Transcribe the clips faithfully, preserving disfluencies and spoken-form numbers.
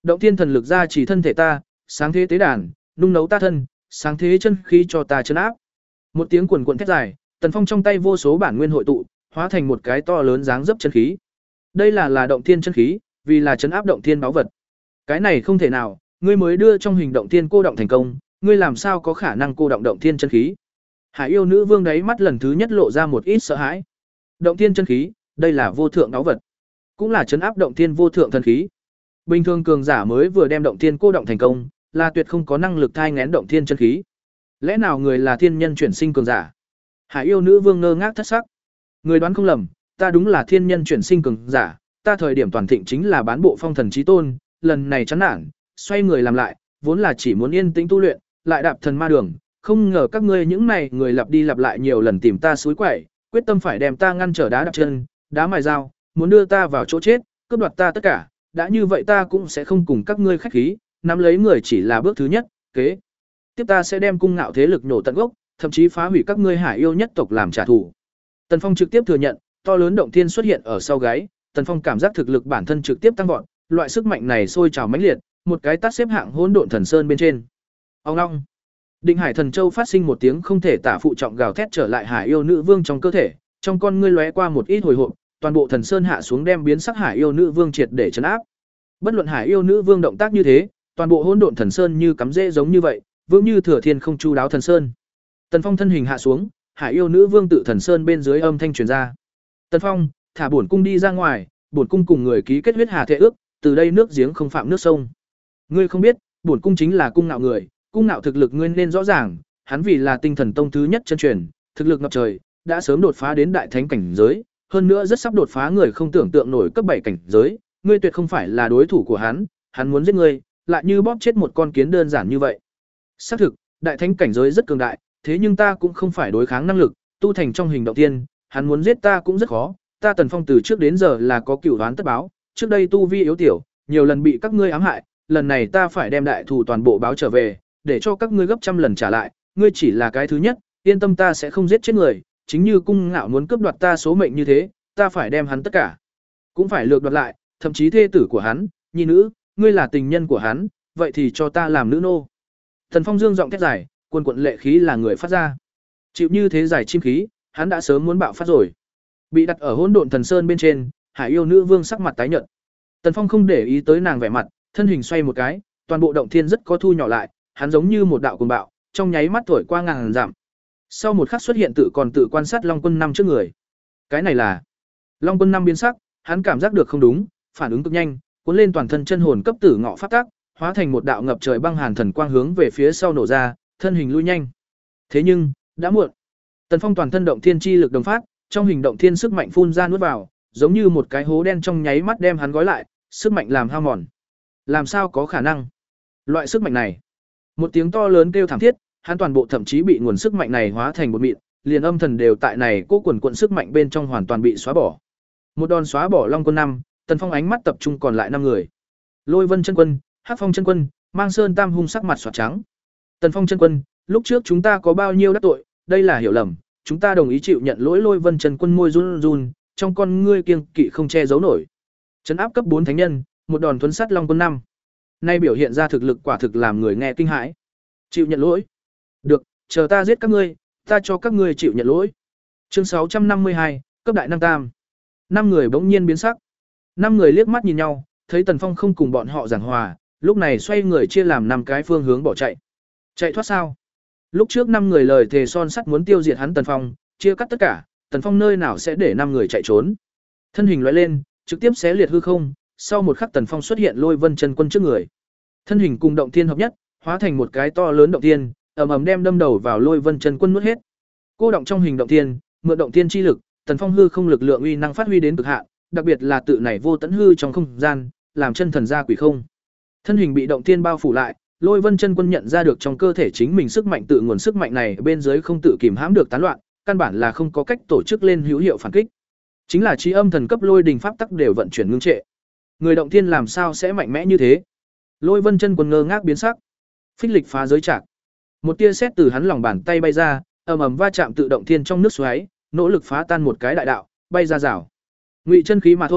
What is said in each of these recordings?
Động thiên thần lực ra chỉ thân thể ta, sáng thế tế đàn, nung nấu ta thân, sáng thế chân khí cho ta chấn áp. Một tiếng quần quần thét dài, Tần Phong trong tay vô số bản nguyên hội tụ, hóa thành một cái to lớn dáng dấp chân khí. Đây là là động thiên chân khí, vì là chấn áp động thiên báu vật. Cái này không thể nào, ngươi mới đưa trong hình động thiên cô động thành công, ngươi làm sao có khả năng cô động động thiên chân khí? Hải yêu nữ vương đấy mắt lần thứ nhất lộ ra một ít sợ hãi. Động thiên chân khí, đây là vô thượng báu vật, cũng là chấn áp động thiên vô thượng thần khí. Bình thường cường giả mới vừa đem động thiên cô động thành công, là tuyệt không có năng lực thai nghén động thiên chân khí. Lẽ nào người là thiên nhân chuyển sinh cường giả? Hải yêu nữ vương ngơ ngác thất sắc. Người đoán không lầm, ta đúng là thiên nhân chuyển sinh cường giả, ta thời điểm toàn thịnh chính là bán bộ phong thần chí tôn, lần này chán nản, xoay người làm lại, vốn là chỉ muốn yên tĩnh tu luyện, lại đạp thần ma đường, không ngờ các ngươi những này người lặp đi lặp lại nhiều lần tìm ta suối quẩy, quyết tâm phải đem ta ngăn trở đá đạp chân, đá mài dao, muốn đưa ta vào chỗ chết, cướp đoạt ta tất cả, đã như vậy ta cũng sẽ không cùng các ngươi khách khí, nắm lấy người chỉ là bước thứ nhất, kế tiếp ta sẽ đem cung ngạo thế lực nổ tận gốc, thậm chí phá hủy các ngươi Hải yêu nhất tộc làm trả thù. Tần Phong trực tiếp thừa nhận, to lớn động thiên xuất hiện ở sau gáy, Tần Phong cảm giác thực lực bản thân trực tiếp tăng vọt, loại sức mạnh này sôi trào mãnh liệt, một cái tát xếp hạng hỗn độn thần sơn bên trên. Ong ong. Định Hải thần châu phát sinh một tiếng không thể tả phụ trọng gào thét trở lại Hải yêu nữ vương trong cơ thể, trong con ngươi lóe qua một ít hồi hộp, toàn bộ thần sơn hạ xuống đem biến sắc Hải yêu nữ vương triệt để trấn áp. Bất luận Hải yêu nữ vương động tác như thế, toàn bộ hỗn độn thần sơn như cắm rễ giống như vậy, vững như thừa thiên không chu đáo thần sơn. Tần Phong thân hình hạ xuống, Hải yêu nữ vương tự thần sơn bên dưới âm thanh truyền ra. Tần Phong, thả bổn cung đi ra ngoài, bổn cung cùng người ký kết huyết hà thệ ước, từ đây nước giếng không phạm nước sông. Ngươi không biết, bổn cung chính là cung nạo người, cung nạo thực lực ngươi nên rõ ràng, hắn vì là tinh thần tông thứ nhất chân truyền, thực lực ngập trời, đã sớm đột phá đến đại thánh cảnh giới, hơn nữa rất sắp đột phá người không tưởng tượng nổi cấp bảy cảnh giới, ngươi tuyệt không phải là đối thủ của hắn, hắn muốn giết ngươi, lại như bóp chết một con kiến đơn giản như vậy. Xác thực, đại thánh cảnh giới rất cường đại, thế nhưng ta cũng không phải đối kháng năng lực, tu thành trong hình động tiên, hắn muốn giết ta cũng rất khó, ta Tần Phong từ trước đến giờ là có cửu đoán tất báo, trước đây tu vi yếu tiểu, nhiều lần bị các ngươi ám hại, lần này ta phải đem đại thù toàn bộ báo trở về, để cho các ngươi gấp trăm lần trả lại, ngươi chỉ là cái thứ nhất, yên tâm ta sẽ không giết chết người, chính như cung ngạo muốn cướp đoạt ta số mệnh như thế, ta phải đem hắn tất cả, cũng phải lược đoạt lại, thậm chí thê tử của hắn, nhi nữ, ngươi là tình nhân của hắn, vậy thì cho ta làm nữ nô. Thần Phong dương giọng thét dài, quần quận lệ khí là người phát ra. Chịu như thế giải chim khí, hắn đã sớm muốn bạo phát rồi. Bị đặt ở hỗn độn thần sơn bên trên, Hải yêu nữ vương sắc mặt tái nhợt. Tần Phong không để ý tới nàng vẻ mặt, thân hình xoay một cái, toàn bộ động thiên rất có thu nhỏ lại, hắn giống như một đạo cuồng bạo, trong nháy mắt thổi qua ngàn dặm. Sau một khắc xuất hiện tự còn tự quan sát Long Quân năm trước người. Cái này là Long Quân năm biến sắc, hắn cảm giác được không đúng, phản ứng cực nhanh, cuốn lên toàn thân chân hồn cấp tử ngọ pháp tắc, hóa thành một đạo ngập trời băng hàn thần quang hướng về phía sau nổ ra, thân hình lui nhanh. Thế nhưng, đã muộn. Tần Phong toàn thân động thiên chi lực đồng phát, trong hình động thiên sức mạnh phun ra nuốt vào, giống như một cái hố đen trong nháy mắt đem hắn gói lại, sức mạnh làm hao mòn. Làm sao có khả năng? Loại sức mạnh này. Một tiếng to lớn kêu thảm thiết, hắn toàn bộ thậm chí bị nguồn sức mạnh này hóa thành một mịn, liền âm thần đều tại này cố quần quận sức mạnh bên trong hoàn toàn bị xóa bỏ. Một đòn xóa bỏ Long Quân năm, Tần Phong ánh mắt tập trung còn lại năm người. Lôi Vân chân quân, Hắc Phong chân quân, Mang Sơn Tam hung sắc mặt xoạt trắng. Tần Phong chân quân, lúc trước chúng ta có bao nhiêu đắc tội, đây là hiểu lầm, chúng ta đồng ý chịu nhận lỗi. Lôi Vân chân quân môi run run, trong con ngươi kiêng kỵ không che giấu nổi. Trấn áp cấp bốn thánh nhân, một đòn thuấn sát Long Quân năm. Nay biểu hiện ra thực lực quả thực làm người nghe kinh hãi. Chịu nhận lỗi. Được, chờ ta giết các ngươi, ta cho các ngươi chịu nhận lỗi. Chương sáu trăm năm mươi hai, cấp đại năng tam. Năm người bỗng nhiên biến sắc. Năm người liếc mắt nhìn nhau, thấy Tần Phong không cùng bọn họ giảng hòa, lúc này xoay người chia làm năm cái phương hướng bỏ chạy. Chạy thoát sao? Lúc trước năm người lời thề son sắt muốn tiêu diệt hắn Tần Phong, chia cắt tất cả, Tần Phong nơi nào sẽ để năm người chạy trốn. Thân hình lóe lên, trực tiếp xé liệt hư không, sau một khắc Tần Phong xuất hiện Lôi Vân chân quân trước người. Thân hình cùng động thiên hợp nhất, hóa thành một cái to lớn động thiên, ầm ầm đem đâm đầu vào Lôi Vân chân quân nuốt hết. Cô động trong hình động thiên, mượn động thiên chi lực, Tần Phong hư không lực lượng uy năng phát huy đến cực hạn, đặc biệt là tự này vô tận hư trong không gian, làm chân thần ra quỷ không. Thân hình bị động thiên bao phủ lại, Lôi Vân chân quân nhận ra được trong cơ thể chính mình sức mạnh tự nguồn sức mạnh này bên dưới không tự kìm hãm được tán loạn, căn bản là không có cách tổ chức lên hữu hiệu phản kích. Chính là trí âm thần cấp lôi đình pháp tắc đều vận chuyển ngưng trệ. Người động thiên làm sao sẽ mạnh mẽ như thế? Lôi Vân chân quân ngơ ngác biến sắc. Phích lịch phá giới trạc. Một tia sét từ hắn lòng bàn tay bay ra, ầm ầm va chạm tự động thiên trong nước xoáy, nỗ lực phá tan một cái đại đạo, bay ra rào. Ngụy chân khí mà thôi,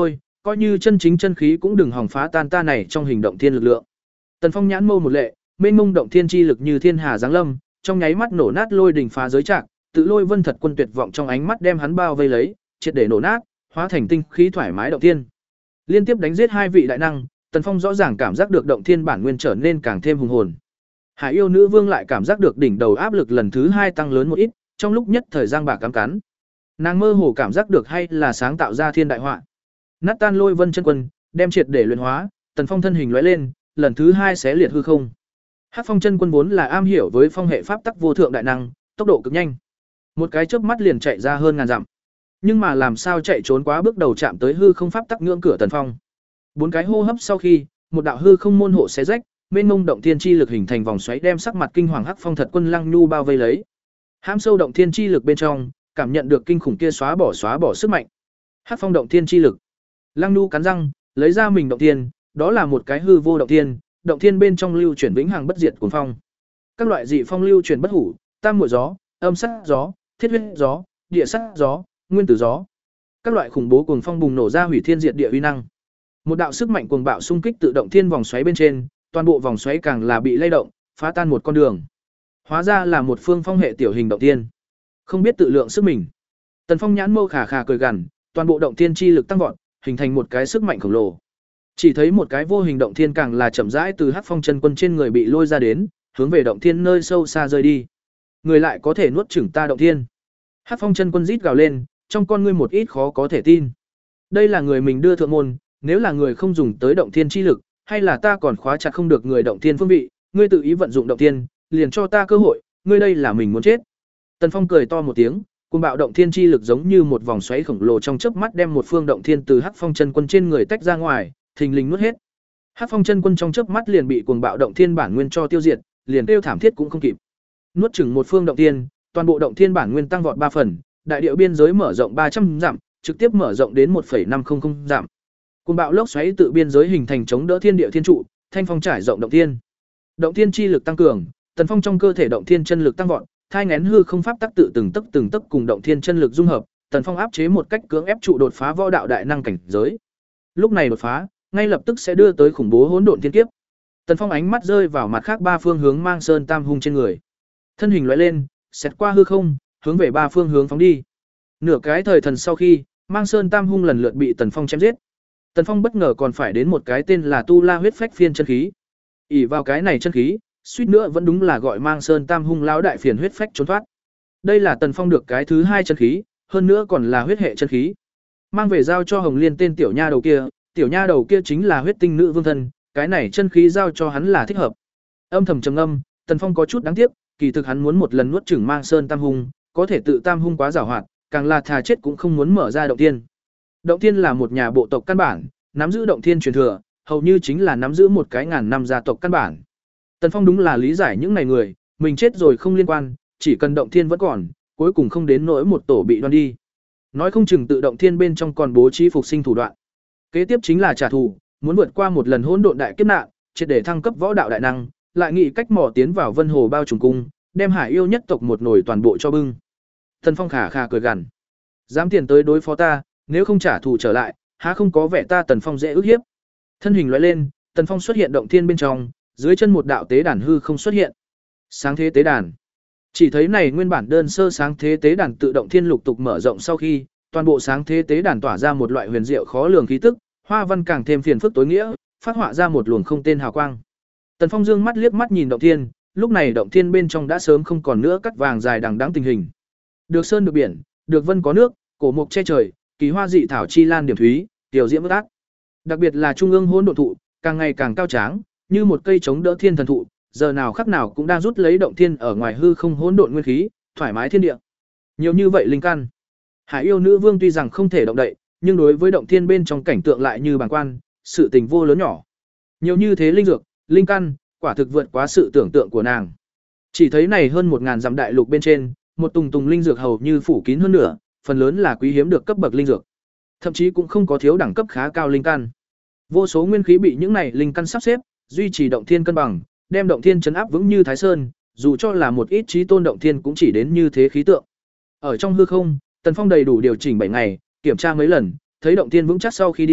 coi như chân chính chân khí cũng đừng hòng phá tan ta này trong hình động thiên lực lượng. Tần Phong nhãn mâu một lệ, mênh mông động thiên chi lực như thiên hà giáng lâm, trong nháy mắt nổ nát lôi đỉnh phá giới trạc, tự lôi vân thật quân tuyệt vọng trong ánh mắt đem hắn bao vây lấy, triệt để nổ nát, hóa thành tinh khí thoải mái động thiên. Liên tiếp đánh giết hai vị đại năng, Tần Phong rõ ràng cảm giác được động thiên bản nguyên trở nên càng thêm hùng hồn. Hải yêu nữ vương lại cảm giác được đỉnh đầu áp lực lần thứ hai tăng lớn một ít, trong lúc nhất thời giang bạc cắm cắn. Nàng mơ hồ cảm giác được hay là sáng tạo ra thiên đại họa. Nát tan lôi vân chân quân, đem triệt để luyện hóa, Tần Phong thân hình lóe lên, lần thứ hai xé liệt hư không. Hắc Phong chân quân vốn là am hiểu với phong hệ pháp tắc vô thượng đại năng, tốc độ cực nhanh. Một cái chớp mắt liền chạy ra hơn ngàn dặm. Nhưng mà làm sao chạy trốn quá bước đầu chạm tới hư không pháp tắc ngưỡng cửa Tần Phong. Bốn cái hô hấp sau khi, một đạo hư không môn hộ xé rách, mênh mông động thiên chi lực hình thành vòng xoáy đem sắc mặt kinh hoàng Hắc Phong thật quân Lăng Nhu bao vây lấy. Hãm sâu động thiên chi lực bên trong, cảm nhận được kinh khủng kia xóa bỏ xóa bỏ sức mạnh. Hắc Phong động thiên chi lực. Lăng Nhu cắn răng, lấy ra mình động thiên, đó là một cái hư vô động thiên, động thiên bên trong lưu chuyển vĩnh hằng bất diệt cuồng phong. Các loại dị phong lưu chuyển bất hủ, tam muội gió, âm sát gió, thiết huyết gió, địa sát gió, nguyên tử gió. Các loại khủng bố cuồng phong bùng nổ ra hủy thiên diệt địa uy năng. Một đạo sức mạnh cuồng bạo xung kích tự động thiên vòng xoáy bên trên, toàn bộ vòng xoáy càng là bị lay động, phá tan một con đường. Hóa ra là một phương phong hệ tiểu hình động thiên. Không biết tự lượng sức mình. Tần Phong nhãn mâu khà khà cười gằn, toàn bộ động thiên chi lực tăng vọt, hình thành một cái sức mạnh khổng lồ. Chỉ thấy một cái vô hình động thiên càng là chậm rãi từ Hắc Phong chân quân trên người bị lôi ra đến, hướng về động thiên nơi sâu xa rơi đi. Người lại có thể nuốt chửng ta động thiên. Hắc Phong chân quân rít gào lên, trong con ngươi một ít khó có thể tin. Đây là người mình đưa thượng môn, nếu là người không dùng tới động thiên chi lực, hay là ta còn khóa chặt không được người động thiên phương vị, ngươi tự ý vận dụng động thiên, liền cho ta cơ hội, ngươi đây là mình muốn chết. Tần Phong cười to một tiếng, cuồng bạo động thiên chi lực giống như một vòng xoáy khổng lồ trong chớp mắt đem một phương động thiên từ Hắc Phong chân quân trên người tách ra ngoài, thình lình nuốt hết. Hắc Phong chân quân trong chớp mắt liền bị cuồng bạo động thiên bản nguyên cho tiêu diệt, liền kêu thảm thiết cũng không kịp. Nuốt chửng một phương động thiên, toàn bộ động thiên bản nguyên tăng vọt ba phần, đại địa biên giới mở rộng ba trăm dặm, trực tiếp mở rộng đến một phẩy năm không không dặm. Cuồng bạo lốc xoáy tự biên giới hình thành chống đỡ thiên địa thiên trụ, thanh phong trải rộng động thiên. Động thiên chi lực tăng cường, Tần Phong trong cơ thể động thiên chân lực tăng vọt, thai nghén hư không pháp tắc tự từng tấc từng tấc cùng động thiên chân lực dung hợp, Tần Phong áp chế một cách cưỡng ép trụ đột phá võ đạo đại năng cảnh giới. Lúc này đột phá, ngay lập tức sẽ đưa tới khủng bố hỗn độn thiên kiếp. Tần Phong ánh mắt rơi vào mặt khác ba phương hướng Mang Sơn Tam Hung trên người. Thân hình lóe lên, xẹt qua hư không, hướng về ba phương hướng phóng đi. Nửa cái thời thần sau khi, Mang Sơn Tam Hung lần lượt bị Tần Phong chém giết. Tần Phong bất ngờ còn phải đến một cái tên là Tu La huyết phách phiên chân khí. ỷ vào cái này chân khí, suýt nữa vẫn đúng là gọi Mang Sơn Tam Hung lão đại phiền huyết phách trốn thoát. Đây là Tần Phong được cái thứ hai chân khí, hơn nữa còn là huyết hệ chân khí. Mang về giao cho Hồng Liên tên tiểu nha đầu kia, tiểu nha đầu kia chính là huyết tinh nữ vương thân, cái này chân khí giao cho hắn là thích hợp. Âm thầm trầm ngâm, Tần Phong có chút đáng tiếc, kỳ thực hắn muốn một lần nuốt chửng Mang Sơn Tam Hung, có thể tự Tam Hung quá giàu hoạt, càng là thà chết cũng không muốn mở ra động thiên. Động thiên là một nhà bộ tộc căn bản, nắm giữ động thiên truyền thừa, hầu như chính là nắm giữ một cái ngàn năm gia tộc căn bản. Tần Phong đúng là lý giải những này người, mình chết rồi không liên quan, chỉ cần động thiên vẫn còn, cuối cùng không đến nỗi một tổ bị đoan đi. Nói không chừng tự động thiên bên trong còn bố trí phục sinh thủ đoạn. Kế tiếp chính là trả thù, muốn vượt qua một lần hỗn độn đại kiếp nạn, triệt để thăng cấp võ đạo đại năng, lại nghĩ cách mò tiến vào Vân Hồ bao trùng cung, đem Hải yêu nhất tộc một nồi toàn bộ cho bưng. Tần Phong khà khà cười gằn, dám tiền tới đối phó ta, nếu không trả thù trở lại, há không có vẻ ta Tần Phong dễ ức hiếp. Thân hình lóe lên, Tần Phong xuất hiện động thiên bên trong, dưới chân một đạo tế đàn hư không xuất hiện. Sáng thế tế đàn. Chỉ thấy này nguyên bản đơn sơ sáng thế tế đàn tự động thiên lục tục mở rộng sau khi, toàn bộ sáng thế tế đàn tỏa ra một loại huyền diệu khó lường khí tức, hoa văn càng thêm phiền phức tối nghĩa, phát họa ra một luồng không tên hào quang. Tần Phong dương mắt liếc mắt nhìn động thiên, lúc này động thiên bên trong đã sớm không còn nữa cắt vàng dài đằng đẵng tình hình. Được sơn được biển, được vân có nước, cổ mục che trời, kỳ hoa dị thảo chi lan điểm thúy, tiểu diễm bất ác. Đặc biệt là trung ương hỗn độn thụ, càng ngày càng cao tráng, như một cây chống đỡ thiên thần thụ, giờ nào khắc nào cũng đang rút lấy động thiên ở ngoài hư không hỗn độn nguyên khí, thoải mái thiên địa. Nhiều như vậy linh căn. Hải yêu nữ vương tuy rằng không thể động đậy, nhưng đối với động thiên bên trong cảnh tượng lại như bàng quan, sự tình vô lớn nhỏ. Nhiều như thế linh dược, linh căn, quả thực vượt quá sự tưởng tượng của nàng. Chỉ thấy này hơn một ngàn dặm đại lục bên trên, một tùng tùng linh dược hầu như phủ kín hơn nửa, phần lớn là quý hiếm được cấp bậc linh dược. Thậm chí cũng không có thiếu đẳng cấp khá cao linh căn. Vô số nguyên khí bị những này linh căn sắp xếp, duy trì động thiên cân bằng, đem động thiên trấn áp vững như Thái Sơn, dù cho là một ít chí tôn động thiên cũng chỉ đến như thế khí tượng. Ở trong hư không, Tần Phong đầy đủ điều chỉnh bảy ngày, kiểm tra mấy lần, thấy động thiên vững chắc sau khi đi,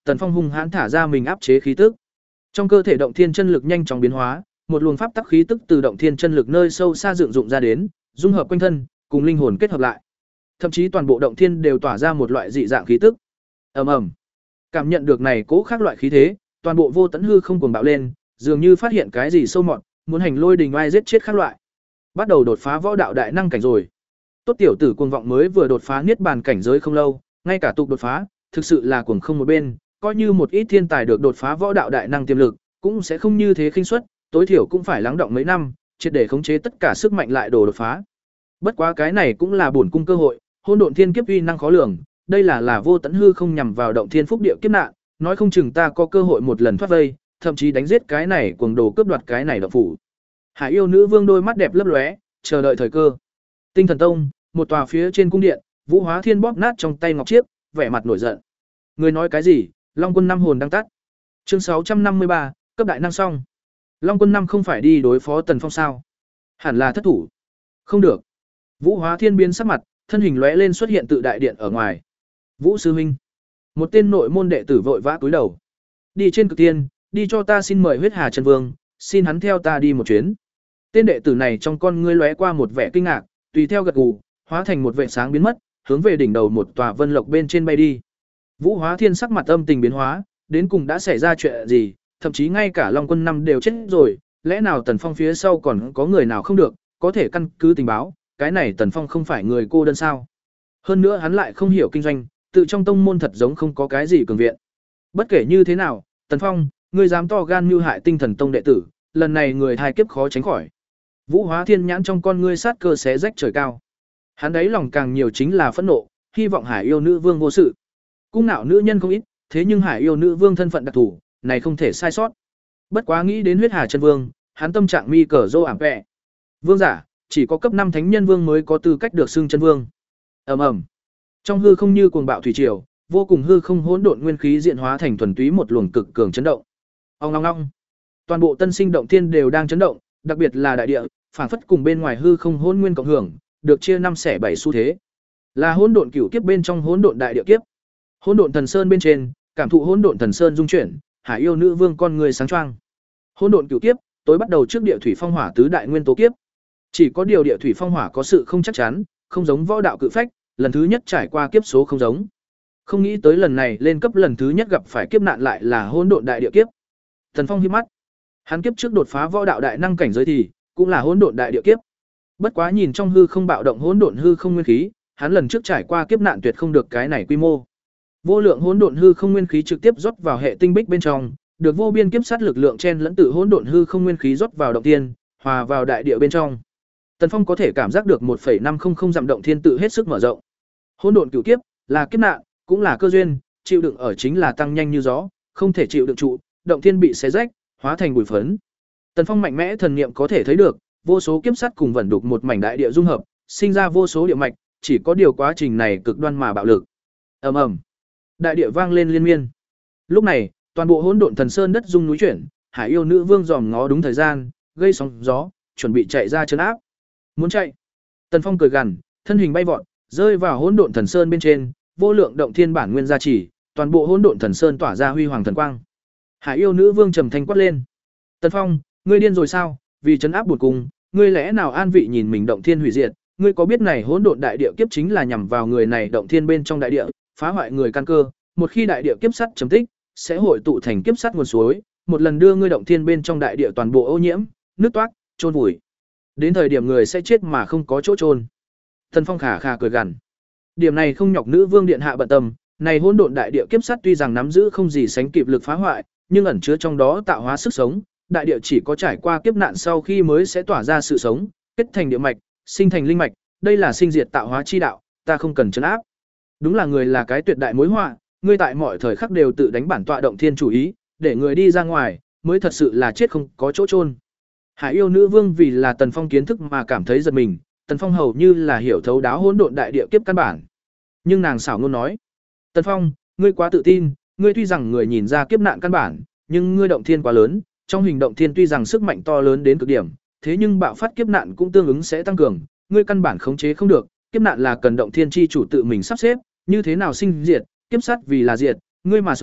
Tần Phong hung hãn thả ra mình áp chế khí tức. Trong cơ thể động thiên chân lực nhanh chóng biến hóa, một luồng pháp tắc khí tức từ động thiên chân lực nơi sâu xa dựng dụng ra đến, dung hợp quanh thân, cùng linh hồn kết hợp lại. Thậm chí toàn bộ động thiên đều tỏa ra một loại dị dạng khí tức. Ầm ầm. Cảm nhận được này cố khác loại khí thế, toàn bộ vô tận hư không cuồng bạo lên, dường như phát hiện cái gì sâu mọt, muốn hành lôi đình oai giết chết khác loại. Bắt đầu đột phá võ đạo đại năng cảnh rồi. Tốt tiểu tử cuồng vọng mới vừa đột phá niết bàn cảnh giới không lâu, ngay cả tục đột phá, thực sự là cuồng không một bên, coi như một ít thiên tài được đột phá võ đạo đại năng tiềm lực, cũng sẽ không như thế khinh suất, tối thiểu cũng phải lắng động mấy năm, triệt để khống chế tất cả sức mạnh lại đồ đột phá. Bất quá cái này cũng là bổn cung cơ hội, hỗn độn thiên kiếp uy năng khó lường, đây là là vô tận hư không nhằm vào động thiên phúc địa kiếp nạn, nói không chừng ta có cơ hội một lần thoát vây, thậm chí đánh giết cái này cuồng đồ cướp đoạt cái này động phủ. Hải yêu nữ vương đôi mắt đẹp lấp lóe, chờ đợi thời cơ. Tinh Thần Tông, một tòa phía trên cung điện, Vũ Hóa Thiên bóp nát trong tay ngọc chiếc, vẻ mặt nổi giận. Người nói cái gì? Long Quân năm hồn đang tắt. Chương sáu trăm năm mươi ba, cấp đại năng xong. Long Quân năm không phải đi đối phó Tần Phong sao? Hẳn là thất thủ. Không được. Vũ Hóa Thiên biến sắc mặt, thân hình lóe lên xuất hiện tự đại điện ở ngoài. Vũ sư huynh. Một tên nội môn đệ tử vội vã cúi đầu. Đi trên cực tiên, đi cho ta xin mời Huyết Hà Chân Vương, xin hắn theo ta đi một chuyến. Tên đệ tử này trong con ngươi lóe qua một vẻ kinh ngạc, tùy theo gật gù, hóa thành một vệt sáng biến mất, hướng về đỉnh đầu một tòa vân lộc bên trên bay đi. Vũ Hóa Thiên sắc mặt âm tình biến hóa, đến cùng đã xảy ra chuyện gì, thậm chí ngay cả Long Quân năm đều chết rồi, lẽ nào Tần Phong phía sau còn có người nào không được, có thể căn cứ tình báo, cái này Tần Phong không phải người cô đơn sao? Hơn nữa hắn lại không hiểu kinh doanh, tự trong tông môn thật giống không có cái gì cường viện. Bất kể như thế nào, Tần Phong, ngươi dám to gan mưu hại Tinh Thần Tông đệ tử, lần này người thai kiếp khó tránh khỏi. Vũ Hóa Thiên nhãn trong con ngươi sát cơ xé rách trời cao. Hắn đấy lòng càng nhiều chính là phẫn nộ, hy vọng Hải yêu nữ vương vô sự. Cung nạo nữ nhân không ít, thế nhưng Hải yêu nữ vương thân phận đặc thù, này không thể sai sót. Bất quá nghĩ đến Huyết Hà Chân Vương, hắn tâm trạng mi cờ rô ảm vẹ. Vương giả, chỉ có cấp năm thánh nhân vương mới có tư cách được xưng chân vương. Ầm ầm. Trong hư không như cuồng bạo thủy triều, vô cùng hư không hỗn độn nguyên khí diễn hóa thành thuần túy một luồng cực cường chấn động. Ong ong ong. Toàn bộ tân sinh động thiên đều đang chấn động, đặc biệt là đại địa, phảng phất cùng bên ngoài hư không hỗn nguyên cộng hưởng, được chia năm xẻ bảy xu thế. Là hỗn độn cửu kiếp bên trong hỗn độn đại địa kiếp. Hỗn độn thần sơn bên trên, cảm thụ hỗn độn thần sơn dung chuyển, Hải yêu nữ vương con người sáng choang. Hỗn độn cửu kiếp, tối bắt đầu trước địa thủy phong hỏa tứ đại nguyên tố kiếp. Chỉ có điều địa thủy phong hỏa có sự không chắc chắn, không giống võ đạo cự phách, lần thứ nhất trải qua kiếp số không giống. Không nghĩ tới lần này lên cấp lần thứ nhất gặp phải kiếp nạn lại là hỗn độn đại địa kiếp. Thần Phong híp mắt. Hắn kiếp trước đột phá võ đạo đại năng cảnh giới thì cũng là hỗn độn đại địa kiếp. Bất quá nhìn trong hư không bạo động hỗn độn hư không nguyên khí, hắn lần trước trải qua kiếp nạn tuyệt không được cái này quy mô. Vô lượng hỗn độn hư không nguyên khí trực tiếp rót vào hệ tinh bích bên trong, được vô biên kiếp sát lực lượng chen lẫn tự hỗn độn hư không nguyên khí rót vào động tiên, hòa vào đại địa bên trong. Tần Phong có thể cảm giác được một phẩy năm không không dặm động thiên tự hết sức mở rộng. Hỗn độn cửu kiếp là kiếp nạn, cũng là cơ duyên, chịu đựng ở chính là tăng nhanh như gió, không thể chịu đựng trụ, động thiên bị xé rách, hóa thành bụi phấn. Tần Phong mạnh mẽ thần niệm có thể thấy được, vô số kiếp sắt cùng vẩn đục một mảnh đại địa dung hợp, sinh ra vô số địa mạch, chỉ có điều quá trình này cực đoan mà bạo lực. Ầm ầm. Đại địa vang lên liên miên. Lúc này, toàn bộ hỗn độn thần sơn đất rung núi chuyển, Hải yêu nữ vương dòm ngó đúng thời gian, gây sóng gió, chuẩn bị chạy ra trấn áp. Muốn chạy. Tần Phong cười gằn, thân hình bay vọt, rơi vào hỗn độn thần sơn bên trên, vô lượng động thiên bản nguyên gia trì, toàn bộ hỗn độn thần sơn tỏa ra huy hoàng thần quang. Hải yêu nữ vương trầm thanh quát lên: "Tần Phong, ngươi điên rồi sao? Vì trấn áp bổn cung, ngươi lẽ nào an vị nhìn mình động thiên hủy diệt? Ngươi có biết này hỗn độn đại địa kiếp chính là nhằm vào người này động thiên bên trong đại địa, phá hoại người căn cơ, một khi đại địa kiếp sắt chấm tích, sẽ hội tụ thành kiếp sắt nguồn suối, một lần đưa ngươi động thiên bên trong đại địa toàn bộ ô nhiễm, nước toát, chôn vùi. Đến thời điểm người sẽ chết mà không có chỗ chôn." Tần Phong khà khà cười gằn. Điểm này không nhọc nữ vương điện hạ bận tâm, này hỗn độn đại địa kiếp sắt tuy rằng nắm giữ không gì sánh kịp lực phá hoại, nhưng ẩn chứa trong đó tạo hóa sức sống, đại địa chỉ có trải qua kiếp nạn sau khi mới sẽ tỏa ra sự sống, kết thành địa mạch, sinh thành linh mạch, đây là sinh diệt tạo hóa chi đạo, ta không cần trấn áp. Đúng là người là cái tuyệt đại mối họa, ngươi tại mọi thời khắc đều tự đánh bản tọa động thiên chủ ý, để người đi ra ngoài, mới thật sự là chết không có chỗ chôn. Hải yêu nữ vương vì là Tần Phong kiến thức mà cảm thấy giật mình, Tần Phong hầu như là hiểu thấu đáo hỗn độn đại địa kiếp căn bản. Nhưng nàng xảo ngôn nói: "Tần Phong, ngươi quá tự tin, ngươi tuy rằng người nhìn ra kiếp nạn căn bản, nhưng ngươi động thiên quá lớn, trong hình động thiên tuy rằng sức mạnh to lớn đến cực điểm, thế nhưng bạo phát kiếp nạn cũng tương ứng sẽ tăng cường, ngươi căn bản khống chế không được, kiếp nạn là cần động thiên chi chủ tự mình sắp xếp, như thế nào sinh diệt, kiếp sát vì là diệt, ngươi mà sống,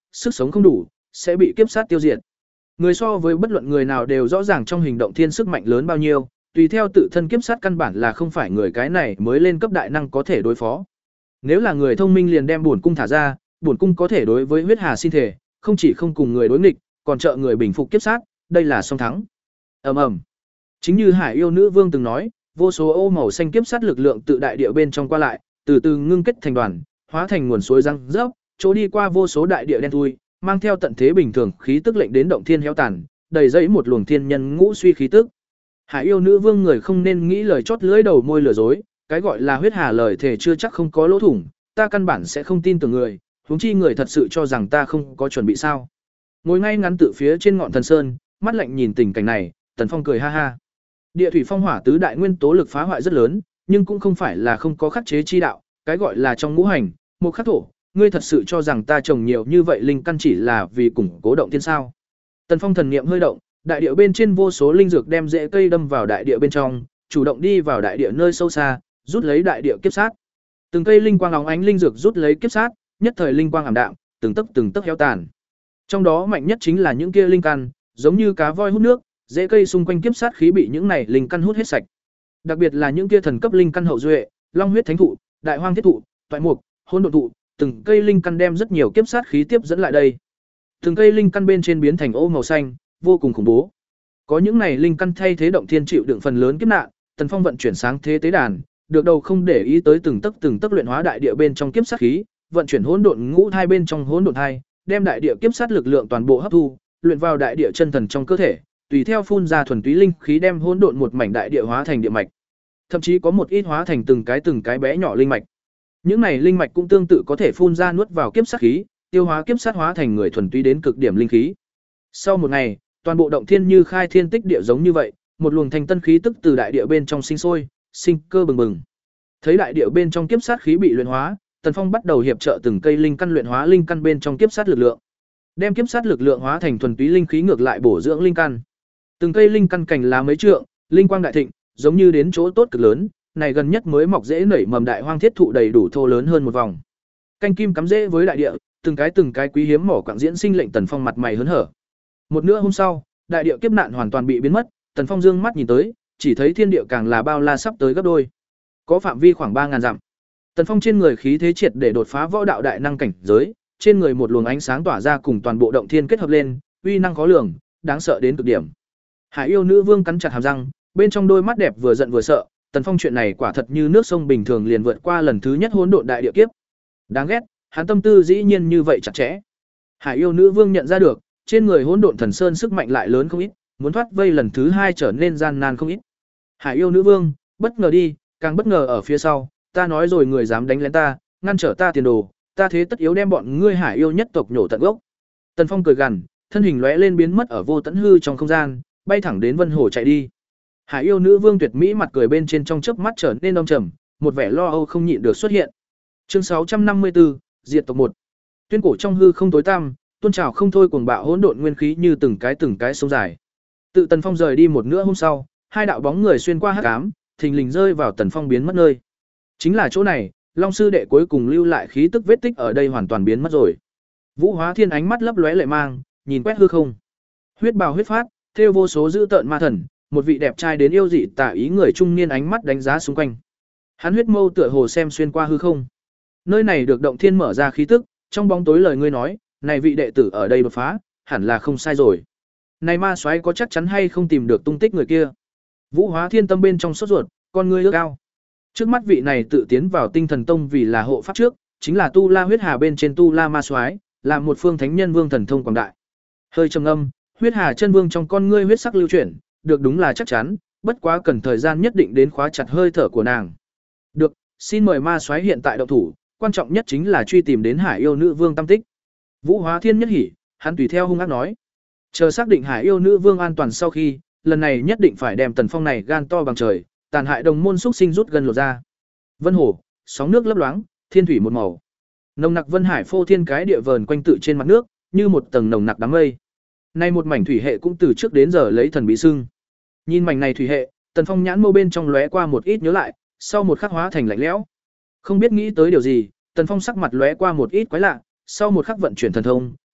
sức sống không đủ, sẽ bị kiếp sát tiêu diệt. Người so với bất luận người nào đều rõ ràng trong hình động thiên sức mạnh lớn bao nhiêu, tùy theo tự thân kiếp sát căn bản là không phải người cái này mới lên cấp đại năng có thể đối phó. Nếu là người thông minh liền đem bổn cung thả ra, bổn cung có thể đối với huyết hà xin thể, không chỉ không cùng người đối nghịch, còn trợ người bình phục kiếp sát, đây là song thắng. Ầm ầm. Chính như Hải Yêu Nữ Vương từng nói, vô số ô màu xanh kiếp sát lực lượng tự đại địa bên trong qua lại, từ từ ngưng kết thành đoàn, hóa thành nguồn suối răng rớp, chỗ đi qua vô số đại địa đen thui, mang theo tận thế bình thường khí tức lệnh đến động thiên héo tàn, đầy dẫy một luồng thiên nhân ngũ suy khí tức. Hải Yêu Nữ Vương người không nên nghĩ lời chót lưỡi đầu môi lừa dối, cái gọi là huyết hà lời thể chưa chắc không có lỗ thủng, ta căn bản sẽ không tin tưởng người, huống chi người thật sự cho rằng ta không có chuẩn bị sao? Ngồi ngay ngắn tự phía trên ngọn thần sơn, mắt lạnh nhìn tình cảnh này, Tần Phong cười ha ha. Địa thủy phong hỏa tứ đại nguyên tố lực phá hoại rất lớn, nhưng cũng không phải là không có khắc chế chi đạo, cái gọi là trong ngũ hành, một khắc thổ, ngươi thật sự cho rằng ta trồng nhiều như vậy linh căn chỉ là vì củng cố động thiên sao? Tần Phong thần niệm hơi động, đại địa bên trên vô số linh dược đem rễ cây đâm vào đại địa bên trong, chủ động đi vào đại địa nơi sâu xa, rút lấy đại địa kiếp sát. Từng cây linh quang óng ánh linh dược rút lấy kiếp sát, nhất thời linh quang ảm đạm, từng tấc từng tấc héo tàn. Trong đó mạnh nhất chính là những kia linh căn, giống như cá voi hút nước, rễ cây xung quanh kiếp sát khí bị những này linh căn hút hết sạch. Đặc biệt là những kia thần cấp linh căn hậu duệ, long huyết thánh thụ, đại hoang thiết thụ, toại mục, hỗn độn thụ, từng cây linh căn đem rất nhiều kiếp sát khí tiếp dẫn lại đây. Từng cây linh căn bên trên biến thành ô màu xanh, vô cùng khủng bố. Có những này linh căn thay thế động thiên chịu đựng phần lớn kiếp nạn, Tần Phong vận chuyển sáng thế tế đàn, được đầu không để ý tới từng tấc từng tấc luyện hóa đại địa bên trong kiếp sát khí, vận chuyển hỗn độn ngũ thai bên trong hỗn độn thai, đem đại địa kiếp sát lực lượng toàn bộ hấp thu, luyện vào đại địa chân thần trong cơ thể, tùy theo phun ra thuần túy linh khí đem hỗn độn một mảnh đại địa hóa thành địa mạch. Thậm chí có một ít hóa thành từng cái từng cái bé nhỏ linh mạch. Những này linh mạch cũng tương tự có thể phun ra nuốt vào kiếp sát khí, tiêu hóa kiếp sát hóa thành người thuần túy đến cực điểm linh khí. Sau một ngày, toàn bộ động thiên như khai thiên tích địa giống như vậy, một luồng thanh tân khí tức từ đại địa bên trong sinh sôi, sinh cơ bừng bừng. Thấy đại địa bên trong kiếp sát khí bị luyện hóa, Tần Phong bắt đầu hiệp trợ từng cây linh căn luyện hóa linh căn bên trong kiếp sát lực lượng. Đem kiếp sát lực lượng hóa thành thuần túy linh khí ngược lại bổ dưỡng linh căn. Từng cây linh căn cành lá mấy trượng, linh quang đại thịnh, giống như đến chỗ tốt cực lớn, này gần nhất mới mọc rễ nảy mầm đại hoang thiết thụ đầy đủ thô lớn hơn một vòng. Canh kim cắm rễ với đại địa, từng cái từng cái quý hiếm mỏ quặng diễn sinh lệnh Tần Phong mặt mày hớn hở. Một nửa hôm sau, đại địa kiếp nạn hoàn toàn bị biến mất, Tần Phong dương mắt nhìn tới, chỉ thấy thiên địa càng là bao la sắp tới gấp đôi. Có phạm vi khoảng ba ngàn dặm. Tần Phong trên người khí thế triệt để đột phá võ đạo đại năng cảnh giới, trên người một luồng ánh sáng tỏa ra cùng toàn bộ động thiên kết hợp lên, uy năng khó lường, đáng sợ đến cực điểm. Hải Yêu Nữ Vương cắn chặt hàm răng, bên trong đôi mắt đẹp vừa giận vừa sợ, Tần Phong chuyện này quả thật như nước sông bình thường liền vượt qua lần thứ nhất hỗn độn đại địa kiếp. Đáng ghét, hắn tâm tư dĩ nhiên như vậy chặt chẽ. Hải Yêu Nữ Vương nhận ra được, trên người hỗn độn thần sơn sức mạnh lại lớn không ít, muốn thoát vây lần thứ hai trở nên gian nan không ít. Hải Yêu Nữ Vương, bất ngờ đi, càng bất ngờ ở phía sau, ta nói rồi người dám đánh lén ta, ngăn trở ta tiền đồ, ta thế tất yếu đem bọn ngươi Hải Yêu nhất tộc nhổ tận gốc. Tần Phong cười gằn, thân hình lóe lên biến mất ở vô tận hư trong không gian, bay thẳng đến Vân Hồ chạy đi. Hải Yêu Nữ Vương tuyệt mỹ mặt cười bên trên trong chớp mắt trở nên âm trầm, một vẻ lo âu không nhịn được xuất hiện. Chương sáu trăm năm mươi tư, diệt tộc một. Tuyên cổ trong hư không tối tăm, tuôn trào không thôi cuồng bạo hỗn độn nguyên khí như từng cái từng cái sông dài. Tự Tần Phong rời đi một nửa hôm sau, hai đạo bóng người xuyên qua hắc ám, thình lình rơi vào Tần Phong biến mất nơi. Chính là chỗ này, Long sư đệ cuối cùng lưu lại khí tức vết tích ở đây hoàn toàn biến mất rồi. Vũ Hóa Thiên ánh mắt lấp lóe lệ mang, nhìn quét hư không. Huyết bào huyết phát, thêu vô số dữ tợn ma thần, một vị đẹp trai đến yêu dị tả ý người trung niên ánh mắt đánh giá xung quanh. Hắn huyết mâu tựa hồ xem xuyên qua hư không. Nơi này được động thiên mở ra khí tức, trong bóng tối lời ngươi nói, này vị đệ tử ở đây đột phá, hẳn là không sai rồi. Này ma soái có chắc chắn hay không tìm được tung tích người kia? Vũ Hóa Thiên tâm bên trong sốt ruột, con ngươi ước ao. Trước mắt vị này tự tiến vào Tinh Thần Tông vì là hộ pháp trước, chính là Tu La huyết hà bên trên Tu La ma soái, là một phương thánh nhân vương thần thông quảng đại. Hơi trầm ngâm, huyết hà chân vương trong con ngươi huyết sắc lưu chuyển, được đúng là chắc chắn, bất quá cần thời gian nhất định đến khóa chặt hơi thở của nàng. Được, xin mời ma soái hiện tại động thủ, quan trọng nhất chính là truy tìm đến Hải Yêu Nữ Vương tâm tích. Vũ Hóa Thiên nhất hỉ, hắn tùy theo hung ác nói. Chờ xác định Hải Yêu Nữ Vương an toàn sau khi, lần này nhất định phải đem Tần Phong này gan to bằng trời, tàn hại đồng môn xúc sinh rút gần lột ra. Vân hồ, sóng nước lấp loáng, thiên thủy một màu. Nồng nặc vân hải phô thiên cái địa vờn quanh tự trên mặt nước, như một tầng nồng nặc đám mây. Nay một mảnh thủy hệ cũng từ trước đến giờ lấy thần bí xưng. Nhìn mảnh này thủy hệ, Tần Phong nhãn mâu bên trong lóe qua một ít nhớ lại, sau một khắc hóa thành lạnh lẽo. Không biết nghĩ tới điều gì, Tần Phong sắc mặt lóe qua một ít quái lạ, sau một khắc vận chuyển thần thông,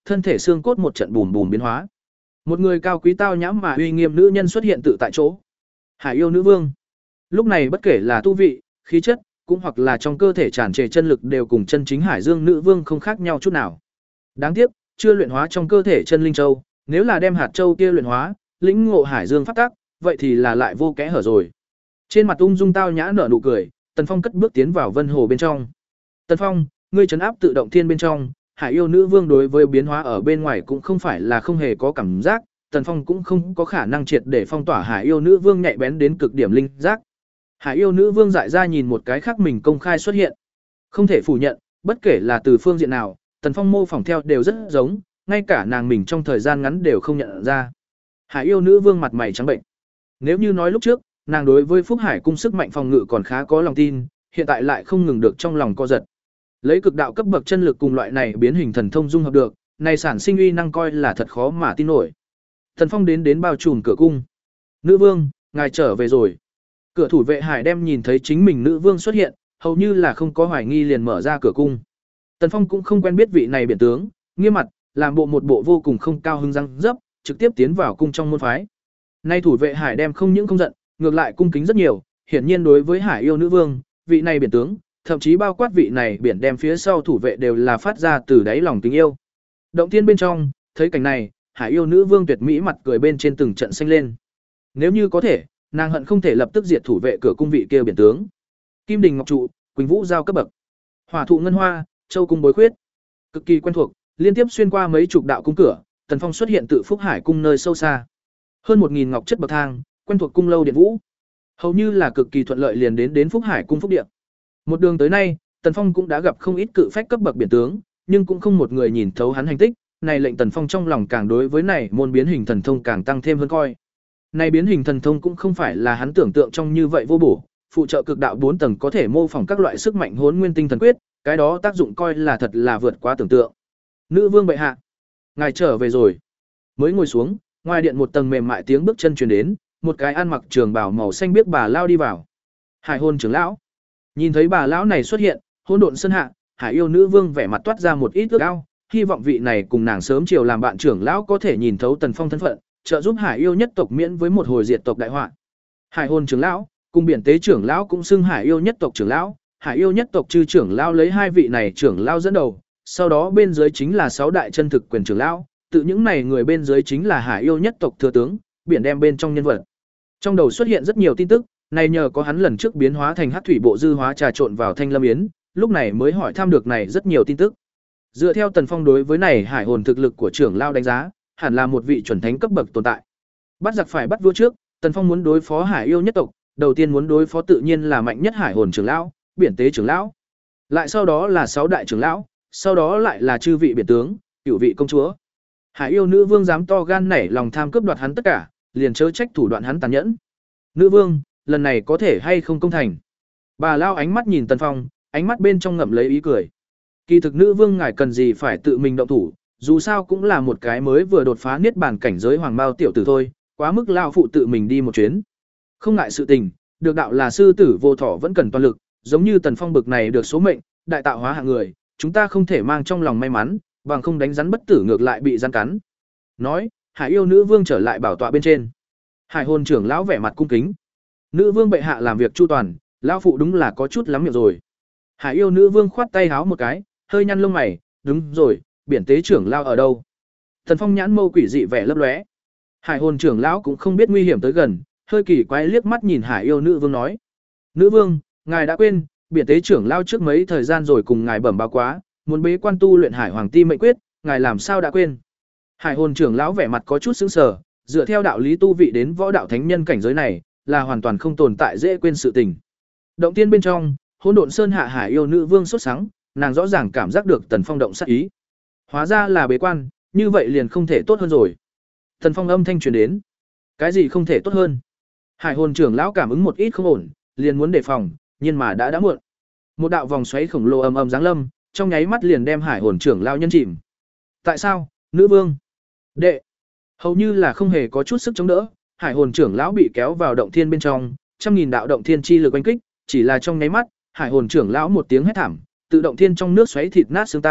thân thể xương cốt một trận bùm bùm biến hóa. Một người cao quý tao nhã mà uy nghiêm nữ nhân xuất hiện tự tại chỗ. Hải yêu nữ vương. Lúc này bất kể là tu vị, khí chất, cũng hoặc là trong cơ thể tràn trề chân lực đều cùng chân chính Hải Dương nữ vương không khác nhau chút nào. Đáng tiếc, chưa luyện hóa trong cơ thể chân linh châu, nếu là đem hạt châu kia luyện hóa, lĩnh ngộ Hải Dương pháp tắc, vậy thì là lại vô kẽ hở rồi. Trên mặt ung dung tao nhã nở nụ cười, Tần Phong cất bước tiến vào Vân Hồ bên trong. Tần Phong, ngươi trấn áp tự động thiên bên trong, Hải yêu nữ vương đối với biến hóa ở bên ngoài cũng không phải là không hề có cảm giác, Tần Phong cũng không có khả năng triệt để phong tỏa Hải yêu nữ vương nhạy bén đến cực điểm linh giác. Hải yêu nữ vương dại ra nhìn một cái khác mình công khai xuất hiện. Không thể phủ nhận, bất kể là từ phương diện nào, Tần Phong mô phỏng theo đều rất giống, ngay cả nàng mình trong thời gian ngắn đều không nhận ra. Hải yêu nữ vương mặt mày trắng bệnh. Nếu như nói lúc trước, nàng đối với Phúc Hải cung sức mạnh phòng ngự còn khá có lòng tin, hiện tại lại không ngừng được trong lòng co giật. Lấy cực đạo cấp bậc chân lực cùng loại này biến hình thần thông dung hợp được, này sản sinh uy năng coi là thật khó mà tin nổi. Tần Phong đến đến bao trùm cửa cung. Nữ vương, ngài trở về rồi. Cửa thủ vệ Hải đem nhìn thấy chính mình nữ vương xuất hiện, hầu như là không có hoài nghi liền mở ra cửa cung. Tần Phong cũng không quen biết vị này biển tướng, nghiêm mặt, làm bộ một bộ vô cùng không cao hứng răng dấp, trực tiếp tiến vào cung trong môn phái. Nay thủ vệ Hải đem không những không giận, ngược lại cung kính rất nhiều, hiển nhiên đối với Hải yêu nữ vương, vị này biển tướng, thậm chí bao quát vị này biển đem phía sau thủ vệ đều là phát ra từ đáy lòng tình yêu. Động thiên bên trong, thấy cảnh này, Hải yêu nữ vương tuyệt mỹ mặt cười bên trên từng trận xanh lên. Nếu như có thể, nàng hận không thể lập tức diệt thủ vệ cửa cung vị kia biển tướng. Kim đình ngọc trụ, Quỳnh vũ giao cấp bậc. Hỏa thụ ngân hoa, châu cung bối khuyết. Cực kỳ quen thuộc, liên tiếp xuyên qua mấy chục đạo cung cửa, Tần Phong xuất hiện tự Phúc Hải cung nơi sâu xa. Hơn một nghìn ngọc chất bậc thang, quen thuộc cung lâu điện vũ. Hầu như là cực kỳ thuận lợi liền đến đến Phúc Hải cung phúc điện. Một đường tới nay, Tần Phong cũng đã gặp không ít cự phách cấp bậc biển tướng, nhưng cũng không một người nhìn thấu hắn hành tích, này lệnh Tần Phong trong lòng càng đối với này môn biến hình thần thông càng tăng thêm hơn coi. Này biến hình thần thông cũng không phải là hắn tưởng tượng trong như vậy vô bổ, phụ trợ cực đạo bốn tầng có thể mô phỏng các loại sức mạnh hỗn nguyên tinh thần quyết, cái đó tác dụng coi là thật là vượt quá tưởng tượng. Nữ vương bệ hạ, ngài trở về rồi. Mới ngồi xuống, ngoài điện một tầng mềm mại tiếng bước chân truyền đến, một cái ăn mặc trường bào màu xanh biếc bà lao đi vào. Hải hôn trưởng lão. Nhìn thấy bà lão này xuất hiện, hỗn độn sơn hạ, Hải yêu nữ vương vẻ mặt toát ra một ít ước ao, hy vọng vị này cùng nàng sớm chiều làm bạn trưởng lão có thể nhìn thấu Tần Phong thân phận, trợ giúp Hải yêu nhất tộc miễn với một hồi diệt tộc đại họa. Hải hồn trưởng lão, cùng biển tế trưởng lão cũng xưng Hải yêu nhất tộc trưởng lão, Hải yêu nhất tộc chư trưởng lão lấy hai vị này trưởng lão dẫn đầu, sau đó bên dưới chính là sáu đại chân thực quyền trưởng lão, tự những này người bên dưới chính là Hải yêu nhất tộc thừa tướng, biển đem bên trong nhân vật. Trong đầu xuất hiện rất nhiều tin tức, này nhờ có hắn lần trước biến hóa thành hắc thủy bộ dư hóa trà trộn vào Thanh Lâm Yến, lúc này mới hỏi thăm được này rất nhiều tin tức. Dựa theo Tần Phong đối với này hải hồn thực lực của trưởng lão đánh giá, hẳn là một vị chuẩn thánh cấp bậc tồn tại. Bắt giặc phải bắt vua trước, Tần Phong muốn đối phó Hải yêu nhất tộc, đầu tiên muốn đối phó tự nhiên là mạnh nhất hải hồn trưởng lão, biển tế trưởng lão. Lại sau đó là sáu đại trưởng lão, sau đó lại là chư vị biển tướng, cửu vị công chúa. Hải yêu nữ vương dám to gan nảy lòng tham cướp đoạt hắn tất cả, liền chớ trách thủ đoạn hắn tàn nhẫn. Nữ vương, lần này có thể hay không công thành? Bà lao ánh mắt nhìn Tần Phong, ánh mắt bên trong ngậm lấy ý cười. Kỳ thực nữ vương ngài cần gì phải tự mình động thủ, dù sao cũng là một cái mới vừa đột phá niết bàn cảnh giới hoàng bao tiểu tử thôi, quá mức lao phụ tự mình đi một chuyến. Không ngại sự tình, được đạo là sư tử vô thọ vẫn cần toàn lực, giống như Tần Phong bực này được số mệnh, đại tạo hóa hạng người, chúng ta không thể mang trong lòng may mắn, bằng không đánh rắn bất tử ngược lại bị rắn cắn. Nói, Hải yêu nữ vương trở lại bảo tọa bên trên. Hải hồn trưởng lão vẻ mặt cung kính. Nữ vương bệ hạ làm việc chu toàn, lão phụ đúng là có chút lắm miệng rồi. Hải yêu nữ vương khoát tay háo một cái, hơi nhăn lông mày, đúng rồi, biển tế trưởng lão ở đâu? Tần Phong nhãn mâu quỷ dị vẻ lấp lóe. Hải hồn trưởng lão cũng không biết nguy hiểm tới gần, hơi kỳ quái liếc mắt nhìn Hải yêu nữ vương nói: "Nữ vương, ngài đã quên, biển tế trưởng lão trước mấy thời gian rồi cùng ngài bẩm báo quá, muốn bế quan tu luyện Hải Hoàng Ti mệnh quyết, ngài làm sao đã quên?" Hải hồn trưởng lão vẻ mặt có chút sững sờ, dựa theo đạo lý tu vị đến võ đạo thánh nhân cảnh giới này, là hoàn toàn không tồn tại dễ quên sự tình. Động tiên bên trong, Hỗn Độn Sơn hạ Hải yêu nữ vương sốt sắng, nàng rõ ràng cảm giác được Tần Phong động sát ý. Hóa ra là bế quan, như vậy liền không thể tốt hơn rồi. Tần Phong âm thanh truyền đến. Cái gì không thể tốt hơn? Hải hồn trưởng lão cảm ứng một ít không ổn, liền muốn đề phòng, nhưng mà đã đã muộn. Một đạo vòng xoáy khổng lồ ầm ầm giáng lâm, trong nháy mắt liền đem Hải hồn trưởng lão nhân chìm. Tại sao, nữ vương? Đệ. Hầu như là không hề có chút sức chống đỡ, Hải hồn trưởng lão bị kéo vào động thiên bên trong, trăm nghìn đạo động thiên chi lực oanh kích, chỉ là trong nháy mắt, Hải hồn trưởng lão một tiếng hét thảm, tự động thiên trong nước xoáy thịt nát xương tan,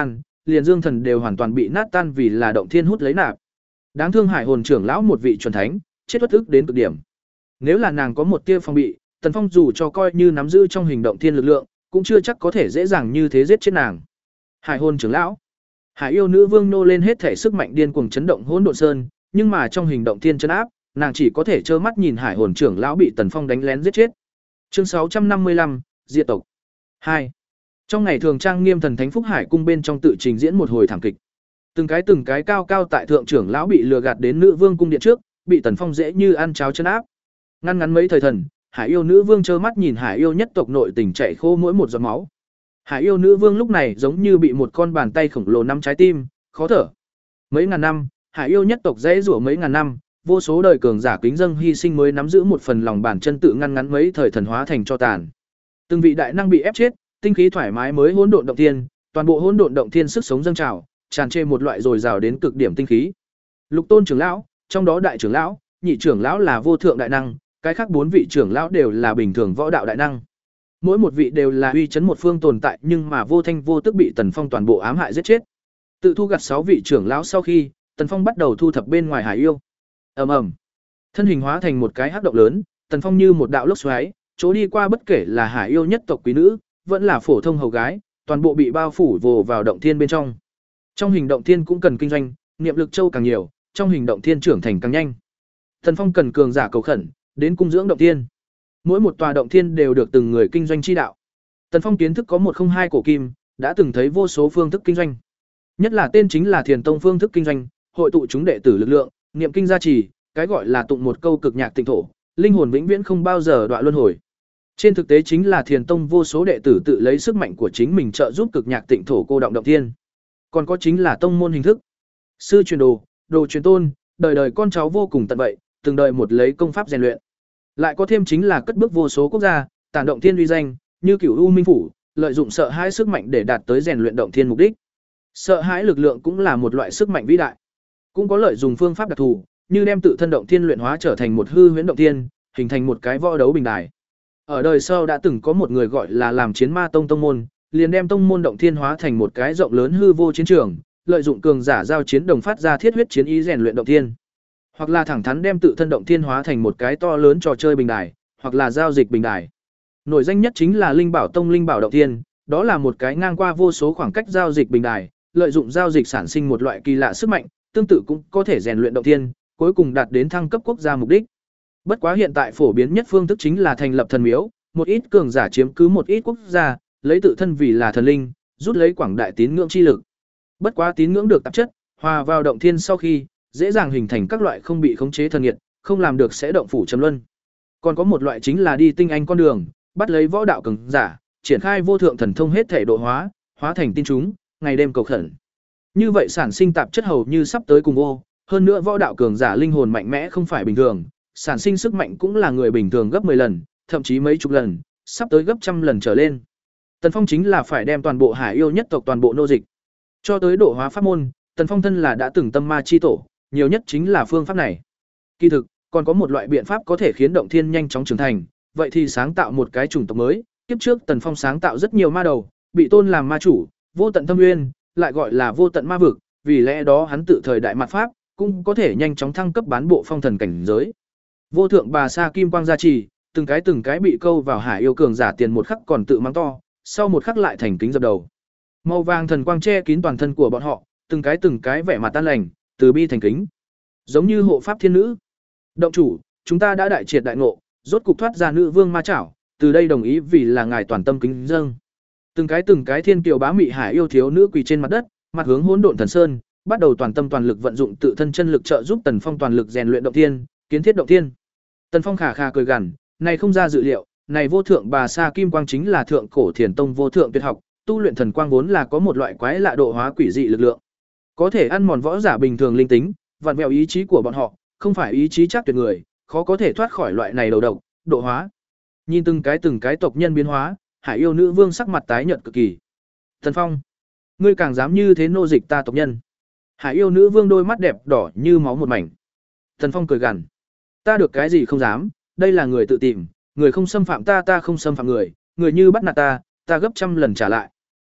liền dương thần đều hoàn toàn bị nát tan vì là động thiên hút lấy nạp. Đáng thương hải hồn trưởng lão một vị chuẩn thánh, chết uất ức đến cực điểm. Nếu là nàng có một tia phòng bị, Tần Phong dù cho coi như nắm giữ trong hình động thiên lực lượng, cũng chưa chắc có thể dễ dàng như thế giết chết nàng. Hải hồn trưởng lão, Hải yêu nữ vương nô lên hết thể sức mạnh điên cuồng chấn động hỗn độn sơn, nhưng mà trong hình động thiên chấn áp, nàng chỉ có thể trơ mắt nhìn Hải hồn trưởng lão bị Tần Phong đánh lén giết chết. Chương sáu trăm năm mươi lăm, diệt tộc. hai. Trong ngày thường trang nghiêm thần thánh phúc hải cung bên trong tự trình diễn một hồi thảm kịch. Từng cái từng cái cao cao tại thượng trưởng lão bị lừa gạt đến nữ vương cung điện trước, bị Tần Phong dễ như ăn cháo chân áp. Ngăn ngắn mấy thời thần, Hải yêu nữ vương trơ mắt nhìn Hải yêu nhất tộc nội tình chảy khô mỗi một giọt máu. Hải yêu nữ vương lúc này giống như bị một con bàn tay khổng lồ nắm trái tim, khó thở. Mấy ngàn năm, Hải yêu nhất tộc dễ rủa mấy ngàn năm, vô số đời cường giả kính dâng hy sinh mới nắm giữ một phần lòng bản chân tự ngăn ngắn mấy thời thần hóa thành cho tàn. Từng vị đại năng bị ép chết, tinh khí thoải mái mới hỗn độn động thiên, toàn bộ hỗn độn động thiên sức sống dâng trào, tràn trề một loại dồi dào đến cực điểm tinh khí. Lục Tôn trưởng lão, trong đó đại trưởng lão, nhị trưởng lão là vô thượng đại năng, cái khác bốn vị trưởng lão đều là bình thường võ đạo đại năng. Mỗi một vị đều là uy chấn một phương tồn tại, nhưng mà vô thanh vô tức bị Tần Phong toàn bộ ám hại giết chết. Tự thu gặt sáu vị trưởng lão sau khi, Tần Phong bắt đầu thu thập bên ngoài Hải yêu. Ầm ầm. Thân hình hóa thành một cái hắc động lớn, Tần Phong như một đạo lốc xoáy, chỗ đi qua bất kể là Hải yêu nhất tộc quý nữ, vẫn là phổ thông hầu gái, toàn bộ bị bao phủ vồ vào động thiên bên trong. Trong hình động thiên cũng cần kinh doanh, niệm lực châu càng nhiều, trong hình động thiên trưởng thành càng nhanh. Tần Phong cần cường giả cầu khẩn, đến cung dưỡng động thiên. Mỗi một tòa động thiên đều được từng người kinh doanh chi đạo. Tần Phong kiến thức có một không hai cổ kim, đã từng thấy vô số phương thức kinh doanh. Nhất là tên chính là Thiền Tông phương thức kinh doanh, hội tụ chúng đệ tử lực lượng, niệm kinh gia trì, cái gọi là tụng một câu cực nhạc tịnh thổ, linh hồn vĩnh viễn không bao giờ đọa luân hồi. Trên thực tế chính là Thiền Tông vô số đệ tử tự lấy sức mạnh của chính mình trợ giúp cực nhạc tịnh thổ cô động động thiên. Còn có chính là tông môn hình thức. Sư truyền đồ, đồ truyền tôn, đời đời con cháu vô cùng tận vậy, từng đời một lấy công pháp rèn luyện. Lại có thêm chính là cất bước vô số quốc gia, tản động thiên uy danh, như Cửu U Minh phủ, lợi dụng sợ hãi sức mạnh để đạt tới rèn luyện động thiên mục đích. Sợ hãi lực lượng cũng là một loại sức mạnh vĩ đại. Cũng có lợi dùng phương pháp đặc thù, như đem tự thân động thiên luyện hóa trở thành một hư huyễn động thiên, hình thành một cái võ đấu bình đài. Ở đời sau đã từng có một người gọi là làm chiến ma tông tông môn, liền đem tông môn động thiên hóa thành một cái rộng lớn hư vô chiến trường, lợi dụng cường giả giao chiến đồng phát ra thiết huyết chiến ý rèn luyện động thiên. Hoặc là thẳng thắn đem tự thân động thiên hóa thành một cái to lớn trò chơi bình đài, hoặc là giao dịch bình đài. Nổi danh nhất chính là Linh Bảo Tông Linh Bảo động thiên, đó là một cái ngang qua vô số khoảng cách giao dịch bình đài, lợi dụng giao dịch sản sinh một loại kỳ lạ sức mạnh, tương tự cũng có thể rèn luyện động thiên, cuối cùng đạt đến thăng cấp quốc gia mục đích. Bất quá hiện tại phổ biến nhất phương thức chính là thành lập thần miếu, một ít cường giả chiếm cứ một ít quốc gia, lấy tự thân vì là thần linh, rút lấy quảng đại tín ngưỡng chi lực. Bất quá tín ngưỡng được tạp chất, hòa vào động thiên sau khi, dễ dàng hình thành các loại không bị khống chế thần nghiệt, không làm được sẽ động phủ trầm luân. Còn có một loại chính là đi tinh anh con đường, bắt lấy võ đạo cường giả, triển khai vô thượng thần thông hết thể độ hóa, hóa thành tin chúng, ngày đêm cầu khẩn. Như vậy sản sinh tạp chất hầu như sắp tới cùng ô, hơn nữa võ đạo cường giả linh hồn mạnh mẽ không phải bình thường, sản sinh sức mạnh cũng là người bình thường gấp mười lần, thậm chí mấy chục lần, sắp tới gấp trăm lần trở lên. Tần Phong chính là phải đem toàn bộ Hải yêu nhất tộc toàn bộ nô dịch. Cho tới độ hóa pháp môn, Tần Phong thân là đã từng tâm ma chi tổ, nhiều nhất chính là phương pháp này. Kỳ thực, còn có một loại biện pháp có thể khiến động thiên nhanh chóng trưởng thành, vậy thì sáng tạo một cái chủng tộc mới. Kiếp trước Tần Phong sáng tạo rất nhiều ma đầu, bị tôn làm ma chủ, vô tận thâm nguyên, lại gọi là vô tận ma vực, vì lẽ đó hắn tự thời đại mặt pháp, cũng có thể nhanh chóng thăng cấp bán bộ phong thần cảnh giới. Vô thượng bà sa kim quang gia trì, từng cái từng cái bị câu vào Hải yêu cường giả tiền một khắc còn tự mắng to, sau một khắc lại thành kính dập đầu. Màu vàng thần quang che kín toàn thân của bọn họ, từng cái từng cái vẻ mặt tan lành, từ bi thành kính, giống như hộ pháp thiên nữ. Động chủ, chúng ta đã đại triệt đại ngộ, rốt cục thoát ra nữ vương ma chảo, từ đây đồng ý vì là ngài toàn tâm kính dâng. Từng cái từng cái thiên kiều bá mị Hải yêu thiếu nữ quỳ trên mặt đất, mặt hướng hỗn độn thần sơn, bắt đầu toàn tâm toàn lực vận dụng tự thân chân lực trợ giúp Tần Phong toàn lực rèn luyện động thiên, kiến thiết động thiên. Tần Phong khà khà cười gằn, này không ra dự liệu, này vô thượng bà sa kim quang chính là thượng cổ thiền tông vô thượng tuyệt học, tu luyện thần quang vốn là có một loại quái lạ độ hóa quỷ dị lực lượng, có thể ăn mòn võ giả bình thường linh tính, vặn vẹo ý chí của bọn họ, không phải ý chí chắc tuyệt người, khó có thể thoát khỏi loại này đầu độc, độ hóa. Nhìn từng cái từng cái tộc nhân biến hóa, Hải yêu nữ vương sắc mặt tái nhợt cực kỳ. Tần Phong, ngươi càng dám như thế nô dịch ta tộc nhân. Hải yêu nữ vương đôi mắt đẹp đỏ như máu một mảnh. Tần Phong cười gằn, ta được cái gì không dám, đây là người tự tìm, người không xâm phạm ta ta không xâm phạm người, người như bắt nạt ta, ta gấp trăm lần trả lại.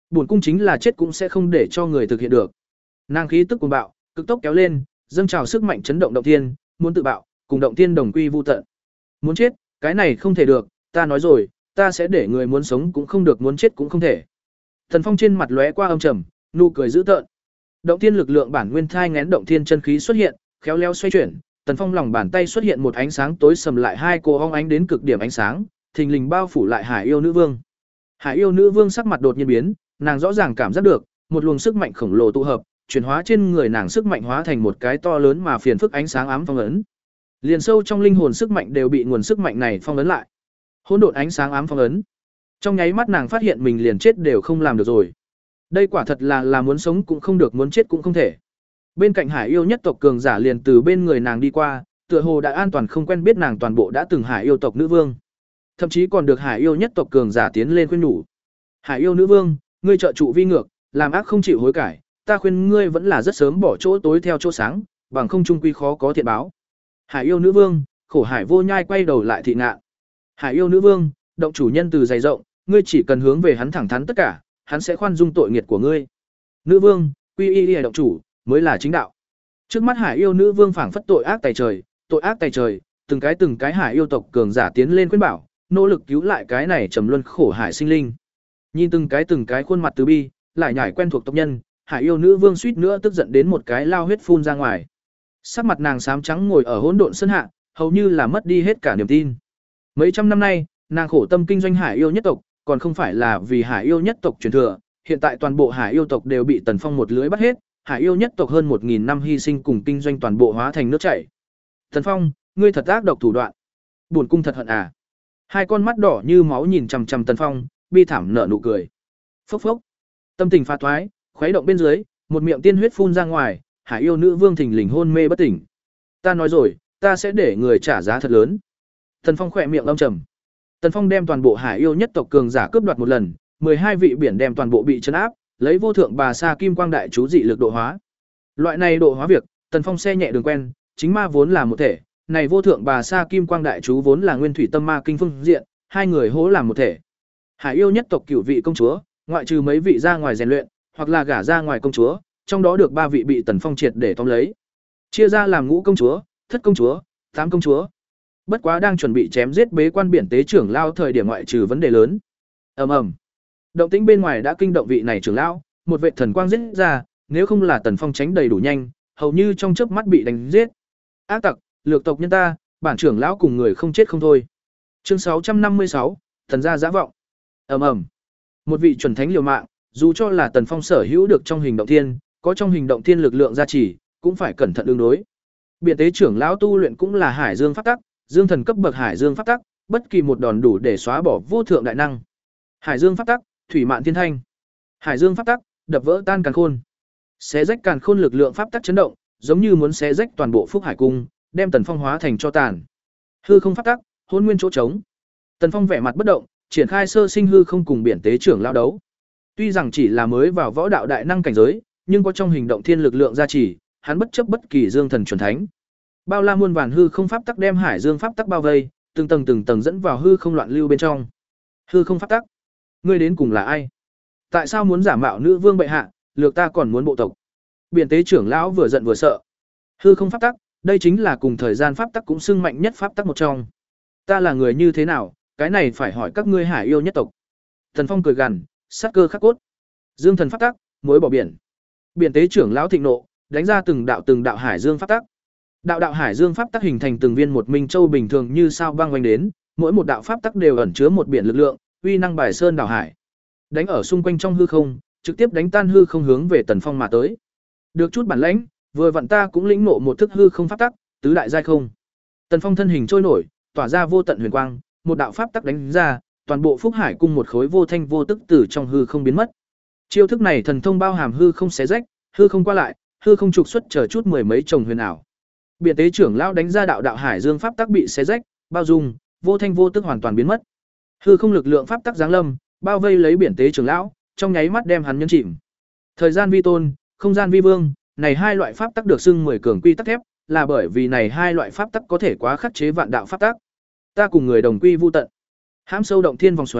Bổn cung chính là chết cũng sẽ không để cho người thực hiện được. Nàng khí tức cuồng bạo, cực tốc kéo lên, dâng trào sức mạnh chấn động động thiên, muốn tự bạo, cùng động thiên đồng quy vu tận. Muốn chết, cái này không thể được, ta nói rồi, ta sẽ để người muốn sống cũng không được, muốn chết cũng không thể. Thần Phong trên mặt lóe qua âm trầm, nụ cười dữ tợn. Động thiên lực lượng bản nguyên thai nghén động thiên chân khí xuất hiện, khéo léo xoay chuyển, Tần Phong lòng bàn tay xuất hiện một ánh sáng tối sầm lại hai cô ong ánh đến cực điểm ánh sáng, thình lình bao phủ lại Hải Yêu Nữ Vương. Hải Yêu Nữ Vương sắc mặt đột nhiên biến, nàng rõ ràng cảm giác được một luồng sức mạnh khổng lồ tụ hợp, chuyển hóa trên người nàng sức mạnh hóa thành một cái to lớn mà phiền phức ánh sáng ám phong ấn. Liền sâu trong linh hồn sức mạnh đều bị nguồn sức mạnh này phong ấn lại. Hỗn độn ánh sáng ám phong ấn. Trong nháy mắt nàng phát hiện mình liền chết đều không làm được rồi. Đây quả thật là là muốn sống cũng không được, muốn chết cũng không thể. Bên cạnh Hải Yêu nhất tộc cường giả liền từ bên người nàng đi qua, tựa hồ đã an toàn không quen biết nàng toàn bộ đã từng Hải Yêu tộc nữ vương. Thậm chí còn được Hải Yêu nhất tộc cường giả tiến lên khuyên nhủ. Hải Yêu nữ vương, ngươi trợ trụ vi ngược, làm ác không chịu hối cải, ta khuyên ngươi vẫn là rất sớm bỏ chỗ tối theo chỗ sáng, bằng không trung quy khó có thiện báo. Hải Yêu nữ vương, khổ hải vô nhai quay đầu lại thị ngạn. Hải Yêu nữ vương, động chủ nhân từ dày rộng, ngươi chỉ cần hướng về hắn thẳng thắn tất cả, hắn sẽ khoan dung tội nghiệt của ngươi. Nữ vương, quy y y động chủ mới là chính đạo. Trước mắt Hải Yêu nữ vương phảng phất tội ác tày trời, tội ác tày trời, từng cái từng cái Hải Yêu tộc cường giả tiến lên khuyên bảo, nỗ lực cứu lại cái này trầm luân khổ hải sinh linh. Nhìn từng cái từng cái khuôn mặt từ bi, lại nhảy quen thuộc tộc nhân, Hải Yêu nữ vương suýt nữa tức giận đến một cái lao huyết phun ra ngoài. Sắc mặt nàng xám trắng ngồi ở hỗn độn sơn hạ, hầu như là mất đi hết cả niềm tin. Mấy trăm năm nay, nàng khổ tâm kinh doanh Hải Yêu nhất tộc, còn không phải là vì Hải Yêu nhất tộc truyền thừa, hiện tại toàn bộ Hải Yêu tộc đều bị Tần Phong một lưới bắt hết, Hải Yêu nhất tộc hơn một nghìn năm hy sinh cùng kinh doanh toàn bộ hóa thành nước chảy. Tần Phong, ngươi thật ác độc thủ đoạn. Buồn cung thật hận à. Hai con mắt đỏ như máu nhìn chằm chằm Tần Phong, bi thảm nở nụ cười. Phốc phốc. Tâm tình pha thoái, khuấy động bên dưới, một miệng tiên huyết phun ra ngoài, Hải Yêu nữ vương thình lình hôn mê bất tỉnh. Ta nói rồi, ta sẽ để người trả giá thật lớn. Tần Phong khỏe miệng âm trầm. Tần Phong đem toàn bộ Hải Yêu nhất tộc cường giả cướp đoạt một lần, mười hai vị biển đem toàn bộ bị trấn áp, lấy vô thượng bà sa kim quang đại chú dị lực độ hóa. Loại này độ hóa việc, Tần Phong xe nhẹ đường quen, chính ma vốn là một thể, này vô thượng bà sa kim quang đại chú vốn là nguyên thủy tâm ma kinh phương diện, hai người hỗ làm một thể. Hải Yêu nhất tộc cửu vị công chúa, ngoại trừ mấy vị ra ngoài rèn luyện, hoặc là gả ra ngoài công chúa, trong đó được ba vị bị Tần Phong triệt để tóm lấy. Chia ra làm ngũ công chúa, thất công chúa, tám công chúa. Bất quá đang chuẩn bị chém giết bế quan biển tế trưởng lao thời điểm ngoại trừ vấn đề lớn. Ầm ầm. Động tĩnh bên ngoài đã kinh động vị này trưởng lão, một vệ thần quang giết ra, nếu không là Tần Phong tránh đầy đủ nhanh, hầu như trong chớp mắt bị đánh giết. Ác tặc, lược tộc nhân ta, bản trưởng lão cùng người không chết không thôi. Chương sáu trăm năm mươi sáu, thần gia dã vọng. Ầm ầm. Một vị chuẩn thánh liều mạng, dù cho là Tần Phong sở hữu được trong hình động thiên, có trong hình động thiên lực lượng gia trì, cũng phải cẩn thận ứng đối. Biển tế trưởng lão tu luyện cũng là Hải Dương pháp tắc, Dương thần cấp bậc Hải Dương pháp tắc, bất kỳ một đòn đủ để xóa bỏ vô thượng đại năng. Hải Dương pháp tắc, thủy mạn thiên thanh. Hải Dương pháp tắc, đập vỡ tan càn khôn. Xé rách càn khôn lực lượng pháp tắc chấn động, giống như muốn xé rách toàn bộ Phúc Hải cung, đem Tần Phong hóa thành cho tàn. Hư không pháp tắc, hôn nguyên chỗ trống. Tần Phong vẻ mặt bất động, triển khai sơ sinh hư không cùng biển tế trưởng lao đấu. Tuy rằng chỉ là mới vào võ đạo đại năng cảnh giới, nhưng có trong hình động thiên lực lượng gia trì, hắn bất chấp bất kỳ dương thần chuẩn thánh. Bao la muôn vàn hư không pháp tắc đem Hải Dương pháp tắc bao vây, từng tầng từng tầng dẫn vào hư không loạn lưu bên trong. Hư không pháp tắc, ngươi đến cùng là ai? Tại sao muốn giả mạo nữ vương bệ hạ, lược ta còn muốn bộ tộc? Biển tế trưởng lão vừa giận vừa sợ. Hư không pháp tắc, đây chính là cùng thời gian pháp tắc cũng xưng mạnh nhất pháp tắc một trong. Ta là người như thế nào, cái này phải hỏi các ngươi Hải Yêu nhất tộc. Tần Phong cười gằn, sát cơ khắc cốt. Dương thần pháp tắc, muối bỏ biển. Biển tế trưởng lão thịnh nộ, đánh ra từng đạo từng đạo Hải Dương pháp tắc. Đạo đạo Hải Dương pháp tắc hình thành từng viên một minh châu bình thường như sao băng vành đến, mỗi một đạo pháp tắc đều ẩn chứa một biển lực lượng, uy năng bài sơn đảo hải. Đánh ở xung quanh trong hư không, trực tiếp đánh tan hư không hướng về Tần Phong mà tới. Được chút bản lãnh, vừa vặn ta cũng lĩnh ngộ một thức hư không pháp tắc, tứ đại giai không. Tần Phong thân hình trôi nổi, tỏa ra vô tận huyền quang, một đạo pháp tắc đánh ra, toàn bộ Phúc Hải cung một khối vô thanh vô tức từ trong hư không biến mất. Chiêu thức này thần thông bao hàm hư không xé rách, hư không qua lại, hư không trục xuất chờ chút mười mấy chồng huyền ảo. Biển tế trưởng lão đánh ra đạo đạo Hải Dương pháp tắc bị xé rách, bao dung, vô thanh vô tức hoàn toàn biến mất. Hư không lực lượng pháp tắc giáng lâm, bao vây lấy biển tế trưởng lão, trong nháy mắt đem hắn nhấn chìm. Thời gian vi tôn, không gian vi vương, này hai loại pháp tắc được xưng mười cường quy tắc thép, là bởi vì này hai loại pháp tắc có thể quá khắc chế vạn đạo pháp tắc. Ta cùng người đồng quy vu tận. Hãm sâu động thiên vòng xoáy,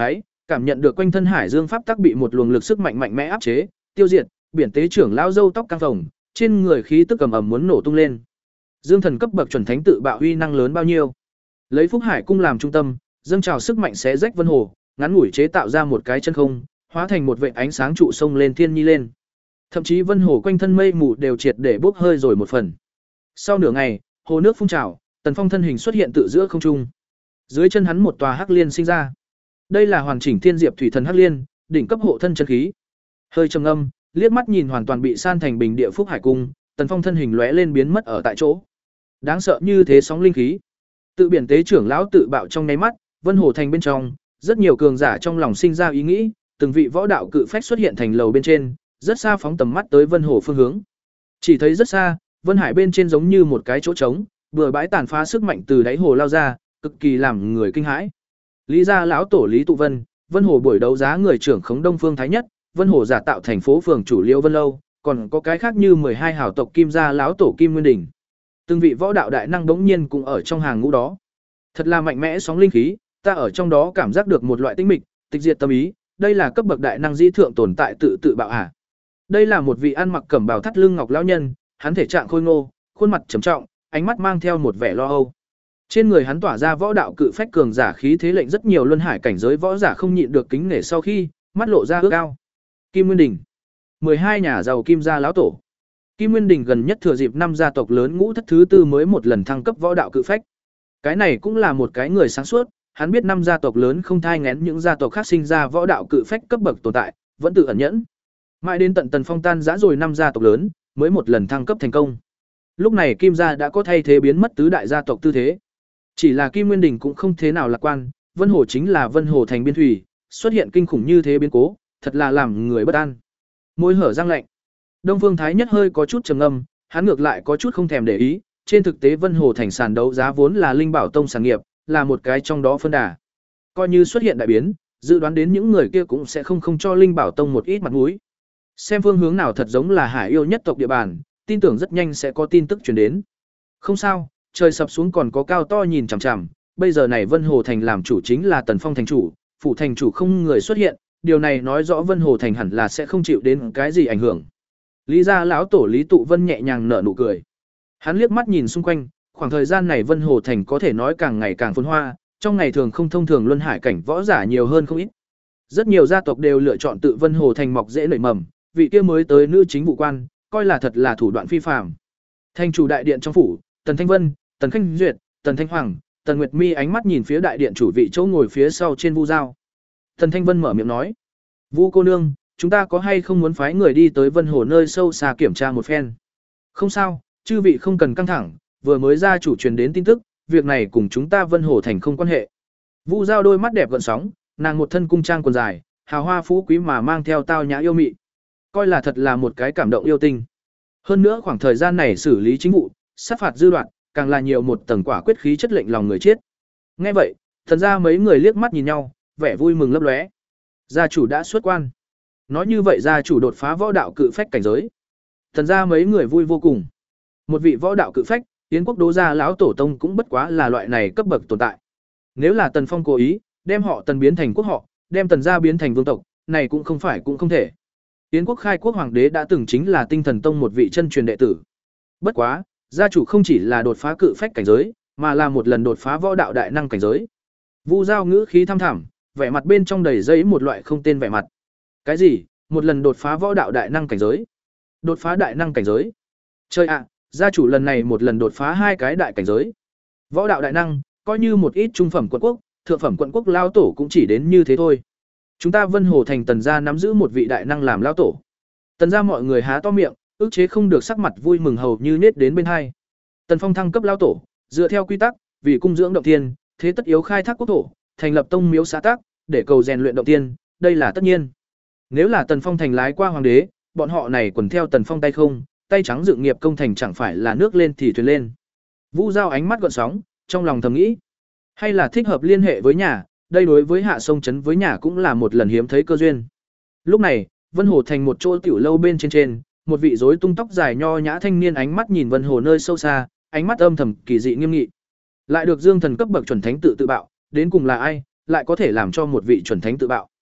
Cảm nhận được quanh thân hải dương pháp tắc bị một luồng lực sức mạnh mạnh mẽ áp chế, tiêu diệt, biển tế trưởng lão râu tóc căng phồng, trên người khí tức ầm ầm muốn nổ tung lên. Dương thần cấp bậc chuẩn thánh tự bạo uy năng lớn bao nhiêu? Lấy Phúc Hải cung làm trung tâm, dâng trào sức mạnh xé rách vân hồ, ngắn ngủi chế tạo ra một cái chân không, hóa thành một vệt ánh sáng trụ sông lên thiên nhi lên. Thậm chí vân hồ quanh thân mây mù đều triệt để bốc hơi rồi một phần. Sau nửa ngày, hồ nước phun trào, Tần Phong thân hình xuất hiện tự giữa không trung. Dưới chân hắn một tòa hắc liên sinh ra. Đây là hoàn chỉnh thiên diệp thủy thần hắc liên, đỉnh cấp hộ thân chân khí. Hơi trầm ngâm, liếc mắt nhìn hoàn toàn bị san thành bình địa Phúc Hải cung, Tần Phong thân hình lóe lên biến mất ở tại chỗ. Đáng sợ như thế sóng linh khí. Tự biển tế trưởng lão tự bạo trong nháy mắt, vân hồ thành bên trong, rất nhiều cường giả trong lòng sinh ra ý nghĩ, từng vị võ đạo cự phách xuất hiện thành lầu bên trên, rất xa phóng tầm mắt tới vân hồ phương hướng. Chỉ thấy rất xa, vân hải bên trên giống như một cái chỗ trống, bừa bãi tàn phá sức mạnh từ đáy hồ lao ra, cực kỳ làm người kinh hãi. Lý gia lão tổ Lý Tụ Vân, vân hồ buổi đấu giá người trưởng khống Đông Phương Thái Nhất, vân hồ giả tạo thành phố phường chủ Liễu Vân Lâu, còn có cái khác như mười hai hào tộc Kim gia lão tổ Kim Nguyên Đình. Từng vị võ đạo đại năng bỗng nhiên cũng ở trong hàng ngũ đó. Thật là mạnh mẽ sóng linh khí, ta ở trong đó cảm giác được một loại tinh mịch, tịch diệt tâm ý, đây là cấp bậc đại năng di thượng tồn tại tự tự bạo hả? Đây là một vị ăn mặc cẩm bào thắt lưng ngọc lão nhân, hắn thể trạng khôi ngô, khuôn mặt trầm trọng, ánh mắt mang theo một vẻ lo âu. Trên người hắn tỏa ra võ đạo cự phách cường giả khí thế lệnh rất nhiều luân hải cảnh giới võ giả không nhịn được kính nể sau khi, mắt lộ ra ước ao. Kim Nguyên Đình, mười hai nhà giàu Kim gia lão tổ. Kim Nguyên Đình gần nhất thừa dịp năm gia tộc lớn ngũ thất thứ tư mới một lần thăng cấp võ đạo cự phách. Cái này cũng là một cái người sáng suốt, hắn biết năm gia tộc lớn không thai nghén những gia tộc khác sinh ra võ đạo cự phách cấp bậc tồn tại, vẫn tự ẩn nhẫn. Mãi đến tận Tần Phong tan rã rồi năm gia tộc lớn, mới một lần thăng cấp thành công. Lúc này Kim gia đã có thay thế biến mất tứ đại gia tộc tư thế. Chỉ là Kim Nguyên Đình cũng không thế nào lạc quan, Vân Hồ chính là Vân Hồ thành biên thủy, xuất hiện kinh khủng như thế biến cố, thật là làm người bất an. Môi hở răng lạnh. Đông Phương Thái Nhất hơi có chút trầm ngâm, hắn ngược lại có chút không thèm để ý, trên thực tế Vân Hồ thành sàn đấu giá vốn là Linh Bảo Tông sản nghiệp, là một cái trong đó phân đà. Coi như xuất hiện đại biến, dự đoán đến những người kia cũng sẽ không không cho Linh Bảo Tông một ít mặt mũi. Xem phương hướng nào thật giống là Hải Yêu nhất tộc địa bàn, tin tưởng rất nhanh sẽ có tin tức truyền đến. Không sao, trời sập xuống còn có cao to nhìn chằm chằm, bây giờ này Vân Hồ thành làm chủ chính là Tần Phong thành chủ, phủ thành chủ không người xuất hiện, điều này nói rõ Vân Hồ thành hẳn là sẽ không chịu đến cái gì ảnh hưởng. Lý gia lão tổ Lý Tụ Vân nhẹ nhàng nở nụ cười. Hắn liếc mắt nhìn xung quanh, khoảng thời gian này Vân Hồ thành có thể nói càng ngày càng phồn hoa, trong ngày thường không thông thường luân hải cảnh võ giả nhiều hơn không ít. Rất nhiều gia tộc đều lựa chọn tự Vân Hồ thành mọc dễ nảy mầm, vị kia mới tới nữ chính vụ quan, coi là thật là thủ đoạn phi phàm. Thành chủ đại điện trong phủ, Tần Thanh Vân, Tần Khanh Duyệt, Tần Thanh Hoàng, Tần Nguyệt Mi ánh mắt nhìn phía đại điện chủ vị chỗ ngồi phía sau trên Vu Giao. Tần Thanh Vân mở miệng nói: "Vu cô nương, chúng ta có hay không muốn phái người đi tới Vân Hồ nơi sâu xa kiểm tra một phen?" "Không sao, chư vị không cần căng thẳng, vừa mới gia chủ truyền đến tin tức, việc này cùng chúng ta Vân Hồ thành không quan hệ." Vu Giao đôi mắt đẹp gợn sóng, nàng một thân cung trang quần dài, hào hoa phú quý mà mang theo tao nhã yêu mị, coi là thật là một cái cảm động yêu tinh. Hơn nữa khoảng thời gian này xử lý chính vụ, sát phạt dư đoạn, càng là nhiều một tầng quả quyết khí chất lệnh lòng người chết. Nghe vậy, thần ra mấy người liếc mắt nhìn nhau, vẻ vui mừng lấp lóe. Gia chủ đã xuất quan. Nói như vậy gia chủ đột phá võ đạo cự phách cảnh giới. Thần ra mấy người vui vô cùng. Một vị võ đạo cự phách, Yến quốc đô gia lão tổ tông cũng bất quá là loại này cấp bậc tồn tại. Nếu là Tần Phong cố ý, đem họ Tần biến thành quốc họ, đem Tần gia biến thành vương tộc, này cũng không phải cũng không thể. Yến quốc khai quốc hoàng đế đã từng chính là Tinh Thần Tông một vị chân truyền đệ tử. Bất quá, gia chủ không chỉ là đột phá cự phách cảnh giới, mà là một lần đột phá võ đạo đại năng cảnh giới. Vu Giao ngữ khí thâm thẳm, vẻ mặt bên trong đầy dẫy một loại không tên vẻ mặt. Cái gì? Một lần đột phá võ đạo đại năng cảnh giới? Đột phá đại năng cảnh giới? Chơi ạ, gia chủ lần này một lần đột phá hai cái đại cảnh giới. Võ đạo đại năng, coi như một ít trung phẩm quận quốc, thượng phẩm quận quốc lao tổ cũng chỉ đến như thế thôi. Chúng ta Vân Hồ thành Tần gia nắm giữ một vị đại năng làm lao tổ. Tần gia mọi người há to miệng, ức chế không được sắc mặt vui mừng hầu như nết đến bên hai. Tần Phong thăng cấp lao tổ, dựa theo quy tắc, vì cung dưỡng động thiên, thế tất yếu khai thác quốc thổ, thành lập tông miếu xã tác, để cầu rèn luyện động thiên, đây là tất nhiên. Nếu là Tần Phong thành lái qua hoàng đế, bọn họ này quần theo Tần Phong tay không, tay trắng dự nghiệp công thành chẳng phải là nước lên thì thuyền lên. Vu Giao ánh mắt gợn sóng, trong lòng thầm nghĩ, hay là thích hợp liên hệ với nhà, đây đối với hạ sông trấn với nhà cũng là một lần hiếm thấy cơ duyên. Lúc này, Vân Hồ thành một chỗ tiểu lâu bên trên trên, một vị rối tung tóc dài nho nhã thanh niên ánh mắt nhìn Vân Hồ nơi sâu xa, ánh mắt âm thầm kỳ dị nghiêm nghị. Lại được Dương thần cấp bậc chuẩn thánh tự tự bạo, đến cùng là ai, lại có thể làm cho một vị chuẩn thánh tự bạo,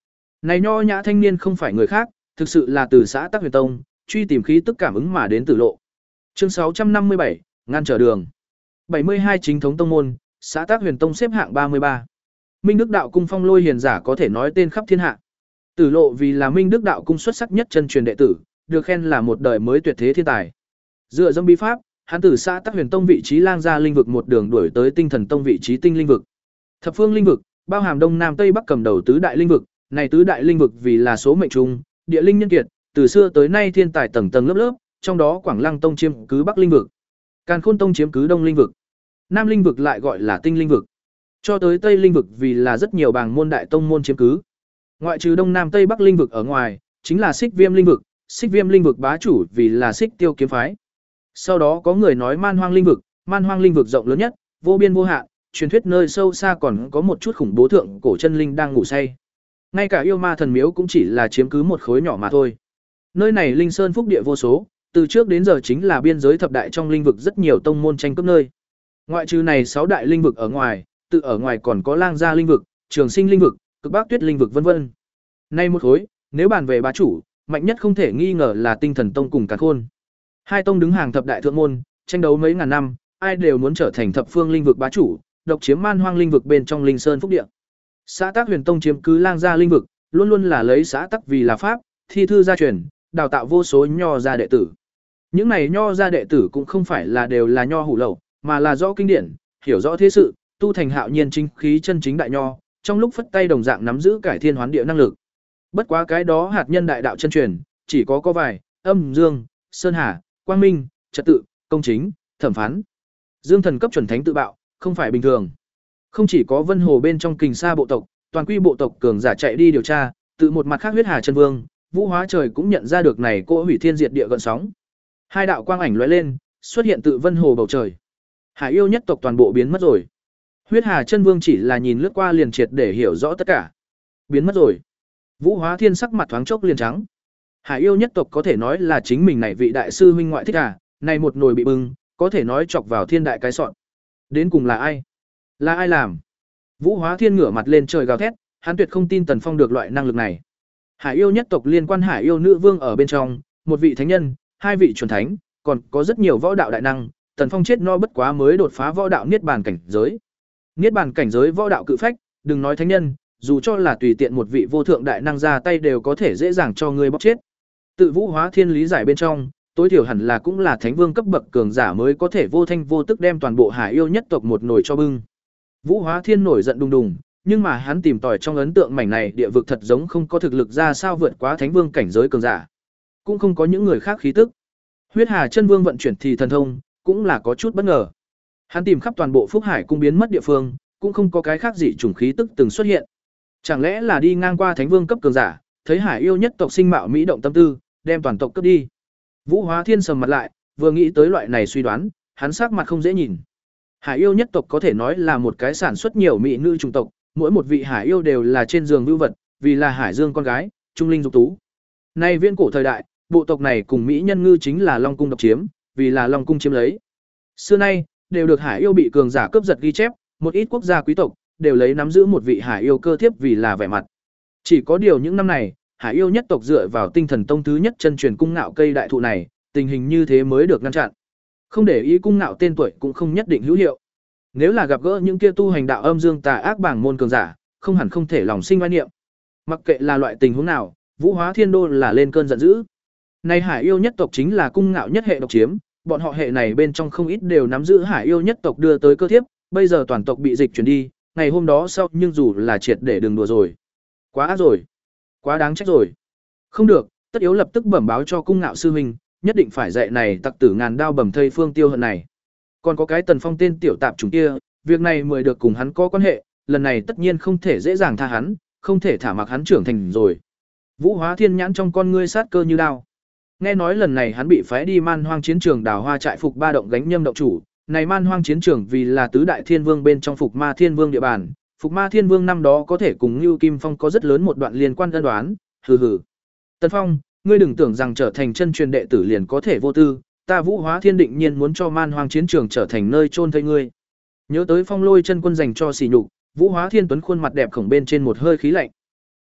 Này nho nhã thanh niên không phải người khác, thực sự là từ xã Tắc Huyền Tông, truy tìm khí tức cảm ứng mà đến Tử Lộ. Chương sáu trăm năm mươi bảy, ngăn trở đường. bảy mươi hai chính thống tông môn, xã Tắc Huyền Tông xếp hạng ba mươi ba. Minh Đức Đạo cung phong lôi hiền giả có thể nói tên khắp thiên hạ. Tử Lộ vì là Minh Đức Đạo cung xuất sắc nhất chân truyền đệ tử, được khen là một đời mới tuyệt thế thiên tài. Dựa dẫm bí pháp, hắn từ xã Tắc Huyền Tông vị trí lang gia linh vực một đường đuổi tới Tinh Thần Tông vị trí tinh linh vực. Thập phương linh vực, bao hàm đông nam tây bắc cầm đầu tứ đại linh vực, này tứ đại linh vực vì là số mệnh chung, địa linh nhân kiệt, từ xưa tới nay thiên tài tầng tầng lớp lớp, trong đó Quảng Lăng Tông chiếm cứ Bắc linh vực, Càn Khôn Tông chiếm cứ Đông linh vực, Nam linh vực lại gọi là Tinh linh vực, cho tới Tây linh vực vì là rất nhiều bảng môn đại tông môn chiếm cứ. Ngoại trừ Đông Nam Tây Bắc linh vực ở ngoài, chính là Xích Viêm linh vực, Xích Viêm linh vực bá chủ vì là Xích Tiêu kiếm phái. Sau đó có người nói Man Hoang linh vực, Man Hoang linh vực rộng lớn nhất, vô biên vô hạn, truyền thuyết nơi sâu xa còn có một chút khủng bố thượng cổ chân linh đang ngủ say. Ngay cả yêu ma thần miếu cũng chỉ là chiếm cứ một khối nhỏ mà thôi. Nơi này linh sơn phúc địa vô số, từ trước đến giờ chính là biên giới thập đại trong linh vực rất nhiều tông môn tranh cướp nơi. Ngoại trừ này sáu đại linh vực ở ngoài, tự ở ngoài còn có Lang Gia linh vực, Trường Sinh linh vực, Cực Bắc Tuyết linh vực vân vân. Nay một khối, nếu bàn về bá chủ, mạnh nhất không thể nghi ngờ là Tinh Thần Tông cùng Càn Khôn. Hai tông đứng hàng thập đại thượng môn, tranh đấu mấy ngàn năm, ai đều muốn trở thành thập phương linh vực bá chủ, độc chiếm Man Hoang linh vực bên trong linh sơn phúc địa. Xã Tắc Huyền Tông chiếm cứ Lang Gia linh vực, luôn luôn là lấy xã Tắc vì là pháp, thi thư gia truyền, đào tạo vô số nho gia đệ tử. Những này nho gia đệ tử cũng không phải là đều là nho hủ lậu, mà là rõ kinh điển, hiểu rõ thế sự, tu thành hạo nhiên chính khí chân chính đại nho, trong lúc phất tay đồng dạng nắm giữ cải thiên hoán địa năng lực. Bất quá cái đó hạt nhân đại đạo chân truyền, chỉ có có vài, Âm Dương, Sơn Hà, Quang Minh, Trật tự, Công chính, Thẩm phán. Dương thần cấp chuẩn thánh tự bạo, không phải bình thường. Không chỉ có Vân Hồ bên trong Kình Sa bộ tộc, toàn quy bộ tộc cường giả chạy đi điều tra, tự một mặt khác Huyết Hà chân vương, Vũ Hóa Trời cũng nhận ra được này cỗ hủy thiên diệt địa gợn sóng. Hai đạo quang ảnh lóe lên, xuất hiện tự Vân Hồ bầu trời. Hải yêu nhất tộc toàn bộ biến mất rồi. Huyết Hà chân vương chỉ là nhìn lướt qua liền triệt để hiểu rõ tất cả. Biến mất rồi. Vũ Hóa Thiên sắc mặt thoáng chốc liền trắng. Hải yêu nhất tộc có thể nói là chính mình này vị đại sư huynh ngoại thích à, này một nồi bị bưng, có thể nói chọc vào thiên đại cái sọn. Đến cùng là ai? Là ai làm? Vũ Hóa Thiên ngửa mặt lên trời gào thét, hắn tuyệt không tin Tần Phong được loại năng lực này. Hải yêu nhất tộc liên quan Hải yêu nữ vương ở bên trong, một vị thánh nhân, hai vị chuẩn thánh, còn có rất nhiều võ đạo đại năng, Tần Phong chết no bất quá mới đột phá võ đạo niết bàn cảnh giới. Niết bàn cảnh giới võ đạo cự phách, đừng nói thánh nhân, dù cho là tùy tiện một vị vô thượng đại năng ra tay đều có thể dễ dàng cho ngươi bóc chết. Tự Vũ Hóa Thiên lý giải bên trong, tối thiểu hẳn là cũng là thánh vương cấp bậc cường giả mới có thể vô thanh vô tức đem toàn bộ Hải yêu nhất tộc một nồi cho bưng. Vũ Hóa Thiên nổi giận đùng đùng, nhưng mà hắn tìm tòi trong ấn tượng mảnh này địa vực thật giống không có thực lực ra sao vượt quá thánh vương cảnh giới cường giả, cũng không có những người khác khí tức. Huyết Hà chân vương vận chuyển thì thần thông, cũng là có chút bất ngờ. Hắn tìm khắp toàn bộ Phúc Hải cung biến mất địa phương, cũng không có cái khác gì chủng khí tức từng xuất hiện. Chẳng lẽ là đi ngang qua thánh vương cấp cường giả, thấy Hải yêu nhất tộc sinh mạo mỹ động tâm tư, đem toàn tộc cướp đi. Vũ Hóa Thiên sầm mặt lại, vừa nghĩ tới loại này suy đoán, hắn sắc mặt không dễ nhìn. Hải yêu nhất tộc có thể nói là một cái sản xuất nhiều mỹ nữ chủng tộc, mỗi một vị hải yêu đều là trên giường vưu vật, vì là hải dương con gái, trung linh dục tú. Nay viễn cổ thời đại, bộ tộc này cùng mỹ nhân ngư chính là Long cung độc chiếm, vì là Long cung chiếm lấy. Xưa nay, đều được hải yêu bị cường giả cướp giật ghi chép, một ít quốc gia quý tộc đều lấy nắm giữ một vị hải yêu cơ thiếp vì là vẻ mặt. Chỉ có điều những năm này, hải yêu nhất tộc dựa vào Tinh Thần Tông thứ nhất chân truyền cung ngạo cây đại thụ này, tình hình như thế mới được ngăn chặn. Không để ý cung ngạo tên tuổi cũng không nhất định hữu hiệu. Nếu là gặp gỡ những kia tu hành đạo âm dương tà ác bảng môn cường giả, không hẳn không thể lòng sinh oai niệm. Mặc kệ là loại tình huống nào, Vũ Hóa Thiên đô là lên cơn giận dữ. Này hải yêu nhất tộc chính là cung ngạo nhất hệ độc chiếm, bọn họ hệ này bên trong không ít đều nắm giữ hải yêu nhất tộc đưa tới cơ thiếp, bây giờ toàn tộc bị dịch chuyển đi, ngày hôm đó sau nhưng dù là triệt để đừng đùa rồi. Quá ác rồi, quá đáng trách rồi. Không được, tất yếu lập tức bẩm báo cho cung ngạo sư huynh, nhất định phải dạy này tặc tử ngàn đao bầm thây phương tiêu hận này. Còn có cái Tần Phong tên tiểu tạp chủng kia, việc này mời được cùng hắn có quan hệ, lần này tất nhiên không thể dễ dàng tha hắn, không thể thả mặc hắn trưởng thành rồi. Vũ Hóa Thiên nhãn trong con ngươi sát cơ như đao. Nghe nói lần này hắn bị phái đi Man Hoang chiến trường đào hoa trại phục ba động gánh nhâm động chủ, này Man Hoang chiến trường vì là tứ đại thiên vương bên trong Phục Ma Thiên Vương địa bàn, Phục Ma Thiên Vương năm đó có thể cùng Nưu Kim Phong có rất lớn một đoạn liên quan ân đoán, hừ hừ. Tần Phong, ngươi đừng tưởng rằng trở thành chân truyền đệ tử liền có thể vô tư, ta Vũ Hóa Thiên định nhiên muốn cho Man Hoang chiến trường trở thành nơi chôn thây ngươi. Nhớ tới Phong Lôi chân quân dành cho sỉ nhục, Vũ Hóa Thiên tuấn khuôn mặt đẹp khổng bên trên một hơi khí lạnh.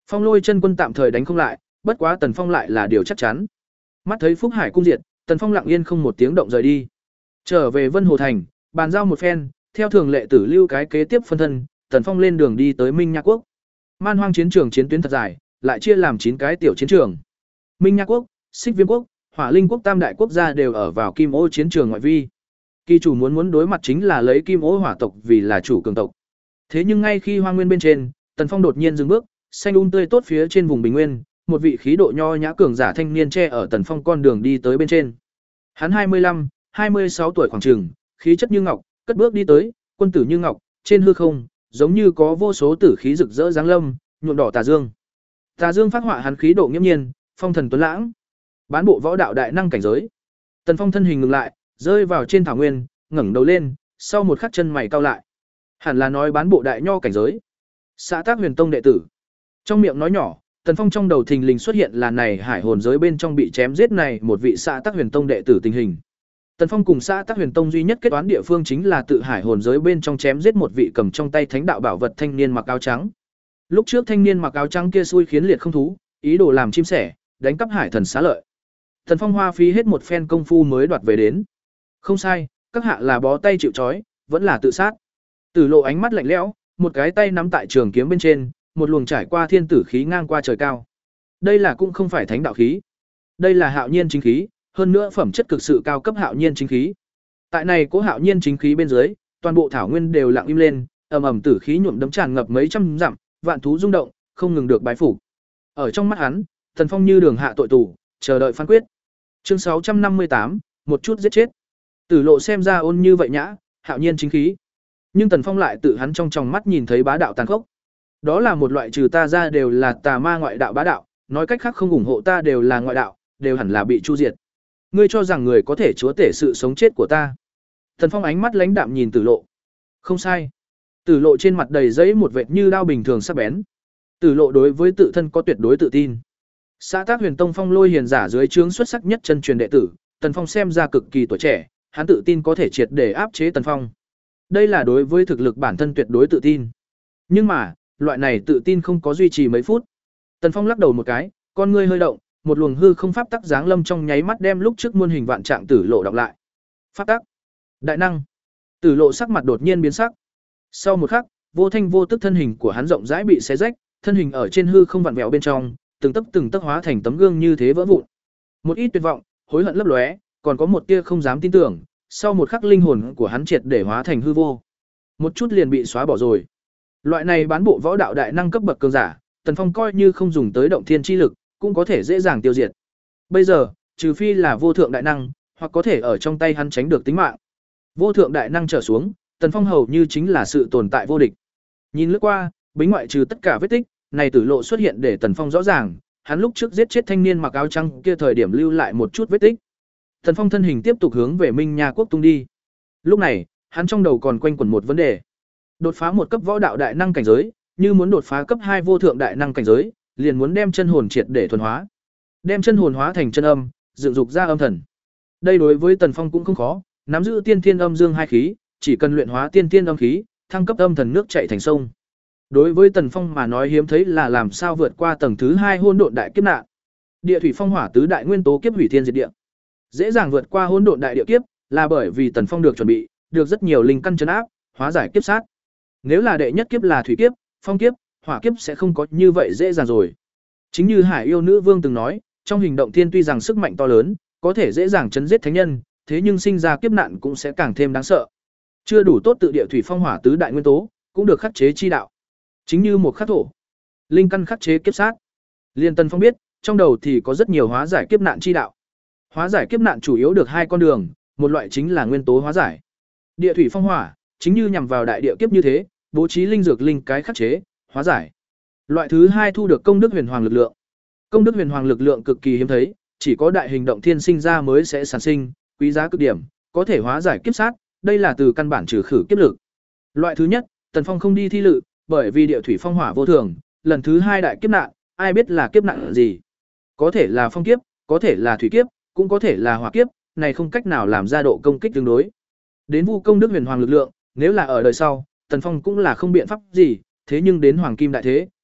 Phong Lôi chân quân tạm thời đánh không lại, bất quá Tần Phong lại là điều chắc chắn. Mắt thấy Phúc Hải cung diệt, Tần Phong lặng yên không một tiếng động rời đi. Trở về Vân Hồ thành, bàn giao một phen, theo thường lệ tử lưu cái kế tiếp phân thân, Tần Phong lên đường đi tới Minh Nha quốc. Man Hoang chiến trường chiến tuyến thật dài, lại chia làm chín cái tiểu chiến trường. Minh Nha quốc, Xích Viêm quốc, Hỏa Linh quốc tam đại quốc gia đều ở vào Kim Ô chiến trường ngoại vi. Kỳ chủ muốn muốn đối mặt chính là lấy Kim Ô hỏa tộc vì là chủ cường tộc. Thế nhưng ngay khi Hoang Nguyên bên trên, Tần Phong đột nhiên dừng bước, xanh um tươi tốt phía trên vùng bình nguyên, một vị khí độ nho nhã cường giả thanh niên che ở Tần Phong con đường đi tới bên trên. Hắn hai mươi lăm, hai mươi sáu tuổi khoảng chừng, khí chất như ngọc, cất bước đi tới, quân tử như ngọc, trên hư không, giống như có vô số tử khí rực rỡ giáng lâm, nhuộm đỏ tà dương. Tà dương phát họa hắn khí độ nghiêm nhiên, phong thần tuấn lãng. Bán bộ võ đạo đại năng cảnh giới. Tần Phong thân hình ngừng lại, rơi vào trên thảo nguyên, ngẩng đầu lên, sau một khắc chân mày cau lại. Hẳn là nói bán bộ đại nho cảnh giới. Xã Tác Huyền Tông đệ tử. Trong miệng nói nhỏ, Tần Phong trong đầu thình lình xuất hiện là này hải hồn giới bên trong bị chém giết này một vị Xã Tác Huyền Tông đệ tử tình hình. Tần Phong cùng Xã Tác Huyền Tông duy nhất kết toán địa phương chính là tự hải hồn giới bên trong chém giết một vị cầm trong tay thánh đạo bảo vật thanh niên mặc áo trắng. Lúc trước thanh niên mặc áo trắng kia xui khiến liệt không thú, ý đồ làm chim sẻ, đánh cắp hải thần xá lợi. Tần Phong hoa phí hết một phen công phu mới đoạt về đến. Không sai, các hạ là bó tay chịu trói, vẫn là tự sát. Tử Lộ ánh mắt lạnh lẽo, một cái tay nắm tại trường kiếm bên trên, một luồng trải qua thiên tử khí ngang qua trời cao. Đây là cũng không phải thánh đạo khí, đây là hạo nhiên chính khí, hơn nữa phẩm chất cực sự cao cấp hạo nhiên chính khí. Tại này cố hạo nhiên chính khí bên dưới, toàn bộ thảo nguyên đều lặng im lên, ầm ầm tử khí nhuộm đấm tràn ngập mấy trăm dặm, vạn thú rung động, không ngừng được bái phủ. Ở trong mắt hắn, Tần Phong như đường hạ tội tù, chờ đợi phán quyết. Chương sáu trăm năm mươi tám, một chút giết chết. Tử Lộ xem ra ôn như vậy nhã, hạo nhiên chính khí. Nhưng Tần Phong lại tự hắn trong tròng mắt nhìn thấy bá đạo tàn khốc. Đó là một loại trừ ta ra đều là tà ma ngoại đạo bá đạo, nói cách khác không ủng hộ ta đều là ngoại đạo, đều hẳn là bị chu diệt. Ngươi cho rằng người có thể chúa tể sự sống chết của ta? Tần Phong ánh mắt lãnh đạm nhìn Tử Lộ. Không sai. Tử Lộ trên mặt đầy giấy một vệt như đao bình thường sắc bén. Tử Lộ đối với tự thân có tuyệt đối tự tin. Xã Tác Huyền Tông Phong Lôi hiền giả dưới trướng xuất sắc nhất chân truyền đệ tử, Tần Phong xem ra cực kỳ tuổi trẻ, hắn tự tin có thể triệt để áp chế Tần Phong. Đây là đối với thực lực bản thân tuyệt đối tự tin. Nhưng mà, loại này tự tin không có duy trì mấy phút. Tần Phong lắc đầu một cái, con ngươi hơi động, một luồng hư không pháp tắc giáng lâm trong nháy mắt đem lúc trước muôn hình vạn trạng Tử Lộ đọc lại. Pháp tắc, đại năng. Tử Lộ sắc mặt đột nhiên biến sắc. Sau một khắc, vô thanh vô tức thân hình của hắn rộng rãi bị xé rách, thân hình ở trên hư không vặn vẹo bên trong, từng tấc từng tấc hóa thành tấm gương như thế vỡ vụn. Một ít tuyệt vọng, hối hận lấp lóe, còn có một tia không dám tin tưởng, sau một khắc linh hồn của hắn triệt để hóa thành hư vô. Một chút liền bị xóa bỏ rồi. Loại này bán bộ võ đạo đại năng cấp bậc cường giả, Tần Phong coi như không dùng tới động thiên chi lực, cũng có thể dễ dàng tiêu diệt. Bây giờ, trừ phi là vô thượng đại năng, hoặc có thể ở trong tay hắn tránh được tính mạng. Vô thượng đại năng trở xuống, Tần Phong hầu như chính là sự tồn tại vô địch. Nhìn lướt qua, bính ngoại trừ tất cả vết tích, này Tử Lộ xuất hiện để Tần Phong rõ ràng, hắn lúc trước giết chết thanh niên mặc áo trắng kia thời điểm lưu lại một chút vết tích. Tần Phong thân hình tiếp tục hướng về Minh Nha quốc tung đi. Lúc này, hắn trong đầu còn quanh quẩn một vấn đề. Đột phá một cấp võ đạo đại năng cảnh giới, như muốn đột phá cấp hai vô thượng đại năng cảnh giới, liền muốn đem chân hồn triệt để thuần hóa. Đem chân hồn hóa thành chân âm, dựng dục ra âm thần. Đây đối với Tần Phong cũng không khó, nắm giữ tiên thiên âm dương hai khí, chỉ cần luyện hóa tiên thiên âm khí, thăng cấp âm thần nước chảy thành sông. Đối với Tần Phong mà nói hiếm thấy là làm sao vượt qua tầng thứ hai hỗn độn đại kiếp nạn. Địa thủy phong hỏa tứ đại nguyên tố kiếp hủy thiên diệt địa. Dễ dàng vượt qua hỗn độn đại địa kiếp, là bởi vì Tần Phong được chuẩn bị, được rất nhiều linh căn trấn áp, hóa giải kiếp sát. Nếu là đệ nhất kiếp là thủy kiếp, phong kiếp, hỏa kiếp sẽ không có như vậy dễ dàng rồi. Chính như Hải Yêu Nữ Vương từng nói, trong hình động thiên tuy rằng sức mạnh to lớn, có thể dễ dàng chấn giết thánh nhân, thế nhưng sinh ra kiếp nạn cũng sẽ càng thêm đáng sợ. Chưa đủ tốt tự địa thủy phong hỏa tứ đại nguyên tố, cũng được khắc chế chi đạo. Chính như một khắc thổ, linh căn khắc chế kiếp sát. Liên Tần Phong biết, trong đầu thì có rất nhiều hóa giải kiếp nạn chi đạo. Hóa giải kiếp nạn chủ yếu được hai con đường, một loại chính là nguyên tố hóa giải. Địa thủy phong hỏa, chính như nhằm vào đại địa kiếp như thế, bố trí linh dược linh cái khắc chế, hóa giải. Loại thứ hai thu được công đức huyền hoàng lực lượng. Công đức huyền hoàng lực lượng cực kỳ hiếm thấy, chỉ có đại hình động thiên sinh ra mới sẽ sản sinh, quý giá cực điểm, có thể hóa giải kiếp sát, đây là từ căn bản trừ khử kiếp lực. Loại thứ nhất, Tần Phong không đi thi lự, bởi vì địa thủy phong hỏa vô thường, lần thứ hai đại kiếp nạn, ai biết là kiếp nạn gì? Có thể là phong kiếp, có thể là thủy kiếp, cũng có thể là hỏa kiếp, này không cách nào làm ra độ công kích tương đối. Đến vu công đức huyền hoàng lực lượng, nếu là ở đời sau, Tần Phong cũng là không biện pháp gì, thế nhưng đến hoàng kim đại thế,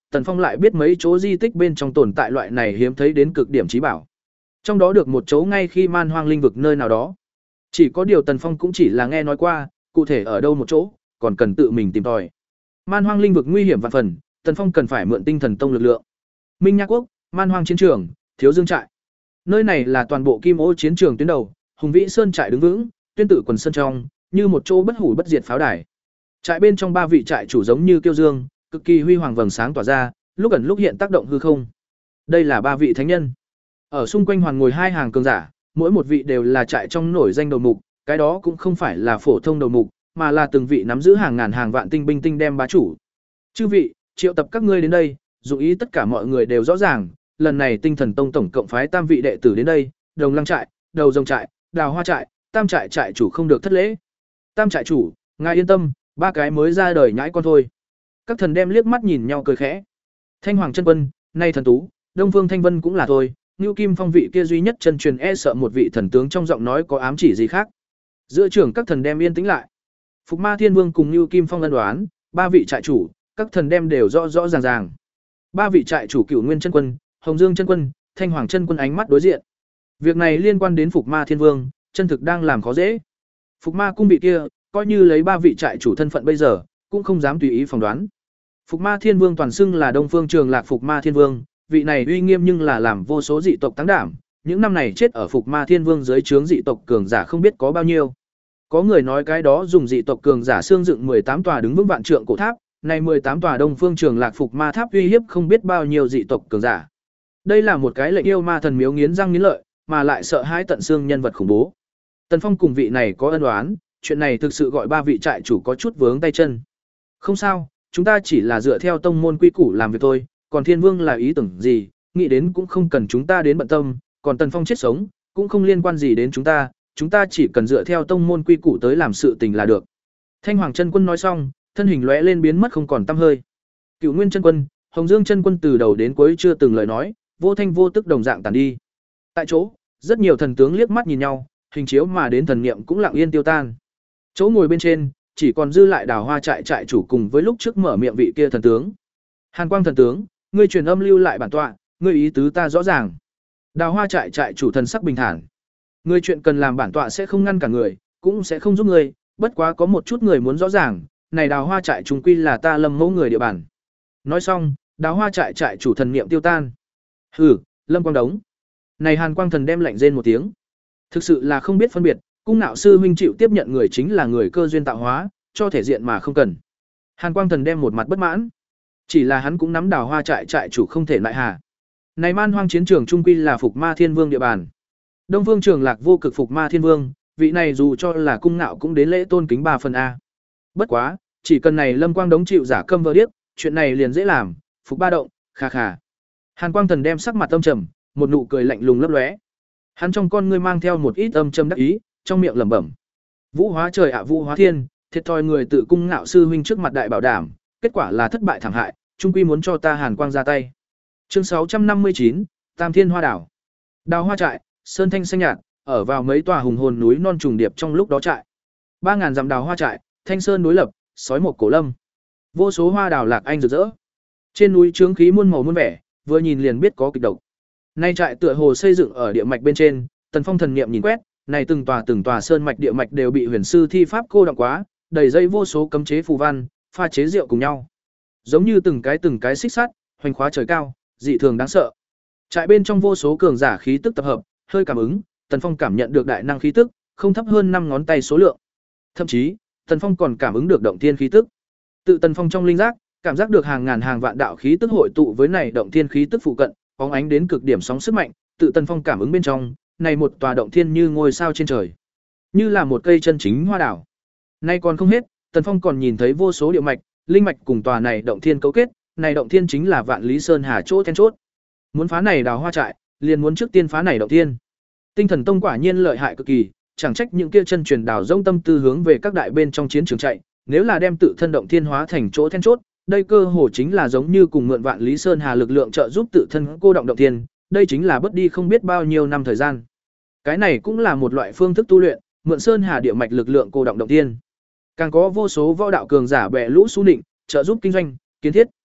Tần Phong lại biết mấy chỗ di tích bên trong tồn tại loại này hiếm thấy đến cực điểm trí bảo. Trong đó được một chỗ ngay khi Man Hoang linh vực nơi nào đó. Chỉ có điều Tần Phong cũng chỉ là nghe nói qua, cụ thể ở đâu một chỗ, còn cần tự mình tìm tòi. Man Hoang linh vực nguy hiểm vạn phần, Tần Phong cần phải mượn Tinh Thần Tông lực lượng. Minh Nha quốc, Man Hoang chiến trường, Thiếu Dương trại. Nơi này là toàn bộ Kim Ô chiến trường tuyến đầu, hùng vĩ sơn trại đứng vững, tuyên tự quần sơn trong, như một chỗ bất hủ bất diệt pháo đài. Trại bên trong ba vị trại chủ giống như kiêu dương, cực kỳ huy hoàng vầng sáng tỏa ra, lúc ẩn lúc hiện tác động hư không. Đây là ba vị thánh nhân. Ở xung quanh hoàn ngồi hai hàng cường giả, mỗi một vị đều là trại trong nổi danh đầu mục, cái đó cũng không phải là phổ thông đầu mục, mà là từng vị nắm giữ hàng ngàn hàng vạn tinh binh tinh đem bá chủ. Chư vị, triệu tập các ngươi đến đây, dụng ý tất cả mọi người đều rõ ràng, lần này Tinh Thần Tông tổng cộng phái tam vị đệ tử đến đây, Đồng Lăng trại, Đầu Rồng trại, Đào Hoa trại, tam trại trại chủ không được thất lễ. Tam trại chủ, ngài yên tâm, ba cái mới ra đời nhãi con thôi. Các thần đem liếc mắt nhìn nhau cười khẽ. Thanh Hoàng chân quân, nay thần tú, Đông Phương Thanh Vân cũng là thôi, Nưu Kim Phong vị kia duy nhất chân truyền e sợ một vị thần tướng trong giọng nói có ám chỉ gì khác. Giữa trưởng các thần đem yên tĩnh lại. Phục Ma Thiên Vương cùng Nưu Kim Phong ân đoán, ba vị trại chủ, các thần đem đều rõ rõ ràng ràng. Ba vị trại chủ Cửu Nguyên chân quân, Hồng Dương chân quân, Thanh Hoàng chân quân ánh mắt đối diện. Việc này liên quan đến Phục Ma Thiên Vương, chân thực đang làm khó dễ. Phục Ma cung bị kia, coi như lấy ba vị trại chủ thân phận bây giờ, cũng không dám tùy ý phỏng đoán. Phục Ma Thiên Vương toàn xưng là Đông Phương Trường Lạc Phục Ma Thiên Vương, vị này uy nghiêm nhưng là làm vô số dị tộc tăng đảm, những năm này chết ở Phục Ma Thiên Vương dưới trướng dị tộc cường giả không biết có bao nhiêu. Có người nói cái đó dùng dị tộc cường giả xương dựng mười tám tòa đứng vững vạn trượng cổ tháp, này mười tám tòa Đông Phương Trường Lạc Phục Ma tháp uy hiếp không biết bao nhiêu dị tộc cường giả. Đây là một cái lệnh yêu ma thần miếu nghiến răng nghiến lợi, mà lại sợ hãi tận xương nhân vật khủng bố. Tần Phong cùng vị này có ân oán, chuyện này thực sự gọi ba vị trại chủ có chút vướng tay chân. Không sao, chúng ta chỉ là dựa theo tông môn quy củ làm việc thôi, còn Thiên Vương là ý tưởng gì, nghĩ đến cũng không cần chúng ta đến bận tâm, còn Tần Phong chết sống, cũng không liên quan gì đến chúng ta, chúng ta chỉ cần dựa theo tông môn quy củ tới làm sự tình là được. Thanh Hoàng chân quân nói xong, thân hình lóe lên biến mất không còn tăm hơi. Cửu Nguyên chân quân, Hồng Dương chân quân từ đầu đến cuối chưa từng lời nói, vô thanh vô tức đồng dạng tàn đi. Tại chỗ, rất nhiều thần tướng liếc mắt nhìn nhau, hình chiếu mà đến thần niệm cũng lặng yên tiêu tan. Chỗ ngồi bên trên, chỉ còn dư lại Đào Hoa trại trại chủ cùng với lúc trước mở miệng vị kia thần tướng. Hàn Quang thần tướng, ngươi truyền âm lưu lại bản tọa, ngươi ý tứ ta rõ ràng. Đào Hoa trại trại chủ thần sắc bình thản. Ngươi chuyện cần làm bản tọa sẽ không ngăn cả người, cũng sẽ không giúp ngươi, bất quá có một chút người muốn rõ ràng, này Đào Hoa trại trùng quy là ta Lâm Mẫu người địa bàn. Nói xong, Đào Hoa trại trại chủ thần niệm tiêu tan. Hừ, Lâm Quang Đống. Này Hàn Quang thần đem lạnh rên một tiếng. Thực sự là không biết phân biệt, cung nạo sư huynh chịu tiếp nhận người chính là người cơ duyên tạo hóa, cho thể diện mà không cần. Hàn Quang thần đem một mặt bất mãn. Chỉ là hắn cũng nắm Đào Hoa trại trại chủ không thể lại hà. Này Man Hoang chiến trường trung quy là Phục Ma Thiên Vương địa bàn. Đông Phương Trường Lạc vô cực Phục Ma Thiên Vương, vị này dù cho là cung nạo cũng đến lễ tôn kính ba phần a. Bất quá, chỉ cần này Lâm Quang Đống chịu giả câm vờ điếc, chuyện này liền dễ làm, Phục ba động, khà khà. Hàn Quang thần đem sắc mặt âm trầm, một nụ cười lạnh lùng lấp lóe. Hắn trong con ngươi mang theo một ít âm trầm đắc ý, trong miệng lẩm bẩm: Vũ hóa trời ạ Vũ hóa thiên, thiệt thòi người tự cung ngạo sư huynh trước mặt đại bảo đảm, kết quả là thất bại thảm hại, trung quy muốn cho ta Hàn Quang ra tay. Chương sáu trăm năm mươi chín, Tam Thiên Hoa Đảo. Đào Hoa trại, sơn thanh xanh nhạt, ở vào mấy tòa hùng hồn núi non trùng điệp trong lúc đó trại. ba ngàn dặm Đào Hoa trại, thanh sơn đối lập, sói một cổ lâm. Vô số hoa đào lạc anh rực rỡ. Trên núi chướng khí muôn màu muôn vẻ, vừa nhìn liền biết có kịch độc. Nay trại tựa hồ xây dựng ở địa mạch bên trên, Tần Phong thần niệm nhìn quét, này từng tòa từng tòa sơn mạch địa mạch đều bị huyền sư thi pháp cô đọng quá, đầy dây vô số cấm chế phù văn, pha chế rượu cùng nhau. Giống như từng cái từng cái xích sắt, hoành khóa trời cao, dị thường đáng sợ. Trại bên trong vô số cường giả khí tức tập hợp, hơi cảm ứng, Tần Phong cảm nhận được đại năng khí tức, không thấp hơn năm ngón tay số lượng. Thậm chí, Tần Phong còn cảm ứng được động thiên khí tức. Tự Tần Phong trong linh giác, cảm giác được hàng ngàn hàng vạn đạo khí tức hội tụ với này động thiên khí tức phụ cận, bóng ánh đến cực điểm sóng sức mạnh, tự Tần Phong cảm ứng bên trong, này một tòa động thiên như ngôi sao trên trời, như là một cây chân chính hoa đảo. Nay còn không hết, Tần Phong còn nhìn thấy vô số địa mạch, linh mạch cùng tòa này động thiên cấu kết, này động thiên chính là Vạn Lý Sơn Hà chỗ then chốt. Muốn phá này Đào Hoa trại, liền muốn trước tiên phá này động thiên. Tinh Thần Tông quả nhiên lợi hại cực kỳ, chẳng trách những kia chân truyền đào rông tâm tư hướng về các đại bên trong chiến trường chạy, nếu là đem tự thân động thiên hóa thành chỗ then chốt, đây cơ hồ chính là giống như cùng mượn Vạn Lý Sơn Hà lực lượng trợ giúp tự thân cô động động thiên, đây chính là bất đi không biết bao nhiêu năm thời gian. Cái này cũng là một loại phương thức tu luyện, mượn Sơn Hà địa mạch lực lượng cô động động thiên. Càng có vô số võ đạo cường giả bè lũ xu định, trợ giúp kinh doanh, kiến thiết.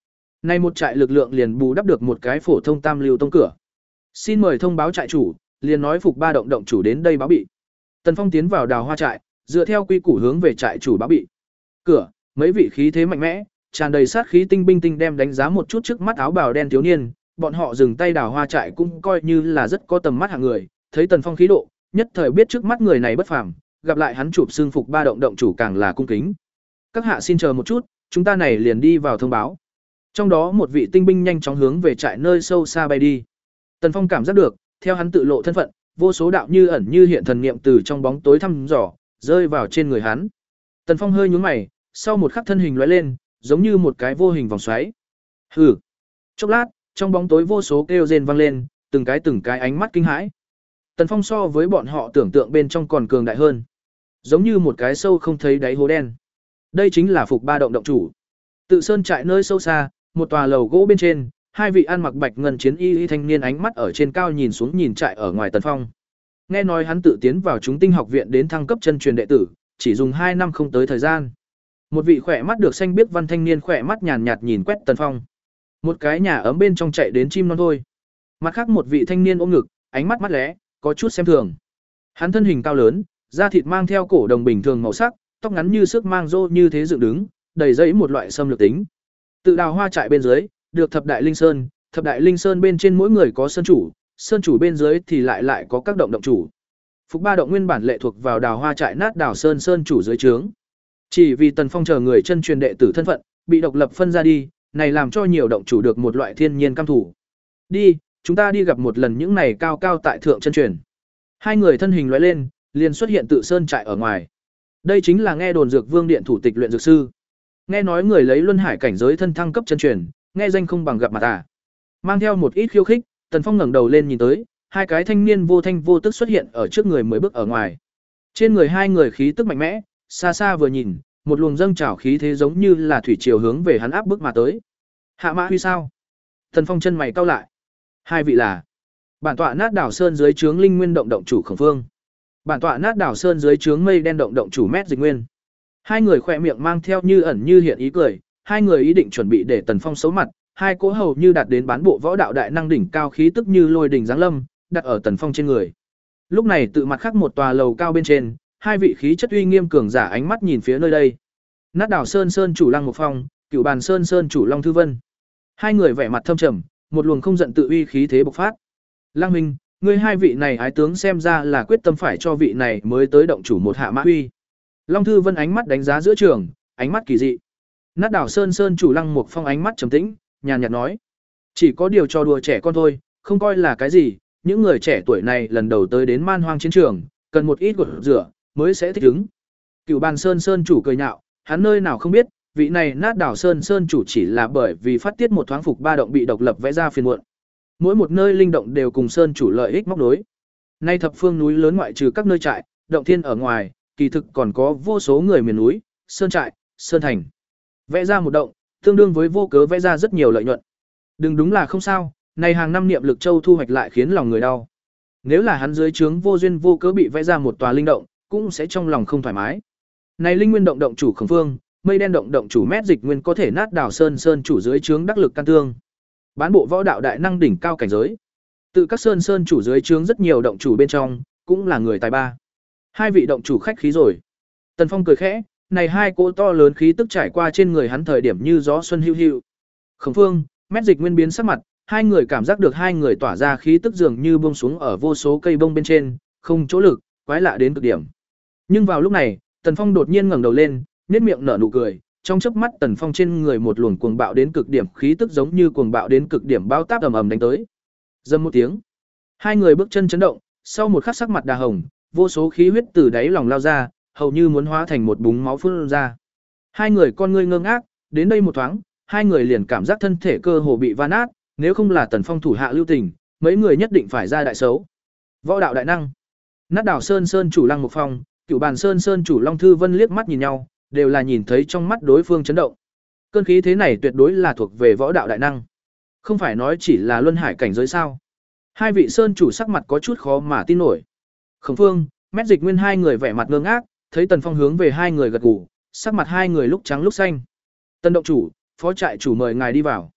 Nay một trại lực lượng liền bù đắp được một cái phổ thông tam lưu tông cửa. Xin mời thông báo trại chủ, liền nói Phục Ba động động chủ đến đây báo bị. Tần Phong tiến vào Đào Hoa trại, dựa theo quy củ hướng về trại chủ báo bị. Cửa, mấy vị khí thế mạnh mẽ, tràn đầy sát khí tinh binh tinh đem đánh giá một chút trước mắt áo bào đen thiếu niên, bọn họ dừng tay Đào Hoa trại cũng coi như là rất có tầm mắt hạng người, thấy Tần Phong khí độ, nhất thời biết trước mắt người này bất phàm, gặp lại hắn chụp xương Phục Ba động động chủ càng là cung kính. Các hạ xin chờ một chút, chúng ta này liền đi vào thông báo. Trong đó một vị tinh binh nhanh chóng hướng về trại nơi sâu xa bay đi. Tần Phong cảm giác được, theo hắn tự lộ thân phận, vô số đạo như ẩn như hiện thần niệm từ trong bóng tối thăm dò, rơi vào trên người hắn. Tần Phong hơi nhướng mày, sau một khắc thân hình lóe lên, giống như một cái vô hình vòng xoáy. Hừ. Chốc lát, trong bóng tối vô số kêu rên vang lên, từng cái từng cái ánh mắt kinh hãi. Tần Phong so với bọn họ tưởng tượng bên trong còn cường đại hơn, giống như một cái sâu không thấy đáy hố đen. Đây chính là Phục Ba động động chủ. Tự sơn trại nơi sâu xa, một tòa lầu gỗ bên trên, hai vị ăn mặc bạch ngân chiến y, y thanh niên ánh mắt ở trên cao nhìn xuống nhìn trại ở ngoài Tần Phong. Nghe nói hắn tự tiến vào chúng tinh học viện đến thăng cấp chân truyền đệ tử, chỉ dùng hai năm không tới thời gian. Một vị khỏe mắt được xanh biết văn thanh niên khỏe mắt nhàn nhạt nhìn quét Tần Phong. Một cái nhà ấm bên trong chạy đến chim non thôi. Mặt khác một vị thanh niên ôm ngực, ánh mắt mắt lé, có chút xem thường. Hắn thân hình cao lớn, da thịt mang theo cổ đồng bình thường màu sắc, tóc ngắn như sức mang rô như thế dựng đứng, đầy dẫy một loại xâm lược tính. Tự Đào Hoa trại bên dưới, được thập đại linh sơn, thập đại linh sơn bên trên mỗi người có sơn chủ, sơn chủ bên dưới thì lại lại có các động động chủ. Phục Ba động nguyên bản lệ thuộc vào Đào Hoa trại nát đảo sơn sơn chủ dưới trướng. Chỉ vì Tần Phong chờ người chân truyền đệ tử thân phận, bị độc lập phân ra đi, này làm cho nhiều động chủ được một loại thiên nhiên cam thủ. Đi, chúng ta đi gặp một lần những này cao cao tại thượng chân truyền. Hai người thân hình lóe lên, liền xuất hiện tự sơn trại ở ngoài. Đây chính là nghe đồn Dược Vương điện thủ tịch luyện dược sư. Nghe nói người lấy luân hải cảnh giới thân thăng cấp chân truyền, nghe danh không bằng gặp mặt à. Mang theo một ít khiêu khích, Tần Phong ngẩng đầu lên nhìn tới, hai cái thanh niên vô thanh vô tức xuất hiện ở trước người mới bước ở ngoài. Trên người hai người khí tức mạnh mẽ, xa xa vừa nhìn, một luồng dâng trào khí thế giống như là thủy triều hướng về hắn áp bức mà tới. Hạ Mã Huy sao? Tần Phong chân mày cau lại. Hai vị là bản tọa nát đảo sơn dưới trướng linh nguyên động động chủ Khổng Phương, bản tọa nát đảo sơn dưới trướng mây đen động động chủ Mét Dịch Nguyên. Hai người khỏe miệng mang theo như ẩn như hiện ý cười, hai người ý định chuẩn bị để Tần Phong xấu mặt, hai cỗ hầu như đạt đến bán bộ võ đạo đại năng đỉnh cao khí tức như lôi đỉnh giáng lâm, đặt ở Tần Phong trên người. Lúc này tự mặt khác một tòa lầu cao bên trên, hai vị khí chất uy nghiêm cường giả ánh mắt nhìn phía nơi đây. Nát đảo sơn sơn chủ Lăng Mục Phong, Cửu Bàn sơn sơn chủ Long Thư Vân. Hai người vẻ mặt thâm trầm, một luồng không giận tự uy khí thế bộc phát. Lăng Minh, ngươi hai vị này ái tướng xem ra là quyết tâm phải cho vị này mới tới động chủ một hạ mã uy. Long Thư Vân ánh mắt đánh giá giữa trường, ánh mắt kỳ dị. Nát đảo sơn sơn chủ Lăng Mục Phong ánh mắt trầm tĩnh, nhàn nhạt nói: chỉ có điều trò đùa trẻ con thôi, không coi là cái gì. Những người trẻ tuổi này lần đầu tới đến man hoang chiến trường, cần một ít gột rửa mới sẽ thích ứng. Cửu Bàn sơn sơn chủ cười nhạo, hắn nơi nào không biết, vị này nát đảo sơn sơn chủ chỉ là bởi vì phát tiết một thoáng Phục Ba động bị độc lập vẽ ra phiền muộn. Mỗi một nơi linh động đều cùng sơn chủ lợi ích móc đối. Nay thập phương núi lớn ngoại trừ các nơi trại, động thiên ở ngoài, kỳ thực còn có vô số người miền núi, sơn trại, sơn thành. Vẽ ra một động, tương đương với vô cớ vẽ ra rất nhiều lợi nhuận. Đừng đúng là không sao, này hàng năm niệm lực châu thu hoạch lại khiến lòng người đau. Nếu là hắn dưới trướng vô duyên vô cớ bị vẽ ra một tòa linh động, cũng sẽ trong lòng không thoải mái. Này linh nguyên động động chủ Khổng Phương, mây đen động động chủ Mét Dịch Nguyên có thể nát đảo sơn sơn chủ dưới trướng đắc lực can tương. Bán bộ võ đạo đại năng đỉnh cao cảnh giới. Tự các sơn sơn chủ dưới trướng rất nhiều động chủ bên trong, cũng là người tài ba. Hai vị động chủ khách khí rồi. Tần Phong cười khẽ, này hai cỗ to lớn khí tức trải qua trên người hắn thời điểm như gió xuân hữu hữu. Khổng Phương, Mét Dịch Nguyên biến sắc mặt, hai người cảm giác được hai người tỏa ra khí tức dường như buông xuống ở vô số cây bông bên trên, không chỗ lực, quái lạ đến cực điểm. Nhưng vào lúc này, Tần Phong đột nhiên ngẩng đầu lên, nhếch miệng nở nụ cười, trong chớp mắt Tần Phong trên người một luồng cuồng bạo đến cực điểm khí tức giống như cuồng bạo đến cực điểm bao táp ầm ầm đánh tới. Rầm một tiếng, hai người bước chân chấn động, sau một khắc sắc mặt đà hồng, vô số khí huyết từ đáy lòng lao ra, hầu như muốn hóa thành một búng máu phun ra. Hai người con ngươi ngơ ngác, đến đây một thoáng, hai người liền cảm giác thân thể cơ hồ bị va nát, nếu không là Tần Phong thủ hạ lưu tình, mấy người nhất định phải ra đại xấu. Võ đạo đại năng, Nát đảo sơn sơn chủ Lăng Mục Phong, Cửu Bàn sơn sơn chủ Long Thư Vân liếc mắt nhìn nhau, đều là nhìn thấy trong mắt đối phương chấn động. Cơn khí thế này tuyệt đối là thuộc về võ đạo đại năng, không phải nói chỉ là luân hải cảnh giới sao? Hai vị sơn chủ sắc mặt có chút khó mà tin nổi. Khổng Phương, Mét Dịch Nguyên hai người vẻ mặt ngơ ngác, thấy Tần Phong hướng về hai người gật gù, sắc mặt hai người lúc trắng lúc xanh. Tần động chủ, phó trại chủ mời ngài đi vào.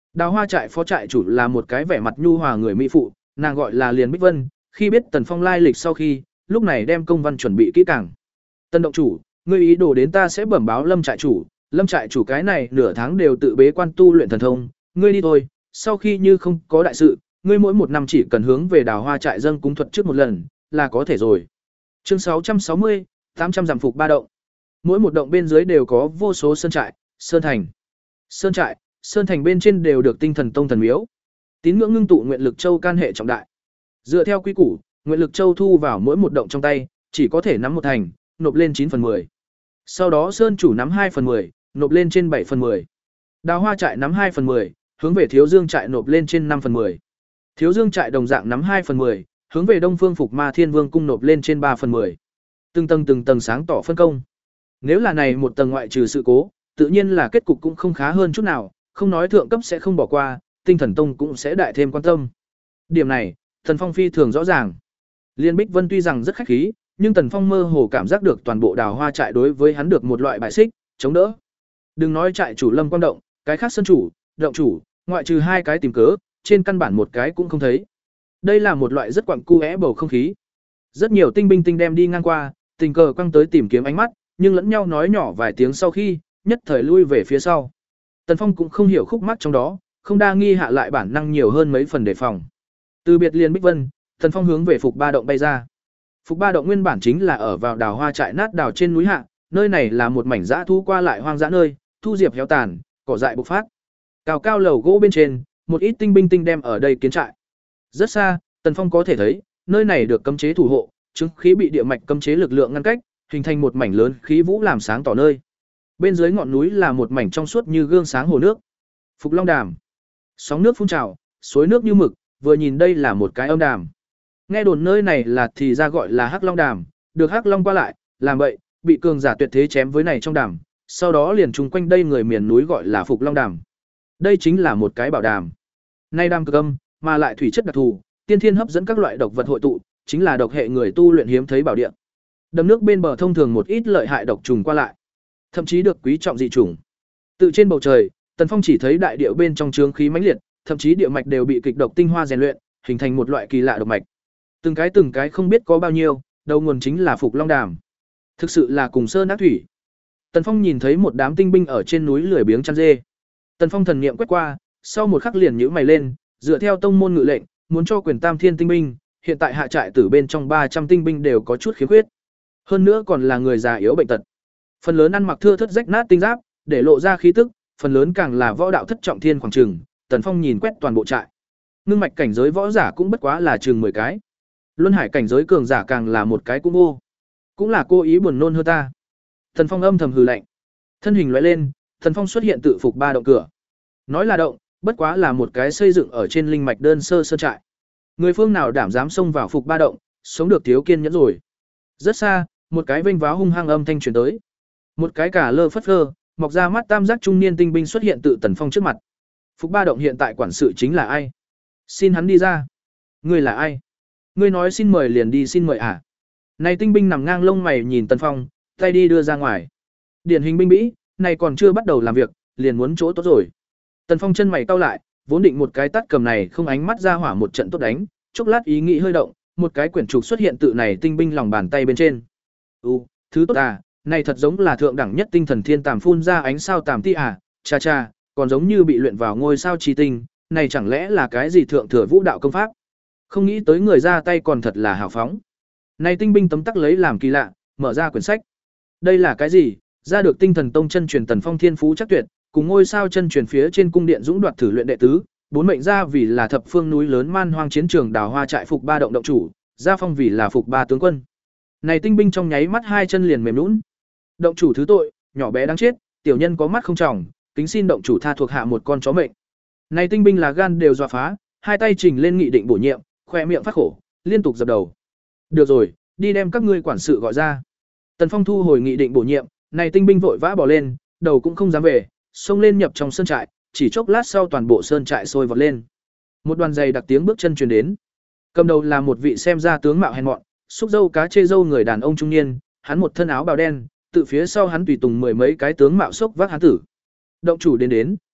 Đào Hoa trại phó trại chủ là một cái vẻ mặt nhu hòa người mỹ phụ, nàng gọi là Liên Bích Vân, khi biết Tần Phong lai lịch sau khi, lúc này đem công văn chuẩn bị kỹ càng. Tần động chủ, ngươi ý đồ đến ta sẽ bẩm báo Lâm trại chủ, Lâm trại chủ cái này nửa tháng đều tự bế quan tu luyện thần thông, ngươi đi thôi, sau khi như không có đại sự, ngươi mỗi một năm chỉ cần hướng về Đào Hoa trại dâng cúng thuật trước một lần, là có thể rồi. Chương sáu trăm sáu mươi, tám trăm giảm phục ba động. Mỗi một động bên dưới đều có vô số sơn trại, sơn thành. Sơn trại, sơn thành bên trên đều được Tinh Thần Tông thần miếu. Tín ngưỡng ngưng tụ nguyện lực châu can hệ trọng đại. Dựa theo quy củ, nguyện lực châu thu vào mỗi một động trong tay, chỉ có thể nắm một thành, nộp lên chín phần mười. Sau đó sơn chủ nắm hai phần mười, nộp lên trên bảy phần mười. Đào Hoa trại nắm hai phần mười, hướng về Thiếu Dương trại nộp lên trên năm phần mười. Thiếu Dương trại đồng dạng nắm hai phần mười, hướng về Đông Phương Phục Ma Thiên Vương cung nộp lên trên ba phần mười. Từng tầng từng tầng sáng tỏ phân công. Nếu là này một tầng ngoại trừ sự cố, tự nhiên là kết cục cũng không khá hơn chút nào, không nói thượng cấp sẽ không bỏ qua, Tinh Thần Tông cũng sẽ đại thêm quan tâm. Điểm này, Tần Phong phi thường rõ ràng. Liên Bích Vân tuy rằng rất khách khí, nhưng Tần Phong mơ hồ cảm giác được toàn bộ Đào Hoa trại đối với hắn được một loại bại xích, chống đỡ. Đừng nói trại chủ Lâm Quang Động, cái khác sân chủ, động chủ, ngoại trừ hai cái tìm cớ, trên căn bản một cái cũng không thấy. Đây là một loại rất quặng cu é bầu không khí. Rất nhiều tinh binh tinh đem đi ngang qua, tình cờ quăng tới tìm kiếm ánh mắt, nhưng lẫn nhau nói nhỏ vài tiếng sau khi, nhất thời lui về phía sau. Tần Phong cũng không hiểu khúc mắc trong đó, không đa nghi hạ lại bản năng nhiều hơn mấy phần đề phòng. Từ biệt Liên Bích Vân, Tần Phong hướng về Phục Ba động bay ra. Phục Ba động nguyên bản chính là ở vào Đào Hoa trại nát đào trên núi hạ, nơi này là một mảnh dã thu qua lại hoang dã nơi, thu diệp héo tàn, cỏ dại bộc phát. Cao cao lầu gỗ bên trên, một ít tinh binh tinh đem ở đây kiến trại. Rất xa, Tần Phong có thể thấy, nơi này được cấm chế thủ hộ, chứng khí bị địa mạch cấm chế lực lượng ngăn cách, hình thành một mảnh lớn khí vũ làm sáng tỏ nơi. Bên dưới ngọn núi là một mảnh trong suốt như gương sáng hồ nước. Phục Long Đàm. Sóng nước phun trào, suối nước như mực, vừa nhìn đây là một cái âm đàm. Nghe đồn nơi này là thì ra gọi là Hắc Long Đàm, được Hắc Long qua lại, làm vậy, bị cường giả tuyệt thế chém với này trong đàm, sau đó liền chung quanh đây người miền núi gọi là Phục Long Đàm. Đây chính là một cái bảo đàm. Nay đàm cực âm, mà lại thủy chất đặc thù, tiên thiên hấp dẫn các loại độc vật hội tụ, chính là độc hệ người tu luyện hiếm thấy bảo địa. Đầm nước bên bờ thông thường một ít lợi hại độc trùng qua lại, thậm chí được quý trọng dị trùng. Tự trên bầu trời, Tần Phong chỉ thấy đại địa bên trong chướng khí mãnh liệt, thậm chí địa mạch đều bị kịch độc tinh hoa rèn luyện, hình thành một loại kỳ lạ độc mạch. Từng cái từng cái không biết có bao nhiêu, đầu nguồn chính là Phục Long Đàm. Thực sự là cùng sơn ác thủy. Tần Phong nhìn thấy một đám tinh binh ở trên núi lười biếng chăn dê. Tần Phong thần niệm quét qua, sau một khắc liền nhíu mày lên, dựa theo tông môn ngự lệnh, muốn cho quyền Tam Thiên tinh binh, hiện tại hạ trại tử bên trong ba trăm tinh binh đều có chút khiếm khuyết. Hơn nữa còn là người già yếu bệnh tật. Phần lớn ăn mặc thưa thớt rách nát tinh giáp, để lộ ra khí tức, phần lớn càng là võ đạo thất trọng thiên khoảng trường. Tần Phong nhìn quét toàn bộ trại. Ngưng mạch cảnh giới võ giả cũng bất quá là chừng mười cái. Luân hải cảnh giới cường giả càng là một cái cũng vô. Cũng là cố ý buồn nôn hơn ta. Tần Phong âm thầm hừ lạnh. Thân hình lóe lên, Tần Phong xuất hiện tự Phục Ba động cửa. Nói là động, bất quá là một cái xây dựng ở trên linh mạch đơn sơ sơ trại. Người phương nào đảm dám xông vào Phục Ba động, sống được thiếu kiên nhẫn rồi. Rất xa, một cái vênh váo hung hăng âm thanh truyền tới. Một cái cả lơ phất phơ, mọc ra mắt tam giác trung niên tinh binh xuất hiện tự Tần Phong trước mặt. Phục Ba động hiện tại quản sự chính là ai? Xin hắn đi ra. Ngươi là ai? Ngươi nói xin mời liền đi xin mời à? Này tinh binh nằm ngang lông mày nhìn Tần Phong, tay đi đưa ra ngoài. Điển hình binh bĩ, này còn chưa bắt đầu làm việc, liền muốn chỗ tốt rồi. Tần Phong chân mày cau lại, vốn định một cái tát cầm này không ánh mắt ra hỏa một trận tốt đánh, chốc lát ý nghĩ hơi động, một cái quyển trục xuất hiện tự này tinh binh lòng bàn tay bên trên. U, thứ tốt à, này thật giống là thượng đẳng nhất tinh thần thiên tàm phun ra ánh sao tàm ti à, cha cha, còn giống như bị luyện vào ngôi sao chi tinh, này chẳng lẽ là cái gì thượng thừa vũ đạo công pháp? Không nghĩ tới người ra tay còn thật là hào phóng. Này tinh binh tấm tắc lấy làm kỳ lạ, mở ra quyển sách. Đây là cái gì? Ra được Tinh Thần Tông chân truyền Tần Phong thiên phú chắc tuyệt, cùng ngôi sao chân truyền phía trên cung điện dũng đoạt thử luyện đệ tứ, bốn mệnh ra vì là thập phương núi lớn man hoang chiến trường Đào Hoa trại Phục Ba động động chủ, gia phong vì là Phục Ba tướng quân. Này tinh binh trong nháy mắt hai chân liền mềm nhũn. Động chủ thứ tội, nhỏ bé đáng chết, tiểu nhân có mắt không tròng, kính xin động chủ tha thuộc hạ một con chó mệnh. Này tinh binh là gan đều dọa phá, hai tay trình lên nghị định bổ nhiệm, khoe miệng phát khổ, liên tục dập đầu. Được rồi, đi đem các ngươi quản sự gọi ra. Tần Phong thu hồi nghị định bổ nhiệm, này tinh binh vội vã bỏ lên, đầu cũng không dám về, xông lên nhập trong sơn trại, chỉ chốc lát sau toàn bộ sơn trại sôi vọt lên. Một đoàn giày đặc tiếng bước chân truyền đến. Cầm đầu là một vị xem ra tướng mạo hèn mọn, xúc dâu cá chê dâu người đàn ông trung niên, hắn một thân áo bào đen, tự phía sau hắn tùy tùng mười mấy cái tướng mạo sốc vác hán tử. Động chủ đến đến,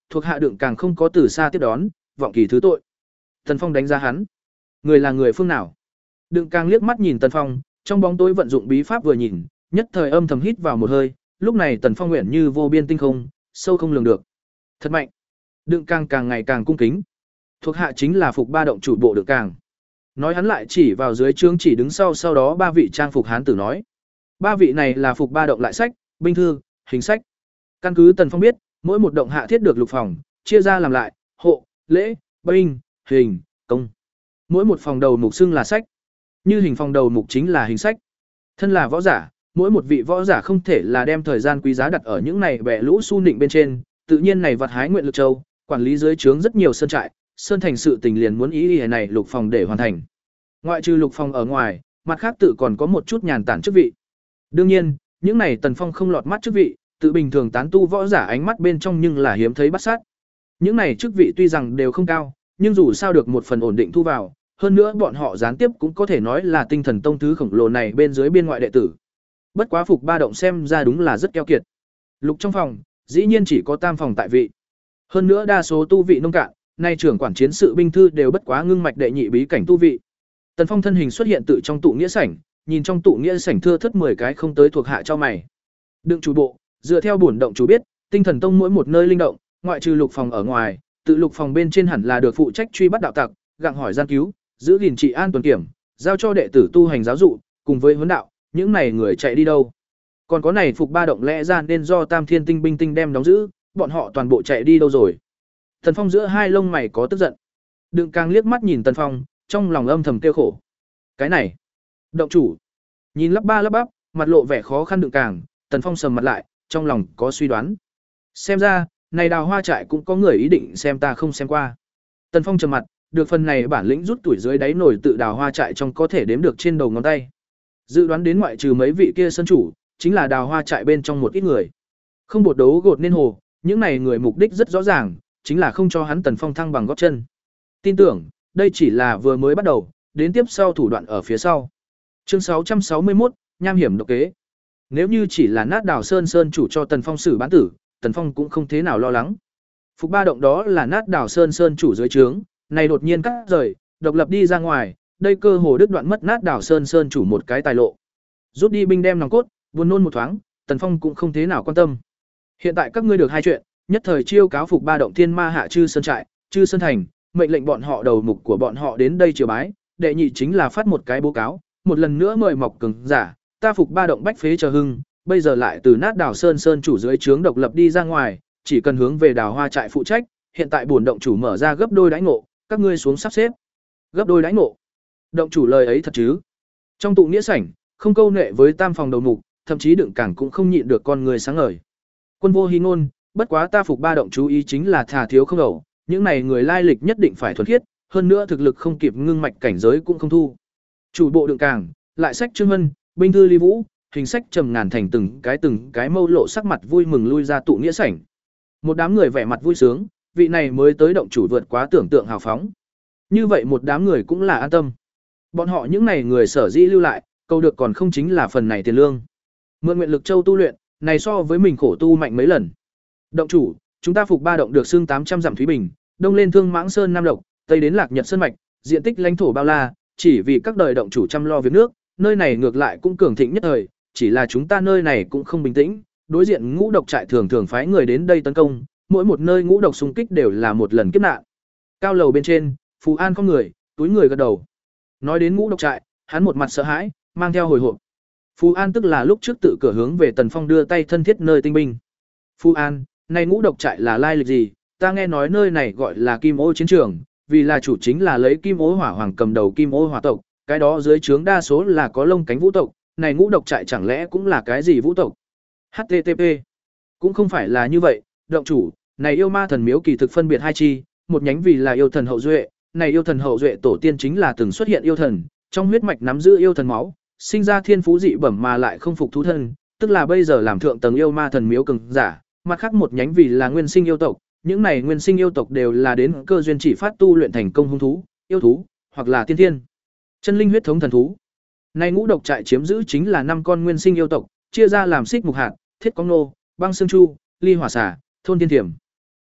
thuộc hạ đựng càng không có từ xa tiếp đón, vọng kỳ thứ tội. Tần Phong đánh giá hắn. Người là người phương nào? Đựng càng liếc mắt nhìn Tần Phong, trong bóng tối vận dụng bí pháp vừa nhìn, nhất thời âm thầm hít vào một hơi, lúc này Tần Phong nguyện như vô biên tinh không, sâu không lường được. Thật mạnh. Đựng càng càng ngày càng cung kính. Thuộc hạ chính là Phục Ba động chủ bộ Đựng càng. Nói hắn lại chỉ vào dưới trướng chỉ đứng sau sau đó ba vị trang phục hán tử nói. Ba vị này là Phục Ba động lại sách, binh thư, hình sách. Căn cứ Tần Phong biết, mỗi một động hạ thiết được lục phòng, chia ra làm lại, hộ, lễ, binh, hình, công. Mỗi một phòng đầu mục xưng là sách. Như hình phòng đầu mục chính là hình sách. Thân là võ giả, mỗi một vị võ giả không thể là đem thời gian quý giá đặt ở những này bẻ lũ su nịnh bên trên, tự nhiên này vật hái nguyện lực châu, quản lý dưới trướng rất nhiều sơn trại, sơn thành sự tình liền muốn ý ý này lục phòng để hoàn thành. Ngoại trừ lục phòng ở ngoài, mặt khác tự còn có một chút nhàn tản chức vị. Đương nhiên, những này Tần Phong không lọt mắt chức vị, tự bình thường tán tu võ giả ánh mắt bên trong nhưng là hiếm thấy bắt sát. Những này chức vị tuy rằng đều không cao, nhưng dù sao được một phần ổn định thu vào, hơn nữa bọn họ gián tiếp cũng có thể nói là tinh thần tông thứ khổng lồ này bên dưới biên ngoại đệ tử. Bất quá Phục Ba động xem ra đúng là rất keo kiệt. Lục trong phòng, dĩ nhiên chỉ có tam phòng tại vị. Hơn nữa đa số tu vị nông cạn, nay trưởng quản chiến sự binh thư đều bất quá ngưng mạch đệ nhị bí cảnh tu vị. Tần Phong thân hình xuất hiện tự trong tụ nghĩa sảnh, nhìn trong tụ nghĩa sảnh thưa thớt mười cái không tới thuộc hạ cho mày. Đựng chủ bộ, dựa theo bổn động chủ biết, tinh thần tông mỗi một nơi linh động, ngoại trừ lục phòng ở ngoài, tự lục phòng bên trên hẳn là được phụ trách truy bắt đạo tặc, gặng hỏi gian cứu, giữ gìn trị an tuần kiểm, giao cho đệ tử tu hành giáo dụ, cùng với huấn đạo, những này người chạy đi đâu? Còn có này Phục Ba động lẽ ra nên do Tam Thiên Tinh binh tinh đem đóng giữ, bọn họ toàn bộ chạy đi đâu rồi? Tần Phong giữa hai lông mày có tức giận. Đừng càng liếc mắt nhìn Tần Phong, trong lòng âm thầm kêu khổ. Cái này, động chủ. Nhìn lắp ba lắp bắp, mặt lộ vẻ khó khăn Đừng càng, Tần Phong sầm mặt lại, trong lòng có suy đoán. Xem ra, này đào hoa trại cũng có người ý định xem ta không xem qua. Tần Phong trầm mặt, được phần này bản lĩnh rút tuổi dưới đáy nổi tự đào hoa trại trong có thể đếm được trên đầu ngón tay. Dự đoán đến ngoại trừ mấy vị kia sân chủ, chính là đào hoa trại bên trong một ít người. Không bột đấu gột nên hồ, những này người mục đích rất rõ ràng, chính là không cho hắn Tần Phong thăng bằng gót chân. Tin tưởng, đây chỉ là vừa mới bắt đầu, đến tiếp sau thủ đoạn ở phía sau. Chương sáu trăm sáu mươi mốt, nham hiểm độc kế. Nếu như chỉ là nát đào sơn sơn chủ cho Tần Phong xử bán tử, Tần Phong cũng không thế nào lo lắng. Phục Ba động đó là nát đào sơn sơn chủ dưới trướng, này đột nhiên cắt rời, độc lập đi ra ngoài, đây cơ hồ đứt đoạn mất nát đào sơn sơn chủ một cái tài lộ. Rút đi binh đem nòng cốt, buồn nôn một thoáng, Tần Phong cũng không thế nào quan tâm. Hiện tại các ngươi được hai chuyện, nhất thời chiêu cáo Phục Ba động thiên ma hạ chư sơn trại, chư sơn thành, mệnh lệnh bọn họ đầu mục của bọn họ đến đây triều bái, đệ nhị chính là phát một cái báo cáo, một lần nữa mời mọc cường giả, ta Phục Ba động bách phế chờ hưng, bây giờ lại từ nát đào sơn sơn chủ dưới trướng độc lập đi ra ngoài, chỉ cần hướng về đào hoa trại phụ trách, hiện tại bổn động chủ mở ra gấp đôi đãi ngộ, các ngươi xuống sắp xếp. Gấp đôi đãi ngộ. Động chủ lời ấy thật chứ? Trong tụ nghĩa sảnh, không câu nệ với tam phòng đầu mục, thậm chí Đựng càng cũng không nhịn được con người sáng ngời. Quân vô hí ngôn, bất quá ta Phục Ba động chú ý chính là thà thiếu không ẩu, những này người lai lịch nhất định phải thuần khiết, hơn nữa thực lực không kịp ngưng mạch cảnh giới cũng không thu. Chủ bộ Đựng càng, lại sách Trương Vân, binh thư Lý Vũ, hình sách trầm ngàn thành từng cái từng cái mâu lộ sắc mặt vui mừng lui ra tụ nghĩa sảnh. Một đám người vẻ mặt vui sướng, vị này mới tới động chủ vượt quá tưởng tượng hào phóng. Như vậy một đám người cũng là an tâm. Bọn họ những này người sở dĩ lưu lại, câu được còn không chính là phần này tiền lương. Mượn nguyện lực châu tu luyện, này so với mình khổ tu mạnh mấy lần. Động chủ, chúng ta Phục Ba động được xưng tám trăm dặm thúy bình, đông lên Thương Mãng Sơn Nam Lộc, tây đến Lạc Nhật Sơn mạch, diện tích lãnh thổ bao la, chỉ vì các đời động chủ chăm lo việc nước, nơi này ngược lại cũng cường thịnh nhất thời, chỉ là chúng ta nơi này cũng không bình tĩnh, đối diện ngũ độc trại thường thường phái người đến đây tấn công, mỗi một nơi ngũ độc xung kích đều là một lần kiếp nạn. Cao lầu bên trên, Phú An không người, túi người gật đầu. Nói đến ngũ độc trại, hắn một mặt sợ hãi, mang theo hồi hộp. Phú An tức là lúc trước tự cửa hướng về Tần Phong đưa tay thân thiết nơi tinh binh. Phú An, này ngũ độc trại là lai lịch gì? Ta nghe nói nơi này gọi là Kim Ô chiến trường, vì là chủ chính là lấy Kim Ô Hỏa Hoàng cầm đầu Kim Ô Hỏa tộc, cái đó dưới trướng đa số là có lông cánh vũ tộc, này ngũ độc trại chẳng lẽ cũng là cái gì vũ tộc? H T T P. Cũng không phải là như vậy, động chủ, này yêu ma thần miếu kỳ thực phân biệt hai chi, một nhánh vì là yêu thần hậu duệ, này yêu thần hậu duệ tổ tiên chính là từng xuất hiện yêu thần, trong huyết mạch nắm giữ yêu thần máu, sinh ra thiên phú dị bẩm mà lại không phục thú thân, tức là bây giờ làm thượng tầng yêu ma thần miếu cường giả, mặt khác một nhánh vì là nguyên sinh yêu tộc, những này nguyên sinh yêu tộc đều là đến cơ duyên chỉ phát tu luyện thành công hung thú, yêu thú, hoặc là tiên thiên, chân linh huyết thống thần thú. Này ngũ độc trại chiếm giữ chính là năm con nguyên sinh yêu tộc, chia ra làm xích mục hạt, thiết cong nô, băng xương chu, ly hỏa xà, thôn tiên thiểm.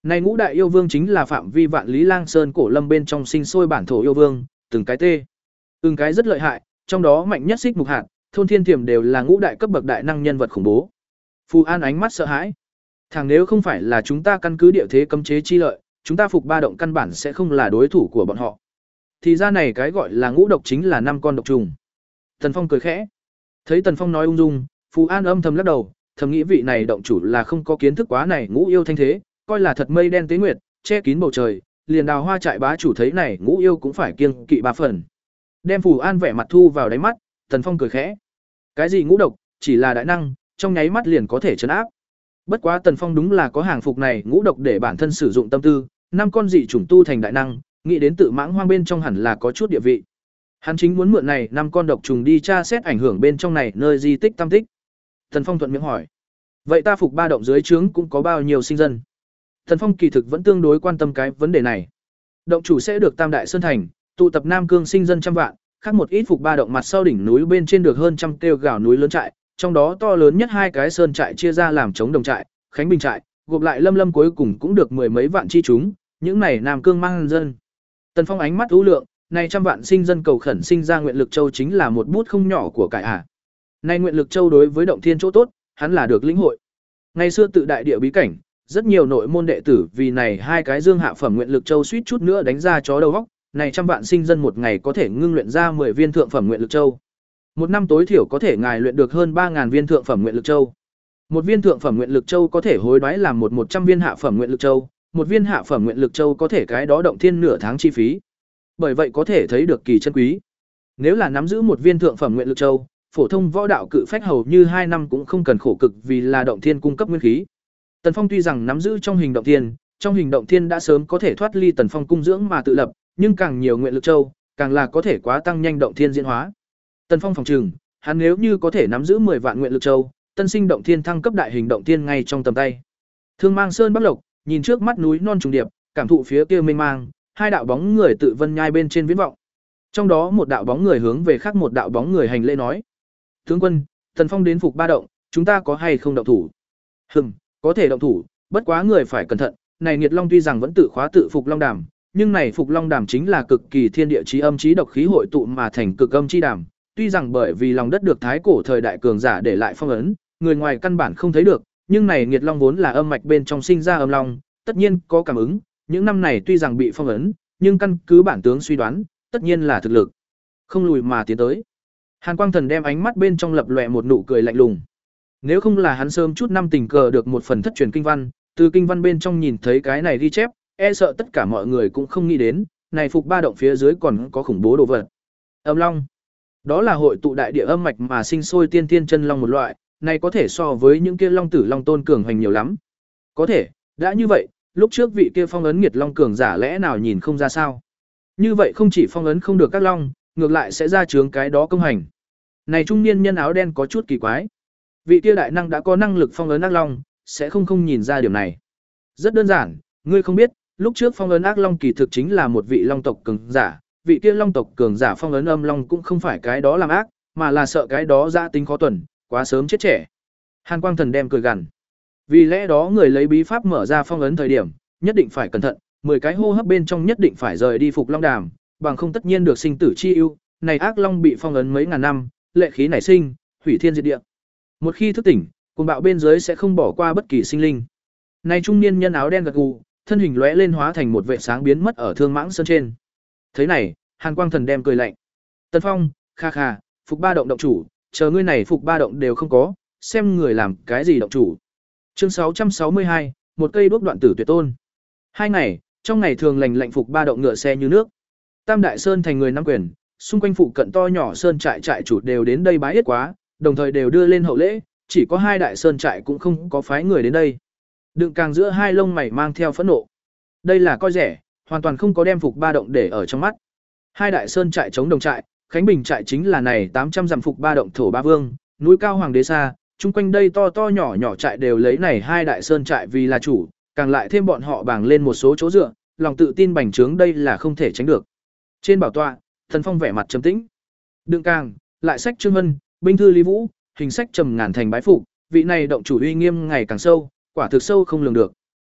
Này ngũ đại yêu vương chính là phạm vi vạn lý lang sơn cổ lâm bên trong sinh sôi bản thổ yêu vương, từng cái tê. Từng cái rất lợi hại, trong đó mạnh nhất Xích Mục Hạt, Thôn Thiên Thiểm đều là ngũ đại cấp bậc đại năng nhân vật khủng bố. Phù An ánh mắt sợ hãi. Thằng nếu không phải là chúng ta căn cứ địa thế cấm chế chi lợi, chúng ta phục ba động căn bản sẽ không là đối thủ của bọn họ. Thì ra này cái gọi là ngũ độc chính là năm con độc trùng. Tần Phong cười khẽ. Thấy Tần Phong nói ung dung, Phù An âm thầm lắc đầu, thầm nghĩ vị này động chủ là không có kiến thức quá này ngũ yêu thanh thế, coi là thật mây đen tế nguyệt, che kín bầu trời, liền đào hoa trại bá chủ thấy này ngũ yêu cũng phải kiêng kỵ ba phần. Đem Phù An vẻ mặt thu vào đáy mắt, Tần Phong cười khẽ. Cái gì ngũ độc, chỉ là đại năng, trong nháy mắt liền có thể trấn áp. Bất quá Tần Phong đúng là có hàng phục này ngũ độc để bản thân sử dụng tâm tư, năm con dị chủng tu thành đại năng, nghĩ đến tự mãng hoang bên trong hẳn là có chút địa vị. Hắn chính muốn mượn này năm con độc trùng đi tra xét ảnh hưởng bên trong này nơi di tích tam tích. Tần Phong thuận miệng hỏi: "Vậy ta phục ba động dưới trướng cũng có bao nhiêu sinh dân?" Tần Phong kỳ thực vẫn tương đối quan tâm cái vấn đề này. Động chủ sẽ được Tam Đại Sơn Thành, tụ tập Nam Cương sinh dân trăm vạn, khác một ít phục ba động mặt sau đỉnh núi bên trên được hơn trăm kêu gào núi lớn trại, trong đó to lớn nhất hai cái sơn trại chia ra làm chống đồng trại, Khánh Bình trại, gộp lại Lâm Lâm cuối cùng cũng được mười mấy vạn chi chúng, những này Nam Cương mang dân. Tần Phong ánh mắt u lượng, này trăm vạn sinh dân cầu khẩn sinh ra nguyện lực châu chính là một bút không nhỏ của cải à. Này nguyện lực châu đối với động thiên chỗ tốt, hắn là được lĩnh hội. Ngày xưa tự đại địa bí cảnh, rất nhiều nội môn đệ tử vì này hai cái dương hạ phẩm nguyện lực châu suýt chút nữa đánh ra chó đầu óc, này trăm vạn sinh dân một ngày có thể ngưng luyện ra mười viên thượng phẩm nguyện lực châu. Một năm tối thiểu có thể ngài luyện được hơn ba nghìn viên thượng phẩm nguyện lực châu. Một viên thượng phẩm nguyện lực châu có thể hối đoái làm một một trăm viên hạ phẩm nguyện lực châu, một viên hạ phẩm nguyện lực châu có thể cái đó động thiên nửa tháng chi phí. Bởi vậy có thể thấy được kỳ chân quý. Nếu là nắm giữ một viên thượng phẩm nguyện lực châu, phổ thông võ đạo cự phách hầu như hai năm cũng không cần khổ cực vì là động thiên cung cấp nguyên khí. Tần Phong tuy rằng nắm giữ trong hình động thiên, trong hình động thiên đã sớm có thể thoát ly Tần Phong cung dưỡng mà tự lập, nhưng càng nhiều nguyện lực châu, càng là có thể quá tăng nhanh động thiên diễn hóa. Tần Phong phòng trừng, hắn nếu như có thể nắm giữ mười vạn nguyện lực châu, tân sinh động thiên thăng cấp đại hình động thiên ngay trong tầm tay. Thương Mang Sơn Bắc Lộc, nhìn trước mắt núi non trùng điệp, cảm thụ phía kia mênh mang, hai đạo bóng người tự vân nhai bên trên viễn vọng. Trong đó một đạo bóng người hướng về khác một đạo bóng người hành lễ nói: "Tướng quân, Tần Phong đến phục ba động, chúng ta có hay không động thủ?" "Hừm, có thể động thủ, bất quá người phải cẩn thận, này Nghiệt Long tuy rằng vẫn tự khóa tự phục long đàm, nhưng này phục long đàm chính là cực kỳ thiên địa chí âm chí độc khí hội tụ mà thành cực âm chi đàm, tuy rằng bởi vì lòng đất được thái cổ thời đại cường giả để lại phong ấn, người ngoài căn bản không thấy được, nhưng này Nghiệt Long vốn là âm mạch bên trong sinh ra âm long, tất nhiên có cảm ứng, những năm này tuy rằng bị phong ấn, nhưng căn cứ bản tướng suy đoán, tất nhiên là thực lực không lùi mà tiến tới." Hàn Quang Thần đem ánh mắt bên trong lập lòe một nụ cười lạnh lùng. Nếu không là hắn sớm chút năm tình cờ được một phần thất truyền kinh văn, từ kinh văn bên trong nhìn thấy cái này ghi chép, e sợ tất cả mọi người cũng không nghĩ đến, này phục ba động phía dưới còn có khủng bố đồ vật. Âm long, đó là hội tụ đại địa âm mạch mà sinh sôi tiên tiên chân long một loại, này có thể so với những kia long tử long tôn cường hoành nhiều lắm. Có thể, đã như vậy, lúc trước vị kia phong ấn Nghiệt Long cường giả lẽ nào nhìn không ra sao? Như vậy không chỉ phong ấn không được các long, ngược lại sẽ ra chướng cái đó công hành. Này trung niên nhân áo đen có chút kỳ quái. Vị kia đại năng đã có năng lực phong ấn ác long, sẽ không không nhìn ra điểm này. Rất đơn giản, ngươi không biết, lúc trước phong ấn ác long kỳ thực chính là một vị long tộc cường giả, vị kia long tộc cường giả phong ấn âm long cũng không phải cái đó làm ác, mà là sợ cái đó dã tính khó tuần, quá sớm chết trẻ. Hàn Quang Thần đem cười gằn. Vì lẽ đó người lấy bí pháp mở ra phong ấn thời điểm, nhất định phải cẩn thận, mười cái hô hấp bên trong nhất định phải rời đi phục long đàm, bằng không tất nhiên được sinh tử chi ưu, này ác long bị phong ấn mấy ngàn năm, lệ khí nảy sinh, hủy thiên diệt địa. Một khi thức tỉnh, cuồng bạo bên dưới sẽ không bỏ qua bất kỳ sinh linh. Này trung niên nhân áo đen gật gù, thân hình lóe lên hóa thành một vệt sáng biến mất ở Thương Mãng Sơn trên. Thế này, Hàn Quang Thần đem cười lạnh. Tần Phong, kha kha, phục ba động động chủ, chờ ngươi này phục ba động đều không có, xem người làm cái gì động chủ. Chương sáu trăm sáu mươi hai, một cây đuốc đoạn tử tuyệt tôn. Hai ngày, trong ngày thường lành lạnh phục ba động ngựa xe như nước. Tam Đại Sơn thành người nắm quyền, xung quanh phụ cận to nhỏ sơn trại trại chủ đều đến đây bái yết quá, đồng thời đều đưa lên hậu lễ, chỉ có hai đại sơn trại cũng không có phái người đến đây. Đựng càng giữa hai lông mày mang theo phẫn nộ. Đây là coi rẻ, hoàn toàn không có đem phục ba động để ở trong mắt. Hai đại sơn trại chống đồng trại, Khánh Bình trại chính là này tám trăm dặm phục ba động thổ ba vương, núi cao hoàng đế xa, chung quanh đây to to nhỏ nhỏ trại đều lấy này hai đại sơn trại vì là chủ, càng lại thêm bọn họ bảng lên một số chỗ dựa, lòng tự tin bành trướng đây là không thể tránh được. Trên bảo tọa, Thần Phong vẻ mặt trầm tĩnh. Đương càng, lại sách Trương Vân, binh thư Lý Vũ, hình sách trầm ngàn thành bái phục, vị này động chủ uy nghiêm ngày càng sâu, quả thực sâu không lường được.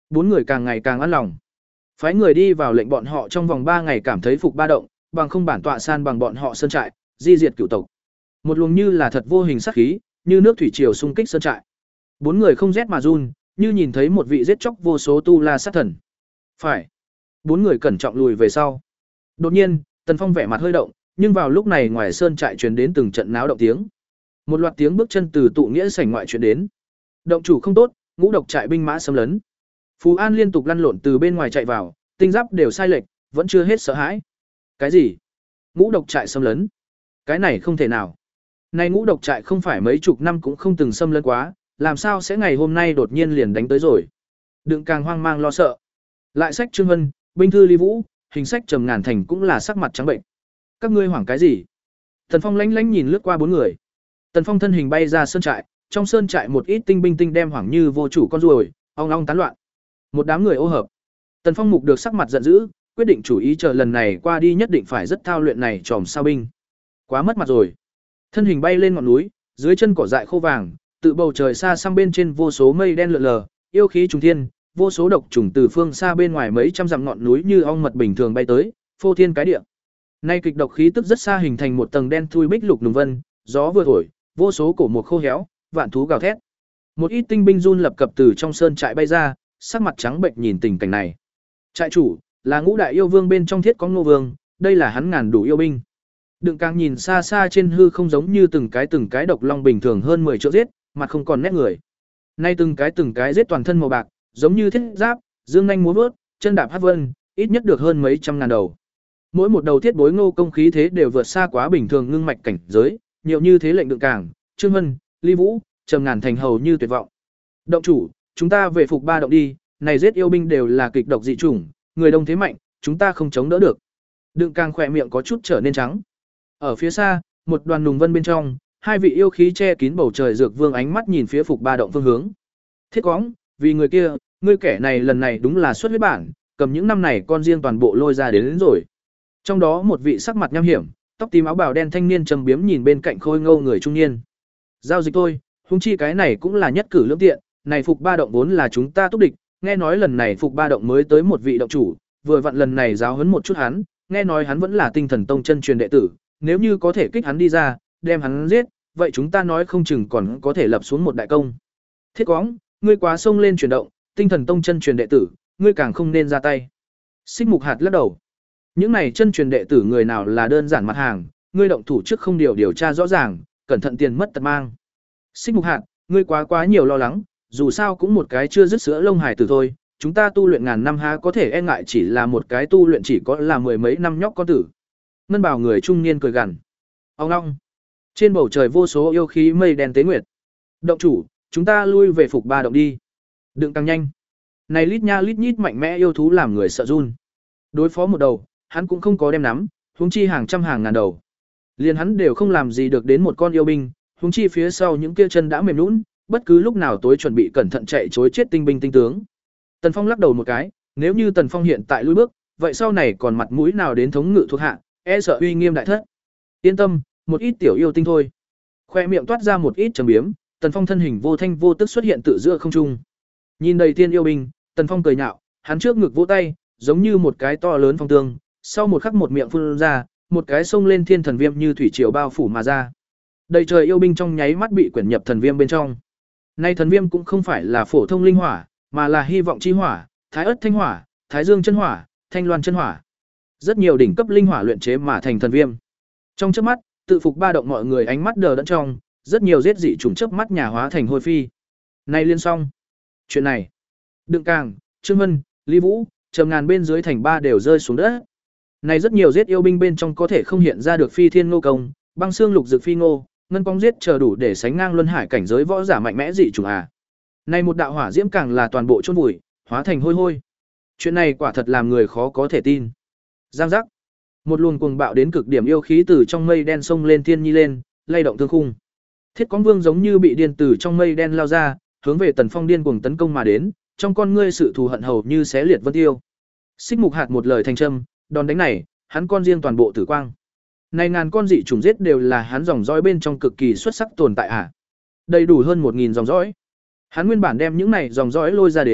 bốn người càng ngày càng an lòng. Phái người đi vào lệnh bọn họ trong vòng ba ngày cảm thấy phục ba động, bằng không bản tọa san bằng bọn họ sơn trại, di diệt cửu tộc. Một luồng như là thật vô hình sát khí, như nước thủy triều xung kích sơn trại. Bốn người không rét mà run, như nhìn thấy một vị giết chóc vô số tu la sát thần. Phải. Bốn người cẩn trọng lùi về sau. Đột nhiên, Tần Phong vẻ mặt hơi động, nhưng vào lúc này ngoài sơn trại truyền đến từng trận náo động tiếng. Một loạt tiếng bước chân từ tụ nghĩa sảnh ngoại truyền đến. Động chủ không tốt, ngũ độc trại binh mã xâm lấn. Phú An liên tục lăn lộn từ bên ngoài chạy vào, tinh giáp đều sai lệch, vẫn chưa hết sợ hãi. Cái gì? Ngũ độc trại xâm lấn? Cái này không thể nào. Này ngũ độc trại không phải mấy chục năm cũng không từng xâm lấn quá, làm sao sẽ ngày hôm nay đột nhiên liền đánh tới rồi? Đừng càng hoang mang lo sợ. Lại sách Trương Vân, binh thư Ly Vũ, hình sách Trầm Ngàn Thành cũng là sắc mặt trắng bệnh. Các ngươi hoảng cái gì? Tần Phong lánh lánh nhìn lướt qua bốn người. Tần Phong thân hình bay ra sơn trại, trong sơn trại một ít tinh binh tinh đem hoảng như vô chủ con ruồi, ong ong tán loạn. Một đám người ô hợp. Tần Phong mục được sắc mặt giận dữ, quyết định chủ ý chờ lần này qua đi nhất định phải rất thao luyện này tròm sao binh. Quá mất mặt rồi. Thân hình bay lên ngọn núi, dưới chân cỏ dại khô vàng, tự bầu trời xa xăm bên trên vô số mây đen lượn lờ, yêu khí trùng thiên, vô số độc trùng từ phương xa bên ngoài mấy trăm dặm ngọn núi như ong mật bình thường bay tới, phô thiên cái địa. Nay kịch độc khí tức rất xa hình thành một tầng đen thui bích lục nùng vân, gió vừa thổi, vô số cổ mục khô héo, vạn thú gào thét. Một ít tinh binh run lập cập từ trong sơn trại bay ra, sắc mặt trắng bệnh nhìn tình cảnh này. Trại chủ là Ngũ đại yêu vương bên trong Thiết có Ngô Vương, đây là hắn ngàn đủ yêu binh. Đừng càng nhìn xa xa trên hư không giống như từng cái từng cái độc long bình thường hơn mười triệu giết, mặt không còn nét người. Nay từng cái từng cái giết toàn thân màu bạc, giống như thiết giáp, dương nhanh múa vớt, chân đạp hát vân, ít nhất được hơn mấy trăm ngàn đầu. Mỗi một đầu thiết bối ngô công khí thế đều vượt xa quá bình thường ngưng mạch cảnh giới, nhiều như thế lệnh đựng càng, Trương Vân, Ly Vũ, Trầm Ngàn Thành hầu như tuyệt vọng. Động chủ, chúng ta về phục ba động đi, này giết yêu binh đều là kịch độc dị chủng, người đông thế mạnh, chúng ta không chống đỡ được. Đựng càng khỏe miệng có chút trở nên trắng. Ở phía xa, một đoàn nùng vân bên trong, hai vị yêu khí che kín bầu trời dược vương ánh mắt nhìn phía phục ba động phương hướng. Thiết Quõng, vì người kia, ngươi kẻ này lần này đúng là xuất huyết bản, cầm những năm này con riêng toàn bộ lôi ra đến, đến rồi. Trong đó một vị sắc mặt nham hiểm, tóc tím áo bào đen thanh niên trầm biếm nhìn bên cạnh khôi ngâu người trung niên. Giao dịch thôi, huống chi cái này cũng là nhất cử lưỡng tiện, này phục ba động vốn là chúng ta túc địch, nghe nói lần này phục ba động mới tới một vị động chủ, vừa vặn lần này giáo huấn một chút hắn, nghe nói hắn vẫn là Tinh Thần Tông chân truyền đệ tử, nếu như có thể kích hắn đi ra, đem hắn giết, vậy chúng ta nói không chừng còn có thể lập xuống một đại công. Thiết Quõng, ngươi quá xông lên chuyển động, Tinh Thần Tông chân truyền đệ tử, ngươi càng không nên ra tay. Xích Mục Hạt lắc đầu. Những này chân truyền đệ tử người nào là đơn giản mặt hàng, ngươi động thủ trước không điều điều tra rõ ràng, cẩn thận tiền mất tật mang. Xích Mục Hạt, ngươi quá quá nhiều lo lắng, dù sao cũng một cái chưa dứt sữa lông hài tử thôi, chúng ta tu luyện ngàn năm há có thể e ngại chỉ là một cái tu luyện chỉ có là mười mấy năm nhóc con tử. Ngân bào người trung niên cười gằn. Ông long. Trên bầu trời vô số yêu khí mây đen tế nguyệt. Động chủ, chúng ta lui về phục ba động đi. Đừng càng nhanh. Này lít nha lít nhít mạnh mẽ yêu thú làm người sợ run. Đối phó một đầu, hắn cũng không có đem nắm, huống chi hàng trăm hàng ngàn đầu. Liền hắn đều không làm gì được đến một con yêu binh, huống chi phía sau những kia chân đã mềm nhũn, bất cứ lúc nào tối chuẩn bị cẩn thận chạy trối chết tinh binh tinh tướng. Tần Phong lắc đầu một cái, nếu như Tần Phong hiện tại lùi bước, vậy sau này còn mặt mũi nào đến thống ngự thuộc hạ, e sợ uy nghiêm đại thất. Yên tâm, một ít tiểu yêu tinh thôi. Khoe miệng toát ra một ít trầm biếm, Tần Phong thân hình vô thanh vô tức xuất hiện tự giữa không trung. Nhìn đầy tiên yêu binh, Tần Phong cười nhạo, hắn trước ngực vỗ tay, giống như một cái to lớn phong tương, sau một khắc một miệng phun ra, một cái sông lên thiên thần viêm như thủy triều bao phủ mà ra. Đầy trời yêu binh trong nháy mắt bị quyển nhập thần viêm bên trong. Nay thần viêm cũng không phải là phổ thông linh hỏa, mà là hy vọng chi hỏa, thái ất thanh hỏa, thái dương chân hỏa, thanh loan chân hỏa. Rất nhiều đỉnh cấp linh hỏa luyện chế mà thành thần viêm. Trong chớp mắt, tự phục ba động mọi người ánh mắt đờ đẫn trong, rất nhiều giết dị trùng chớp mắt nhà hóa thành hôi phi. Nay liên xong. Chuyện này, Đựng Càng, Trương Vân, Ly Vũ, Trầm Ngàn bên dưới thành ba đều rơi xuống đất. Này rất nhiều giết yêu binh bên trong có thể không hiện ra được phi thiên ngô công, băng xương lục dược phi ngô, ngân quang giết chờ đủ để sánh ngang luân hải cảnh giới võ giả mạnh mẽ dị trùng à. Này một đạo hỏa diễm càng là toàn bộ chôn vùi, hóa thành hôi hôi. Chuyện này quả thật làm người khó có thể tin. Giang giác. Một luồng cuồng bạo đến cực điểm yêu khí từ trong mây đen xông lên thiên nhi lên, lay động thương khung. Thiết Quõng Vương giống như bị điên từ trong mây đen lao ra, hướng về Tần Phong điên cuồng tấn công mà đến, trong con ngươi sự thù hận hầu như xé liệt vân tiêu. Xích Mục Hạt một lời thành châm, đòn đánh này, hắn con riêng toàn bộ tử quang. Này ngàn con dị trùng giết đều là hắn dòng dõi bên trong cực kỳ xuất sắc tồn tại à? Đầy đủ hơn một nghìn dòng dõi. Hắn nguyên bản đem những này dòng dõi lôi ra đến,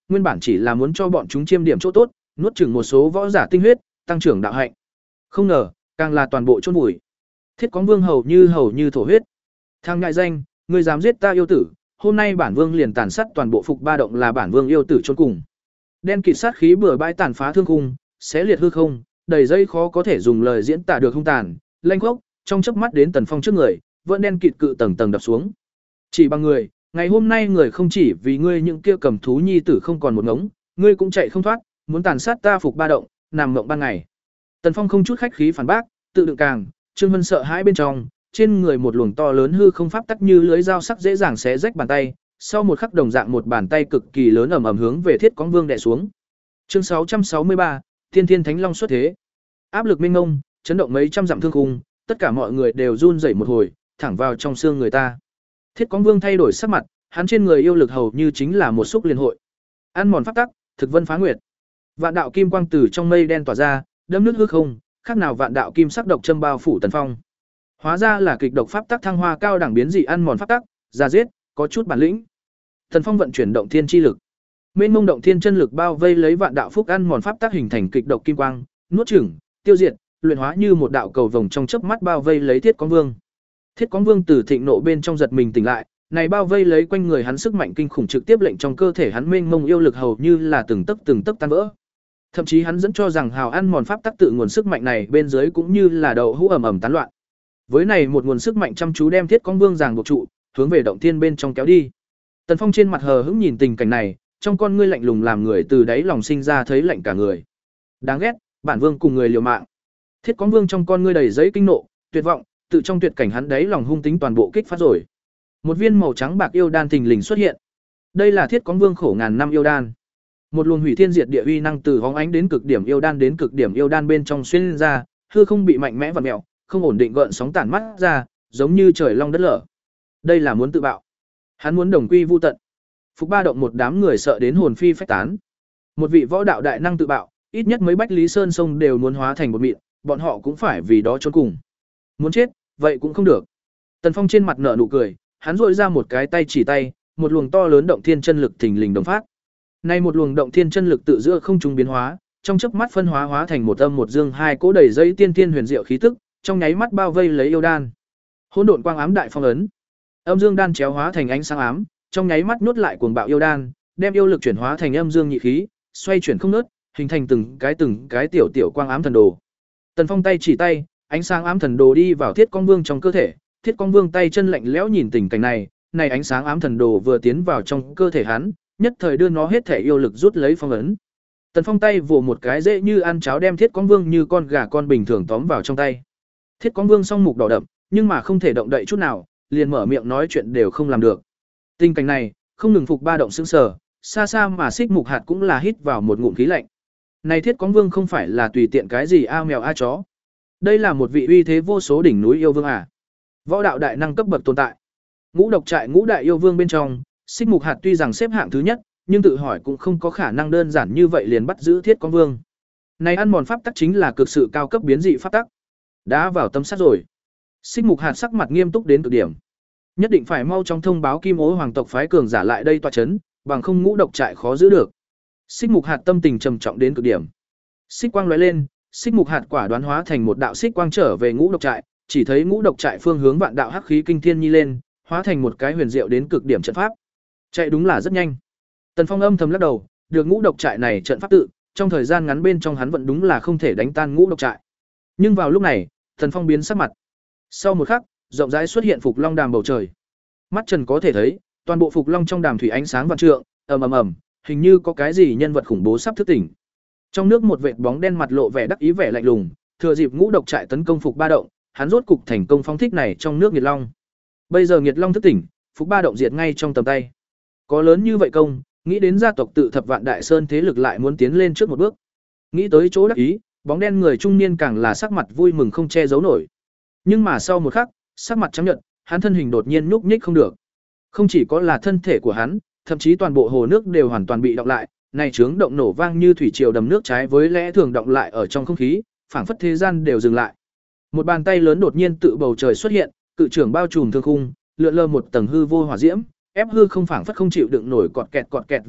nguyên bản chỉ là muốn cho bọn chúng chiêm điểm chỗ tốt, nuốt chửng một số võ giả tinh huyết, tăng trưởng đạo hạnh. Không ngờ, càng là toàn bộ chôn vùi. Thiết Quáng Vương hầu như hầu như thổ huyết. Thằng ngại danh, ngươi dám giết ta yêu tử, hôm nay bản vương liền tàn sát toàn bộ Phục Ba động là bản vương yêu tử chôn cùng. Đen kịt sát khí bừa bãi tàn phá thương khung, xé liệt hư không, đầy dây khó có thể dùng lời diễn tả được hung tàn, lanh khốc, trong chớp mắt đến Tần Phong trước người, vẫn đen kịt cự tầng tầng đập xuống. Chỉ bằng người, ngày hôm nay người không chỉ vì ngươi những kia cầm thú nhi tử không còn một ngống, ngươi cũng chạy không thoát, muốn tàn sát ta Phục Ba động, nằm mộng ban ngày. Tần Phong không chút khách khí phản bác, tự đựng càng, Trương Vân sợ hãi bên trong, trên người một luồng to lớn hư không pháp tắc như lưới dao sắc dễ dàng xé rách bàn tay, sau một khắc đồng dạng một bàn tay cực kỳ lớn ầm ầm hướng về Thiết Quáng Vương đè xuống. Chương sáu trăm sáu mươi ba, Thiên Thiên Thánh Long xuất thế. Áp lực mênh mông, chấn động mấy trăm dặm thương khung, tất cả mọi người đều run rẩy một hồi, thẳng vào trong xương người ta. Thiết Quáng Vương thay đổi sắc mặt, hắn trên người yêu lực hầu như chính là một xúc liên hội. Ăn mòn pháp tắc, thực vân phá nguyệt. Vạn đạo kim quang từ trong mây đen tỏa ra, đâm nước hư không, khác nào vạn đạo kim sắc độc châm bao phủ Tần Phong. Hóa ra là kịch độc pháp tắc thăng hoa cao đẳng biến dị ăn mòn pháp tắc, ra giết, có chút bản lĩnh. Tần Phong vận chuyển động thiên chi lực. Mênh mông động thiên chân lực bao vây lấy vạn đạo phúc ăn mòn pháp tắc hình thành kịch độc kim quang, nuốt chửng, tiêu diệt, luyện hóa như một đạo cầu vồng trong chớp mắt bao vây lấy Thiết Quáng Vương. Thiết Quáng Vương từ thịnh nộ bên trong giật mình tỉnh lại, này bao vây lấy quanh người hắn sức mạnh kinh khủng trực tiếp lệnh trong cơ thể hắn mênh mông yêu lực hầu như là từng tấc từng tấc tan vỡ. Thậm chí hắn dẫn cho rằng hào ăn mòn pháp tắc tự nguồn sức mạnh này bên dưới cũng như là đậu hũ ầm ầm tán loạn. Với này một nguồn sức mạnh chăm chú đem Thiết Quáng Vương giằng buộc trụ, hướng về động thiên bên trong kéo đi. Tần Phong trên mặt hờ hững nhìn tình cảnh này, trong con ngươi lạnh lùng làm người từ đáy lòng sinh ra thấy lạnh cả người. Đáng ghét, bản vương cùng người liều mạng. Thiết Quáng Vương trong con ngươi đầy giấy kinh nộ, tuyệt vọng, tự trong tuyệt cảnh hắn đáy lòng hung tính toàn bộ kích phát rồi. Một viên màu trắng bạc yêu đan thình lình xuất hiện. Đây là Thiết Quáng Vương khổ ngàn năm yêu đan. Một luồng hủy thiên diệt địa uy năng từ hóng ánh đến cực điểm yêu đan đến cực điểm yêu đan bên trong xuyên ra, hư không bị mạnh mẽ vặn mèo, không ổn định gợn sóng tản mắt ra, giống như trời long đất lở. Đây là muốn tự bạo. Hắn muốn đồng quy vu tận. Phục Ba động một đám người sợ đến hồn phi phách tán. Một vị võ đạo đại năng tự bạo, ít nhất mấy Bách Lý Sơn sông đều muốn hóa thành một mịn, bọn họ cũng phải vì đó chôn cùng. Muốn chết, vậy cũng không được. Tần Phong trên mặt nở nụ cười, hắn rỗi ra một cái tay chỉ tay, một luồng to lớn động thiên chân lực thình lình đồng phát. Nay một luồng động thiên chân lực tự giữa không trung biến hóa, trong chớp mắt phân hóa hóa thành một âm một dương hai cỗ đầy dây tiên tiên huyền diệu khí tức, trong nháy mắt bao vây lấy yêu đan. Hỗn độn quang ám đại phong ấn. Âm dương đan chéo hóa thành ánh sáng ám, trong nháy mắt nuốt lại cuồng bạo yêu đan, đem yêu lực chuyển hóa thành âm dương nhị khí, xoay chuyển không ngớt, hình thành từng cái từng cái tiểu tiểu quang ám thần đồ. Tần Phong tay chỉ tay, ánh sáng ám thần đồ đi vào Thiết Quáng Vương trong cơ thể, Thiết Quáng Vương tay chân lạnh lẽo nhìn tình cảnh này, này ánh sáng ám thần đồ vừa tiến vào trong cơ thể hắn, nhất thời đưa nó hết thể yêu lực rút lấy phong ấn. Tần Phong tay vồ một cái dễ như ăn cháo đem Thiết Quáng Vương như con gà con bình thường tóm vào trong tay. Thiết Quáng Vương song mục đỏ đậm, nhưng mà không thể động đậy chút nào, liền mở miệng nói chuyện đều không làm được. Tình cảnh này, không ngừng Phục Ba động sững sờ, xa xa mà Xích Mục Hạt cũng là hít vào một ngụm khí lạnh. Này Thiết Quáng Vương không phải là tùy tiện cái gì a mèo a chó. Đây là một vị uy thế vô số đỉnh núi yêu vương à? Võ đạo đại năng cấp bậc tồn tại. Ngũ độc trại ngũ đại yêu vương bên trong, Xích Mục Hạt tuy rằng xếp hạng thứ nhất, nhưng tự hỏi cũng không có khả năng đơn giản như vậy liền bắt giữ Thiết Quáng Vương. Này ăn mòn pháp tắc chính là cực sự cao cấp biến dị pháp tắc. Đã vào tâm sát rồi. Xích Mục Hạt sắc mặt nghiêm túc đến cực điểm. Nhất định phải mau chóng thông báo Kim Ố hoàng tộc phái cường giả lại đây tọa chấn, bằng không ngũ độc trại khó giữ được. Xích Mục Hạt tâm tình trầm trọng đến cực điểm. Xích quang lóe lên, Xích Mục Hạt quả đoán hóa thành một đạo xích quang trở về ngũ độc trại, chỉ thấy ngũ độc trại phương hướng vạn đạo hắc khí kinh thiên nhi lên, hóa thành một cái huyền diệu đến cực điểm trận pháp. Chạy đúng là rất nhanh. Tần Phong âm thầm lắc đầu, được ngũ độc trại này trận pháp tự, trong thời gian ngắn bên trong hắn vẫn đúng là không thể đánh tan ngũ độc trại. Nhưng vào lúc này, Tần Phong biến sắc mặt. Sau một khắc, rộng rãi xuất hiện Phục Long đàm bầu trời. Mắt Trần có thể thấy, toàn bộ Phục Long trong đàm thủy ánh sáng vạn trượng, ầm ầm ầm, hình như có cái gì nhân vật khủng bố sắp thức tỉnh. Trong nước một vệt bóng đen mặt lộ vẻ đắc ý vẻ lạnh lùng, thừa dịp ngũ độc trại tấn công Phục Ba động, hắn rốt cục thành công phóng thích này trong nước Nghiệt Long. Bây giờ Nghiệt Long thức tỉnh, Phục Ba động diệt ngay trong tầm tay. Có lớn như vậy công, nghĩ đến gia tộc tự thập vạn đại sơn thế lực lại muốn tiến lên trước một bước. Nghĩ tới chỗ đắc ý, bóng đen người trung niên càng là sắc mặt vui mừng không che giấu nổi. Nhưng mà sau một khắc, sắc mặt trắng nhợt, hắn thân hình đột nhiên nhúc nhích không được. Không chỉ có là thân thể của hắn, thậm chí toàn bộ hồ nước đều hoàn toàn bị đọng lại, này chướng động nổ vang như thủy triều đầm nước trái với lẽ thường đọng lại ở trong không khí, phảng phất thế gian đều dừng lại. Một bàn tay lớn đột nhiên tự bầu trời xuất hiện, cự trưởng bao trùm thương khung, lượn lờ một tầng hư vô hỏa diễm, ép hư không phảng phất không chịu đựng nổi cọt kẹt cọt kẹt vang động,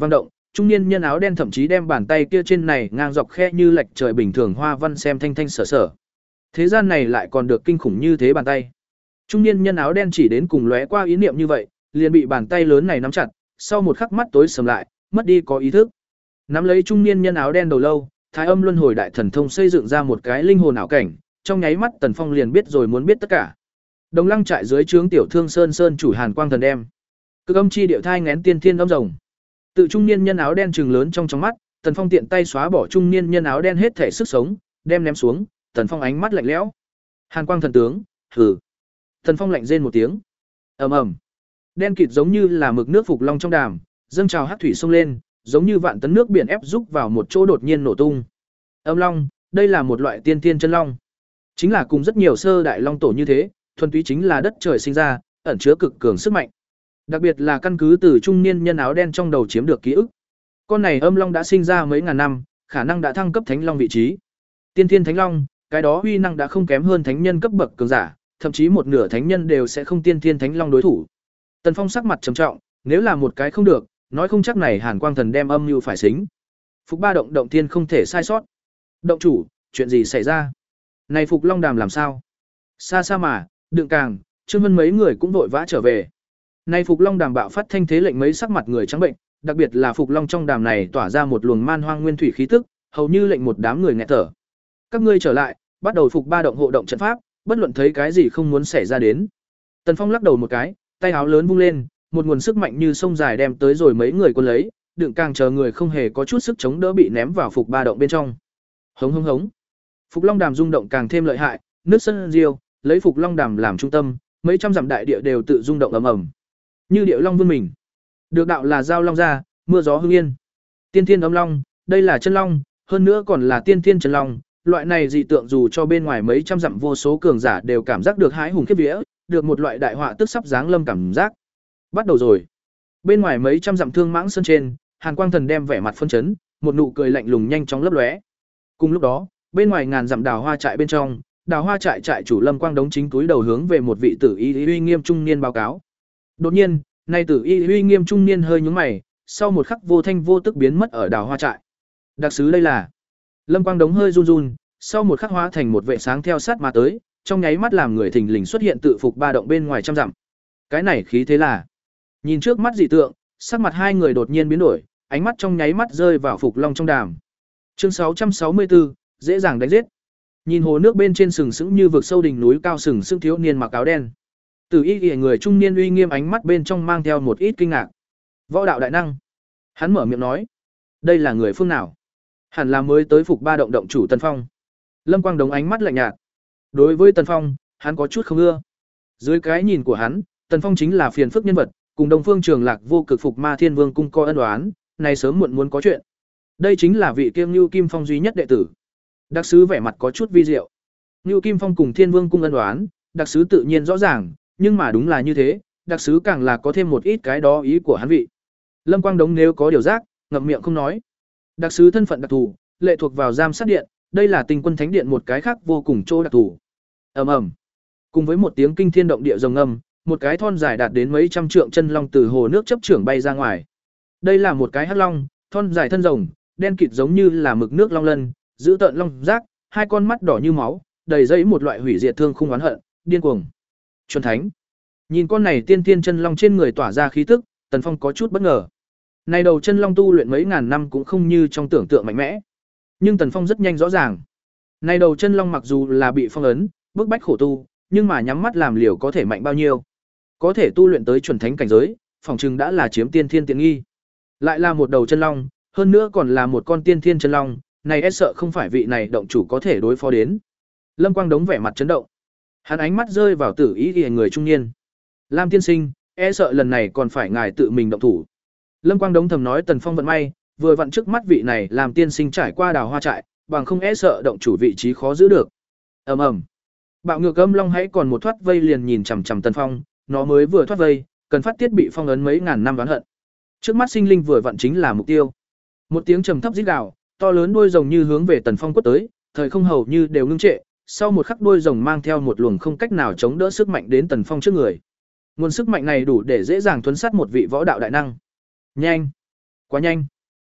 trung niên nhân áo đen thậm chí đem bàn tay kia trên này ngang dọc khe như lệch trời bình thường hoa văn xem thanh thanh sở sở. Thế gian này lại còn được kinh khủng như thế bàn tay. Trung niên nhân áo đen chỉ đến cùng lóe qua ý niệm như vậy, liền bị bàn tay lớn này nắm chặt, sau một khắc mắt tối sầm lại, mất đi có ý thức. Nắm lấy trung niên nhân áo đen đầu lâu, Thái Âm Luân Hồi Đại Thần Thông xây dựng ra một cái linh hồn ảo cảnh, trong nháy mắt Tần Phong liền biết rồi muốn biết tất cả. Đồng Lăng trại dưới trướng Tiểu Thương Sơn Sơn chủ Hàn Quang Thần đem. Cực âm chi điệu thai nghén tiên thiên âm rồng. Tự trung niên nhân áo đen trừng lớn trong trong mắt, Tần Phong tiện tay xóa bỏ trung niên nhân áo đen hết thể sức sống, đem ném xuống, Tần Phong ánh mắt lạnh lẽo. Hàn Quang thần tướng, hừ. Tần Phong lạnh rên một tiếng. Ầm ầm. Đen kịt giống như là mực nước phục long trong đàm, dâng trào hắc thủy sông lên, giống như vạn tấn nước biển ép rúc vào một chỗ đột nhiên nổ tung. Âm long, đây là một loại tiên tiên chân long. Chính là cùng rất nhiều sơ đại long tổ như thế, thuần túy chính là đất trời sinh ra, ẩn chứa cực cường sức mạnh. Đặc biệt là căn cứ từ trung niên nhân áo đen trong đầu chiếm được ký ức. Con này âm long đã sinh ra mấy ngàn năm, khả năng đã thăng cấp thánh long vị trí. Tiên thiên thánh long, cái đó uy năng đã không kém hơn thánh nhân cấp bậc cường giả, thậm chí một nửa thánh nhân đều sẽ không tiên thiên thánh long đối thủ. Tần Phong sắc mặt trầm trọng, nếu là một cái không được, nói không chắc này Hàn Quang Thần đem âm mưu phải xính. Phục Ba động động tiên không thể sai sót. Động chủ, chuyện gì xảy ra? Này Phục Long Đàm làm sao? Xa xa mà, Đượng Càng, Trương Vân mấy người cũng vội vã trở về. Này Phục Long Đàm bạo phát thanh thế lệnh mấy sắc mặt người trắng bệnh, đặc biệt là Phục Long trong đàm này tỏa ra một luồng man hoang nguyên thủy khí tức, hầu như lệnh một đám người nghẹt thở. Các ngươi trở lại, bắt đầu phục ba động hộ động trận pháp, bất luận thấy cái gì không muốn xảy ra đến. Tần Phong lắc đầu một cái, tay áo lớn vung lên, một nguồn sức mạnh như sông dài đem tới rồi mấy người quân lấy, Đượng Càng chờ người không hề có chút sức chống đỡ bị ném vào phục ba động bên trong. Hống hống hống. Phục Long Đàm rung động càng thêm lợi hại, nước sân diêu, lấy Phục Long Đàm làm trung tâm, mấy trăm dặm đại địa đều tự rung động ầm ầm. Như điệu long vươn mình. Được đạo là giao long ra, mưa gió hưng yên. Tiên thiên âm long, đây là chân long, hơn nữa còn là tiên thiên chân long, loại này dị tượng dù cho bên ngoài mấy trăm dặm vô số cường giả đều cảm giác được hãi hùng khiếp vía, được một loại đại họa tức sắp giáng lâm cảm giác. Bắt đầu rồi. Bên ngoài mấy trăm dặm thương mãng sơn trên, Hàn Quang Thần đem vẻ mặt phân chấn, một nụ cười lạnh lùng nhanh chóng lấp lóe. Cùng lúc đó, bên ngoài ngàn dặm đào hoa trại bên trong, đào hoa trại trại chủ Lâm Quang đống chính túi đầu hướng về một vị tử y uy nghiêm trung niên báo cáo. Đột nhiên, nay tử y uy nghiêm trung niên hơi nhướng mày, sau một khắc vô thanh vô tức biến mất ở đào hoa trại. Đặc sứ đây là? Lâm Quang đống hơi run run, sau một khắc hóa thành một vệ sáng theo sát mà tới, trong nháy mắt làm người thình lình xuất hiện tự phục ba động bên ngoài trăm dặm. Cái này khí thế là? Nhìn trước mắt dị tượng, sắc mặt hai người đột nhiên biến đổi, ánh mắt trong nháy mắt rơi vào Phục Long trong đàm. Chương sáu trăm sáu mươi tư, dễ dàng đánh giết. Nhìn hồ nước bên trên sừng sững như vực sâu đỉnh núi cao sừng sững thiếu niên mặc áo đen. Tử y y người trung niên uy nghiêm ánh mắt bên trong mang theo một ít kinh ngạc. Võ đạo đại năng. Hắn mở miệng nói, đây là người phương nào? Hẳn là mới tới Phục Ba động động chủ Tần Phong. Lâm Quang đống ánh mắt lạnh nhạt. Đối với Tần Phong, hắn có chút không ưa. Dưới cái nhìn của hắn, Tần Phong chính là phiền phức nhân vật, cùng Đông Phương Trường Lạc vô cực Phục Ma Thiên Vương cung coi ân oán, này sớm muộn muốn có chuyện. Đây chính là vị Kiêm Nưu Kim Phong duy nhất đệ tử. Đặc sứ vẻ mặt có chút vi diệu. Nưu Kim Phong cùng Thiên Vương cung ân oán, đặc sứ tự nhiên rõ ràng, nhưng mà đúng là như thế, đặc sứ càng là có thêm một ít cái đó ý của hắn vị. Lâm Quang đống nếu có điều giác, ngậm miệng không nói. Đặc sứ thân phận đặc thù, lệ thuộc vào giám sát điện, đây là Tinh Quân Thánh điện một cái khác vô cùng chỗ đặc thù. Ầm ầm. Cùng với một tiếng kinh thiên động địa rồng ngâm, một cái thon dài đạt đến mấy trăm trượng chân long từ hồ nước chấp trưởng bay ra ngoài. Đây là một cái hắc long, thon dài thân rồng, đen kịt giống như là mực nước long lân, giữ tợn long giác, hai con mắt đỏ như máu, đầy dẫy một loại hủy diệt thương không oán hận, điên cuồng. Chuẩn thánh. Nhìn con này tiên tiên chân long trên người tỏa ra khí tức, Tần Phong có chút bất ngờ. Này đầu chân long tu luyện mấy ngàn năm cũng không như trong tưởng tượng mạnh mẽ. Nhưng Tần Phong rất nhanh rõ ràng. Này đầu chân long mặc dù là bị phong ấn, bức bách khổ tu, nhưng mà nhắm mắt làm liều có thể mạnh bao nhiêu. Có thể tu luyện tới chuẩn thánh cảnh giới, phòng chừng đã là chiếm tiên thiên tiện nghi. Lại là một đầu chân long, hơn nữa còn là một con tiên thiên chân long, này e sợ không phải vị này động chủ có thể đối phó đến. Lâm Quang đống vẻ mặt chấn động. Hắn ánh mắt rơi vào Tử ý y người trung niên. Lam tiên sinh, e sợ lần này còn phải ngài tự mình động thủ. Lâm Quang đống thầm nói Tần Phong vận may, vừa vặn trước mắt vị này làm tiên sinh trải qua đào hoa trại, bằng không e sợ động chủ vị trí khó giữ được. Ầm ầm. Bạo ngược âm long hãy còn một thoát vây liền nhìn chằm chằm Tần Phong, nó mới vừa thoát vây, cần phát tiết bị phong ấn mấy ngàn năm oán hận. Trước mắt sinh linh vừa vặn chính là mục tiêu. Một tiếng trầm thấp rít gào, to lớn đuôi rồng như hướng về Tần Phong quất tới, thời không hầu như đều ngưng trệ, sau một khắc đuôi rồng mang theo một luồng không cách nào chống đỡ sức mạnh đến Tần Phong trước người. Nguồn sức mạnh này đủ để dễ dàng thuấn sát một vị võ đạo đại năng. Nhanh, quá nhanh.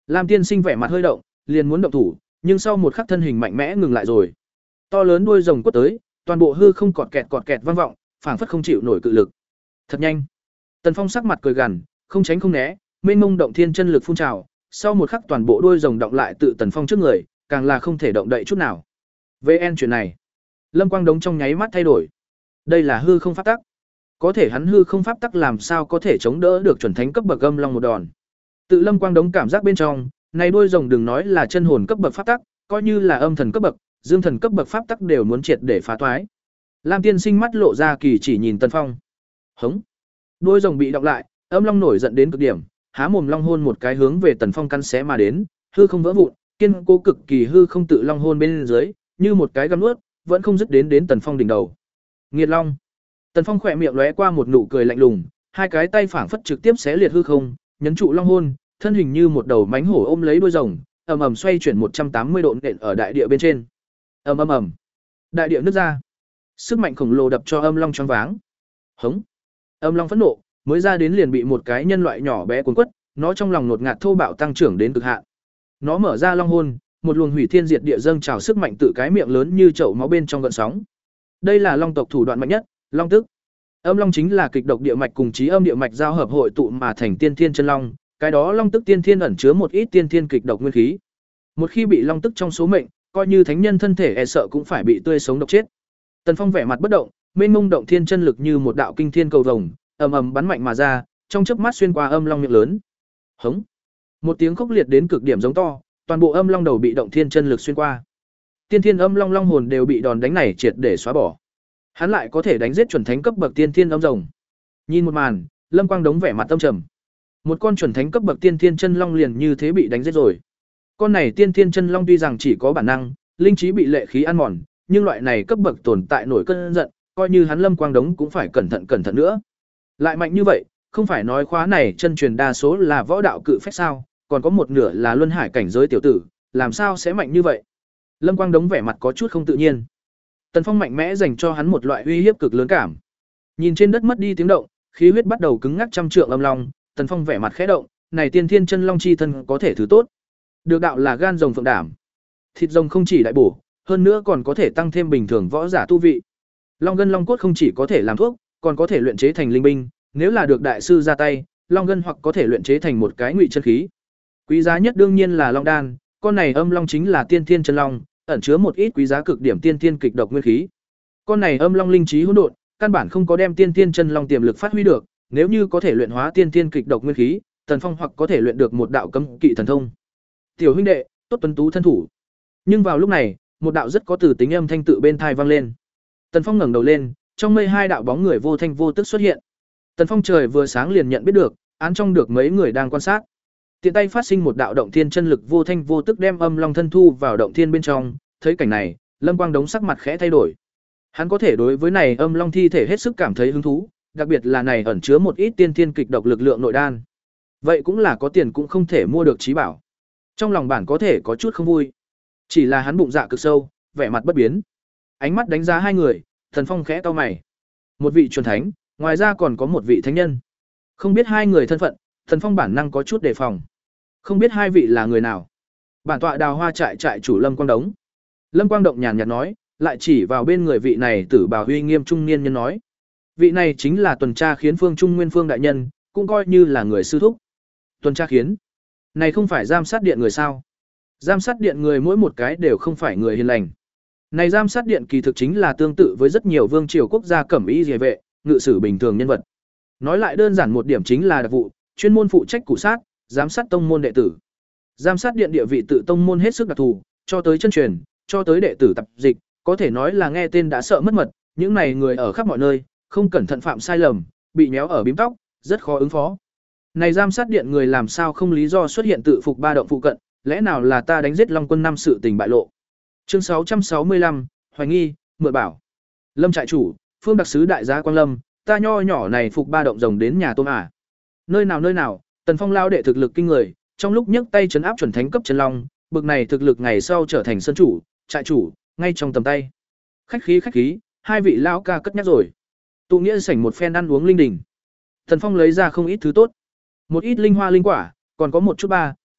Lam tiên sinh vẻ mặt hơi động, liền muốn động thủ, nhưng sau một khắc thân hình mạnh mẽ ngừng lại rồi. To lớn đuôi rồng quất tới, toàn bộ hư không cọt kẹt cọt kẹt vang vọng, phảng phất không chịu nổi cự lực. Thật nhanh. Tần Phong sắc mặt cười gằn, không tránh không né, mênh mông động thiên chân lực phun trào, sau một khắc toàn bộ đuôi rồng động lại tự Tần Phong trước người, càng là không thể động đậy chút nào. vê en chuyện này, Lâm Quang Đống trong nháy mắt thay đổi. Đây là hư không pháp tắc. Có thể hắn hư không pháp tắc làm sao có thể chống đỡ được chuẩn thánh cấp bậc âm long một đòn. Tự Lâm Quang Đống cảm giác bên trong, này đuôi rồng đừng nói là chân hồn cấp bậc pháp tắc, coi như là âm thần cấp bậc, dương thần cấp bậc pháp tắc đều muốn triệt để phá toái. Lam tiên sinh mắt lộ ra kỳ chỉ nhìn Tần Phong. Hống. Đuôi rồng bị đọc lại, âm long nổi giận đến cực điểm, há mồm long hôn một cái hướng về Tần Phong căn xé mà đến, hư không vỡ vụn, kiên cố cực kỳ hư không tự long hôn bên dưới, như một cái găm nuốt, vẫn không dứt đến đến Tần Phong đỉnh đầu. Nghiệt long. Tần Phong khỏe miệng lóe qua một nụ cười lạnh lùng, hai cái tay phảng phất trực tiếp xé liệt hư không, nhấn trụ long hôn, thân hình như một đầu mánh hổ ôm lấy đuôi rồng, ầm ầm xoay chuyển một trăm tám mươi độ nện ở đại địa bên trên. Ầm ầm ầm. Đại địa nứt ra. Sức mạnh khổng lồ đập cho âm long choáng váng. Hống. Âm long phẫn nộ, mới ra đến liền bị một cái nhân loại nhỏ bé cuốn quất, nó trong lòng nột ngạt thô bạo tăng trưởng đến cực hạn. Nó mở ra long hôn, một luồng hủy thiên diệt địa dâng trào sức mạnh tự cái miệng lớn như chậu máu bên trong gợn sóng. Đây là long tộc thủ đoạn mạnh nhất, long tức. Âm long chính là kịch độc địa mạch cùng trí âm địa mạch giao hợp hội tụ mà thành tiên thiên chân long, cái đó long tức tiên thiên ẩn chứa một ít tiên thiên kịch độc nguyên khí. Một khi bị long tức trong số mệnh, coi như thánh nhân thân thể e sợ cũng phải bị tươi sống độc chết. Tần Phong vẻ mặt bất động, mênh mông động thiên chân lực như một đạo kinh thiên cầu vồng, ầm ầm bắn mạnh mà ra, trong chớp mắt xuyên qua âm long miệng lớn. Hống! Một tiếng khốc liệt đến cực điểm giống to, toàn bộ âm long đầu bị động thiên chân lực xuyên qua. Tiên thiên âm long long hồn đều bị đòn đánh này triệt để xóa bỏ. Hắn lại có thể đánh giết chuẩn thánh cấp bậc tiên thiên âm rồng. Nhìn một màn, Lâm Quang Đống vẻ mặt tâm trầm. Một con chuẩn thánh cấp bậc tiên thiên chân long liền như thế bị đánh giết rồi. Con này tiên thiên chân long tuy rằng chỉ có bản năng, linh trí bị lệ khí ăn mòn, nhưng loại này cấp bậc tồn tại nổi cơn giận, coi như hắn Lâm Quang Đống cũng phải cẩn thận cẩn thận nữa. Lại mạnh như vậy, không phải nói khóa này chân truyền đa số là võ đạo cự phách sao, còn có một nửa là luân hải cảnh giới tiểu tử, làm sao sẽ mạnh như vậy? Lâm Quang Đống vẻ mặt có chút không tự nhiên. Tần Phong mạnh mẽ dành cho hắn một loại uy hiếp cực lớn cảm. Nhìn trên đất mất đi tiếng động, khí huyết bắt đầu cứng ngắc trăm trượng âm long, Tần Phong vẻ mặt khẽ động, này tiên thiên chân long chi thân có thể thứ tốt. Được đạo là gan rồng phượng đảm. Thịt rồng không chỉ đại bổ, hơn nữa còn có thể tăng thêm bình thường võ giả tu vị. Long gân long cốt không chỉ có thể làm thuốc, còn có thể luyện chế thành linh binh, nếu là được đại sư ra tay, long gân hoặc có thể luyện chế thành một cái ngụy chân khí. Quý giá nhất đương nhiên là long đan, con này âm long chính là tiên thiên chân long, ẩn chứa một ít quý giá cực điểm tiên thiên kịch độc nguyên khí. Con này âm long linh trí hỗn độn, căn bản không có đem tiên thiên chân long tiềm lực phát huy được, nếu như có thể luyện hóa tiên thiên kịch độc nguyên khí, Tần Phong hoặc có thể luyện được một đạo cấm kỵ thần thông. Tiểu huynh đệ, tốt tuấn tú thân thủ. Nhưng vào lúc này, một đạo rất có từ tính âm thanh tự bên tai vang lên. Tần Phong ngẩng đầu lên, trong mây hai đạo bóng người vô thanh vô tức xuất hiện. Tần Phong trời vừa sáng liền nhận biết được, án trong được mấy người đang quan sát. Tiện tay phát sinh một đạo động thiên chân lực vô thanh vô tức đem âm long thân thu vào động thiên bên trong, thấy cảnh này, Lâm Quang Đống sắc mặt khẽ thay đổi. Hắn có thể đối với này âm long thi thể hết sức cảm thấy hứng thú, đặc biệt là này ẩn chứa một ít tiên thiên kịch độc lực lượng nội đan. Vậy cũng là có tiền cũng không thể mua được trí bảo. Trong lòng bản có thể có chút không vui, chỉ là hắn bụng dạ cực sâu, vẻ mặt bất biến. Ánh mắt đánh giá hai người, Tần Phong khẽ cau mày. Một vị chuẩn thánh, ngoài ra còn có một vị thánh nhân. Không biết hai người thân phận, Tần Phong bản năng có chút đề phòng. Không biết hai vị là người nào. Bản tọa Đào Hoa trại trại chủ Lâm Quang Đống. Lâm Quang Động nhàn nhạt nói, lại chỉ vào bên người vị này tử bào uy nghiêm trung niên nhân nói. Vị này chính là tuần tra khiến Phương Trung Nguyên Phương đại nhân, cũng coi như là người sư thúc. Tuần tra khiến? Này không phải giám sát điện người sao? Giám sát điện người mỗi một cái đều không phải người hiền lành. Này giám sát điện kỳ thực chính là tương tự với rất nhiều vương triều quốc gia cẩm y liề vệ, ngự sử bình thường nhân vật. Nói lại đơn giản một điểm chính là đặc vụ, chuyên môn phụ trách cụ sát, giám sát tông môn đệ tử. Giám sát điện địa vị tự tông môn hết sức đặc thù, cho tới chân truyền, cho tới đệ tử tập dịch, có thể nói là nghe tên đã sợ mất mật, những này người ở khắp mọi nơi, không cẩn thận phạm sai lầm, bị méo ở bím tóc, rất khó ứng phó. Này giám sát điện người làm sao không lý do xuất hiện tự phục ba động phụ cận, lẽ nào là ta đánh giết Long Quân năm sự tình bại lộ. Chương sáu trăm sáu mươi lăm, hoài nghi, mượn bảo. Lâm trại chủ, Phương đặc sứ đại gia Quang Lâm, ta nho nhỏ này phục ba động rồng đến nhà tôm à. Nơi nào nơi nào, Tần Phong lao đệ thực lực kinh người, trong lúc nhấc tay trấn áp chuẩn thánh cấp chân long, bực này thực lực ngày sau trở thành sân chủ, trại chủ, ngay trong tầm tay. Khách khí khách khí, hai vị lão ca cất nhắc rồi. Tụ nghĩa sảnh một phen ăn uống linh đình. Tần Phong lấy ra không ít thứ tốt, một ít linh hoa linh quả, còn có một chút ba,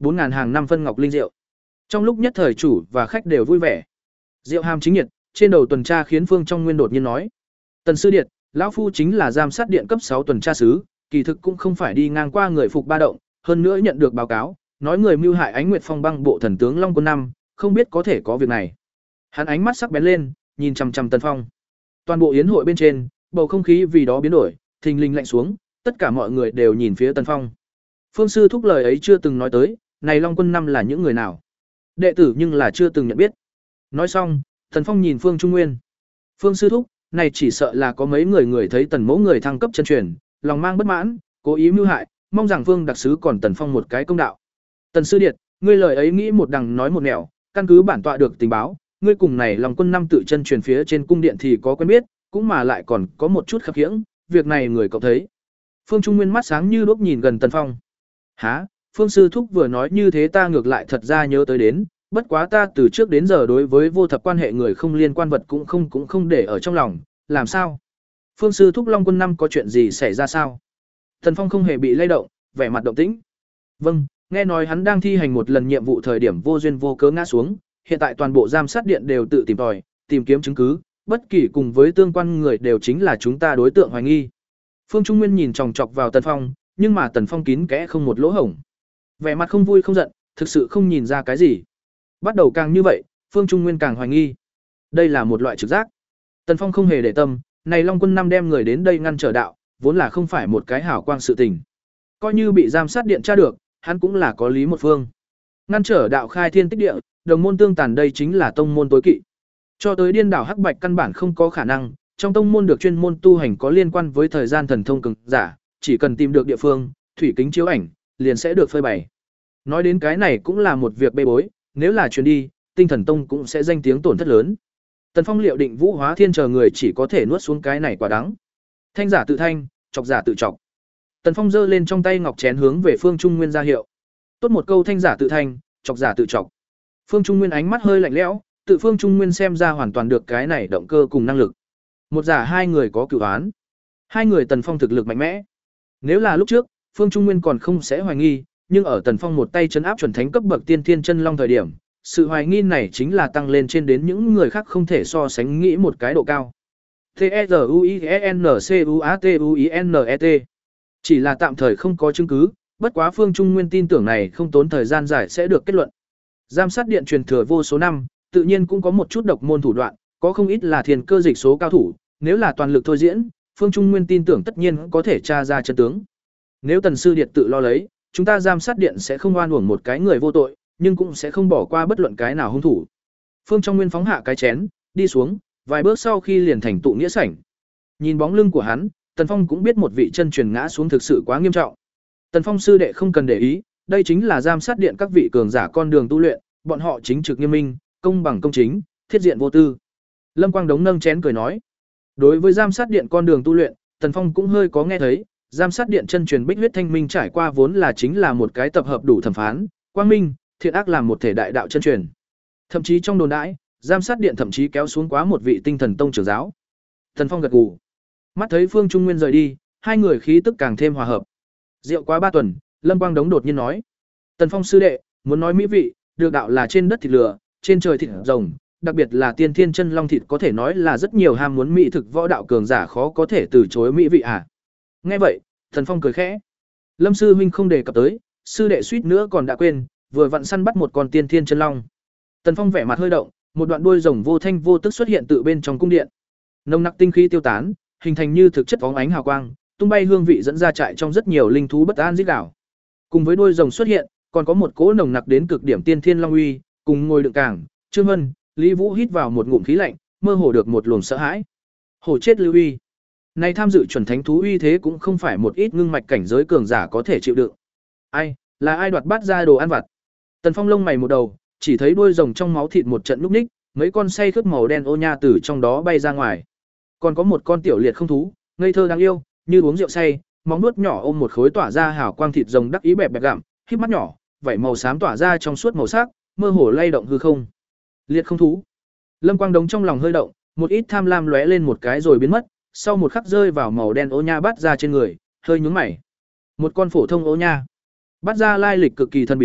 bốn ngàn hàng năm phân ngọc linh rượu. Trong lúc nhất thời chủ và khách đều vui vẻ. Rượu hàm chính nhiệt, trên đầu tuần tra khiến Phương Trong Nguyên đột nhiên nói: "Tần sư điệt, lão phu chính là giám sát điện cấp sáu tuần tra sứ, kỳ thực cũng không phải đi ngang qua người phục ba động, hơn nữa nhận được báo cáo, nói người mưu hại Ánh Nguyệt Phong băng bộ thần tướng Long Quân năm, không biết có thể có việc này." Hắn ánh mắt sắc bén lên, nhìn chằm chằm Tần Phong. Toàn bộ yến hội bên trên, bầu không khí vì đó biến đổi, thình lình lạnh xuống, tất cả mọi người đều nhìn phía Tần Phong. Phương sư thúc lời ấy chưa từng nói tới, này Long Quân năm là những người nào? Đệ tử nhưng là chưa từng nhận biết. Nói xong, Tần Phong nhìn Phương Trung Nguyên. Phương sư thúc, này chỉ sợ là có mấy người người thấy Tần mẫu người thăng cấp chân truyền, lòng mang bất mãn, cố ý mưu hại, mong rằng Phương đặc sứ còn Tần Phong một cái công đạo. Tần sư điệt, ngươi lời ấy nghĩ một đằng nói một nẻo, căn cứ bản tọa được tình báo, ngươi cùng này Long Quân năm tự chân truyền phía trên cung điện thì có quen biết, cũng mà lại còn có một chút khập khiễng, việc này người cậu thấy. Phương Trung Nguyên mắt sáng như đuốc nhìn gần Tần Phong. Hả? Phương sư thúc vừa nói như thế ta ngược lại thật ra nhớ tới đến, bất quá ta từ trước đến giờ đối với vô thập quan hệ người không liên quan vật cũng không cũng không để ở trong lòng, làm sao? Phương sư thúc Long Quân năm có chuyện gì xảy ra sao? Tần Phong không hề bị lay động, vẻ mặt động tĩnh. Vâng, nghe nói hắn đang thi hành một lần nhiệm vụ thời điểm vô duyên vô cớ ngã xuống, hiện tại toàn bộ giám sát điện đều tự tìm tòi, tìm kiếm chứng cứ, bất kỳ cùng với tương quan người đều chính là chúng ta đối tượng hoài nghi. Phương Trung Nguyên nhìn chòng chọc vào Tần Phong, nhưng mà Tần Phong kín kẽ không một lỗ hổng. Vẻ mặt không vui không giận, thực sự không nhìn ra cái gì. Bắt đầu càng như vậy, Phương Trung Nguyên càng hoài nghi. Đây là một loại trực giác. Tần Phong không hề để tâm, này Long Quân năm đem người đến đây ngăn trở đạo, vốn là không phải một cái hảo quang sự tình. Coi như bị giám sát điện tra được, hắn cũng là có lý một phương. Ngăn trở đạo khai thiên tích địa, đồng môn tương tàn đây chính là tông môn tối kỵ. Cho tới điên đảo hắc bạch căn bản không có khả năng, trong tông môn được chuyên môn tu hành có liên quan với thời gian thần thông cường giả, chỉ cần tìm được địa phương, thủy kính chiếu ảnh, liền sẽ được phơi bày. Nói đến cái này cũng là một việc bê bối, nếu là truyền đi, Tinh Thần Tông cũng sẽ danh tiếng tổn thất lớn. Tần Phong liệu định Vũ Hóa Thiên chờ người chỉ có thể nuốt xuống cái này quả đắng. Thanh giả tự thanh, chọc giả tự chọc. Tần Phong giơ lên trong tay ngọc chén hướng về Phương Trung Nguyên ra hiệu. Tốt một câu thanh giả tự thanh, chọc giả tự chọc. Phương Trung Nguyên ánh mắt hơi lạnh lẽo, tự Phương Trung Nguyên xem ra hoàn toàn được cái này động cơ cùng năng lực. Một giả hai người có cửu án. Hai người Tần Phong thực lực mạnh mẽ. Nếu là lúc trước, Phương Trung Nguyên còn không sẽ hoài nghi, nhưng ở Tần Phong một tay trấn áp chuẩn thánh cấp bậc tiên thiên chân long thời điểm, sự hoài nghi này chính là tăng lên trên đến những người khác không thể so sánh nghĩ một cái độ cao. T E Z U I E N C U A T U I N E T. Chỉ là tạm thời không có chứng cứ, bất quá Phương Trung Nguyên tin tưởng này không tốn thời gian dài sẽ được kết luận. Giám sát điện truyền thừa vô số năm, tự nhiên cũng có một chút độc môn thủ đoạn, có không ít là thiền cơ dịch số cao thủ, nếu là toàn lực thôi diễn, Phương Trung Nguyên tin tưởng tất nhiên có thể tra ra chân tướng. Nếu Tần sư điệt tự lo lấy, chúng ta giám sát điện sẽ không oan uổng một cái người vô tội, nhưng cũng sẽ không bỏ qua bất luận cái nào hung thủ. Phương Trong Nguyên phóng hạ cái chén, đi xuống, vài bước sau khi liền thành tụ nghĩa sảnh. Nhìn bóng lưng của hắn, Tần Phong cũng biết một vị chân truyền ngã xuống thực sự quá nghiêm trọng. Tần Phong sư đệ không cần để ý, đây chính là giám sát điện các vị cường giả con đường tu luyện, bọn họ chính trực nghiêm minh, công bằng công chính, thiết diện vô tư. Lâm Quang Đống nâng chén cười nói. Đối với giám sát điện con đường tu luyện, Tần Phong cũng hơi có nghe thấy, giám sát điện chân truyền Bích Huyết Thanh Minh trải qua vốn là chính là một cái tập hợp đủ thẩm phán, quang minh, thiện ác làm một thể đại đạo chân truyền. Thậm chí trong đồn đãi, giám sát điện thậm chí kéo xuống quá một vị Tinh Thần Tông trưởng giáo. Tần Phong gật gù. Mắt thấy Phương Trung Nguyên rời đi, hai người khí tức càng thêm hòa hợp. Rượu quá ba tuần, Lâm Quang Đống đột nhiên nói: "Tần Phong sư đệ, muốn nói mỹ vị, được đạo là trên đất thịt lửa, trên trời thịt rồng, đặc biệt là tiên thiên chân long thịt có thể nói là rất nhiều ham muốn mỹ thực võ đạo cường giả khó có thể từ chối mỹ vị à?" Nghe vậy, Tần Phong cười khẽ. Lâm sư huynh không đề cập tới, sư đệ suýt nữa còn đã quên, vừa vặn săn bắt một con tiên thiên chân long. Tần Phong vẻ mặt hơi động, một đoạn đuôi rồng vô thanh vô tức xuất hiện tự bên trong cung điện. Nồng nặc tinh khí tiêu tán, hình thành như thực chất bóng ánh hào quang, tung bay hương vị dẫn ra trại trong rất nhiều linh thú bất an rít gào. Cùng với đuôi rồng xuất hiện, còn có một cỗ nồng nặc đến cực điểm tiên thiên long uy, cùng ngồi đựng cảng, Trương Hân, Lý Vũ hít vào một ngụm khí lạnh, mơ hồ được một luồng sợ hãi. Hổ chết lưu uy. Này tham dự chuẩn thánh thú uy thế cũng không phải một ít ngưng mạch cảnh giới cường giả có thể chịu đựng. Ai, là ai đoạt bát ra đồ ăn vặt? Tần Phong lông mày một đầu, chỉ thấy đuôi rồng trong máu thịt một trận lúc ních, mấy con say khướt màu đen ô nha từ trong đó bay ra ngoài. Còn có một con tiểu liệt không thú, ngây thơ đáng yêu, như uống rượu say, móng nuốt nhỏ ôm một khối tỏa ra hào quang thịt rồng đắc ý bẹp bẹp gặm, híp mắt nhỏ, vảy màu xám tỏa ra trong suốt màu sắc, mơ hồ lay động hư không. Liệt không thú. Lâm Quang Đống trong lòng hơi động, một ít tham lam lóe lên một cái rồi biến mất, sau một khắc rơi vào màu đen ô nha bắt ra trên người, hơi nhướng mày. Một con phổ thông ô nha. Bắt ra lai lịch cực kỳ thần bí,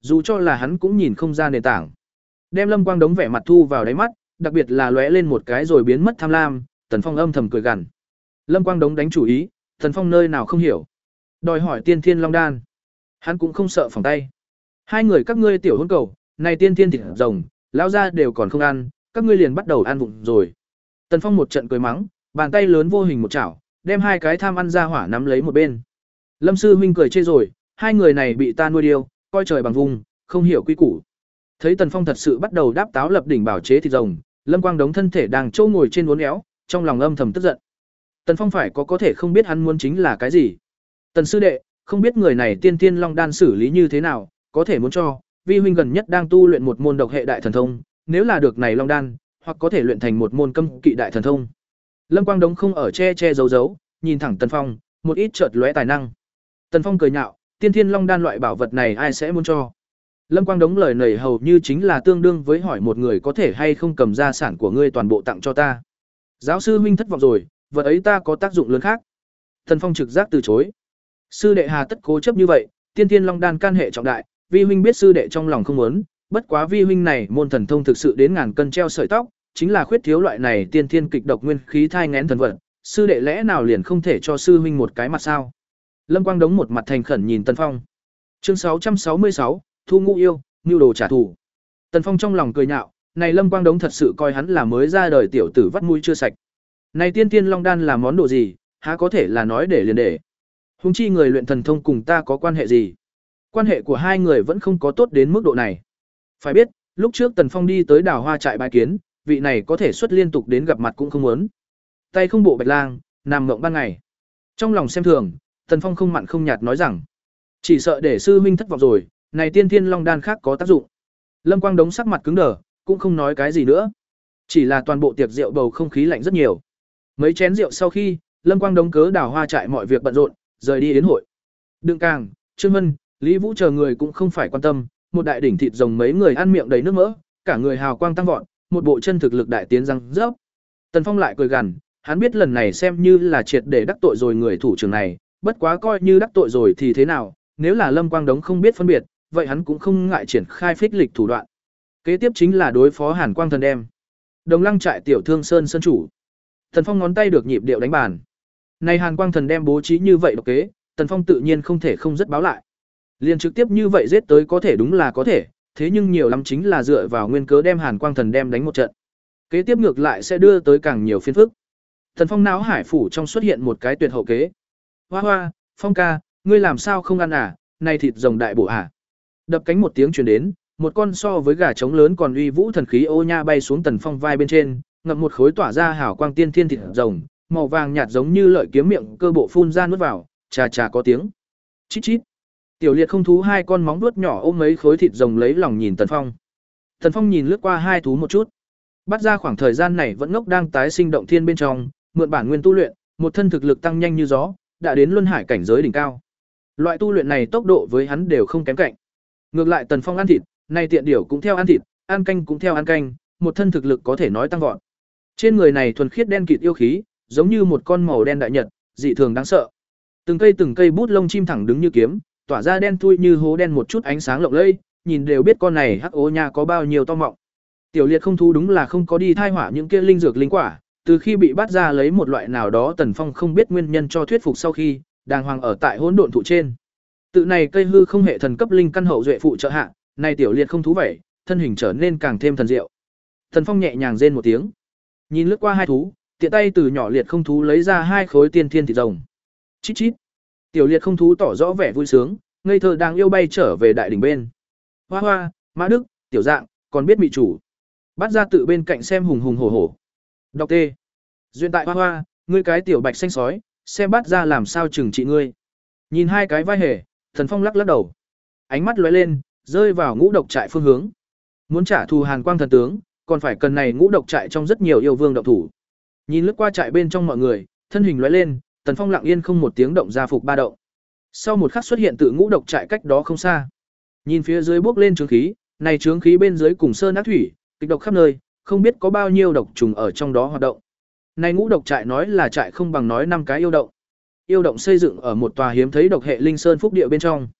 dù cho là hắn cũng nhìn không ra nền tảng. Đem Lâm Quang Đống vẻ mặt thu vào đáy mắt, đặc biệt là lóe lên một cái rồi biến mất tham lam, Tần Phong âm thầm cười gằn. Lâm Quang Đống đánh chủ ý, Tần Phong nơi nào không hiểu. Đòi hỏi Tiên Thiên Long Đan. Hắn cũng không sợ phòng tay. Hai người các ngươi tiểu hôn cầu, này tiên thiên thịt rồng, lão gia đều còn không ăn, các ngươi liền bắt đầu ăn vụng rồi. Tần Phong một trận cười mắng, bàn tay lớn vô hình một chảo, đem hai cái tham ăn ra hỏa nắm lấy một bên. Lâm sư huynh cười chê rồi, hai người này bị ta nuôi điêu, coi trời bằng vùng, không hiểu quy củ. Thấy Tần Phong thật sự bắt đầu đáp táo lập đỉnh bảo chế thịt rồng, Lâm Quang Đống thân thể đang trâu ngồi trên uốn éo, trong lòng âm thầm tức giận. Tần Phong phải có có thể không biết hắn muốn chính là cái gì. Tần sư đệ, không biết người này tiên tiên long đan xử lý như thế nào, có thể muốn cho, vi huynh gần nhất đang tu luyện một môn độc hệ đại thần thông, nếu là được này long đan, hoặc có thể luyện thành một môn cấm kỵ đại thần thông. Lâm Quang Đống không ở che che giấu giấu, nhìn thẳng Tần Phong, một ít chợt lóe tài năng. Tần Phong cười nhạo, tiên thiên long đan loại bảo vật này ai sẽ muốn cho? Lâm Quang Đống lời nảy hầu như chính là tương đương với hỏi một người có thể hay không cầm gia sản của ngươi toàn bộ tặng cho ta. Giáo sư huynh thất vọng rồi, vật ấy ta có tác dụng lớn khác. Tần Phong trực giác từ chối. Sư đệ hà tất cố chấp như vậy, tiên thiên long đan can hệ trọng đại, vi huynh biết sư đệ trong lòng không muốn, bất quá vi huynh này môn thần thông thực sự đến ngàn cân treo sợi tóc, chính là khuyết thiếu loại này tiên thiên kịch độc nguyên khí thai nghén thần vật, sư đệ lẽ nào liền không thể cho sư huynh một cái mặt sao? Lâm Quang Đống một mặt thành khẩn nhìn Tần Phong. Chương sáu trăm sáu mươi sáu, Thu Ngũ yêu, nưu đồ trả thù. Tần Phong trong lòng cười nhạo, này Lâm Quang Đống thật sự coi hắn là mới ra đời tiểu tử vắt mũi chưa sạch. Này tiên tiên long đan là món đồ gì, há có thể là nói để liền để. Huống chi người luyện thần thông cùng ta có quan hệ gì? Quan hệ của hai người vẫn không có tốt đến mức độ này. Phải biết, lúc trước Tần Phong đi tới Đào Hoa trại bái kiến, vị này có thể xuất liên tục đến gặp mặt cũng không muốn. Tay không bộ bạch lang, nằm mộng ban ngày. Trong lòng xem thường, Tần Phong không mặn không nhạt nói rằng, chỉ sợ để sư huynh thất vọng rồi, này tiên thiên long đan khác có tác dụng. Lâm Quang Đống sắc mặt cứng đờ, cũng không nói cái gì nữa. Chỉ là toàn bộ tiệc rượu bầu không khí lạnh rất nhiều. Mấy chén rượu sau khi, Lâm Quang Đống cớ Đào Hoa trại mọi việc bận rộn, rời đi yến hội. Đương Càng, Trương Vân, Lý Vũ chờ người cũng không phải quan tâm, một đại đỉnh thịt rồng mấy người ăn miệng đầy nước mỡ, cả người hào quang tăng vọt, một bộ chân thực lực đại tiến răng rớp. Tần Phong lại cười gằn, hắn biết lần này xem như là triệt để đắc tội rồi người thủ trưởng này, bất quá coi như đắc tội rồi thì thế nào, nếu là Lâm Quang Đống không biết phân biệt, vậy hắn cũng không ngại triển khai phích lịch thủ đoạn. Kế tiếp chính là đối phó Hàn Quang Thần đem. Đồng Lăng trại tiểu thương sơn sơn chủ. Tần Phong ngón tay được nhịp điệu đánh bàn. Này Hàn Quang Thần đem bố trí như vậy độc kế, Tần Phong tự nhiên không thể không rất báo lại. Liên trực tiếp như vậy giết tới có thể đúng là có thể, thế nhưng nhiều lắm chính là dựa vào nguyên cớ đem Hàn Quang Thần đem đánh một trận. Kế tiếp ngược lại sẽ đưa tới càng nhiều phiền phức. Tần Phong não hải phủ trong xuất hiện một cái tuyệt hậu kế. Hoa hoa, Phong ca, ngươi làm sao không ăn à, này thịt rồng đại bổ à. Đập cánh một tiếng truyền đến, một con so với gà trống lớn còn uy vũ thần khí ô nha bay xuống Tần Phong vai bên trên, ngậm một khối tỏa ra hào quang tiên thiên thịt rồng, màu vàng nhạt giống như lợi kiếm miệng cơ bộ phun ra nuốt vào, chà chà có tiếng. Chít chít. Tiểu Liệt không thú hai con móng vuốt nhỏ ôm mấy khối thịt rồng lấy lòng nhìn Tần Phong. Tần Phong nhìn lướt qua hai thú một chút. Bắt ra khoảng thời gian này vẫn ngốc đang tái sinh động thiên bên trong, mượn bản nguyên tu luyện, một thân thực lực tăng nhanh như gió, đã đến luân hải cảnh giới đỉnh cao. Loại tu luyện này tốc độ với hắn đều không kém cạnh. Ngược lại Tần Phong ăn thịt, nay tiện điểu cũng theo ăn thịt, ăn canh cũng theo ăn canh, một thân thực lực có thể nói tăng vọt. Trên người này thuần khiết đen kịt yêu khí, giống như một con màu đen đại nhật, dị thường đáng sợ. Từng cây từng cây bút lông chim thẳng đứng như kiếm, tỏa ra đen thui như hố đen một chút ánh sáng lộng lẫy, nhìn đều biết con này hắc ố nha có bao nhiêu to mọng. Tiểu Liệt không thú đúng là không có đi thai hỏa những kia linh dược linh quả, từ khi bị bắt ra lấy một loại nào đó Tần Phong không biết nguyên nhân cho thuyết phục sau khi, đàng hoàng ở tại hỗn độn thụ trên. Tự này cây hư không hệ thần cấp linh căn hậu duệ phụ trợ hạ, này Tiểu Liệt không thú vậy, thân hình trở nên càng thêm thần diệu. Tần Phong nhẹ nhàng rên một tiếng, nhìn lướt qua hai thú, tiện tay từ nhỏ liệt không thú lấy ra hai khối tiên thiên thịt rồng. Chít chít. Tiểu Liệt không thú tỏ rõ vẻ vui sướng, ngây thơ đang yêu bay trở về đại đỉnh bên. Hoa hoa, Mã Đức, Tiểu Dạng, còn biết mị chủ. Bắt ra tự bên cạnh xem hùng hùng hổ hổ. Đọc tê. Duyên tại hoa hoa, ngươi cái tiểu bạch xanh sói, xem bắt ra làm sao trừng trị ngươi. Nhìn hai cái vai hề, Thần Phong lắc lắc đầu. Ánh mắt lóe lên, rơi vào ngũ độc trại phương hướng. Muốn trả thù Hàn Quang thần tướng, còn phải cần này ngũ độc trại trong rất nhiều yêu vương động thủ. Nhìn lướt qua trại bên trong mọi người, thân hình lóe lên, Tần Phong lặng yên không một tiếng động ra phục ba động. Sau một khắc xuất hiện tự ngũ độc trại cách đó không xa. Nhìn phía dưới bốc lên trướng khí, này trướng khí bên dưới cùng sơn ác thủy, kịch độc khắp nơi, không biết có bao nhiêu độc trùng ở trong đó hoạt động. Này ngũ độc trại nói là trại không bằng nói năm cái yêu động. Yêu động xây dựng ở một tòa hiếm thấy độc hệ linh sơn phúc địa bên trong.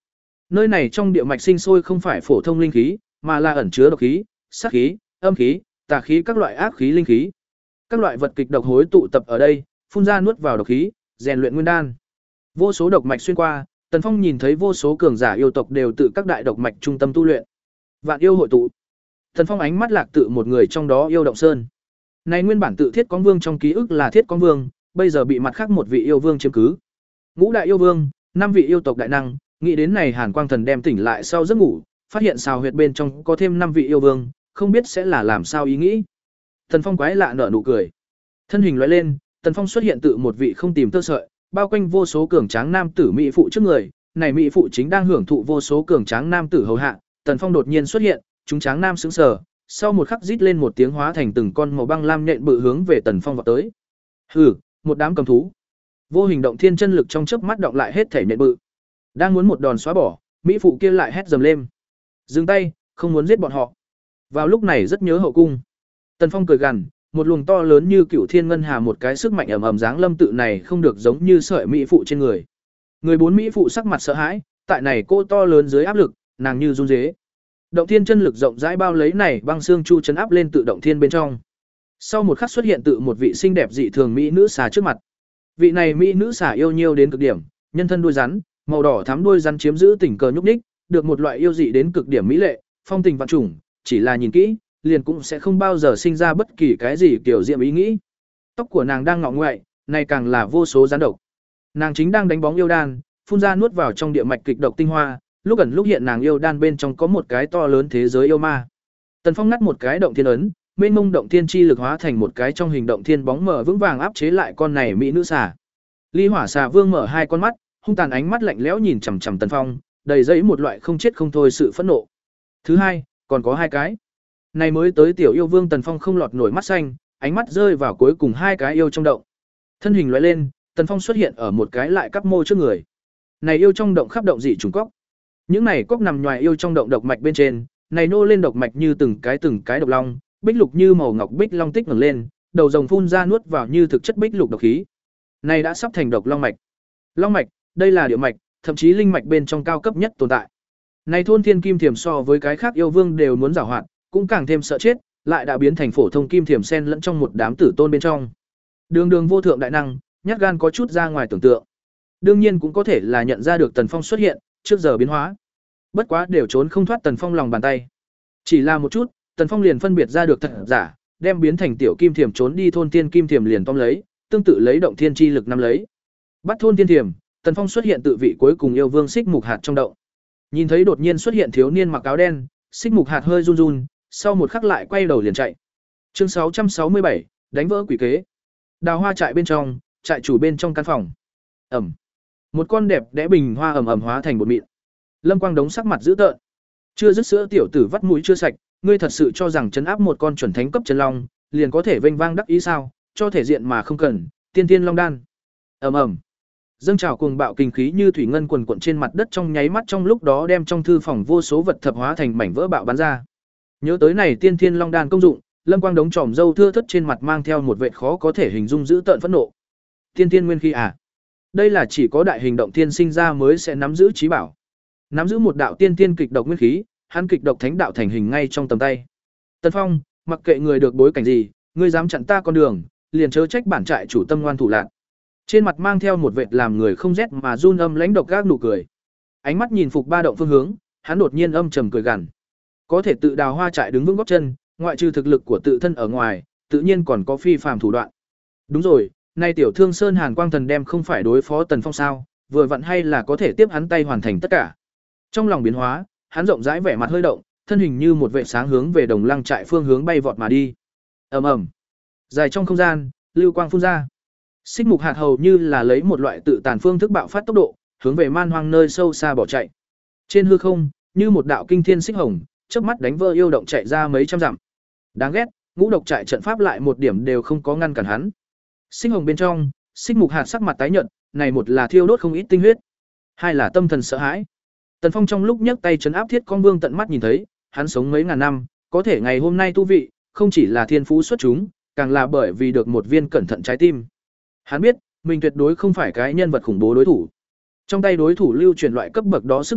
Nơi này trong địa mạch sinh sôi không phải phổ thông linh khí, mà là ẩn chứa độc khí, sát khí, âm khí, tà khí các loại ác khí linh khí. Các loại vật kịch độc hối tụ tập ở đây, phun ra nuốt vào độc khí, rèn luyện nguyên đan. Vô số độc mạch xuyên qua, Tần Phong nhìn thấy vô số cường giả yêu tộc đều tự các đại độc mạch trung tâm tu luyện. Vạn yêu hội tụ. Tần Phong ánh mắt lạc tự một người trong đó yêu động sơn. Này nguyên bản tự Thiết Công Vương trong ký ức là Thiết Công Vương, bây giờ bị mặt khác một vị yêu vương chiếm cứ. Ngũ đại yêu vương, năm vị yêu tộc đại năng, nghĩ đến này Hàn Quang Thần đem tỉnh lại sau giấc ngủ, phát hiện xào huyệt bên trong có thêm năm vị yêu vương, không biết sẽ là làm sao ý nghĩ. Tần Phong quái lạ nở nụ cười. Thân hình lóe lên, Tần Phong xuất hiện tự một vị không tìm tơ sợi, bao quanh vô số cường tráng nam tử mỹ phụ trước người, này mỹ phụ chính đang hưởng thụ vô số cường tráng nam tử hầu hạ. Tần Phong đột nhiên xuất hiện, chúng tráng nam sững sờ, sau một khắc rít lên một tiếng hóa thành từng con màu băng lam nhện bự hướng về Tần Phong vọt tới. Hừ, một đám cầm thú. Vô hình động thiên chân lực trong chớp mắt động lại hết thể nhện bự. Đang muốn một đòn xóa bỏ, mỹ phụ kia lại hét dầm lên. Dừng tay, không muốn giết bọn họ. Vào lúc này rất nhớ hậu cung. Tần Phong cười gằn, một luồng to lớn như cửu thiên ngân hà một cái sức mạnh ầm ầm giáng lâm tự này không được giống như sợi mỹ phụ trên người. Người bốn mỹ phụ sắc mặt sợ hãi, tại này cô to lớn dưới áp lực, nàng như run rế. Động thiên chân lực rộng rãi bao lấy này băng xương chu chấn áp lên tự động thiên bên trong. Sau một khắc xuất hiện tự một vị xinh đẹp dị thường mỹ nữ xà trước mặt. Vị này mỹ nữ xà yêu nhiêu đến cực điểm, nhân thân đuôi rắn, màu đỏ thắm đuôi rắn chiếm giữ tình cờ nhúc nhích, được một loại yêu dị đến cực điểm mỹ lệ, phong tình vạn trùng, chỉ là nhìn kỹ, liền cũng sẽ không bao giờ sinh ra bất kỳ cái gì kiểu diệm ý nghĩ. Tóc của nàng đang ngọ ngoại, này càng là vô số rắn độc. Nàng chính đang đánh bóng yêu đan, phun ra nuốt vào trong địa mạch kịch độc tinh hoa, lúc ẩn lúc hiện nàng yêu đan bên trong có một cái to lớn thế giới yêu ma. Tần Phong ngắt một cái động thiên ấn, mênh mông động thiên chi lực hóa thành một cái trong hình động thiên bóng mờ vững vàng áp chế lại con này mỹ nữ xà. Ly Hỏa xà vương mở hai con mắt, hung tàn ánh mắt lạnh lẽo nhìn chằm chằm Tần Phong, đầy dẫy một loại không chết không thôi sự phẫn nộ. Thứ hai, còn có hai cái. Này mới tới tiểu yêu vương Tần Phong không lọt nổi mắt xanh, ánh mắt rơi vào cuối cùng hai cái yêu trong động. Thân hình lóe lên, Tần Phong xuất hiện ở một cái lại cắp mô trước người. Này yêu trong động khắp động dị trùng cốc. Những này cốc nằm ngoài yêu trong động độc mạch bên trên, này nô lên độc mạch như từng cái từng cái độc long, bích lục như màu ngọc bích long tích ngẩng lên, đầu rồng phun ra nuốt vào như thực chất bích lục độc khí. Này đã sắp thành độc long mạch. Long mạch, đây là địa mạch, thậm chí linh mạch bên trong cao cấp nhất tồn tại. Này thôn thiên kim thiểm so với cái khác yêu vương đều muốn giảo hoạt, cũng càng thêm sợ chết, lại đã biến thành phổ thông kim thiểm sen lẫn trong một đám tử tôn bên trong. Đường đường vô thượng đại năng, nhát gan có chút ra ngoài tưởng tượng. Đương nhiên cũng có thể là nhận ra được Tần Phong xuất hiện, trước giờ biến hóa. Bất quá đều trốn không thoát Tần Phong lòng bàn tay. Chỉ là một chút, Tần Phong liền phân biệt ra được thật giả, đem biến thành tiểu kim thiểm trốn đi thôn thiên kim thiểm liền tóm lấy, tương tự lấy động thiên chi lực nắm lấy. Bắt thôn thiên thiểm, Tần Phong xuất hiện tự vị cuối cùng yêu vương xích mục hạt trong động. Nhìn thấy đột nhiên xuất hiện thiếu niên mặc áo đen, xích mục hạt hơi run run, sau một khắc lại quay đầu liền chạy. Chương sáu trăm sáu mươi bảy, đánh vỡ quỷ kế. Đào hoa trại bên trong, trại chủ bên trong căn phòng. Ẩm. Một con đẹp đẽ bình hoa ầm ầm hóa thành bột mịn. Lâm Quang Đống sắc mặt dữ tợn. Chưa dứt sữa tiểu tử vắt mũi chưa sạch, ngươi thật sự cho rằng trấn áp một con chuẩn thánh cấp chân long, liền có thể vênh vang đắc ý sao? Cho thể diện mà không cần, tiên tiên long đan. Ầm ầm. Dâng trào cuồng bạo kinh khí như thủy ngân quần quật trên mặt đất trong nháy mắt trong lúc đó đem trong thư phòng vô số vật thập hóa thành mảnh vỡ bạo bắn ra. Nhớ tới này tiên thiên long đan công dụng, Lâm Quang Đống tròm râu thưa thớt trên mặt mang theo một vệt khó có thể hình dung dữ tợn phẫn nộ. Tiên thiên nguyên khí à? Đây là chỉ có đại hình động thiên sinh ra mới sẽ nắm giữ trí bảo. Nắm giữ một đạo tiên tiên kịch độc nguyên khí, hắn kịch độc thánh đạo thành hình ngay trong tầm tay. Tần Phong, mặc kệ người được bối cảnh gì, ngươi dám chặn ta con đường, liền chớ trách bản trại chủ tâm ngoan thủ lạn. Trên mặt mang theo một vệt làm người không rét mà run âm lãnh độc gác nụ cười. Ánh mắt nhìn phục ba động phương hướng, hắn đột nhiên âm trầm cười gằn. Có thể tự đào hoa trại đứng vững gót chân, ngoại trừ thực lực của tự thân ở ngoài, tự nhiên còn có phi phàm thủ đoạn. Đúng rồi, nay tiểu Thương Sơn Hàn Quang Thần đem không phải đối phó Tần Phong sao, vừa vặn hay là có thể tiếp hắn tay hoàn thành tất cả. Trong lòng biến hóa, hắn rộng rãi vẻ mặt hơi động, thân hình như một vệ sáng hướng về Đồng Lăng trại phương hướng bay vọt mà đi. Ầm ầm. Dài trong không gian, lưu quang phun ra. Xích mục hạt hầu như là lấy một loại tự tàn phương thức bạo phát tốc độ, hướng về man hoang nơi sâu xa bỏ chạy. Trên hư không, như một đạo kinh thiên xích hồng, chớp mắt đánh vỡ yêu động chạy ra mấy trăm dặm. Đáng ghét, ngũ độc trại trận pháp lại một điểm đều không có ngăn cản hắn. Xích hồng bên trong, xích mục hạt sắc mặt tái nhợt, này một là thiêu đốt không ít tinh huyết, hai là tâm thần sợ hãi. Tần Phong trong lúc nhấc tay trấn áp Thiết Con Vương tận mắt nhìn thấy, hắn sống mấy ngàn năm, có thể ngày hôm nay tu vị, không chỉ là thiên phú xuất chúng, càng là bởi vì được một viên cẩn thận trái tim. Hắn biết, mình tuyệt đối không phải cái nhân vật khủng bố đối thủ. Trong tay đối thủ lưu truyền loại cấp bậc đó sức mạnh,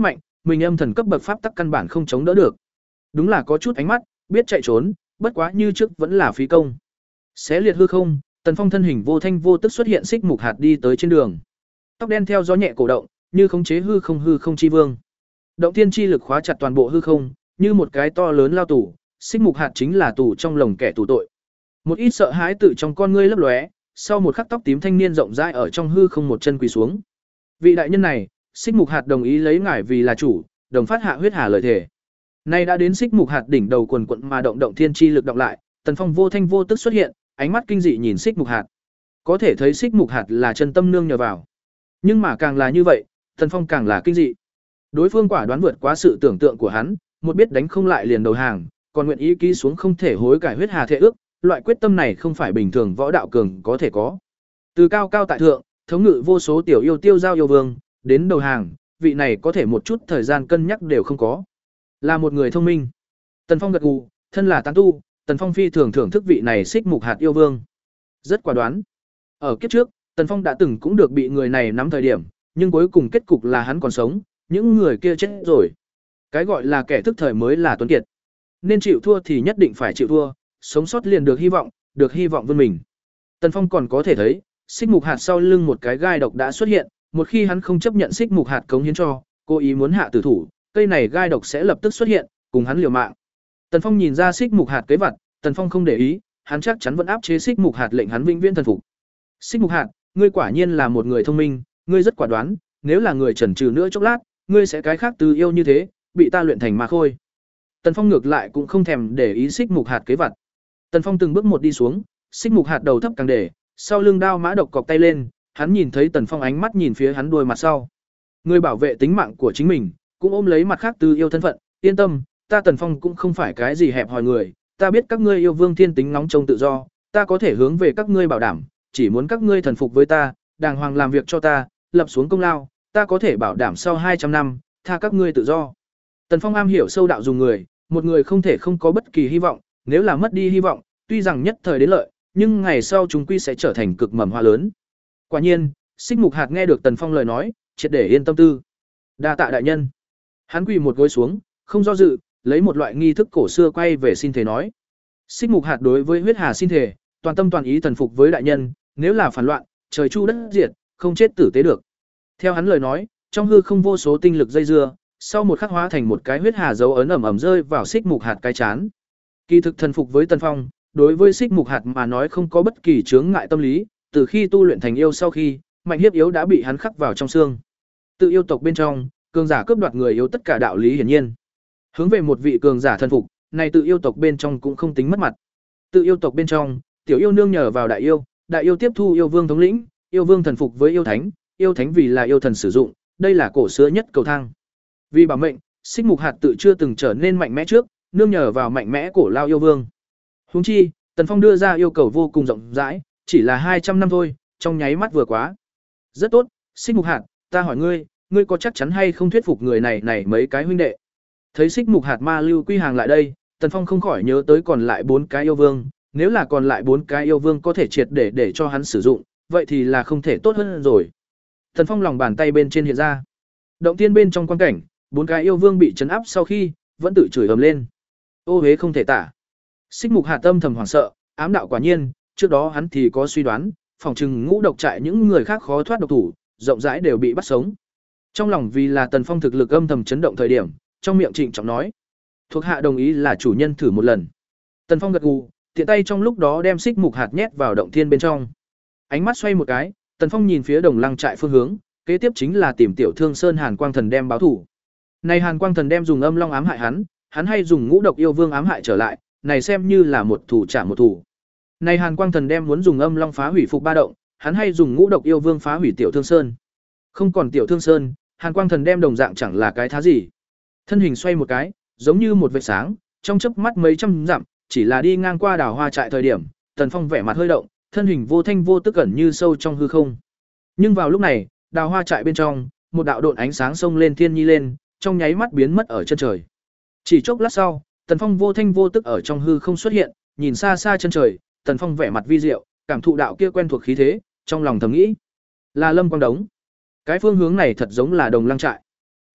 mình âm thần cấp bậc pháp tắc căn bản không chống đỡ được. Đúng là có chút ánh mắt, biết chạy trốn, bất quá như trước vẫn là phí công. Xé liệt hư không, Tần Phong thân hình vô thanh vô tức xuất hiện xích mục hạt đi tới trên đường. Tóc đen theo gió nhẹ cổ động, như khống chế hư không hư không chi vương. Động thiên chi lực khóa chặt toàn bộ hư không, như một cái to lớn lao tù, xích mục hạt chính là tù trong lồng kẻ tù tội. Một ít sợ hãi tự trong con ngươi lấp lóe, sau một khắc tóc tím thanh niên rộng rãi ở trong hư không một chân quỳ xuống. Vị đại nhân này, xích mục hạt đồng ý lấy ngài vì là chủ, đồng phát hạ huyết hà lời thề. Nay đã đến xích mục hạt đỉnh đầu quần quận mà động động thiên chi lực động lại, Tần Phong vô thanh vô tức xuất hiện, ánh mắt kinh dị nhìn xích mục hạt. Có thể thấy xích mục hạt là chân tâm nương nhờ vào. Nhưng mà càng là như vậy, Tần Phong càng là kinh dị. Đối phương quả đoán vượt quá sự tưởng tượng của hắn, một biết đánh không lại liền đầu hàng, còn nguyện ý ký xuống không thể hối cải huyết hà thệ ước, loại quyết tâm này không phải bình thường võ đạo cường có thể có. Từ cao cao tại thượng, thống ngự vô số tiểu yêu tiêu giao yêu vương, đến đầu hàng, vị này có thể một chút thời gian cân nhắc đều không có. Là một người thông minh. Tần Phong gật gù, thân là tán tu, Tần Phong phi thường thưởng thức vị này xích mục hạt yêu vương. Rất quả đoán. Ở kiếp trước, Tần Phong đã từng cũng được bị người này nắm thời điểm, nhưng cuối cùng kết cục là hắn còn sống, những người kia chết rồi. Cái gọi là kẻ thức thời mới là tuấn kiệt. Nên chịu thua thì nhất định phải chịu thua, sống sót liền được hy vọng, được hy vọng vươn mình. Tần Phong còn có thể thấy, xích mục hạt sau lưng một cái gai độc đã xuất hiện, một khi hắn không chấp nhận xích mục hạt cống hiến cho, cố ý muốn hạ tử thủ, cây này gai độc sẽ lập tức xuất hiện, cùng hắn liều mạng. Tần Phong nhìn ra xích mục hạt kế vật, Tần Phong không để ý, hắn chắc chắn vẫn áp chế xích mục hạt lệnh hắn vĩnh viễn thần phục. Xích mục hạt, ngươi quả nhiên là một người thông minh, ngươi rất quả đoán, nếu là người chần chừ nữa chốc lát, ngươi sẽ cái khác từ yêu như thế, bị ta luyện thành ma khôi. Tần Phong ngược lại cũng không thèm để ý xích mục hạt kế vật. Tần Phong từng bước một đi xuống, xích mục hạt đầu thấp càng để, sau lưng đao mã độc cọc tay lên, hắn nhìn thấy Tần Phong ánh mắt nhìn phía hắn đuôi mặt sau. Người bảo vệ tính mạng của chính mình, cũng ôm lấy mặt khác từ yêu thân phận, yên tâm, ta Tần Phong cũng không phải cái gì hẹp hòi người, ta biết các ngươi yêu vương thiên tính nóng trông tự do, ta có thể hướng về các ngươi bảo đảm, chỉ muốn các ngươi thần phục với ta, đàng hoàng làm việc cho ta, lập xuống công lao, ta có thể bảo đảm sau hai trăm năm, tha các ngươi tự do. Tần Phong am hiểu sâu đạo dùng người, một người không thể không có bất kỳ hy vọng, nếu là mất đi hy vọng, tuy rằng nhất thời đến lợi, nhưng ngày sau chúng quy sẽ trở thành cực mầm hoa lớn. Quả nhiên, xích mục hạt nghe được Tần Phong lời nói, triệt để yên tâm tư. Đa tạ đại nhân. Hắn quỳ một gối xuống, không do dự, lấy một loại nghi thức cổ xưa quay về xin thể nói. Xích mục hạt đối với huyết hà xin thể, toàn tâm toàn ý thần phục với đại nhân, nếu là phản loạn, trời chu đất diệt, không chết tử tế được. Theo hắn lời nói, trong hư không vô số tinh lực dây dưa, sau một khắc hóa thành một cái huyết hà dấu ấn ẩm ẩm rơi vào xích mục hạt cái chán. Kỳ thực thần phục với Tần Phong, đối với xích mục hạt mà nói không có bất kỳ chướng ngại tâm lý, từ khi tu luyện thành yêu sau khi, mạnh hiếp yếu đã bị hắn khắc vào trong xương. Tự yêu tộc bên trong, cường giả cướp đoạt người yếu tất cả đạo lý hiển nhiên. Hướng về một vị cường giả thần phục, này tự yêu tộc bên trong cũng không tính mất mặt. Tự yêu tộc bên trong, tiểu yêu nương nhờ vào đại yêu, đại yêu tiếp thu yêu vương thống lĩnh, yêu vương thần phục với yêu thánh, yêu thánh vì là yêu thần sử dụng, đây là cổ xưa nhất cầu thang. Vì bảo mệnh, xích mục hạt tự chưa từng trở nên mạnh mẽ trước, nương nhờ vào mạnh mẽ cổ lao yêu vương. Huống chi, Tần Phong đưa ra yêu cầu vô cùng rộng rãi, chỉ là hai trăm năm thôi, trong nháy mắt vừa quá. Rất tốt, xích mục hạt, ta hỏi ngươi, ngươi có chắc chắn hay không thuyết phục người này này mấy cái huynh đệ? Thấy xích mục hạt ma lưu quy hàng lại đây, Tần Phong không khỏi nhớ tới còn lại bốn cái yêu vương, nếu là còn lại bốn cái yêu vương có thể triệt để để cho hắn sử dụng, vậy thì là không thể tốt hơn rồi. Tần Phong lòng bàn tay bên trên hiện ra. Động tiên bên trong quan cảnh, bốn cái yêu vương bị trấn áp sau khi, vẫn tự chửi ầm lên. Ô hế không thể tả. Xích mục hạt tâm thầm hoảng sợ, ám đạo quả nhiên, trước đó hắn thì có suy đoán, phòng trừng ngũ độc trại những người khác khó thoát độc thủ, rộng rãi đều bị bắt sống. Trong lòng vì là Tần Phong thực lực âm thầm chấn động thời điểm, trong miệng trịnh trọng nói: "Thuộc hạ đồng ý là chủ nhân thử một lần." Tần Phong gật gù, tiện tay trong lúc đó đem xích mục hạt nhét vào động thiên bên trong. Ánh mắt xoay một cái, Tần Phong nhìn phía Đồng Lăng trại phương hướng, kế tiếp chính là tìm Tiểu Thương Sơn Hàn Quang Thần đem báo thủ. Này Hàn Quang Thần đem dùng âm long ám hại hắn, hắn hay dùng ngũ độc yêu vương ám hại trở lại, này xem như là một thủ trả một thủ. Này Hàn Quang Thần đem muốn dùng âm long phá hủy phục ba động, hắn hay dùng ngũ độc yêu vương phá hủy Tiểu Thương Sơn. Không còn Tiểu Thương Sơn, Hàn Quang Thần đem đồng dạng chẳng là cái thá gì. Thân hình xoay một cái, giống như một vệt sáng, trong chớp mắt mấy trăm dặm, chỉ là đi ngang qua đào hoa trại thời điểm, Tần Phong vẻ mặt hơi động, thân hình vô thanh vô tức ẩn như sâu trong hư không. Nhưng vào lúc này, đào hoa trại bên trong, một đạo độn ánh sáng xông lên thiên nhi lên, trong nháy mắt biến mất ở chân trời. Chỉ chốc lát sau, Tần Phong vô thanh vô tức ở trong hư không xuất hiện, nhìn xa xa chân trời, Tần Phong vẻ mặt vi diệu, cảm thụ đạo kia quen thuộc khí thế, trong lòng thầm nghĩ, là Lâm Quang Đống. Cái phương hướng này thật giống là Đồng Lăng trại.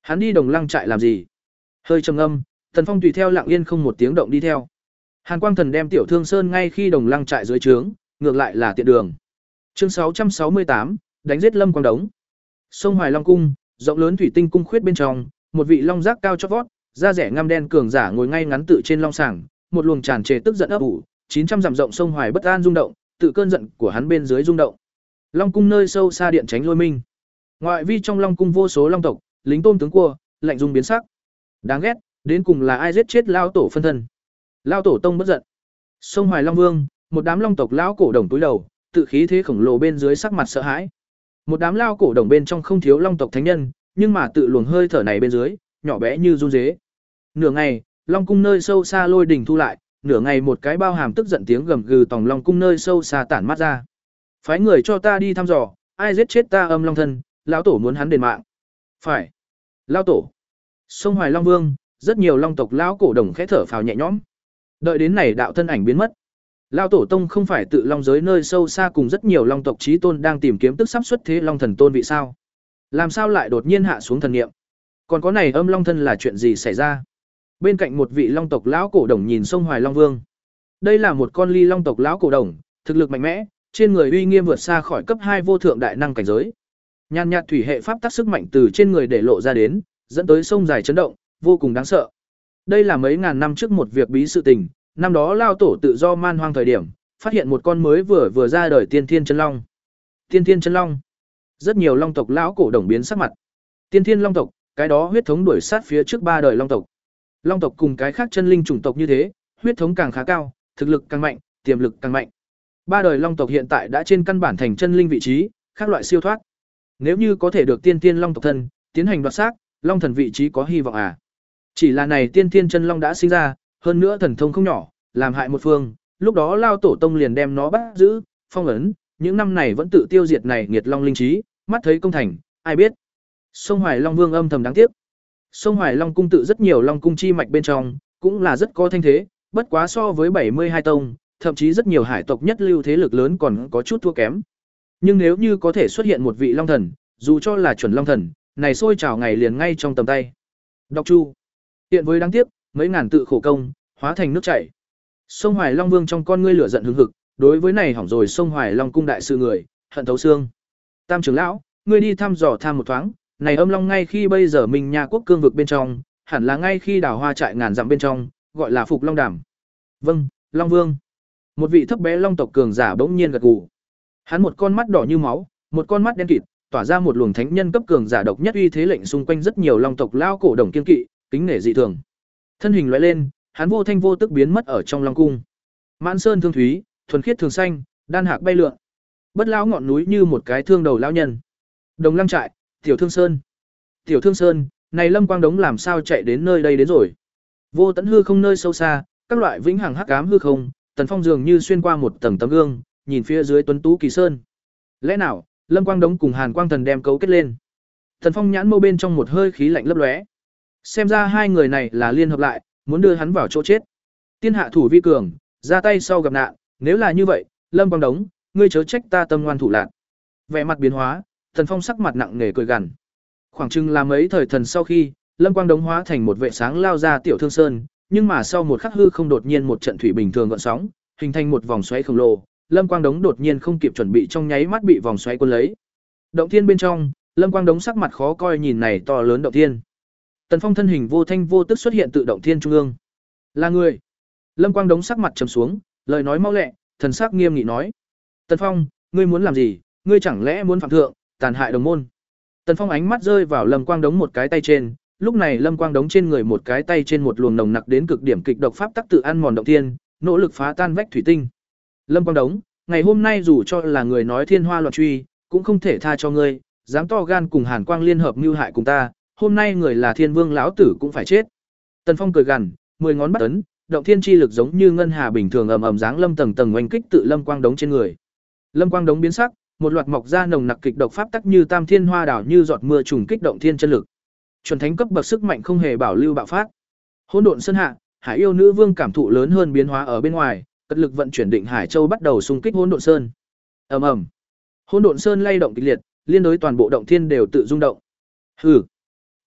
Hắn đi Đồng Lăng trại làm gì? Hơi trầm ngâm, Tần Phong tùy theo lặng yên không một tiếng động đi theo. Hàn Quang Thần đem Tiểu Thương Sơn ngay khi Đồng Lăng trại dưới trướng, ngược lại là tiện đường. Chương sáu trăm sáu mươi tám, đánh giết Lâm Quang Đống. Sông Hoài Long cung, rộng lớn thủy tinh cung khuyết bên trong, một vị long giác cao chót vót, da rẻ ngăm đen cường giả ngồi ngay ngắn tự trên long sàng, một luồng tràn trề tức giận ấp ủ, chín trăm dặm rộng sông Hoài bất an rung động, tự cơn giận của hắn bên dưới rung động. Long cung nơi sâu xa điện tránh lôi minh. Ngoại vi trong Long cung vô số long tộc, lính tôm tướng cua, lạnh dung biến sắc. Đáng ghét, đến cùng là ai giết chết lao tổ phân thân? Lao tổ tông bất giận. Sông Hoài Long Vương, một đám long tộc lão cổ đồng túi đầu, tự khí thế khổng lồ bên dưới sắc mặt sợ hãi. Một đám lao cổ đồng bên trong không thiếu long tộc thánh nhân, nhưng mà tự luồng hơi thở này bên dưới, nhỏ bé như run rế. Nửa ngày, Long cung nơi sâu xa lôi đỉnh thu lại, nửa ngày một cái bao hàm tức giận tiếng gầm gừ tòng Long cung nơi sâu xa tản mát ra. Phái người cho ta đi thăm dò, ai giết chết ta Âm Long thân, lão tổ muốn hắn đền mạng. Phải. Lão tổ. Sông Hoài Long Vương, rất nhiều long tộc lão cổ đồng khẽ thở phào nhẹ nhõm. Đợi đến này đạo thân ảnh biến mất. Lão tổ tông không phải tự long giới nơi sâu xa cùng rất nhiều long tộc chí tôn đang tìm kiếm tức sắp xuất thế long thần tôn vị sao? Làm sao lại đột nhiên hạ xuống thần niệm? Còn có này Âm Long thân là chuyện gì xảy ra? Bên cạnh một vị long tộc lão cổ đồng nhìn sông Hoài Long Vương. Đây là một con ly long tộc lão cổ đồng, thực lực mạnh mẽ, trên người uy nghiêm vượt xa khỏi cấp hai vô thượng đại năng cảnh giới. Nhàn nhạt thủy hệ pháp tác sức mạnh từ trên người để lộ ra đến, dẫn tới sông dài chấn động, vô cùng đáng sợ. Đây là mấy ngàn năm trước một việc bí sự tình, năm đó lao tổ tự do man hoang thời điểm, phát hiện một con mới vừa vừa ra đời tiên thiên chân long. Tiên thiên chân long. Rất nhiều long tộc lão cổ đồng biến sắc mặt. Tiên thiên long tộc, cái đó huyết thống đuổi sát phía trước ba đời long tộc. Long tộc cùng cái khác chân linh chủng tộc như thế, huyết thống càng khá cao, thực lực càng mạnh, tiềm lực càng mạnh. Ba đời long tộc hiện tại đã trên căn bản thành chân linh vị trí, khác loại siêu thoát. Nếu như có thể được tiên thiên long tộc thân, tiến hành đoạt xác, long thần vị trí có hy vọng à? Chỉ là này tiên thiên chân long đã sinh ra, hơn nữa thần thông không nhỏ, làm hại một phương, lúc đó lao tổ tông liền đem nó bắt giữ, phong ấn, những năm này vẫn tự tiêu diệt này nghiệt long linh trí, mắt thấy công thành, ai biết. Sông Hoài Long Vương âm thầm đáng tiếc. Sông Hoài Long cung tự rất nhiều long cung chi mạch bên trong, cũng là rất có thanh thế, bất quá so với bảy mươi hai tông, thậm chí rất nhiều hải tộc nhất lưu thế lực lớn còn có chút thua kém. Nhưng nếu như có thể xuất hiện một vị long thần, dù cho là chuẩn long thần, này sôi trào ngày liền ngay trong tầm tay. Đọc chu. Hiện với đáng tiếc, mấy ngàn tự khổ công, hóa thành nước chảy. Sông Hoài Long Vương trong con ngươi lửa giận hừng hực, đối với này hỏng rồi sông Hoài Long cung đại sự người, hận thấu xương. Tam trưởng lão, ngươi đi thăm dò tham một thoáng, này Âm Long ngay khi bây giờ mình nhà quốc cương vực bên trong, hẳn là ngay khi đào hoa trại ngàn dặm bên trong, gọi là Phục Long Đàm. Vâng, Long Vương. Một vị thấp bé long tộc cường giả bỗng nhiên gật gù. Hắn một con mắt đỏ như máu, một con mắt đen kịt, tỏa ra một luồng thánh nhân cấp cường giả độc nhất uy thế lệnh xung quanh rất nhiều long tộc lao cổ đồng kiên kỵ, kính nể dị thường. Thân hình lóe lên, hắn vô thanh vô tức biến mất ở trong long cung. Mãn sơn thương thúy, thuần khiết thường xanh, đan hạc bay lượn. Bất lão ngọn núi như một cái thương đầu lão nhân. Đồng Lăng trại, Tiểu Thương Sơn. Tiểu Thương Sơn, này Lâm Quang Đống làm sao chạy đến nơi đây đến rồi? Vô tận hư không nơi sâu xa, các loại vĩnh hằng hắc ám hư không, Tần Phong dường như xuyên qua một tầng tấm gương, nhìn phía dưới tuấn tú kỳ sơn. Lẽ nào, Lâm Quang Đống cùng Hàn Quang Thần đem cấu kết lên? Tần Phong nhãn mâu bên trong một hơi khí lạnh lấp lóe. Xem ra hai người này là liên hợp lại, muốn đưa hắn vào chỗ chết. Tiên hạ thủ vi cường, ra tay sau gặp nạn, nếu là như vậy, Lâm Quang Đống, ngươi chớ trách ta tâm ngoan thủ lạn. Vẻ mặt biến hóa, Tần Phong sắc mặt nặng nề cười gằn. Khoảng chừng là mấy thời thần sau khi, Lâm Quang Đống hóa thành một vệ sáng lao ra Tiểu Thương Sơn, nhưng mà sau một khắc hư không đột nhiên một trận thủy bình thường gợn sóng, hình thành một vòng xoáy khổng lồ, Lâm Quang Đống đột nhiên không kịp chuẩn bị trong nháy mắt bị vòng xoáy cuốn lấy. Động thiên bên trong, Lâm Quang Đống sắc mặt khó coi nhìn này to lớn động thiên. Tần Phong thân hình vô thanh vô tức xuất hiện tự động thiên trung ương. Là người. Lâm Quang Đống sắc mặt trầm xuống, lời nói mau lẹ, thần sắc nghiêm nghị nói: "Tần Phong, ngươi muốn làm gì? Ngươi chẳng lẽ muốn phạm thượng, tàn hại đồng môn?" Tần Phong ánh mắt rơi vào Lâm Quang Đống một cái tay trên, lúc này Lâm Quang Đống trên người một cái tay trên một luồng nồng nặc đến cực điểm kịch độc pháp tắc tự ăn mòn động thiên, nỗ lực phá tan vách thủy tinh. Lâm Quang Đống, ngày hôm nay dù cho là người nói thiên hoa loạn truy, cũng không thể tha cho ngươi, dám to gan cùng Hàn Quang liên hợp mưu hại cùng ta, hôm nay người là Thiên Vương lão tử cũng phải chết. Tần Phong cười gằn, mười ngón bắt ấn, động thiên chi lực giống như ngân hà bình thường ầm ầm giáng lâm tầng tầng oanh kích tự Lâm Quang Đống trên người. Lâm Quang Đống biến sắc, một loạt mọc ra nồng nặc kịch độc pháp tắc như tam thiên hoa đảo như giọt mưa trùng kích động thiên chân lực. Chuẩn thánh cấp bậc sức mạnh không hề bảo lưu bạo phát. Hỗn độn sơn hạ, Hải yêu nữ vương cảm thụ lớn hơn biến hóa ở bên ngoài, cật lực vận chuyển định Hải Châu bắt đầu xung kích hỗn độn sơn. Ầm ầm. Hỗn độn sơn lay động kịch liệt, liên đối toàn bộ động thiên đều tự rung động. Hừ.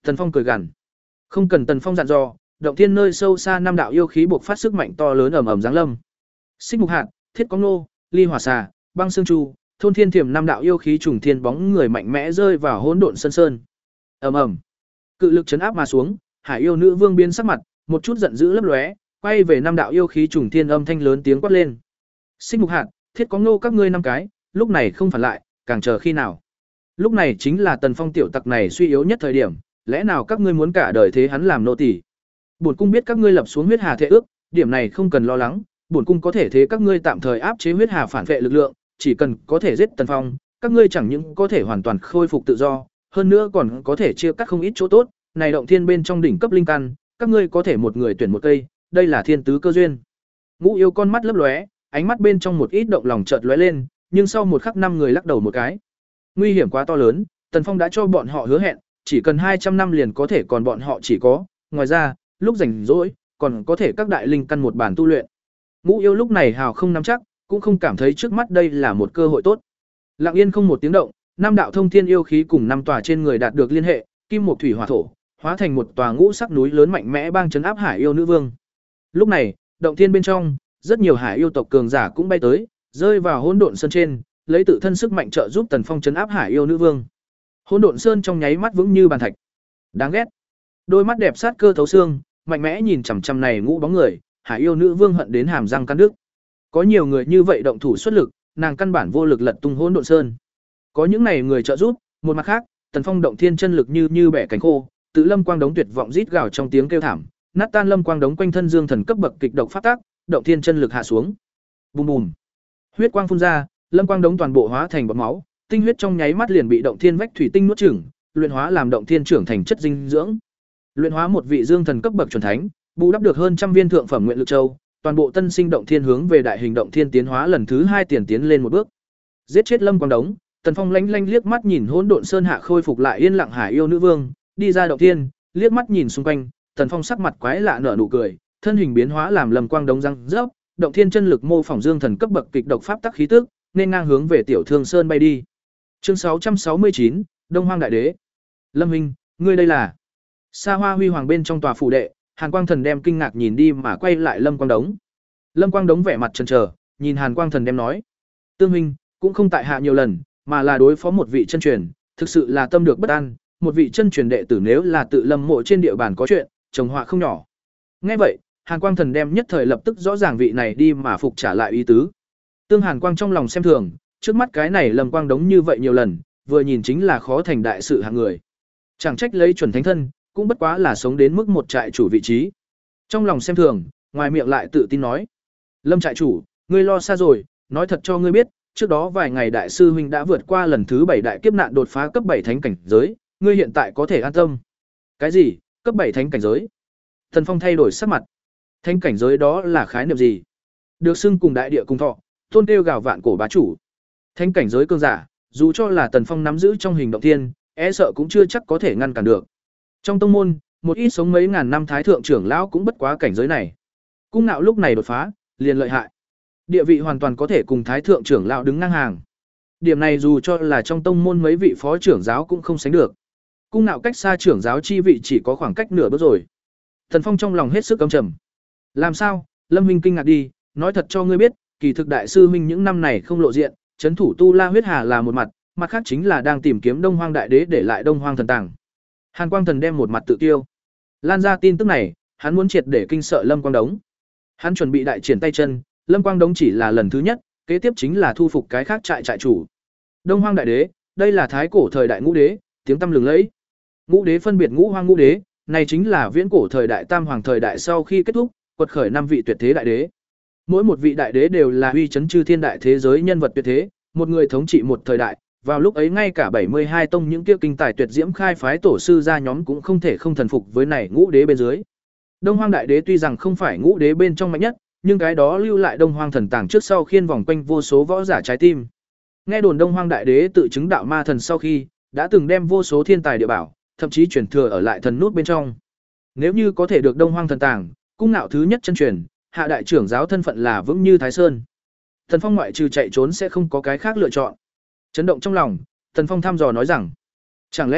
Tần Phong cười gằn. Không cần Tần Phong dặn dò, động thiên nơi sâu xa năm đạo yêu khí buộc phát sức mạnh to lớn ầm ầm giáng lâm. Xích mục hạt, thiết có nô, ly hỏa xà, băng xương chu, thôn thiên thiểm năm đạo yêu khí trùng thiên bóng người mạnh mẽ rơi vào hỗn độn sơn sơn. Ầm ầm. Cự lực chấn áp mà xuống, Hải yêu nữ vương biến sắc mặt, một chút giận dữ lấp lóe, quay về năm đạo yêu khí trùng thiên âm thanh lớn tiếng quát lên. Xích mục hạt, thiết có nô các ngươi năm cái, lúc này không phản lại, càng chờ khi nào? Lúc này chính là Tần Phong tiểu tặc này suy yếu nhất thời điểm, lẽ nào các ngươi muốn cả đời thế hắn làm nô tỳ? Bổn cung biết các ngươi lập xuống huyết hà thệ ước, điểm này không cần lo lắng, bổn cung có thể thế các ngươi tạm thời áp chế huyết hà phản vệ lực lượng, chỉ cần có thể giết Tần Phong, các ngươi chẳng những có thể hoàn toàn khôi phục tự do, hơn nữa còn có thể chia cắt không ít chỗ tốt, này động thiên bên trong đỉnh cấp linh căn, các ngươi có thể một người tuyển một cây, đây là thiên tứ cơ duyên. Ngũ yêu con mắt lấp lóe, ánh mắt bên trong một ít động lòng chợt lóe lên, nhưng sau một khắc năm người lắc đầu một cái. Nguy hiểm quá to lớn, Tần Phong đã cho bọn họ hứa hẹn, chỉ cần hai trăm năm liền có thể còn bọn họ chỉ có, ngoài ra, lúc rảnh rỗi, còn có thể các đại linh căn một bản tu luyện. Ngũ yêu lúc này hào không nắm chắc, cũng không cảm thấy trước mắt đây là một cơ hội tốt. Lặng yên không một tiếng động, năm đạo thông thiên yêu khí cùng năm tòa trên người đạt được liên hệ, kim một thủy hỏa thổ, hóa thành một tòa ngũ sắc núi lớn mạnh mẽ bang trấn áp Hải yêu nữ vương. Lúc này, động thiên bên trong, rất nhiều Hải yêu tộc cường giả cũng bay tới, rơi vào hỗn độn sơn trên, lấy tự thân sức mạnh trợ giúp Tần Phong trấn áp Hải yêu nữ vương. Hỗn độn sơn trong nháy mắt vững như bàn thạch. Đáng ghét. Đôi mắt đẹp sát cơ thấu xương, mạnh mẽ nhìn chằm chằm này ngũ bóng người, Hải yêu nữ vương hận đến hàm răng căn đứt. Có nhiều người như vậy động thủ xuất lực, nàng căn bản vô lực lật tung hỗn độn sơn. Có những này người trợ giúp, một mặt khác, Tần Phong động thiên chân lực như như bẻ cánh khô, tự lâm quang đống tuyệt vọng rít gào trong tiếng kêu thảm, nát tan lâm quang đống quanh thân dương thần cấp bậc kịch độc phát tác, động thiên chân lực hạ xuống. Bùm bùm. Huyết quang phun ra, lâm quang đống toàn bộ hóa thành bọt máu, tinh huyết trong nháy mắt liền bị động thiên vách thủy tinh nuốt chửng, luyện hóa làm động thiên trưởng thành chất dinh dưỡng. Luyện hóa một vị dương thần cấp bậc chuẩn thánh, bù đắp được hơn trăm viên thượng phẩm nguyện lực châu, toàn bộ tân sinh động thiên hướng về đại hình động thiên tiến hóa lần thứ hai tiền tiến lên một bước. Giết chết lâm quang đống, Tần Phong lanh lanh liếc mắt nhìn hỗn độn sơn hạ khôi phục lại yên lặng Hải yêu nữ vương, đi ra động thiên, liếc mắt nhìn xung quanh, Tần Phong sắc mặt quái lạ nở nụ cười, thân hình biến hóa làm lâm quang đống răng rớp, động thiên chân lực mô phỏng dương thần cấp bậc kịch độc pháp tắc khí tức, nên ngang hướng về tiểu thương sơn bay đi. Chương sáu trăm sáu mươi chín, Đông Hoang đại đế. Lâm huynh, ngươi đây là? Sa Hoa huy hoàng bên trong tòa phủ đệ, Hàn Quang Thần đem kinh ngạc nhìn đi mà quay lại Lâm Quang Đống. Lâm Quang Đống vẻ mặt chần chờ, nhìn Hàn Quang Thần đem nói: "Tương huynh, cũng không tại hạ nhiều lần, mà là đối phó một vị chân truyền, thực sự là tâm được bất an, một vị chân truyền đệ tử nếu là tự Lâm mộ trên địa bàn có chuyện, trồng họa không nhỏ." Nghe vậy, Hàn Quang Thần đem nhất thời lập tức rõ ràng vị này đi mà phục trả lại ý tứ. Tương Hàn Quang trong lòng xem thường, trước mắt cái này Lâm Quang Đống như vậy nhiều lần, vừa nhìn chính là khó thành đại sự hạng người. Chẳng trách lấy chuẩn thánh thân, cũng bất quá là sống đến mức một trại chủ vị trí. Trong lòng xem thường, ngoài miệng lại tự tin nói: "Lâm trại chủ, ngươi lo xa rồi, nói thật cho ngươi biết, trước đó vài ngày đại sư huynh đã vượt qua lần thứ bảy đại kiếp nạn đột phá cấp bảy thánh cảnh giới, ngươi hiện tại có thể an tâm." "Cái gì? Cấp bảy thánh cảnh giới?" Thần Phong thay đổi sắc mặt. Thánh cảnh giới đó là khái niệm gì? Được xưng cùng đại địa cùng thọ, tôn kêu gào vạn cổ bá chủ. Thánh cảnh giới cương giả, dù cho là Tần Phong nắm giữ trong hình động thiên, e sợ cũng chưa chắc có thể ngăn cản được. Trong tông môn, một ít sống mấy ngàn năm thái thượng trưởng lão cũng bất quá cảnh giới này. Cung Nạo lúc này đột phá, liền lợi hại. Địa vị hoàn toàn có thể cùng thái thượng trưởng lão đứng ngang hàng. Điểm này dù cho là trong tông môn mấy vị phó trưởng giáo cũng không sánh được. Cung Nạo cách xa trưởng giáo chi vị chỉ có khoảng cách nửa bước rồi. Thần Phong trong lòng hết sức căm trầm. Làm sao? Lâm huynh kinh ngạc đi, nói thật cho ngươi biết, kỳ thực đại sư huynh những năm này không lộ diện, trấn thủ Tu La huyết hà là một mặt, mặt khác chính là đang tìm kiếm Đông Hoang đại đế để lại Đông Hoang thần tàng. Hàn Quang Thần đem một mặt tự tiêu. Lan ra tin tức này, hắn muốn triệt để kinh sợ Lâm Quang Đống. Hắn chuẩn bị đại triển tay chân, Lâm Quang Đống chỉ là lần thứ nhất, kế tiếp chính là thu phục cái khác trại trại chủ. Đông Hoang đại đế, đây là thái cổ thời đại ngũ đế, tiếng tăm lừng lẫy. Ngũ đế phân biệt ngũ hoang ngũ đế, này chính là viễn cổ thời đại tam hoàng thời đại sau khi kết thúc, quật khởi năm vị tuyệt thế đại đế. Mỗi một vị đại đế đều là uy chấn chư thiên đại thế giới nhân vật tuyệt thế, một người thống trị một thời đại. Vào lúc ấy ngay cả bảy mươi hai tông những kia kinh tài tuyệt diễm khai phái tổ sư gia nhóm cũng không thể không thần phục với này ngũ đế bên dưới. Đông Hoang đại đế tuy rằng không phải ngũ đế bên trong mạnh nhất, nhưng cái đó lưu lại Đông Hoang thần tàng trước sau khiên vòng quanh vô số võ giả trái tim. Nghe đồn Đông Hoang đại đế tự chứng đạo ma thần sau khi, đã từng đem vô số thiên tài địa bảo, thậm chí truyền thừa ở lại thần nút bên trong. Nếu như có thể được Đông Hoang thần tàng, Cung Nạo thứ nhất chân truyền, hạ đại trưởng giáo thân phận là vững như Thái Sơn. Thần Phong ngoại trừ chạy trốn sẽ không có cái khác lựa chọn. Chấn động trong lòng, Thần Phong thăm dò nói rằng, chẳng lẽ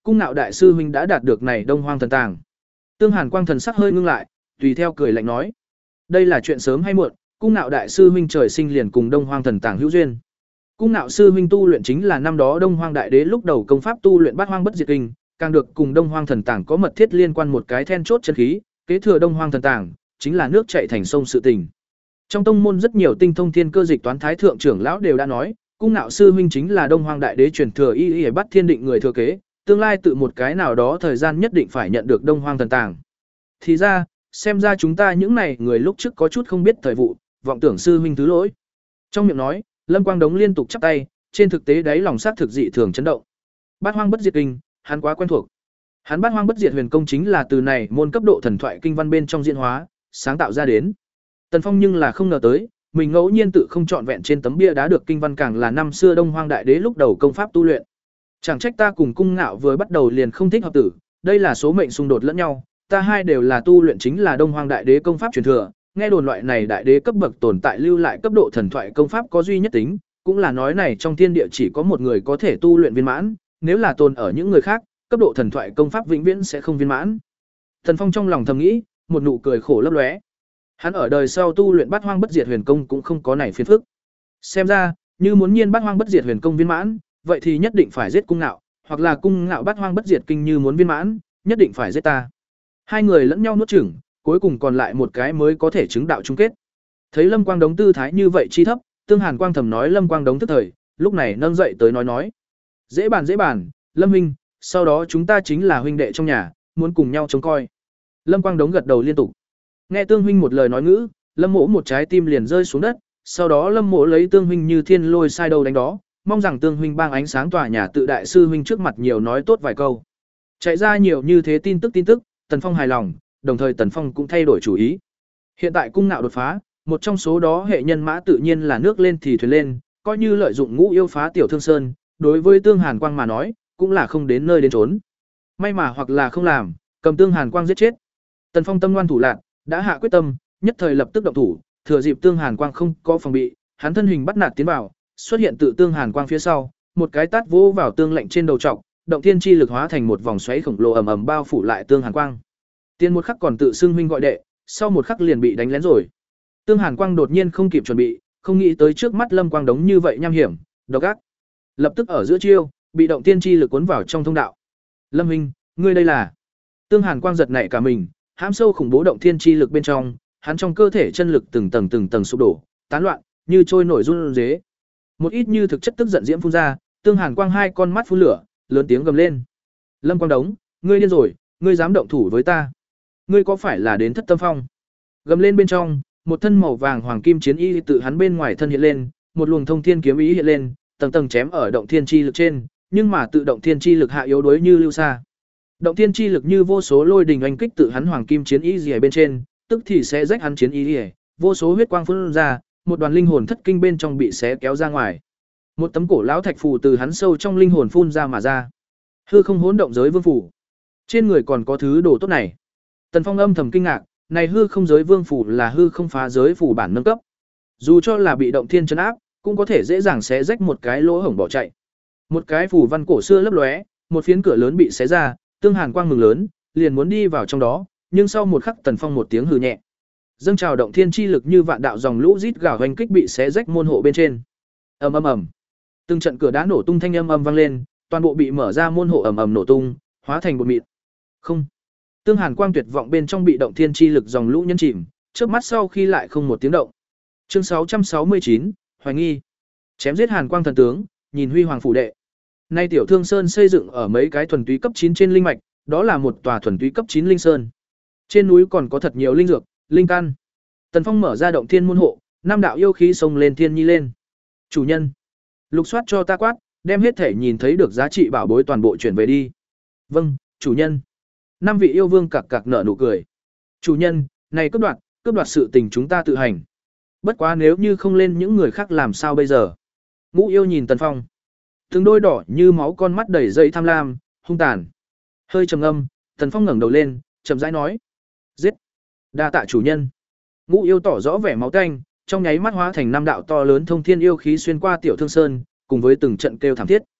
Cung Nạo đại sư huynh đã đạt được này Đông Hoang thần tàng. Tương Hàn Quang thần sắc hơi ngưng lại, tùy theo cười lạnh nói: "Đây là chuyện sớm hay muộn, Cung Nạo đại sư huynh trời sinh liền cùng Đông Hoang thần tàng hữu duyên." Cung Nạo sư huynh tu luyện chính là năm đó Đông Hoang đại đế lúc đầu công pháp tu luyện Bát Hoang Bất Diệt Kinh, càng được cùng Đông Hoang thần tàng có mật thiết liên quan một cái then chốt chân khí, kế thừa Đông Hoang thần tàng, chính là nước chảy thành sông sự tình. Trong tông môn rất nhiều tinh thông thiên cơ dịch toán thái thượng trưởng lão đều đã nói, Cung Nạo sư huynh chính là Đông Hoang đại đế truyền thừa y y bắt thiên định người thừa kế, tương lai tự một cái nào đó thời gian nhất định phải nhận được Đông Hoang thần tàng. Thì ra, xem ra chúng ta những này người lúc trước có chút không biết thời vụ, vọng tưởng sư huynh thứ lỗi. Trong miệng nói, Lâm Quang Đống liên tục chắp tay, trên thực tế đáy lòng sát thực dị thường chấn động. Bát Hoang Bất Diệt Kinh, hắn quá quen thuộc. Hắn Bát Hoang Bất Diệt Huyền Công chính là từ này môn cấp độ thần thoại kinh văn bên trong diễn hóa, sáng tạo ra đến. Tần Phong nhưng là không ngờ tới, mình ngẫu nhiên tự không chọn vẹn trên tấm bia đá được kinh văn càng là năm xưa Đông Hoang đại đế lúc đầu công pháp tu luyện. Chẳng trách ta cùng Cung Ngạo vừa bắt đầu liền không thích hợp tử, đây là số mệnh xung đột lẫn nhau, ta hai đều là tu luyện chính là Đông Hoang đại đế công pháp truyền thừa, nghe đồn loại này đại đế cấp bậc tồn tại lưu lại cấp độ thần thoại công pháp có duy nhất tính, cũng là nói này trong thiên địa chỉ có một người có thể tu luyện viên mãn, nếu là tồn ở những người khác, cấp độ thần thoại công pháp vĩnh viễn sẽ không viên mãn. Thần Phong trong lòng thầm nghĩ, một nụ cười khổ lấp lóe. Hắn ở đời sau tu luyện Bát Hoang Bất Diệt Huyền Công cũng không có này phiền phức. Xem ra, như muốn nhiên Bát Hoang Bất Diệt Huyền Công viên mãn, vậy thì nhất định phải giết Cung Ngạo, hoặc là Cung Ngạo Bát Hoang Bất Diệt Kinh như muốn viên mãn, nhất định phải giết ta. Hai người lẫn nhau nuốt chửng, cuối cùng còn lại một cái mới có thể chứng đạo chung kết. Thấy Lâm Quang Đống tư thái như vậy chi thấp, Tương Hàn Quang thầm nói Lâm Quang Đống tức thời, lúc này nâng dậy tới nói nói: "Dễ bàn dễ bàn, Lâm huynh, sau đó chúng ta chính là huynh đệ trong nhà, muốn cùng nhau trông coi." Lâm Quang Đống gật đầu liên tục. Nghe Tương huynh một lời nói ngữ, Lâm Mỗ một trái tim liền rơi xuống đất, sau đó Lâm Mỗ lấy Tương huynh như thiên lôi sai đâu đánh đó, mong rằng Tương huynh bang ánh sáng tỏa nhà tự đại sư huynh trước mặt nhiều nói tốt vài câu. Chạy ra nhiều như thế tin tức tin tức, Tần Phong hài lòng, đồng thời Tần Phong cũng thay đổi chủ ý. Hiện tại Cung Ngạo đột phá, một trong số đó hệ nhân mã tự nhiên là nước lên thì thuyền lên, coi như lợi dụng Ngũ Yêu phá Tiểu Thương Sơn, đối với Tương Hàn Quang mà nói, cũng là không đến nơi đến chốn. May mà hoặc là không làm, cầm Tương Hàn Quang giết chết. Tần Phong tâm ngoan thủ lạn, đã hạ quyết tâm, nhất thời lập tức động thủ, thừa dịp Tương Hàn Quang không có phòng bị, hắn thân hình bắt nạt tiến vào, xuất hiện tự Tương Hàn Quang phía sau, một cái tát vỗ vào tương lệnh trên đầu trọc, động thiên chi lực hóa thành một vòng xoáy khổng lồ ầm ầm bao phủ lại Tương Hàn Quang. Tiên một khắc còn tự xưng huynh gọi đệ, sau một khắc liền bị đánh lén rồi. Tương Hàn Quang đột nhiên không kịp chuẩn bị, không nghĩ tới trước mắt Lâm Quang Đống như vậy nham hiểm, độc ác. Lập tức ở giữa chiêu, bị động tiên chi lực cuốn vào trong thông đạo. "Lâm huynh, ngươi đây là?" Tương Hàn Quang giật nảy cả mình, hãm sâu khủng bố động thiên chi lực bên trong, hắn trong cơ thể chân lực từng tầng từng tầng sụp đổ, tán loạn, như trôi nổi run rế. Một ít như thực chất tức giận diễm phun ra, Tương Hàn Quang hai con mắt phun lửa, lớn tiếng gầm lên: "Lâm Quang Đống, ngươi điên rồi, ngươi dám động thủ với ta? Ngươi có phải là đến Thất Tâm Phong?" Gầm lên bên trong, một thân màu vàng hoàng kim chiến y tự hắn bên ngoài thân hiện lên, một luồng thông thiên kiếm ý hiện lên, tầng tầng chém ở động thiên chi lực trên, nhưng mà tự động thiên chi lực hạ yếu đuối như lưu sa. Động thiên chi lực như vô số lôi đình oanh kích tự hắn hoàng kim chiến y rìa bên trên, tức thì sẽ rách hắn chiến y rìa, vô số huyết quang phun ra, một đoàn linh hồn thất kinh bên trong bị xé kéo ra ngoài. Một tấm cổ lão thạch phù từ hắn sâu trong linh hồn phun ra mà ra. Hư không hỗn động giới vương phù. Trên người còn có thứ đồ tốt này. Tần Phong âm thầm kinh ngạc, này hư không giới vương phù là hư không phá giới phù bản nâng cấp. Dù cho là bị động thiên trấn áp, cũng có thể dễ dàng xé rách một cái lỗ hổng bỏ chạy. Một cái phù văn cổ xưa lấp lóe, một phiến cửa lớn bị xé ra, Tương Hàn Quang mừng lớn, liền muốn đi vào trong đó, nhưng sau một khắc Tần Phong một tiếng hừ nhẹ. Dâng trào động thiên chi lực như vạn đạo dòng lũ rít gào hoành kích bị xé rách môn hộ bên trên. Ầm ầm ầm. Từng trận cửa đá nổ tung thanh âm ầm vang lên, toàn bộ bị mở ra môn hộ ầm ầm nổ tung, hóa thành bột mịn. Không. Tương Hàn Quang tuyệt vọng bên trong bị động thiên chi lực dòng lũ nhấn chìm, chớp mắt sau khi lại không một tiếng động. Chương sáu trăm sáu mươi chín, hoài nghi. Chém giết Hàn Quang thần tướng, nhìn huy hoàng phủ đệ. Nay Tiểu Thương Sơn xây dựng ở mấy cái thuần túy cấp chín trên linh mạch, đó là một tòa thuần túy cấp chín linh sơn. Trên núi còn có thật nhiều linh dược, linh căn. Tần Phong mở ra động thiên môn hộ, năm đạo yêu khí xông lên thiên nhi lên. "Chủ nhân, lục soát cho ta quát, đem hết thể nhìn thấy được giá trị bảo bối toàn bộ chuyển về đi." "Vâng, chủ nhân." Năm vị yêu vương cặc cặc nở nụ cười. "Chủ nhân, này cướp đoạt, cướp đoạt sự tình chúng ta tự hành. Bất quá nếu như không lên những người khác làm sao bây giờ?" Ngũ yêu nhìn Tần Phong. Từng đôi đỏ như máu con mắt đầy dây tham lam, hung tàn. Hơi trầm ngâm, Tần Phong ngẩng đầu lên, chậm rãi nói: "Giết! Đa tạ chủ nhân." Ngũ yêu tỏ rõ vẻ máu tanh, trong nháy mắt hóa thành năm đạo to lớn thông thiên yêu khí xuyên qua Tiểu Thương Sơn, cùng với từng trận kêu thảm thiết.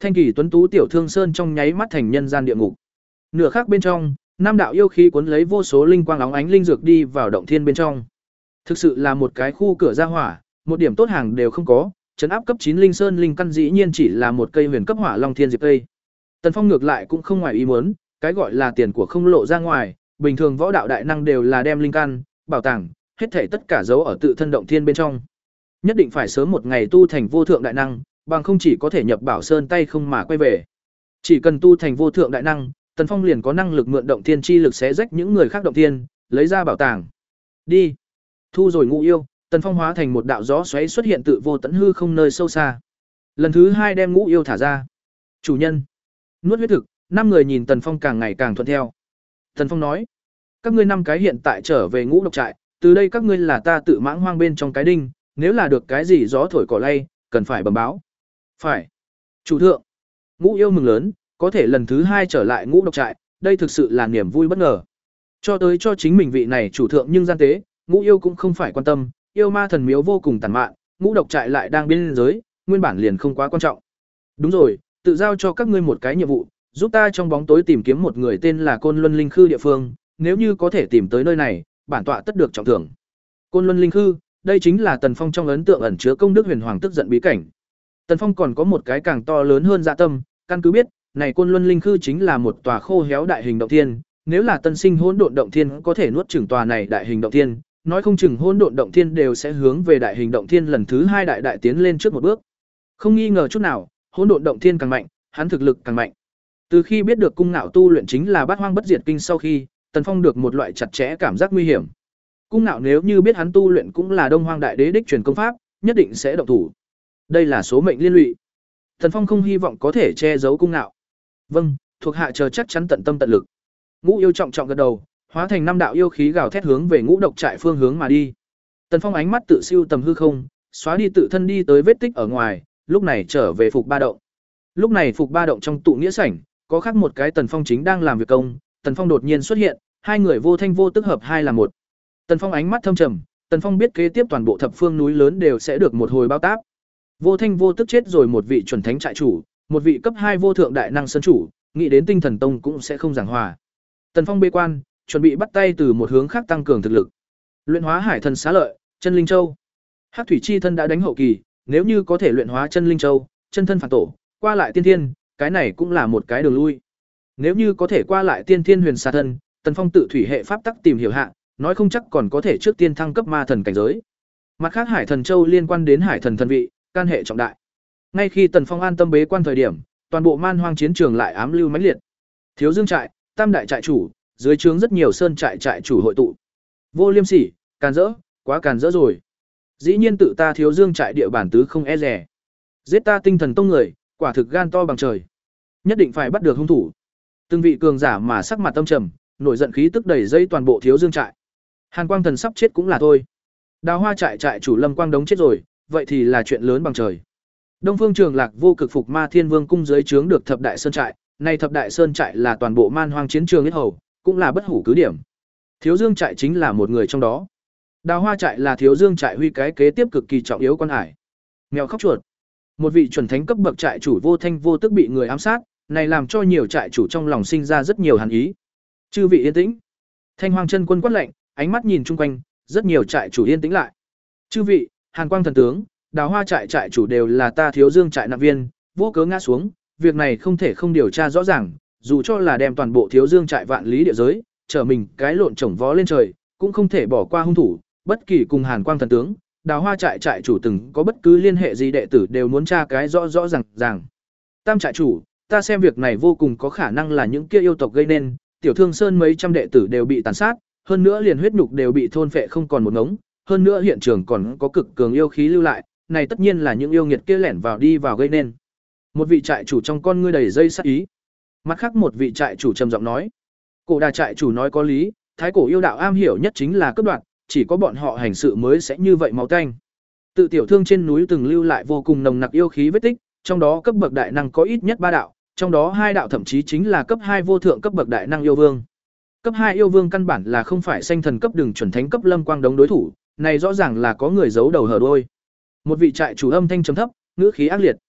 Thanh kỳ tuấn tú tiểu thương sơn trong nháy mắt thành nhân gian địa ngục. Nửa khác bên trong, năm đạo yêu khí cuốn lấy vô số linh quang óng ánh linh dược đi vào động thiên bên trong. Thực sự là một cái khu cửa ra hỏa, một điểm tốt hàng đều không có, trấn áp cấp chín linh sơn linh căn dĩ nhiên chỉ là một cây huyền cấp hỏa long thiên diệp cây. Tần Phong ngược lại cũng không ngoài ý muốn, cái gọi là tiền của không lộ ra ngoài, bình thường võ đạo đại năng đều là đem linh căn, bảo tàng, hết thảy tất cả giấu ở tự thân động thiên bên trong. Nhất định phải sớm một ngày tu thành vô thượng đại năng, bằng không chỉ có thể nhập bảo sơn tay không mà quay về. Chỉ cần tu thành vô thượng đại năng, Tần Phong liền có năng lực mượn động thiên chi lực xé rách những người khác động thiên, lấy ra bảo tàng. Đi. Thu rồi ngũ yêu, Tần Phong hóa thành một đạo gió xoáy xuất hiện tự vô tận hư không nơi sâu xa. Lần thứ hai đem ngũ yêu thả ra. Chủ nhân. Nuốt huyết thực, năm người nhìn Tần Phong càng ngày càng thuận theo. Tần Phong nói: các ngươi năm cái hiện tại trở về ngũ độc trại, từ đây các ngươi là ta tự mãng hoang bên trong cái đinh, nếu là được cái gì gió thổi cỏ lay, cần phải bẩm báo. Phải. Chủ thượng. Ngũ yêu mừng lớn, có thể lần thứ hai trở lại ngũ độc trại, đây thực sự là niềm vui bất ngờ. Cho tới cho chính mình vị này chủ thượng nhưng gian tế, ngũ yêu cũng không phải quan tâm, yêu ma thần miếu vô cùng tàn mạn, ngũ độc trại lại đang biên giới, nguyên bản liền không quá quan trọng. Đúng rồi, tự giao cho các ngươi một cái nhiệm vụ, giúp ta trong bóng tối tìm kiếm một người tên là Côn Luân Linh Khư địa phương, nếu như có thể tìm tới nơi này, bản tọa tất được trọng thưởng. Côn Luân Linh Khư, đây chính là Tần Phong trong ấn tượng ẩn chứa công đức huyền hoàng tức giận bí cảnh. Tần Phong còn có một cái càng to lớn hơn dạ tâm, căn cứ biết, này Côn Luân Linh Khư chính là một tòa khô héo đại hình động thiên, nếu là tân sinh hỗn độn động thiên có thể nuốt chửng tòa này đại hình động thiên, nói không chừng hỗn độn động thiên đều sẽ hướng về đại hình động thiên lần thứ hai đại đại tiến lên trước một bước. Không nghi ngờ chút nào, hỗn độn động thiên càng mạnh, hắn thực lực càng mạnh. Từ khi biết được cung nạo tu luyện chính là Bát Hoang Bất Diệt Kinh sau khi, Tần Phong được một loại chặt chẽ cảm giác nguy hiểm. Cung nạo nếu như biết hắn tu luyện cũng là Đông Hoang Đại Đế đích truyền công pháp, nhất định sẽ động thủ. Đây là số mệnh liên lụy. Tần Phong không hy vọng có thể che giấu cung nạo. Vâng, thuộc hạ chờ chắc chắn tận tâm tận lực. Ngũ yêu trọng trọng gật đầu, hóa thành năm đạo yêu khí gào thét hướng về ngũ độc trại phương hướng mà đi. Tần Phong ánh mắt tự siêu tầm hư không, xóa đi tự thân đi tới vết tích ở ngoài, lúc này trở về Phục Ba động. Lúc này Phục Ba động trong tụ nghĩa sảnh, có khác một cái Tần Phong chính đang làm việc công, Tần Phong đột nhiên xuất hiện, hai người vô thanh vô tức hợp hai là một. Tần Phong ánh mắt thâm trầm, Tần Phong biết kế tiếp toàn bộ thập phương núi lớn đều sẽ được một hồi bao táp. Vô thanh vô tức chết rồi một vị chuẩn thánh trại chủ, một vị cấp hai vô thượng đại năng sơn chủ, nghĩ đến Tinh Thần Tông cũng sẽ không giảng hòa. Tần Phong bê quan, chuẩn bị bắt tay từ một hướng khác tăng cường thực lực. Luyện hóa Hải Thần Xá Lợi, Chân Linh Châu. Hắc thủy chi thân đã đánh hậu kỳ, nếu như có thể luyện hóa Chân Linh Châu, chân thân phản tổ, qua lại tiên thiên, cái này cũng là một cái đường lui. Nếu như có thể qua lại tiên thiên huyền xà thân, Tần Phong tự thủy hệ pháp tắc tìm hiểu hạ, nói không chắc còn có thể trước tiên thăng cấp ma thần cảnh giới. Mặt khác Hải Thần Châu liên quan đến Hải Thần thần vị, can hệ trọng đại. Ngay khi Tần Phong an tâm bế quan thời điểm, toàn bộ man hoang chiến trường lại ám lưu mãnh liệt. Thiếu Dương trại, Tam đại trại chủ, dưới trướng rất nhiều sơn trại trại chủ hội tụ. Vô Liêm Sỉ, càn rỡ, quá càn rỡ rồi. Dĩ nhiên tự ta Thiếu Dương trại địa bản tứ không e dè. Giết ta Tinh Thần Tông người, quả thực gan to bằng trời. Nhất định phải bắt được hung thủ. Từng vị cường giả mà sắc mặt tâm trầm, nổi giận khí tức đầy dây toàn bộ Thiếu Dương trại. Hàn Quang Thần sắp chết cũng là thôi. Đào Hoa trại trại chủ Lâm Quang Đống chết rồi, vậy thì là chuyện lớn bằng trời. Đông Phương Trường Lạc vô cực phục Ma Thiên Vương cung dưới trướng được thập đại sơn trại, này thập đại sơn trại là toàn bộ man hoang chiến trường nhất hầu, cũng là bất hủ cứ điểm. Thiếu Dương trại chính là một người trong đó. Đào Hoa trại là Thiếu Dương trại huy cái kế tiếp cực kỳ trọng yếu quan hải. Mèo khóc chuột. Một vị chuẩn thánh cấp bậc trại chủ vô thanh vô tức bị người ám sát, này làm cho nhiều trại chủ trong lòng sinh ra rất nhiều hàn ý. Chư vị yên tĩnh. Thanh Hoang chân quân quát lạnh, ánh mắt nhìn chung quanh, rất nhiều trại chủ yên tĩnh lại. Chư vị, Hàn Quang thần tướng, Đào Hoa trại trại chủ đều là ta Thiếu Dương trại nạp viên, vô cớ ngã xuống, việc này không thể không điều tra rõ ràng, dù cho là đem toàn bộ Thiếu Dương trại vạn lý địa giới, trở mình cái lộn chổng vó lên trời, cũng không thể bỏ qua hung thủ, bất kỳ cùng Hàn Quang thần tướng, Đào Hoa trại trại chủ từng có bất cứ liên hệ gì đệ tử đều muốn tra cái rõ rõ ràng ràng. Tam trại chủ, ta xem việc này vô cùng có khả năng là những kia yêu tộc gây nên, Tiểu Thương Sơn mấy trăm đệ tử đều bị tàn sát, hơn nữa liền huyết nhục đều bị thôn phệ không còn một ngống, hơn nữa hiện trường còn có cực cường yêu khí lưu lại, này tất nhiên là những yêu nghiệt kia lẻn vào đi vào gây nên. Một vị trại chủ trong con ngươi đầy dây sát ý. Mặt khác một vị trại chủ trầm giọng nói, Cổ Đà trại chủ nói có lý, thái cổ yêu đạo am hiểu nhất chính là cướp đoạt, chỉ có bọn họ hành sự mới sẽ như vậy máu tanh. Tự Tiểu Thương trên núi từng lưu lại vô cùng nồng nặc yêu khí vết tích, trong đó cấp bậc đại năng có ít nhất ba đạo, trong đó hai đạo thậm chí chính là cấp hai vô thượng cấp bậc đại năng yêu vương. Cấp hai yêu vương căn bản là không phải sanh thần cấp đường chuẩn thánh cấp Lâm Quang Đống đối thủ, này rõ ràng là có người giấu đầu hở đuôi. Một vị trại chủ âm thanh trầm thấp, ngữ khí ác liệt.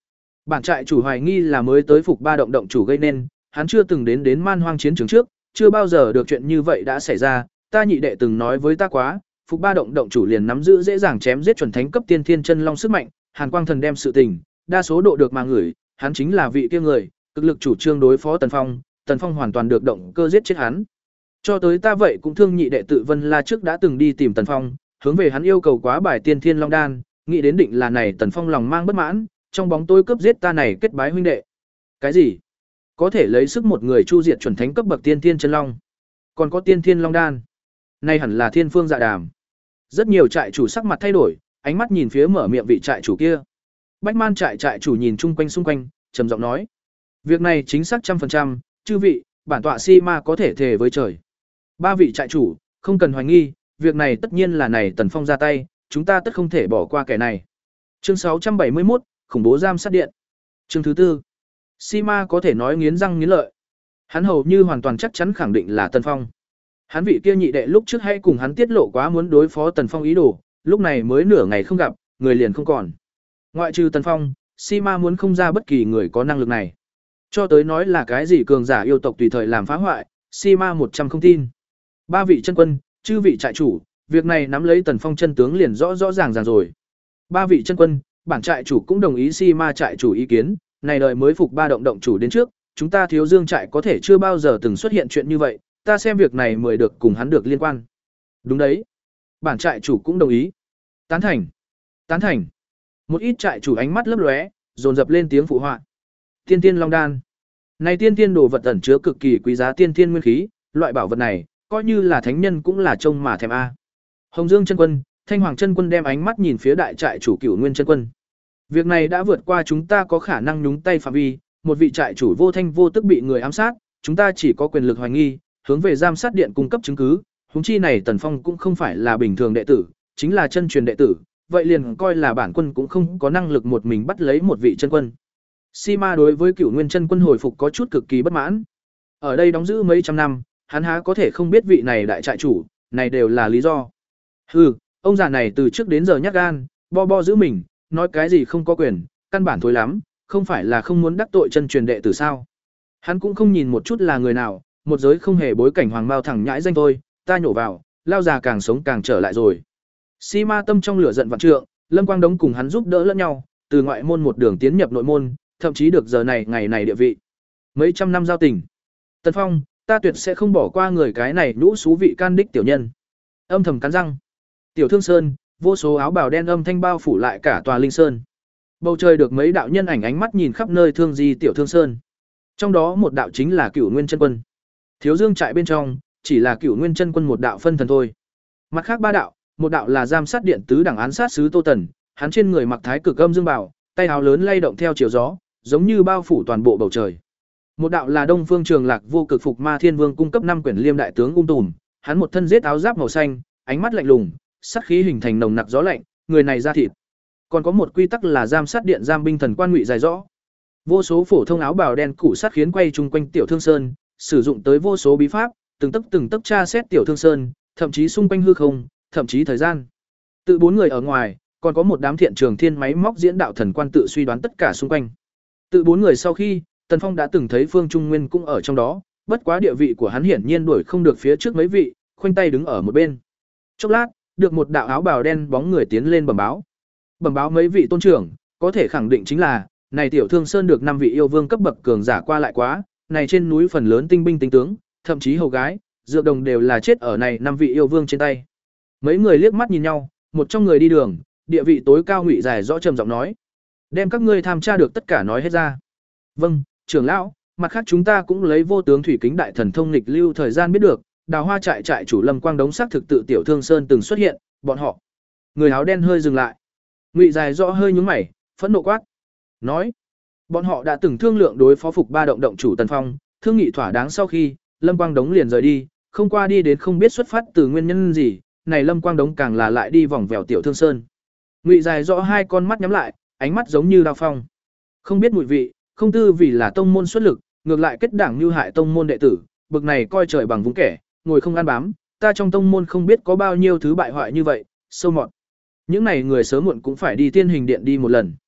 Bản trại chủ hoài nghi là mới tới Phục Ba động động chủ gây nên, hắn chưa từng đến đến Man Hoang chiến trường trước, chưa bao giờ được chuyện như vậy đã xảy ra, ta nhị đệ từng nói với ta quá, Phục Ba động động chủ liền nắm giữ dễ dàng chém giết chuẩn thánh cấp tiên thiên chân long sức mạnh, Hàn Quang Thần đem sự tình, đa số độ được mà ngửi, hắn chính là vị kia người, cực lực chủ trương đối phó Tần Phong, Tần Phong hoàn toàn được động cơ giết chết hắn. Cho tới ta vậy cũng thương nhị đệ tự Vân La trước đã từng đi tìm Tần Phong, hướng về hắn yêu cầu quá bài tiên thiên long đan, nghĩ đến định là này Tần Phong lòng mang bất mãn, trong bóng tối cướp giết ta này kết bái huynh đệ. Cái gì? Có thể lấy sức một người chu diệt chuẩn thánh cấp bậc tiên thiên chân long, còn có tiên thiên long đan. Nay hẳn là Thiên Phương Dạ Đàm. Rất nhiều trại chủ sắc mặt thay đổi, ánh mắt nhìn phía mở miệng vị trại chủ kia. Bách Man trại trại chủ nhìn chung quanh xung quanh, trầm giọng nói: "Việc này chính xác trăm phần trăm, chư vị, bản tọa Si Ma có thể thề với trời." Ba vị trại chủ, không cần hoài nghi, việc này tất nhiên là này Tần Phong ra tay, chúng ta tất không thể bỏ qua kẻ này. Chương sáu trăm bảy mươi mốt, khủng bố giam sát điện. Chương thứ tư. Si Ma có thể nói nghiến răng nghiến lợi. Hắn hầu như hoàn toàn chắc chắn khẳng định là Tần Phong. Hắn vị kia nhị đệ lúc trước hay cùng hắn tiết lộ quá muốn đối phó Tần Phong ý đồ, lúc này mới nửa ngày không gặp, người liền không còn. Ngoại trừ Tần Phong, Si Ma muốn không ra bất kỳ người có năng lực này. Cho tới nói là cái gì cường giả yêu tộc tùy thời làm phá hoại, Si Ma một trăm không tin. Ba vị chân quân, chư vị trại chủ, việc này nắm lấy Tần Phong chân tướng liền rõ rõ ràng ràng rồi. Ba vị chân quân, bản trại chủ cũng đồng ý Si Ma trại chủ ý kiến, này đợi mới Phục Ba động động chủ đến trước, chúng ta Thiếu Dương trại có thể chưa bao giờ từng xuất hiện chuyện như vậy, ta xem việc này mời được cùng hắn được liên quan. Đúng đấy. Bản trại chủ cũng đồng ý. Tán thành. Tán thành. Một ít trại chủ ánh mắt lấp lóe, dồn dập lên tiếng phụ họa. Tiên Tiên Long Đan. Này tiên tiên đồ vật ẩn chứa cực kỳ quý giá tiên tiên nguyên khí, loại bảo vật này, coi như là thánh nhân cũng là trông mà thèm a. Hồng Dương chân quân, Thanh Hoàng chân quân đem ánh mắt nhìn phía đại trại chủ Cửu Nguyên chân quân. Việc này đã vượt qua chúng ta có khả năng nhúng tay phạm vi, một vị trại chủ vô thanh vô tức bị người ám sát, chúng ta chỉ có quyền lực hoài nghi, hướng về giám sát điện cung cấp chứng cứ, huống chi này Tần Phong cũng không phải là bình thường đệ tử, chính là chân truyền đệ tử, vậy liền coi là bản quân cũng không có năng lực một mình bắt lấy một vị chân quân. Si Ma đối với Cửu Nguyên chân quân hồi phục có chút cực kỳ bất mãn. Ở đây đóng giữ mấy trăm năm, hắn há có thể không biết vị này đại trại chủ, này đều là lý do. Hừ, ông già này từ trước đến giờ nhát gan, bo bo giữ mình, nói cái gì không có quyền, căn bản thối lắm, không phải là không muốn đắc tội chân truyền đệ tử sao? Hắn cũng không nhìn một chút là người nào, một giới không hề bối cảnh hoàng mao thẳng nhãi danh thôi, ta nhổ vào, lao già càng sống càng trở lại rồi. Si Ma tâm trong lửa giận vạn trượng, Lâm Quang Đống cùng hắn giúp đỡ lẫn nhau, từ ngoại môn một đường tiến nhập nội môn, thậm chí được giờ này ngày này địa vị. Mấy trăm năm giao tình. Tần Phong, ta tuyệt sẽ không bỏ qua người cái này nhũ xú vị can đích tiểu nhân. Âm thầm cắn răng. Tiểu Thương Sơn, vô số áo bào đen âm thanh bao phủ lại cả tòa Linh Sơn. Bầu trời được mấy đạo nhân ảnh ánh mắt nhìn khắp nơi thương di Tiểu Thương Sơn. Trong đó một đạo chính là Cửu Nguyên chân quân. Thiếu Dương trại bên trong, chỉ là Cửu Nguyên chân quân một đạo phân thần thôi. Mặt khác ba đạo, một đạo là giám sát điện tứ đẳng án sát sứ Tô Tần, hắn trên người mặc thái cực âm dương bảo, tay áo lớn lay động theo chiều gió, giống như bao phủ toàn bộ bầu trời. Một đạo là Đông Phương Trường Lạc vô cực phục Ma Thiên Vương cung cấp năm quyển liêm đại tướng ung tùm, hắn một thân giết áo giáp màu xanh, ánh mắt lạnh lùng, sát khí hình thành nồng nặc gió lạnh, người này da thịt. Còn có một quy tắc là giám sát điện giam binh thần quan ngụy dài rõ. Vô số phổ thông áo bào đen củ sát khiến quay chung quanh Tiểu Thương Sơn, sử dụng tới vô số bí pháp, từng tấc từng tấc tra xét Tiểu Thương Sơn, thậm chí xung quanh hư không, thậm chí thời gian. Tự bốn người ở ngoài, còn có một đám thiện trường thiên máy móc diễn đạo thần quan tự suy đoán tất cả xung quanh. Tự bốn người sau khi, Tần Phong đã từng thấy Phương Trung Nguyên cũng ở trong đó, bất quá địa vị của hắn hiển nhiên đuổi không được phía trước mấy vị, khoanh tay đứng ở một bên. Chốc lát, được một đạo áo bào đen bóng người tiến lên bẩm báo. Bẩm báo mấy vị tôn trưởng, có thể khẳng định chính là, này Tiểu Thương Sơn được năm vị yêu vương cấp bậc cường giả qua lại quá, này trên núi phần lớn tinh binh tinh tướng, thậm chí hầu gái, dược đồng đều là chết ở này năm vị yêu vương trên tay. Mấy người liếc mắt nhìn nhau, một trong người đi đường, địa vị tối cao ngụy dài rõ trầm giọng nói: "Đem các ngươi tham tra được tất cả nói hết ra." "Vâng, trưởng lão, mặt khác chúng ta cũng lấy vô tướng thủy kính đại thần thông nghịch lưu thời gian biết được, Đào Hoa trại trại chủ Lâm Quang Đống xác thực tự Tiểu Thương Sơn từng xuất hiện, bọn họ." Người áo đen hơi dừng lại. Ngụy dài rõ hơi nhướng mày, phẫn nộ quát: "Nói, bọn họ đã từng thương lượng đối phó Phục Ba động động chủ Tần Phong, thương nghị thỏa đáng sau khi, Lâm Quang Đống liền rời đi, không qua đi đến không biết xuất phát từ nguyên nhân gì, này Lâm Quang Đống càng là lại đi vòng vèo Tiểu Thương Sơn." Ngụy dài rõ hai con mắt nhắm lại, ánh mắt giống như đao phong. Không biết mùi vị, không tư vì là tông môn xuất lực, ngược lại kết đảng như hại tông môn đệ tử, bực này coi trời bằng vung kẻ, ngồi không ăn bám, ta trong tông môn không biết có bao nhiêu thứ bại hoại như vậy, sâu mọt. Những này người sớm muộn cũng phải đi Tiên Hình Điện đi một lần.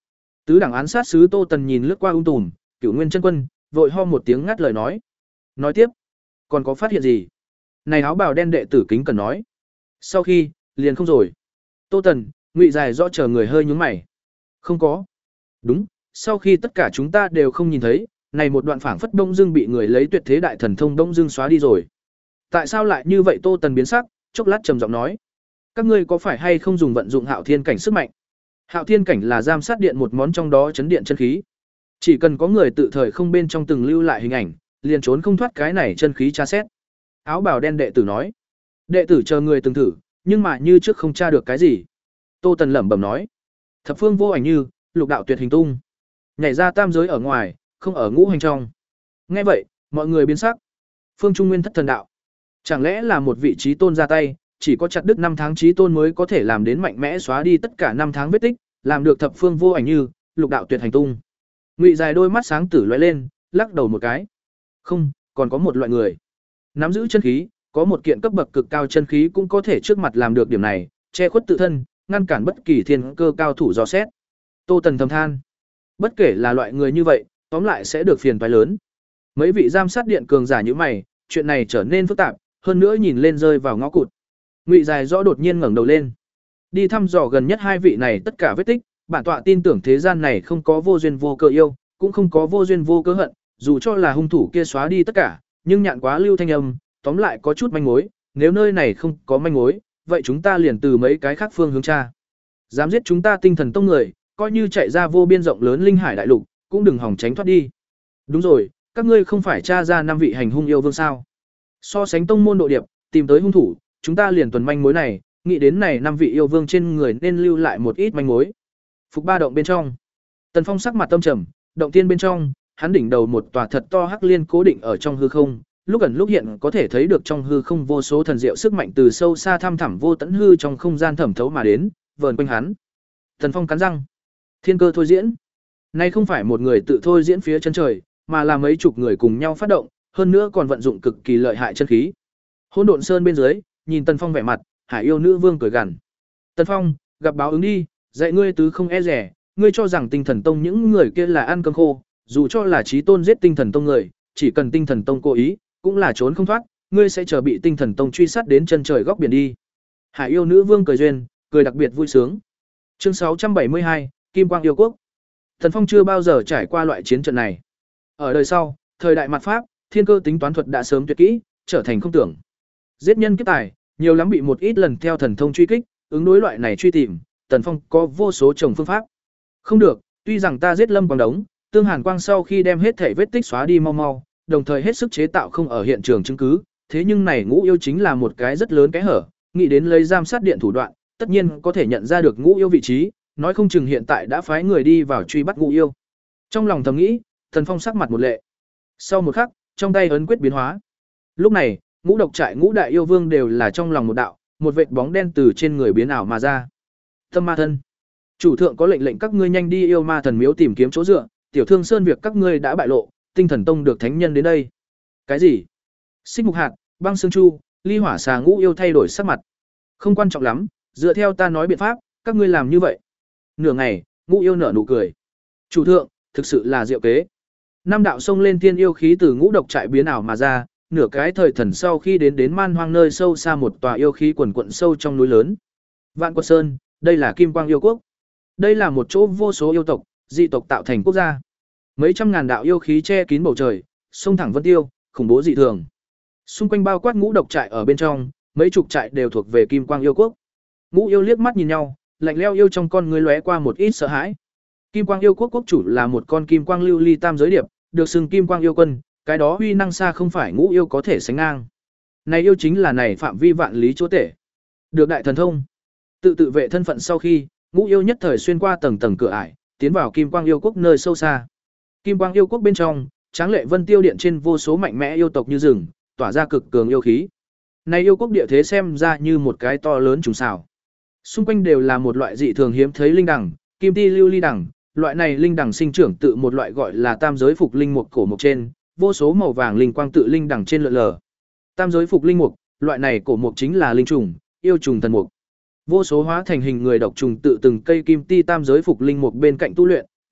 Tứ đẳng án sát sứ Tô Tần nhìn lướt qua ung tùm, Cửu Nguyên chân quân, vội ho một tiếng ngắt lời nói. Nói tiếp, còn có phát hiện gì? Này áo bào đen đệ tử kính cần nói. Sau khi, liền không rồi. Tô Tần, Ngụy Dài rõ chờ người hơi nhướng mày. Không có. Đúng, sau khi tất cả chúng ta đều không nhìn thấy, này một đoạn phảng phất Đông Dương bị người lấy tuyệt thế đại thần thông Đông Dương xóa đi rồi. Tại sao lại như vậy? Tô Tần biến sắc, chốc lát trầm giọng nói. Các ngươi có phải hay không dùng vận dụng Hạo Thiên cảnh sức mạnh? Hạo Thiên cảnh là giám sát điện một món trong đó chấn điện chân khí. Chỉ cần có người tự thời không bên trong từng lưu lại hình ảnh, liền trốn không thoát cái này chân khí tra xét. Áo bào đen đệ tử nói. Đệ tử chờ người từng thử, nhưng mà như trước không tra được cái gì. Tô Tần lẩm bẩm nói. Thập phương vô ảnh như, lục đạo tuyệt hình tung. Nhảy ra tam giới ở ngoài, không ở ngũ hành trong. Nghe vậy, mọi người biến sắc. Phương Trung Nguyên thất thần đạo. Chẳng lẽ là một vị trí tôn ra tay, chỉ có chặt đứt năm tháng trí tôn mới có thể làm đến mạnh mẽ xóa đi tất cả năm tháng vết tích, làm được thập phương vô ảnh như, lục đạo tuyệt hành tung. Ngụy Dài đôi mắt sáng tử lóe lên, lắc đầu một cái. Không, còn có một loại người. Nắm giữ chân khí, có một kiện cấp bậc cực cao chân khí cũng có thể trước mặt làm được điểm này, che khuất tự thân, ngăn cản bất kỳ thiên cơ cao thủ dò xét. Tô Tần thầm than. Bất kể là loại người như vậy, tóm lại sẽ được phiền toái lớn. Mấy vị giám sát điện cường giả như mày, chuyện này trở nên phức tạp, hơn nữa nhìn lên rơi vào ngõ cụt. Ngụy Dài rõ đột nhiên ngẩng đầu lên. Đi thăm dò gần nhất hai vị này tất cả vết tích, bản tọa tin tưởng thế gian này không có vô duyên vô cớ yêu, cũng không có vô duyên vô cớ hận, dù cho là hung thủ kia xóa đi tất cả, nhưng nhạn quá lưu thanh âm, tóm lại có chút manh mối, nếu nơi này không có manh mối, vậy chúng ta liền từ mấy cái khác phương hướng tra. Dám giết chúng ta Tinh Thần Tông người, coi như chạy ra vô biên rộng lớn linh hải đại lục, cũng đừng hòng tránh thoát đi. Đúng rồi, các ngươi không phải tra ra năm vị hành hung yêu vương sao? So sánh tông môn độ điệp, tìm tới hung thủ, chúng ta liền tuần manh mối này, nghĩ đến này năm vị yêu vương trên người nên lưu lại một ít manh mối. Phục ba động bên trong, Tần Phong sắc mặt tâm trầm, động tiên bên trong, hắn đỉnh đầu một tòa thật to hắc liên cố định ở trong hư không, lúc ẩn lúc hiện có thể thấy được trong hư không vô số thần diệu sức mạnh từ sâu xa thăm thẳm vô tận hư trong không gian thẩm thấu mà đến, vờn quanh hắn. Tần Phong cắn răng, thiên cơ thôi diễn. Nay không phải một người tự thôi diễn phía chân trời, mà là mấy chục người cùng nhau phát động, hơn nữa còn vận dụng cực kỳ lợi hại chân khí. Hỗn Độn Sơn bên dưới, nhìn Tần Phong vẻ mặt, Hải Yêu Nữ Vương cười gằn. Tần Phong, gặp báo ứng đi, dạy ngươi tứ không e rẻ, ngươi cho rằng Tinh Thần Tông những người kia là ăn cơm khô, dù cho là chí tôn giết Tinh Thần Tông người, chỉ cần Tinh Thần Tông cố ý, cũng là trốn không thoát, ngươi sẽ chờ bị Tinh Thần Tông truy sát đến chân trời góc biển đi. Hải Yêu Nữ Vương cười duyên, cười đặc biệt vui sướng. Chương sáu trăm bảy mươi hai, Kim Quang Yêu Quốc. Tần Phong chưa bao giờ trải qua loại chiến trận này. Ở đời sau, thời đại mặt Pháp, thiên cơ tính toán thuật đã sớm tuyệt kỹ, trở thành không tưởng. Giết nhân kiếp tài, nhiều lắm bị một ít lần theo thần thông truy kích, ứng đối loại này truy tìm, Tần Phong có vô số chồng phương pháp. Không được, tuy rằng ta giết Lâm Quang Đống, Tương Hàn Quang sau khi đem hết thể vết tích xóa đi mau mau, đồng thời hết sức chế tạo không ở hiện trường chứng cứ, thế nhưng này Ngũ Yêu chính là một cái rất lớn cái hở, nghĩ đến lấy giám sát điện thủ đoạn, tất nhiên có thể nhận ra được Ngũ Yêu vị trí, nói không chừng hiện tại đã phái người đi vào truy bắt Ngũ Yêu. Trong lòng thầm nghĩ, Tần Phong sắc mặt một lệ. Sau một khắc, trong tay ấn quyết biến hóa. Lúc này, Ngũ Độc Trại Ngũ Đại Yêu Vương đều là trong lòng một đạo, một vệt bóng đen từ trên người biến ảo mà ra. Tâm Ma Thân, chủ thượng có lệnh lệnh các ngươi nhanh đi Yêu Ma Thần Miếu tìm kiếm chỗ dựa, Tiểu Thương Sơn việc các ngươi đã bại lộ, Tinh Thần Tông được thánh nhân đến đây. Cái gì? Xích Mục Hạt, Băng Xương Chu, Ly Hỏa Xà Ngũ Yêu thay đổi sắc mặt. Không quan trọng lắm, dựa theo ta nói biện pháp, các ngươi làm như vậy. Nửa ngày, Ngũ Yêu nở nụ cười. Chủ thượng, thực sự là diệu kế. Năm đạo sông lên tiên yêu khí từ Ngũ Độc Trại biến ảo mà ra, nửa cái thời thần sau khi đến đến man hoang nơi sâu xa một tòa yêu khí quần quận sâu trong núi lớn. Vạn Quật Sơn, đây là Kim Quang Yêu Quốc. Đây là một chỗ vô số yêu tộc, dị tộc tạo thành quốc gia. Mấy trăm ngàn đạo yêu khí che kín bầu trời, sông thẳng vân tiêu, khủng bố dị thường. Xung quanh bao quát Ngũ Độc Trại ở bên trong, mấy chục trại đều thuộc về Kim Quang Yêu Quốc. Ngũ Yêu liếc mắt nhìn nhau, lạnh lẽo yêu trong con ngươi lóe qua một ít sợ hãi. Kim Quang Yêu Quốc quốc chủ là một con kim quang lưu ly tam giới điệp, được xưng Kim Quang Yêu Quân, cái đó uy năng xa không phải Ngũ Yêu có thể sánh ngang. Này yêu chính là này phạm vi vạn lý chúa tể. Được đại thần thông, tự tự vệ thân phận sau khi, Ngũ Yêu nhất thời xuyên qua tầng tầng cửa ải, tiến vào Kim Quang Yêu Quốc nơi sâu xa. Kim Quang Yêu Quốc bên trong, tráng lệ vân tiêu điện trên vô số mạnh mẽ yêu tộc như rừng, tỏa ra cực cường yêu khí. Này yêu quốc địa thế xem ra như một cái to lớn trùng xào. Xung quanh đều là một loại dị thường hiếm thấy linh đằng, kim ti lưu ly đằng, loại này linh đằng sinh trưởng tự một loại gọi là tam giới phục linh mục cổ mục trên, vô số màu vàng linh quang tự linh đằng trên lượn lờ. Tam giới phục linh mục, loại này cổ mục chính là linh trùng, yêu trùng thần mục. Vô số hóa thành hình người độc trùng tự từng cây kim ti tam giới phục linh mục bên cạnh tu luyện,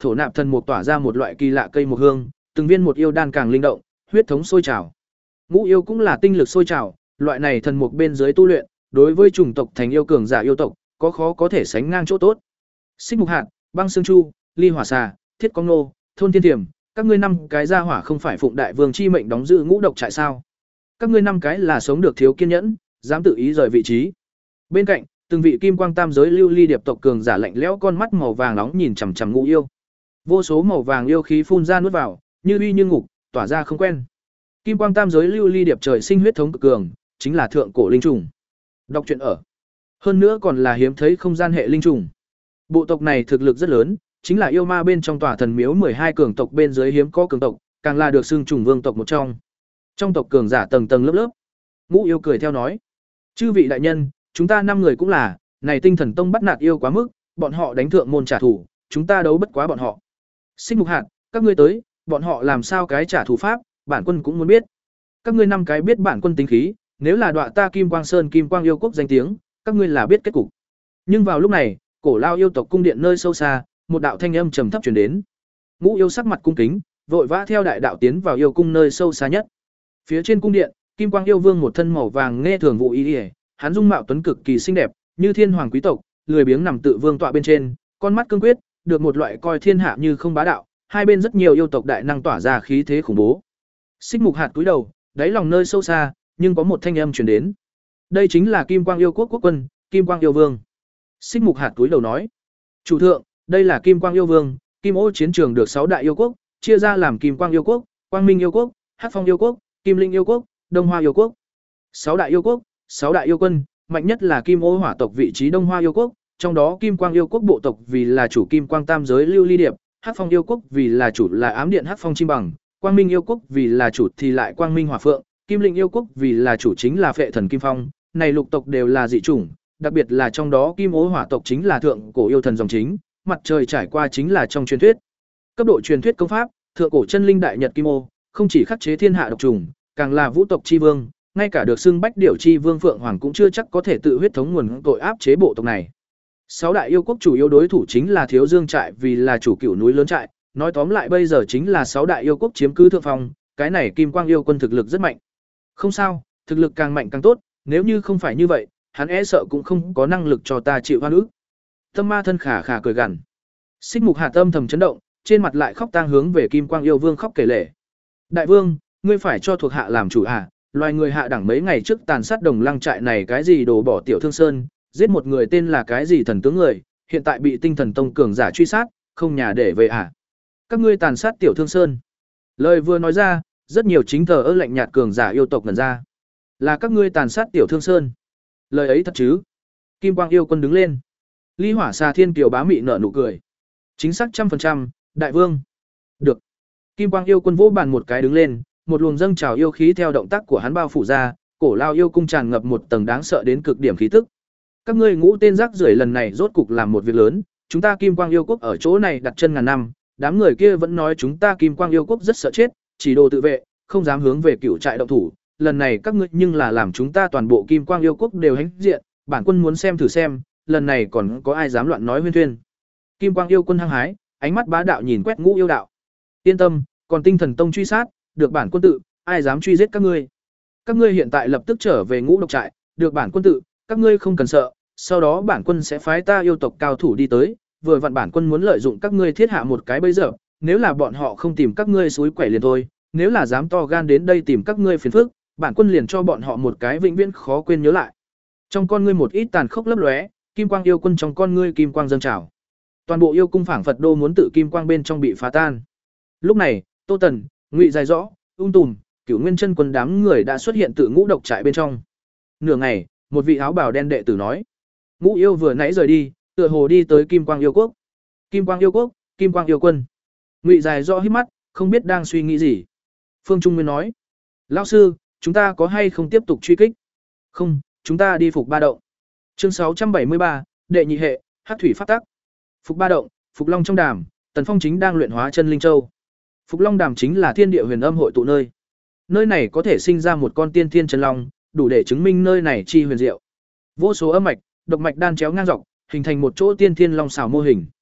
thổ nạp thần mục tỏa ra một loại kỳ lạ cây mục hương, từng viên một yêu đan càng linh động, huyết thống sôi trào. Ngũ yêu cũng là tinh lực sôi trào, loại này thần mục bên dưới tu luyện, đối với chủng tộc thành yêu cường giả yêu tộc, có khó có thể sánh ngang chỗ tốt. Xích mục hạt, băng xương chu, ly hỏa xà, thiết công nô, thôn thiên thiểm, các ngươi năm cái gia hỏa không phải phụng đại vương chi mệnh đóng giữ ngũ độc trại sao? Các ngươi năm cái là sống được thiếu kiên nhẫn, dám tự ý rời vị trí. Bên cạnh, từng vị kim quang tam giới lưu ly điệp tộc cường giả lạnh lẽo con mắt màu vàng nóng nhìn chằm chằm ngũ yêu. Vô số màu vàng yêu khí phun ra nuốt vào, như uy như ngục, tỏa ra không quen. Kim quang tam giới lưu ly điệp trời sinh huyết thống cực cường, chính là thượng cổ linh trùng. Đọc truyện ở. Hơn nữa còn là hiếm thấy không gian hệ linh trùng. Bộ tộc này thực lực rất lớn, chính là yêu ma bên trong tòa thần miếu mười hai cường tộc bên dưới hiếm có cường tộc, càng là được xưng trùng vương tộc một trong. Trong tộc cường giả tầng tầng lớp lớp. Ngũ yêu cười theo nói: "Chư vị đại nhân, chúng ta năm người cũng là, này Tinh Thần Tông bắt nạt yêu quá mức, bọn họ đánh thượng môn trả thù, chúng ta đấu bất quá bọn họ." Xích Mục Hạt, các ngươi tới, bọn họ làm sao cái trả thù pháp, bản quân cũng muốn biết. Các ngươi năm cái biết bản quân tính khí, nếu là đọa ta Kim Quang Sơn Kim Quang yêu quốc danh tiếng, các ngươi là biết kết cục. Nhưng vào lúc này, cổ lao yêu tộc cung điện nơi sâu xa, một đạo thanh âm trầm thấp truyền đến. Ngũ yêu sắc mặt cung kính, vội vã theo đại đạo tiến vào yêu cung nơi sâu xa nhất. Phía trên cung điện, Kim Quang yêu vương một thân màu vàng nghe thường vụ y, hắn dung mạo tuấn cực kỳ xinh đẹp, như thiên hoàng quý tộc, lười biếng nằm tự vương tọa bên trên, con mắt cương quyết, được một loại coi thiên hạ như không bá đạo, hai bên rất nhiều yêu tộc đại năng tỏa ra khí thế khủng bố. Xích Mục Hạt cúi đầu, đáy lòng nơi sâu xa, nhưng có một thanh âm truyền đến. Đây chính là Kim Quang yêu quốc quốc quân, Kim Quang yêu vương. Xích Mục Hạt cúi đầu nói: "Chủ thượng, đây là Kim Quang yêu vương, Kim Ô chiến trường được sáu đại yêu quốc, chia ra làm Kim Quang yêu quốc, Quang Minh yêu quốc, Hắc Phong yêu quốc, Kim Linh yêu quốc, Đông Hoa yêu quốc. Sáu đại yêu quốc, sáu đại yêu quân, mạnh nhất là Kim Ô hỏa tộc vị trí Đông Hoa yêu quốc, trong đó Kim Quang yêu quốc bộ tộc vì là chủ Kim Quang tam giới lưu ly điệp, Hắc Phong yêu quốc vì là chủ là ám điện Hắc Phong chim bằng, Quang Minh yêu quốc vì là chủ thì lại Quang Minh hỏa phượng, Kim Linh yêu quốc vì là chủ chính là phệ thần Kim Phong, này lục tộc đều là dị chủng, đặc biệt là trong đó Kim Ô hỏa tộc chính là thượng cổ yêu thần dòng chính, mặt trời trải qua chính là trong truyền thuyết. Cấp độ truyền thuyết công pháp, thượng cổ chân linh đại nhật Kim Ô, không chỉ khắc chế thiên hạ độc trùng, càng là vũ tộc chi vương, ngay cả được xưng bách điểu chi vương Phượng Hoàng cũng chưa chắc có thể tự huyết thống nguồn tội áp chế bộ tộc này. Sáu đại yêu quốc chủ yếu đối thủ chính là Thiếu Dương trại vì là chủ cửu núi lớn trại, nói tóm lại bây giờ chính là sáu đại yêu quốc chiếm cứ thượng phong, cái này Kim Quang yêu quân thực lực rất mạnh. Không sao, thực lực càng mạnh càng tốt, nếu như không phải như vậy, hắn e sợ cũng không có năng lực cho ta chịu oan ức. Tâm ma thân khả khả cười gằn. Xích Mục Hạt âm thầm chấn động, trên mặt lại khóc tang hướng về Kim Quang yêu vương khóc kể lể. Đại vương, ngươi phải cho thuộc hạ làm chủ à? Loài người hạ đẳng mấy ngày trước tàn sát Đồng Lăng trại này cái gì đổ bỏ Tiểu Thương Sơn, giết một người tên là cái gì thần tướng người, hiện tại bị Tinh Thần Tông cường giả truy sát, không nhà để về à? Các ngươi tàn sát Tiểu Thương Sơn. Lời vừa nói ra, rất nhiều chính thờ ơ lạnh nhạt cường giả yêu tộc ngẩn ra. Là các ngươi tàn sát Tiểu Thương Sơn. Lời ấy thật chứ? Kim Quang yêu quân đứng lên. Ly Hỏa Xà Thiên Kiều bá mị nở nụ cười. Chính xác trăm phần trăm, đại vương. Được. Kim Quang yêu quân vỗ bàn một cái đứng lên, một luồng dâng trào yêu khí theo động tác của hắn bao phủ ra, cổ lao yêu cung tràn ngập một tầng đáng sợ đến cực điểm khí tức. Các ngươi ngũ tên rác rưởi lần này rốt cục làm một việc lớn, chúng ta Kim Quang yêu quốc ở chỗ này đặt chân ngàn năm, đám người kia vẫn nói chúng ta Kim Quang yêu quốc rất sợ chết, chỉ đồ tự vệ, không dám hướng về cửu trại động thủ, lần này các ngươi nhưng là làm chúng ta toàn bộ Kim Quang yêu quốc đều hãnh diện, bản quân muốn xem thử xem, lần này còn có ai dám loạn nói huyên thuyên. Kim Quang yêu quân hăng hái, ánh mắt bá đạo nhìn quét ngũ yêu đạo. Yên tâm, còn Tinh Thần Tông truy sát, được bản quân tự, ai dám truy giết các ngươi. Các ngươi hiện tại lập tức trở về ngũ độc trại, được bản quân tự, các ngươi không cần sợ, sau đó bản quân sẽ phái ta yêu tộc cao thủ đi tới, vừa vặn bản quân muốn lợi dụng các ngươi thiết hạ một cái bẫy dập, nếu là bọn họ không tìm các ngươi suối quẩy liền thôi, nếu là dám to gan đến đây tìm các ngươi phiền phức, bản quân liền cho bọn họ một cái vĩnh viễn khó quên nhớ lại. Trong con ngươi một ít tàn khốc lấp lóe, kim quang yêu quân trong con ngươi kim quang dâng trào. Toàn bộ yêu cung phảng phật đô muốn tự kim quang bên trong bị phá tan. Lúc này, Tô Tần, Ngụy Dài Rõ, Ung Tùm, Cửu Nguyên Chân Quân đám người đã xuất hiện từ ngũ độc trại bên trong. Nửa ngày, một vị áo bào đen đệ tử nói: "Ngũ yêu vừa nãy rời đi, tựa hồ đi tới Kim Quang yêu quốc." Kim Quang yêu quốc, Kim Quang yêu quân. Ngụy Dài Rõ híp mắt, không biết đang suy nghĩ gì. Phương Trung Nguyên nói: "Lão sư, chúng ta có hay không tiếp tục truy kích?" "Không, chúng ta đi Phục Ba động." Chương sáu trăm bảy mươi ba, đệ nhị hệ, Hắc thủy pháp tắc. Phục Ba động, Phục Long trong đàm, Tần Phong chính đang luyện hóa chân linh châu. Phục Long đàm chính là thiên địa huyền âm hội tụ nơi. Nơi này có thể sinh ra một con tiên thiên chân long, đủ để chứng minh nơi này chi huyền diệu. Vô số âm mạch, độc mạch đan chéo ngang dọc, hình thành một chỗ tiên thiên long xảo mô hình.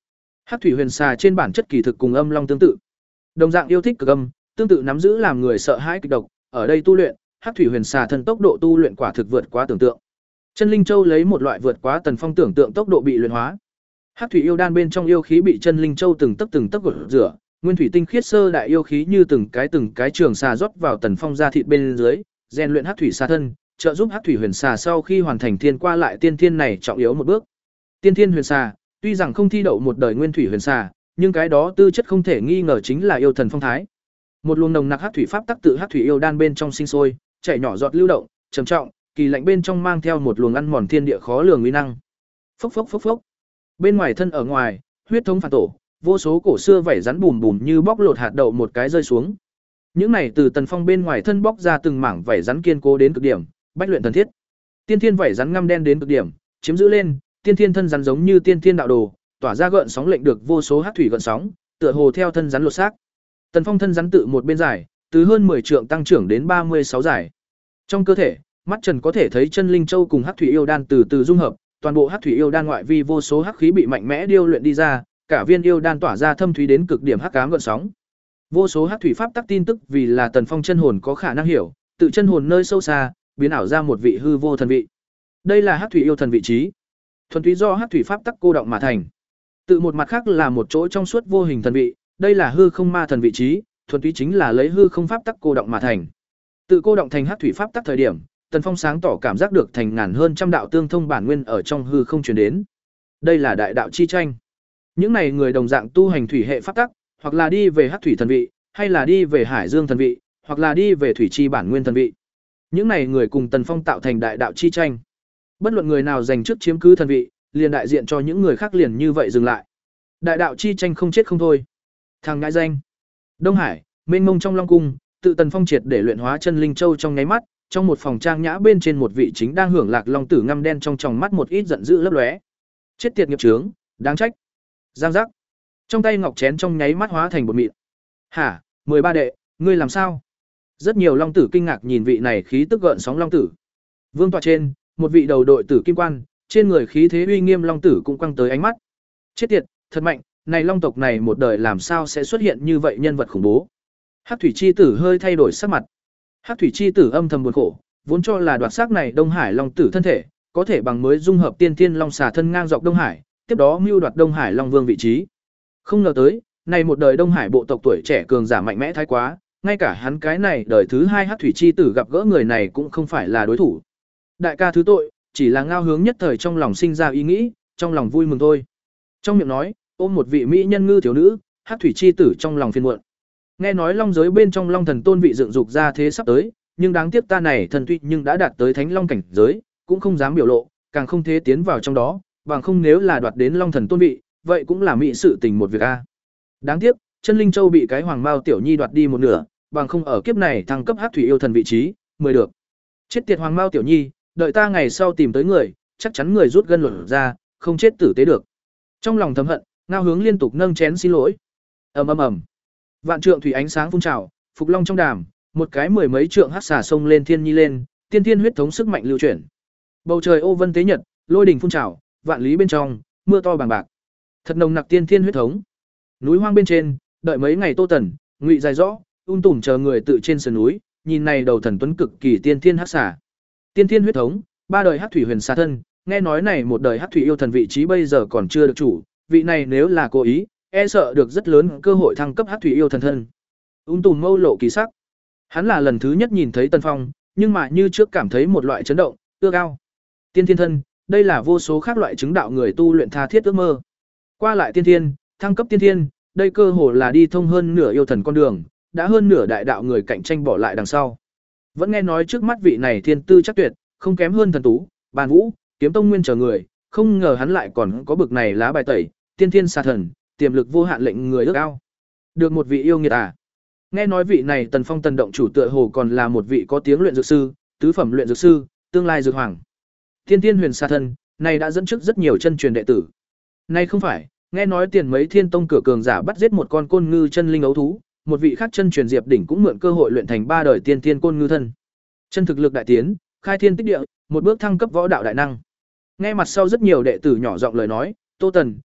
Hắc thủy huyền xà trên bản chất kỳ thực cùng âm long tương tự. Đồng dạng yêu thích cực âm, tương tự nắm giữ làm người sợ hãi kịch độc, ở đây tu luyện, Hắc thủy huyền xà thân tốc độ tu luyện quả thực vượt quá tưởng tượng. Chân linh châu lấy một loại vượt quá Tần Phong tưởng tượng tốc độ bị luyện hóa. Hắc thủy yêu đan bên trong yêu khí bị chân linh châu từng tấc từng tấc gột rửa, nguyên thủy tinh khiết sơ đại yêu khí như từng cái từng cái trường xà rót vào Tần Phong da thịt bên dưới, rèn luyện hắc thủy xà thân, trợ giúp hắc thủy huyền xà sau khi hoàn thành thiên qua lại tiên thiên này trọng yếu một bước. Tiên thiên huyền xà, tuy rằng không thi đậu một đời nguyên thủy huyền xà, nhưng cái đó tư chất không thể nghi ngờ chính là yêu thần phong thái. Một luồng nồng nặc hắc thủy pháp tắc tự hắc thủy yêu đan bên trong sinh sôi, chảy nhỏ giọt lưu động, trầm trọng, kỳ lạnh bên trong mang theo một luồng ăn mòn thiên địa khó lường uy năng. Phốc phốc phốc phốc. Bên ngoài thân ở ngoài, huyết thống phản tổ, vô số cổ xưa vảy rắn bùm bùm như bóc lột hạt đậu một cái rơi xuống. Những này từ Tần Phong bên ngoài thân bóc ra từng mảng vảy rắn kiên cố đến cực điểm, bách luyện thần thiết. Tiên thiên vảy rắn ngăm đen đến cực điểm, chiếm giữ lên, tiên thiên thân rắn giống như tiên thiên đạo đồ, tỏa ra gợn sóng lệnh được vô số hắc thủy gợn sóng, tựa hồ theo thân rắn lột xác. Tần Phong thân rắn tự một bên dài, từ hơn mười trượng tăng trưởng đến ba mươi sáu giải. Trong cơ thể, mắt Trần có thể thấy chân linh châu cùng hắc thủy yêu đan từ từ dung hợp, toàn bộ hắc thủy yêu đan ngoại vi vô số hắc khí bị mạnh mẽ điêu luyện đi ra, cả viên yêu đan tỏa ra thâm thúy đến cực điểm hắc ám gợn sóng. Vô số hắc thủy pháp tắc tin tức vì là Tần Phong chân hồn có khả năng hiểu, tự chân hồn nơi sâu xa, biến ảo ra một vị hư vô thần vị. Đây là hắc thủy yêu thần vị trí, thuần túy do hắc thủy pháp tắc cô động mà thành. Tự một mặt khác là một chỗ trong suốt vô hình thần vị, đây là hư không ma thần vị trí, thuần túy chính là lấy hư không pháp tắc cô động mà thành. Tự cô động thành hắc thủy pháp tắc thời điểm, Tần Phong sáng tỏ cảm giác được thành ngàn hơn trăm đạo tương thông bản nguyên ở trong hư không truyền đến. Đây là đại đạo chi tranh. Những này người đồng dạng tu hành thủy hệ pháp tắc, hoặc là đi về hắc thủy thần vị, hay là đi về hải dương thần vị, hoặc là đi về thủy chi bản nguyên thần vị. Những này người cùng Tần Phong tạo thành đại đạo chi tranh. Bất luận người nào giành trước chiếm cứ thần vị, liền đại diện cho những người khác liền như vậy dừng lại. Đại đạo chi tranh không chết không thôi. Thằng ngãi danh. Đông Hải, mênh mông trong Long cung, tự Tần Phong triệt để luyện hóa chân linh châu trong nháy mắt, trong một phòng trang nhã bên trên một vị chính đang hưởng lạc long tử ngăm đen trong tròng mắt một ít giận dữ lấp lóe. Chết tiệt nghiệp chướng, đáng trách. Giang giác. Trong tay ngọc chén trong nháy mắt hóa thành bột mịn. Hả, mười ba đệ, ngươi làm sao? Rất nhiều long tử kinh ngạc nhìn vị này khí tức gợn sóng long tử. Vương tọa trên, một vị đầu đội tử kim quan, trên người khí thế uy nghiêm long tử cũng quăng tới ánh mắt. Chết tiệt, thật mạnh, này long tộc này một đời làm sao sẽ xuất hiện như vậy nhân vật khủng bố. Hắc thủy chi tử hơi thay đổi sắc mặt. Hắc thủy chi tử âm thầm buồn khổ, vốn cho là đoạt xác này Đông Hải long tử thân thể, có thể bằng mới dung hợp tiên thiên long xà thân ngang dọc Đông Hải, tiếp đó mưu đoạt Đông Hải long vương vị trí. Không ngờ tới, này một đời Đông Hải bộ tộc tuổi trẻ cường giả mạnh mẽ thái quá, ngay cả hắn cái này đời thứ hai Hắc thủy chi tử gặp gỡ người này cũng không phải là đối thủ. Đại ca thứ tội, chỉ là ngao hướng nhất thời trong lòng sinh ra ý nghĩ, trong lòng vui mừng thôi. Trong miệng nói, ôm một vị mỹ nhân ngư thiếu nữ, Hắc thủy chi tử trong lòng phiền muộn. Nghe nói long giới bên trong long thần tôn vị dựng dục ra thế sắp tới, nhưng đáng tiếc ta này thần tuy nhưng đã đạt tới thánh long cảnh giới, cũng không dám biểu lộ, càng không thế tiến vào trong đó, bằng không nếu là đoạt đến long thần tôn vị, vậy cũng là mỹ sự tình một việc a. Đáng tiếc, chân linh châu bị cái hoàng mao tiểu nhi đoạt đi một nửa, bằng không ở kiếp này thăng cấp hắc thủy yêu thần vị trí, mười được. Chết tiệt hoàng mao tiểu nhi, đợi ta ngày sau tìm tới người, chắc chắn người rút gân luận ra, không chết tử tế được. Trong lòng thầm hận, ngao hướng liên tục nâng chén xin lỗi. Ầm ầm ầm. Vạn trượng thủy ánh sáng phun trào, phục long trong đàm, một cái mười mấy trượng hắc xà sông lên thiên nhi lên, tiên tiên huyết thống sức mạnh lưu chuyển. Bầu trời ô vân tế nhật, lôi đình phun trào, vạn lý bên trong, mưa to bằng bạc. Thật nồng nặc tiên tiên huyết thống. Núi hoang bên trên, đợi mấy ngày Tô Tần, Ngụy dài rõ, ung tùm chờ người tự trên sườn núi, nhìn này đầu thần tuấn cực kỳ tiên tiên hắc xà. Tiên tiên huyết thống, ba đời hắc thủy huyền xà thân, nghe nói này một đời hắc thủy yêu thần vị trí bây giờ còn chưa được chủ, vị này nếu là cố ý, e sợ được rất lớn cơ hội thăng cấp hắc thủy yêu thần thân. Ung tùm mâu lộ kỳ sắc. Hắn là lần thứ nhất nhìn thấy Tần Phong, nhưng mà như trước cảm thấy một loại chấn động, ước ao. Tiên thiên thân, đây là vô số khác loại chứng đạo người tu luyện tha thiết ước mơ. Qua lại tiên thiên, thăng cấp tiên thiên, đây cơ hồ là đi thông hơn nửa yêu thần con đường, đã hơn nửa đại đạo người cạnh tranh bỏ lại đằng sau. Vẫn nghe nói trước mắt vị này thiên tư chắc tuyệt, không kém hơn thần tú, bàn vũ, kiếm tông nguyên chờ người, không ngờ hắn lại còn có bực này lá bài tẩy, tiên thiên xà thần, tiềm lực vô hạn lệnh người ước ao. Được một vị yêu nghiệt à? Nghe nói vị này Tần Phong Tần động chủ tựa hồ còn là một vị có tiếng luyện dược sư, tứ phẩm luyện dược sư, tương lai dược hoàng. Tiên Tiên Huyền Sa thân, này đã dẫn trước rất nhiều chân truyền đệ tử. Nay không phải, nghe nói tiền mấy Thiên Tông cửa cường giả bắt giết một con côn ngư chân linh ấu thú, một vị khác chân truyền Diệp đỉnh cũng mượn cơ hội luyện thành ba đời tiên tiên côn ngư thân. Chân thực lực đại tiến, khai thiên tích địa, một bước thăng cấp võ đạo đại năng. Nghe mặt sau rất nhiều đệ tử nhỏ giọng lời nói, Tô Tần,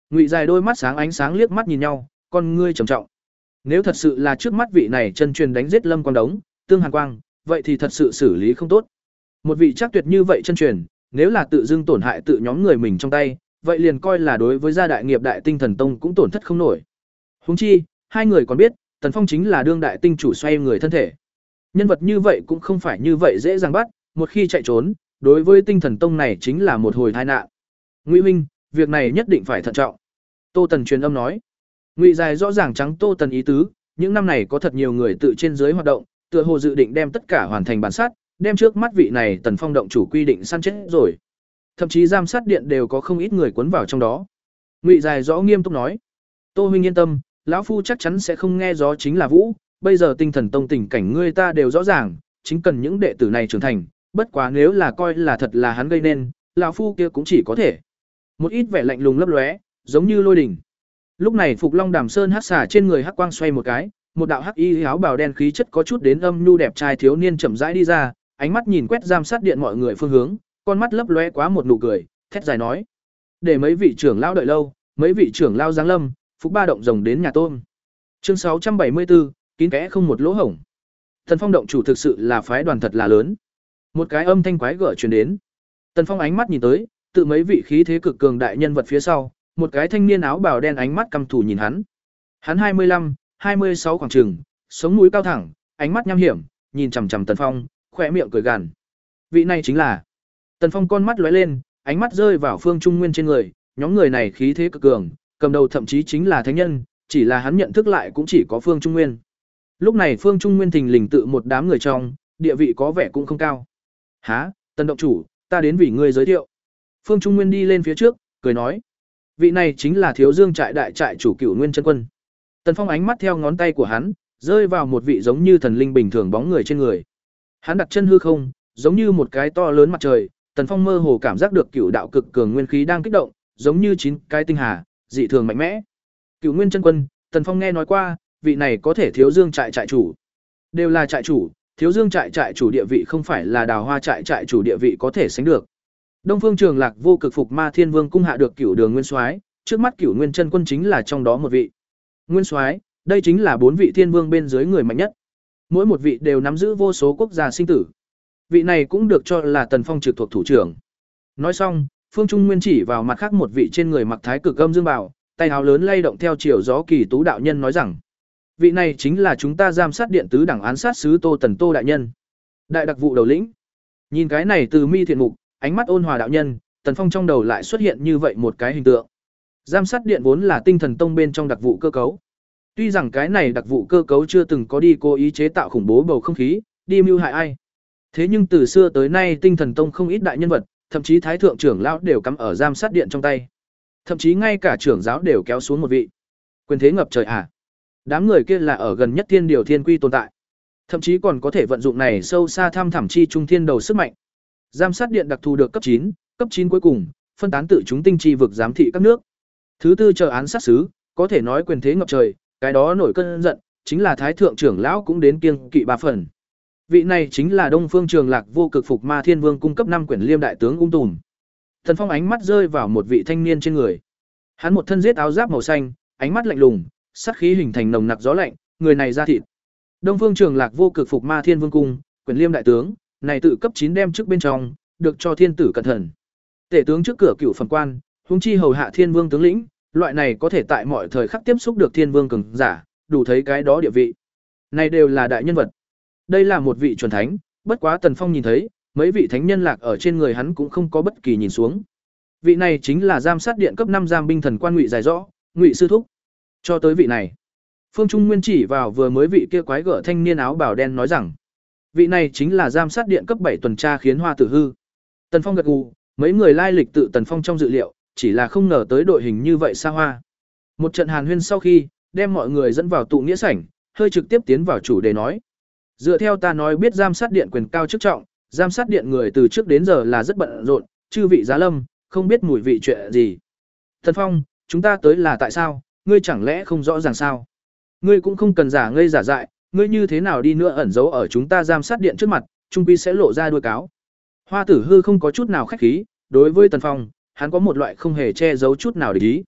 Ngụy Dài đôi mắt sáng ánh sáng liếc mắt nhìn nhau, con ngươi trầm trọng. Nếu thật sự là trước mắt vị này chân truyền đánh giết Lâm Quang Đống, Tương Hàn Quang, vậy thì thật sự xử lý không tốt. Một vị chắc tuyệt như vậy chân truyền, nếu là tự dưng tổn hại tự nhóm người mình trong tay, vậy liền coi là đối với gia đại nghiệp Đại Tinh Thần Tông cũng tổn thất không nổi. Huống chi, hai người còn biết, Tần Phong chính là đương đại tinh chủ xoay người thân thể. Nhân vật như vậy cũng không phải như vậy dễ dàng bắt, một khi chạy trốn, đối với Tinh Thần Tông này chính là một hồi tai nạn. Ngụy huynh, việc này nhất định phải thận trọng. Tô Tần truyền âm nói. Ngụy Dài rõ ràng trắng Tô Tần ý tứ, những năm này có thật nhiều người tự trên dưới hoạt động, tựa hồ dự định đem tất cả hoàn thành bản sát, đem trước mắt vị này Tần Phong động chủ quy định săn chết rồi. Thậm chí giam sát điện đều có không ít người cuốn vào trong đó. Ngụy Dài rõ nghiêm túc nói: "Tô huynh yên tâm, lão phu chắc chắn sẽ không nghe gió chính là vũ, bây giờ Tinh Thần Tông tình cảnh ngươi ta đều rõ ràng, chính cần những đệ tử này trưởng thành, bất quá nếu là coi là thật là hắn gây nên, lão phu kia cũng chỉ có thể." Một ít vẻ lạnh lùng lấp lóe, giống như lôi đỉnh. Lúc này Phục Long Đàm Sơn hắc xà trên người hắc quang xoay một cái, một đạo hắc y áo bào đen khí chất có chút đến âm nhu đẹp trai thiếu niên chậm rãi đi ra, ánh mắt nhìn quét giam sát điện mọi người phương hướng, con mắt lấp lóe quá một nụ cười, thét dài nói: "Để mấy vị trưởng lão đợi lâu, mấy vị trưởng lão giáng lâm, Phục Ba động rồng đến nhà tôm." Chương sáu trăm bảy mươi tư, kín kẽ không một lỗ hổng. Tần Phong động chủ thực sự là phái đoàn thật là lớn. Một cái âm thanh quái gở truyền đến. Tần Phong ánh mắt nhìn tới, tự mấy vị khí thế cực cường đại nhân vật phía sau, một cái thanh niên áo bào đen ánh mắt căm thù nhìn hắn. Hắn hai mươi lăm, hai mươi sáu khoảng chừng, sống mũi cao thẳng, ánh mắt nham hiểm, nhìn chằm chằm Tần Phong, khóe miệng cười gằn. Vị này chính là. Tần Phong con mắt lóe lên, ánh mắt rơi vào Phương Trung Nguyên trên người, nhóm người này khí thế cực cường, cầm đầu thậm chí chính là thánh nhân, chỉ là hắn nhận thức lại cũng chỉ có Phương Trung Nguyên. Lúc này Phương Trung Nguyên thình lình tự một đám người trong, địa vị có vẻ cũng không cao. "Hả, Tần động chủ, ta đến vì ngươi giới thiệu." Phương Trung Nguyên đi lên phía trước, cười nói: "Vị này chính là Thiếu Dương trại đại trại chủ Cửu Nguyên chân quân." Tần Phong ánh mắt theo ngón tay của hắn, rơi vào một vị giống như thần linh bình thường bóng người trên người. Hắn đặt chân hư không, giống như một cái to lớn mặt trời, Tần Phong mơ hồ cảm giác được cửu đạo cực cường nguyên khí đang kích động, giống như chín cái tinh hà, dị thường mạnh mẽ. Cửu Nguyên chân quân, Tần Phong nghe nói qua, vị này có thể Thiếu Dương trại trại chủ. Đều là trại chủ, Thiếu Dương trại trại chủ địa vị không phải là Đào Hoa trại trại chủ địa vị có thể sánh được. Đông Phương Trường Lạc vô cực phục Ma Thiên Vương cung hạ được Cửu Đường Nguyên Soái, trước mắt Cửu Nguyên chân quân chính là trong đó một vị. Nguyên Soái, đây chính là bốn vị thiên vương bên dưới người mạnh nhất. Mỗi một vị đều nắm giữ vô số quốc gia sinh tử. Vị này cũng được cho là Tần Phong trực thuộc thủ trưởng. Nói xong, Phương Trung Nguyên chỉ vào mặt khác một vị trên người mặc thái cực âm dương bào, tay áo lớn lay động theo chiều gió kỳ tú đạo nhân nói rằng: "Vị này chính là chúng ta giam sát điện tứ đẳng án sát sứ Tô Tần Tô đại nhân, đại đặc vụ đầu lĩnh." Nhìn cái này từ mi thiện mục, ánh mắt ôn hòa đạo nhân, Tần Phong trong đầu lại xuất hiện như vậy một cái hình tượng. Giam sát điện vốn là Tinh Thần Tông bên trong đặc vụ cơ cấu. Tuy rằng cái này đặc vụ cơ cấu chưa từng có đi cố ý chế tạo khủng bố bầu không khí, đi mưu hại ai. Thế nhưng từ xưa tới nay Tinh Thần Tông không ít đại nhân vật, thậm chí thái thượng trưởng lão đều cắm ở giam sát điện trong tay. Thậm chí ngay cả trưởng giáo đều kéo xuống một vị. Quyền thế ngập trời à? Đám người kia là ở gần nhất thiên điều thiên quy tồn tại. Thậm chí còn có thể vận dụng này sâu xa thăm thẳm chi trung thiên đầu sức mạnh. Giam sát điện đặc thù được cấp chín, cấp chín cuối cùng, phân tán tự chúng tinh chi vực giám thị các nước. Thứ tư chờ án sát sứ, có thể nói quyền thế ngập trời, cái đó nổi cơn giận, chính là thái thượng trưởng lão cũng đến kiêng kỵ ba phần. Vị này chính là Đông Phương Trường Lạc vô cực phục Ma Thiên Vương cung cấp năm quyển liêm đại tướng ung tùm. Thần Phong ánh mắt rơi vào một vị thanh niên trên người. Hắn một thân giết áo giáp màu xanh, ánh mắt lạnh lùng, sát khí hình thành nồng nặc gió lạnh, người này da thịt. Đông Phương Trường Lạc vô cực phục Ma Thiên Vương cung, quyển liêm đại tướng, này tự cấp chín đem trước bên trong, được cho thiên tử cẩn thận. Tể tướng trước cửa cửu phẩm quan, huống chi hầu hạ Thiên Vương tướng lĩnh, loại này có thể tại mọi thời khắc tiếp xúc được Thiên Vương cường giả, đủ thấy cái đó địa vị. Này đều là đại nhân vật. Đây là một vị chuẩn thánh, bất quá Tần Phong nhìn thấy, mấy vị thánh nhân lạc ở trên người hắn cũng không có bất kỳ nhìn xuống. Vị này chính là giam sát điện cấp năm giam binh thần quan Ngụy Dài Rõ, Ngụy sư thúc. Cho tới vị này, Phương Trung Nguyên chỉ vào vừa mới vị kia quái gở thanh niên áo bào đen nói rằng, vị này chính là giam sát điện cấp bảy tuần tra khiến Hoa Tử Hư. Tần Phong gật gù, mấy người lai lịch tự Tần Phong trong dự liệu, chỉ là không ngờ tới đội hình như vậy xa hoa. Một trận hàn huyên sau khi, đem mọi người dẫn vào tụ nghĩa sảnh, hơi trực tiếp tiến vào chủ đề nói. Dựa theo ta nói biết giam sát điện quyền cao chức trọng, giam sát điện người từ trước đến giờ là rất bận rộn, chư vị giá lâm, không biết mùi vị chuyện gì. Tần Phong, chúng ta tới là tại sao, ngươi chẳng lẽ không rõ ràng sao? Ngươi cũng không cần giả ngây giả dại, ngươi như thế nào đi nữa ẩn giấu ở chúng ta giam sát điện trước mặt, trung quy sẽ lộ ra đuôi cáo. Hoa Tử Hư không có chút nào khách khí, đối với Tần Phong, hắn có một loại không hề che giấu chút nào để ý.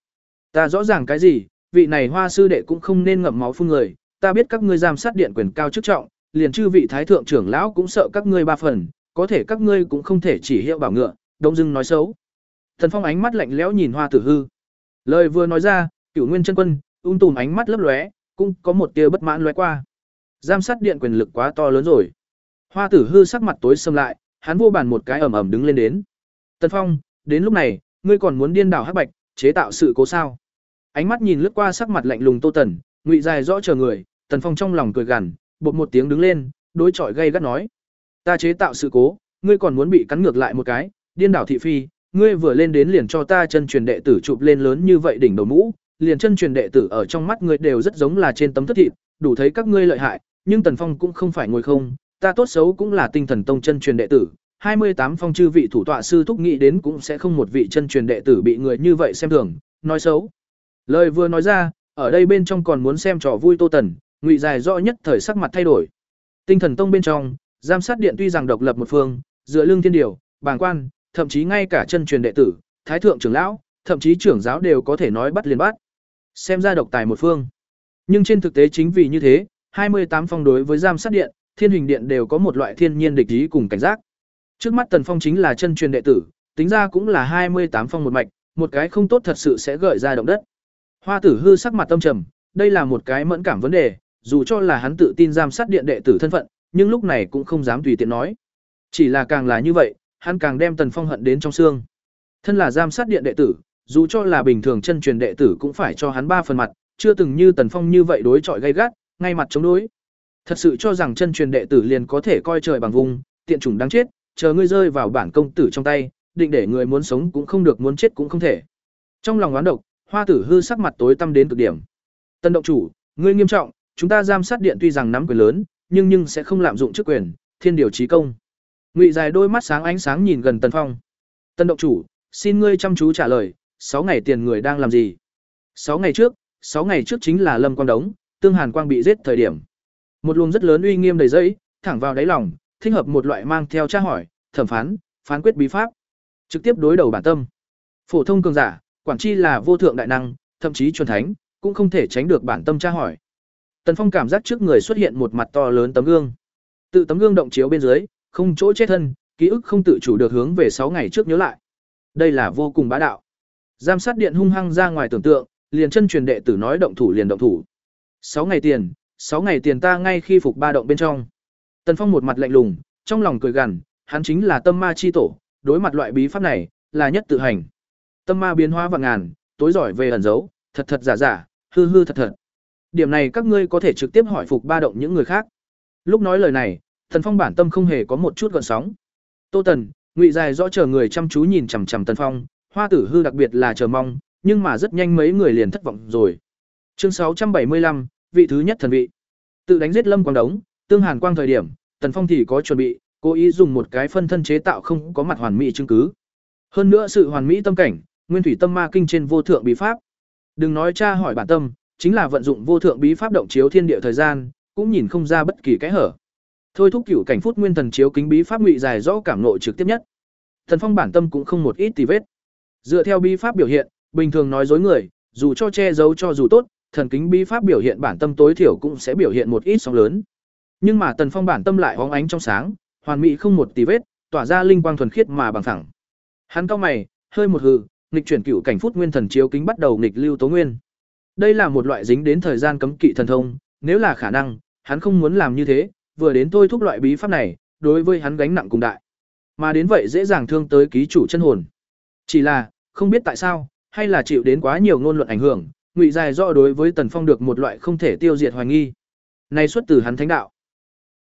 Ta rõ ràng cái gì, vị này Hoa sư đệ cũng không nên ngậm máu phun người, ta biết các ngươi giám sát điện quyền cao chức trọng, liền chư vị thái thượng trưởng lão cũng sợ các ngươi ba phần, có thể các ngươi cũng không thể chỉ hiệu bảo ngựa, đông dưng nói xấu. Tần Phong ánh mắt lạnh lẽo nhìn Hoa Tử Hư. Lời vừa nói ra, Cửu Nguyên chân quân ung tùm ánh mắt lấp lóe, cũng có một tia bất mãn lóe qua. Giám sát điện quyền lực quá to lớn rồi. Hoa Tử Hư sắc mặt tối sầm lại, hắn vô bàn một cái ầm ầm đứng lên đến. Tần Phong, đến lúc này, ngươi còn muốn điên đảo hắc bạch, chế tạo sự cố sao? Ánh mắt nhìn lướt qua sắc mặt lạnh lùng Tô Tần, ngụy dài rõ chờ người, Tần Phong trong lòng cười gằn, bột một tiếng đứng lên, đối chọi gay gắt nói: "Ta chế tạo sự cố, ngươi còn muốn bị cắn ngược lại một cái, điên đảo thị phi, ngươi vừa lên đến liền cho ta chân truyền đệ tử chụp lên lớn như vậy đỉnh đầu mũ, liền chân truyền đệ tử ở trong mắt ngươi đều rất giống là trên tấm thất thịt, đủ thấy các ngươi lợi hại, nhưng Tần Phong cũng không phải ngồi không, ta tốt xấu cũng là Tinh Thần Tông chân truyền đệ tử, hai mươi tám phong chư vị thủ tọa sư thúc nghĩ đến cũng sẽ không một vị chân truyền đệ tử bị người như vậy xem thường, nói xấu." Lời vừa nói ra, ở đây bên trong còn muốn xem trò vui Tô Tần, ngụy dài rõ nhất thời sắc mặt thay đổi. Tinh Thần Tông bên trong, giám sát điện tuy rằng độc lập một phương, dựa lưng thiên điều, bàng quan, thậm chí ngay cả chân truyền đệ tử, thái thượng trưởng lão, thậm chí trưởng giáo đều có thể nói bắt liền bắt. Xem ra độc tài một phương. Nhưng trên thực tế chính vì như thế, hai mươi tám phong đối với giám sát điện, Thiên Hình điện đều có một loại thiên nhiên địch ý cùng cảnh giác. Trước mắt Tần Phong chính là chân truyền đệ tử, tính ra cũng là hai mươi tám phong một mạch, một cái không tốt thật sự sẽ gợi ra động đất. Hoa Tử Hư sắc mặt tâm trầm, đây là một cái mẫn cảm vấn đề, dù cho là hắn tự tin giám sát điện đệ tử thân phận, nhưng lúc này cũng không dám tùy tiện nói. Chỉ là càng là như vậy, hắn càng đem Tần Phong hận đến trong xương. Thân là giám sát điện đệ tử, dù cho là bình thường chân truyền đệ tử cũng phải cho hắn ba phần mặt, chưa từng như Tần Phong như vậy đối chọi gay gắt, ngay mặt chống đối. Thật sự cho rằng chân truyền đệ tử liền có thể coi trời bằng vùng, tiện chủng đáng chết, chờ ngươi rơi vào bản công tử trong tay, định để người muốn sống cũng không được muốn chết cũng không thể. Trong lòng oán độc, Hoa Tử Hư sắc mặt tối tăm đến cực điểm. Tân động chủ, ngươi nghiêm trọng, chúng ta giám sát điện tuy rằng nắm quyền lớn, nhưng nhưng sẽ không lạm dụng chức quyền, thiên điều chí công. Ngụy dài đôi mắt sáng ánh sáng nhìn gần Tần Phong. Tân động chủ, xin ngươi chăm chú trả lời, sáu ngày tiền người đang làm gì? Sáu ngày trước, sáu ngày trước chính là Lâm Quang Đống, Tương Hàn Quang bị giết thời điểm. Một luồng rất lớn uy nghiêm đầy dẫy, thẳng vào đáy lòng, thích hợp một loại mang theo tra hỏi, thẩm phán, phán quyết bí pháp, trực tiếp đối đầu bản tâm. Phổ thông cường giả, quản chi là vô thượng đại năng, thậm chí chuẩn thánh, cũng không thể tránh được bản tâm tra hỏi. Tần Phong cảm giác trước người xuất hiện một mặt to lớn tấm gương. Tự tấm gương động chiếu bên dưới, không chỗ chết thân, ký ức không tự chủ được hướng về sáu ngày trước nhớ lại. Đây là vô cùng bá đạo. Giám sát điện hung hăng ra ngoài tưởng tượng, liền chân truyền đệ tử nói động thủ liền động thủ. sáu ngày tiền, sáu ngày tiền ta ngay khi phục ba động bên trong. Tần Phong một mặt lạnh lùng, trong lòng cười gằn, hắn chính là tâm ma chi tổ, đối mặt loại bí pháp này, là nhất tự hành. Tâm ma biến hóa vạn ngàn, tối giỏi về ẩn giấu, thật thật giả giả, hư hư thật thật. Điểm này các ngươi có thể trực tiếp hỏi phục ba động những người khác. Lúc nói lời này, Tần Phong bản tâm không hề có một chút gợn sóng. Tô Tần, ngụy dài rõ chờ người chăm chú nhìn chằm chằm Tần Phong, Hoa Tử Hư đặc biệt là chờ mong, nhưng mà rất nhanh mấy người liền thất vọng rồi. Chương sáu trăm bảy mươi lăm, vị thứ nhất thần vị. Tự đánh giết Lâm Quang Đống, Tương Hàn Quang thời điểm, Tần Phong thì có chuẩn bị, cố ý dùng một cái phân thân chế tạo không có mặt hoàn mỹ chứng cứ. Hơn nữa sự hoàn mỹ tâm cảnh, Nguyên Thủy Tâm Ma Kinh trên vô thượng bí pháp. Đừng nói tra hỏi bản tâm, chính là vận dụng vô thượng bí pháp động chiếu thiên địa thời gian, cũng nhìn không ra bất kỳ cái hở. Thôi thúc cửu cảnh phút nguyên thần chiếu kính bí pháp ngụy dài rõ cảm nội trực tiếp nhất. Tần Phong bản tâm cũng không một ít tì vết. Dựa theo bí pháp biểu hiện, bình thường nói dối người, dù cho che giấu cho dù tốt, thần kính bí pháp biểu hiện bản tâm tối thiểu cũng sẽ biểu hiện một ít sóng lớn. Nhưng mà Tần Phong bản tâm lại hóng ánh trong sáng, hoàn mỹ không một tì vết, tỏa ra linh quang thuần khiết mà bằng phẳng. Hắn cau mày, hơi một hừ, nghịch chuyển cửu cảnh phút nguyên thần chiếu kính bắt đầu nghịch lưu tố nguyên. Đây là một loại dính đến thời gian cấm kỵ thần thông, nếu là khả năng, hắn không muốn làm như thế, vừa đến tôi thúc loại bí pháp này, đối với hắn gánh nặng cùng đại. Mà đến vậy dễ dàng thương tới ký chủ chân hồn. Chỉ là, không biết tại sao, hay là chịu đến quá nhiều ngôn luận ảnh hưởng, ngụy dài rõ đối với Tần Phong được một loại không thể tiêu diệt hoài nghi. Này xuất từ hắn thánh đạo.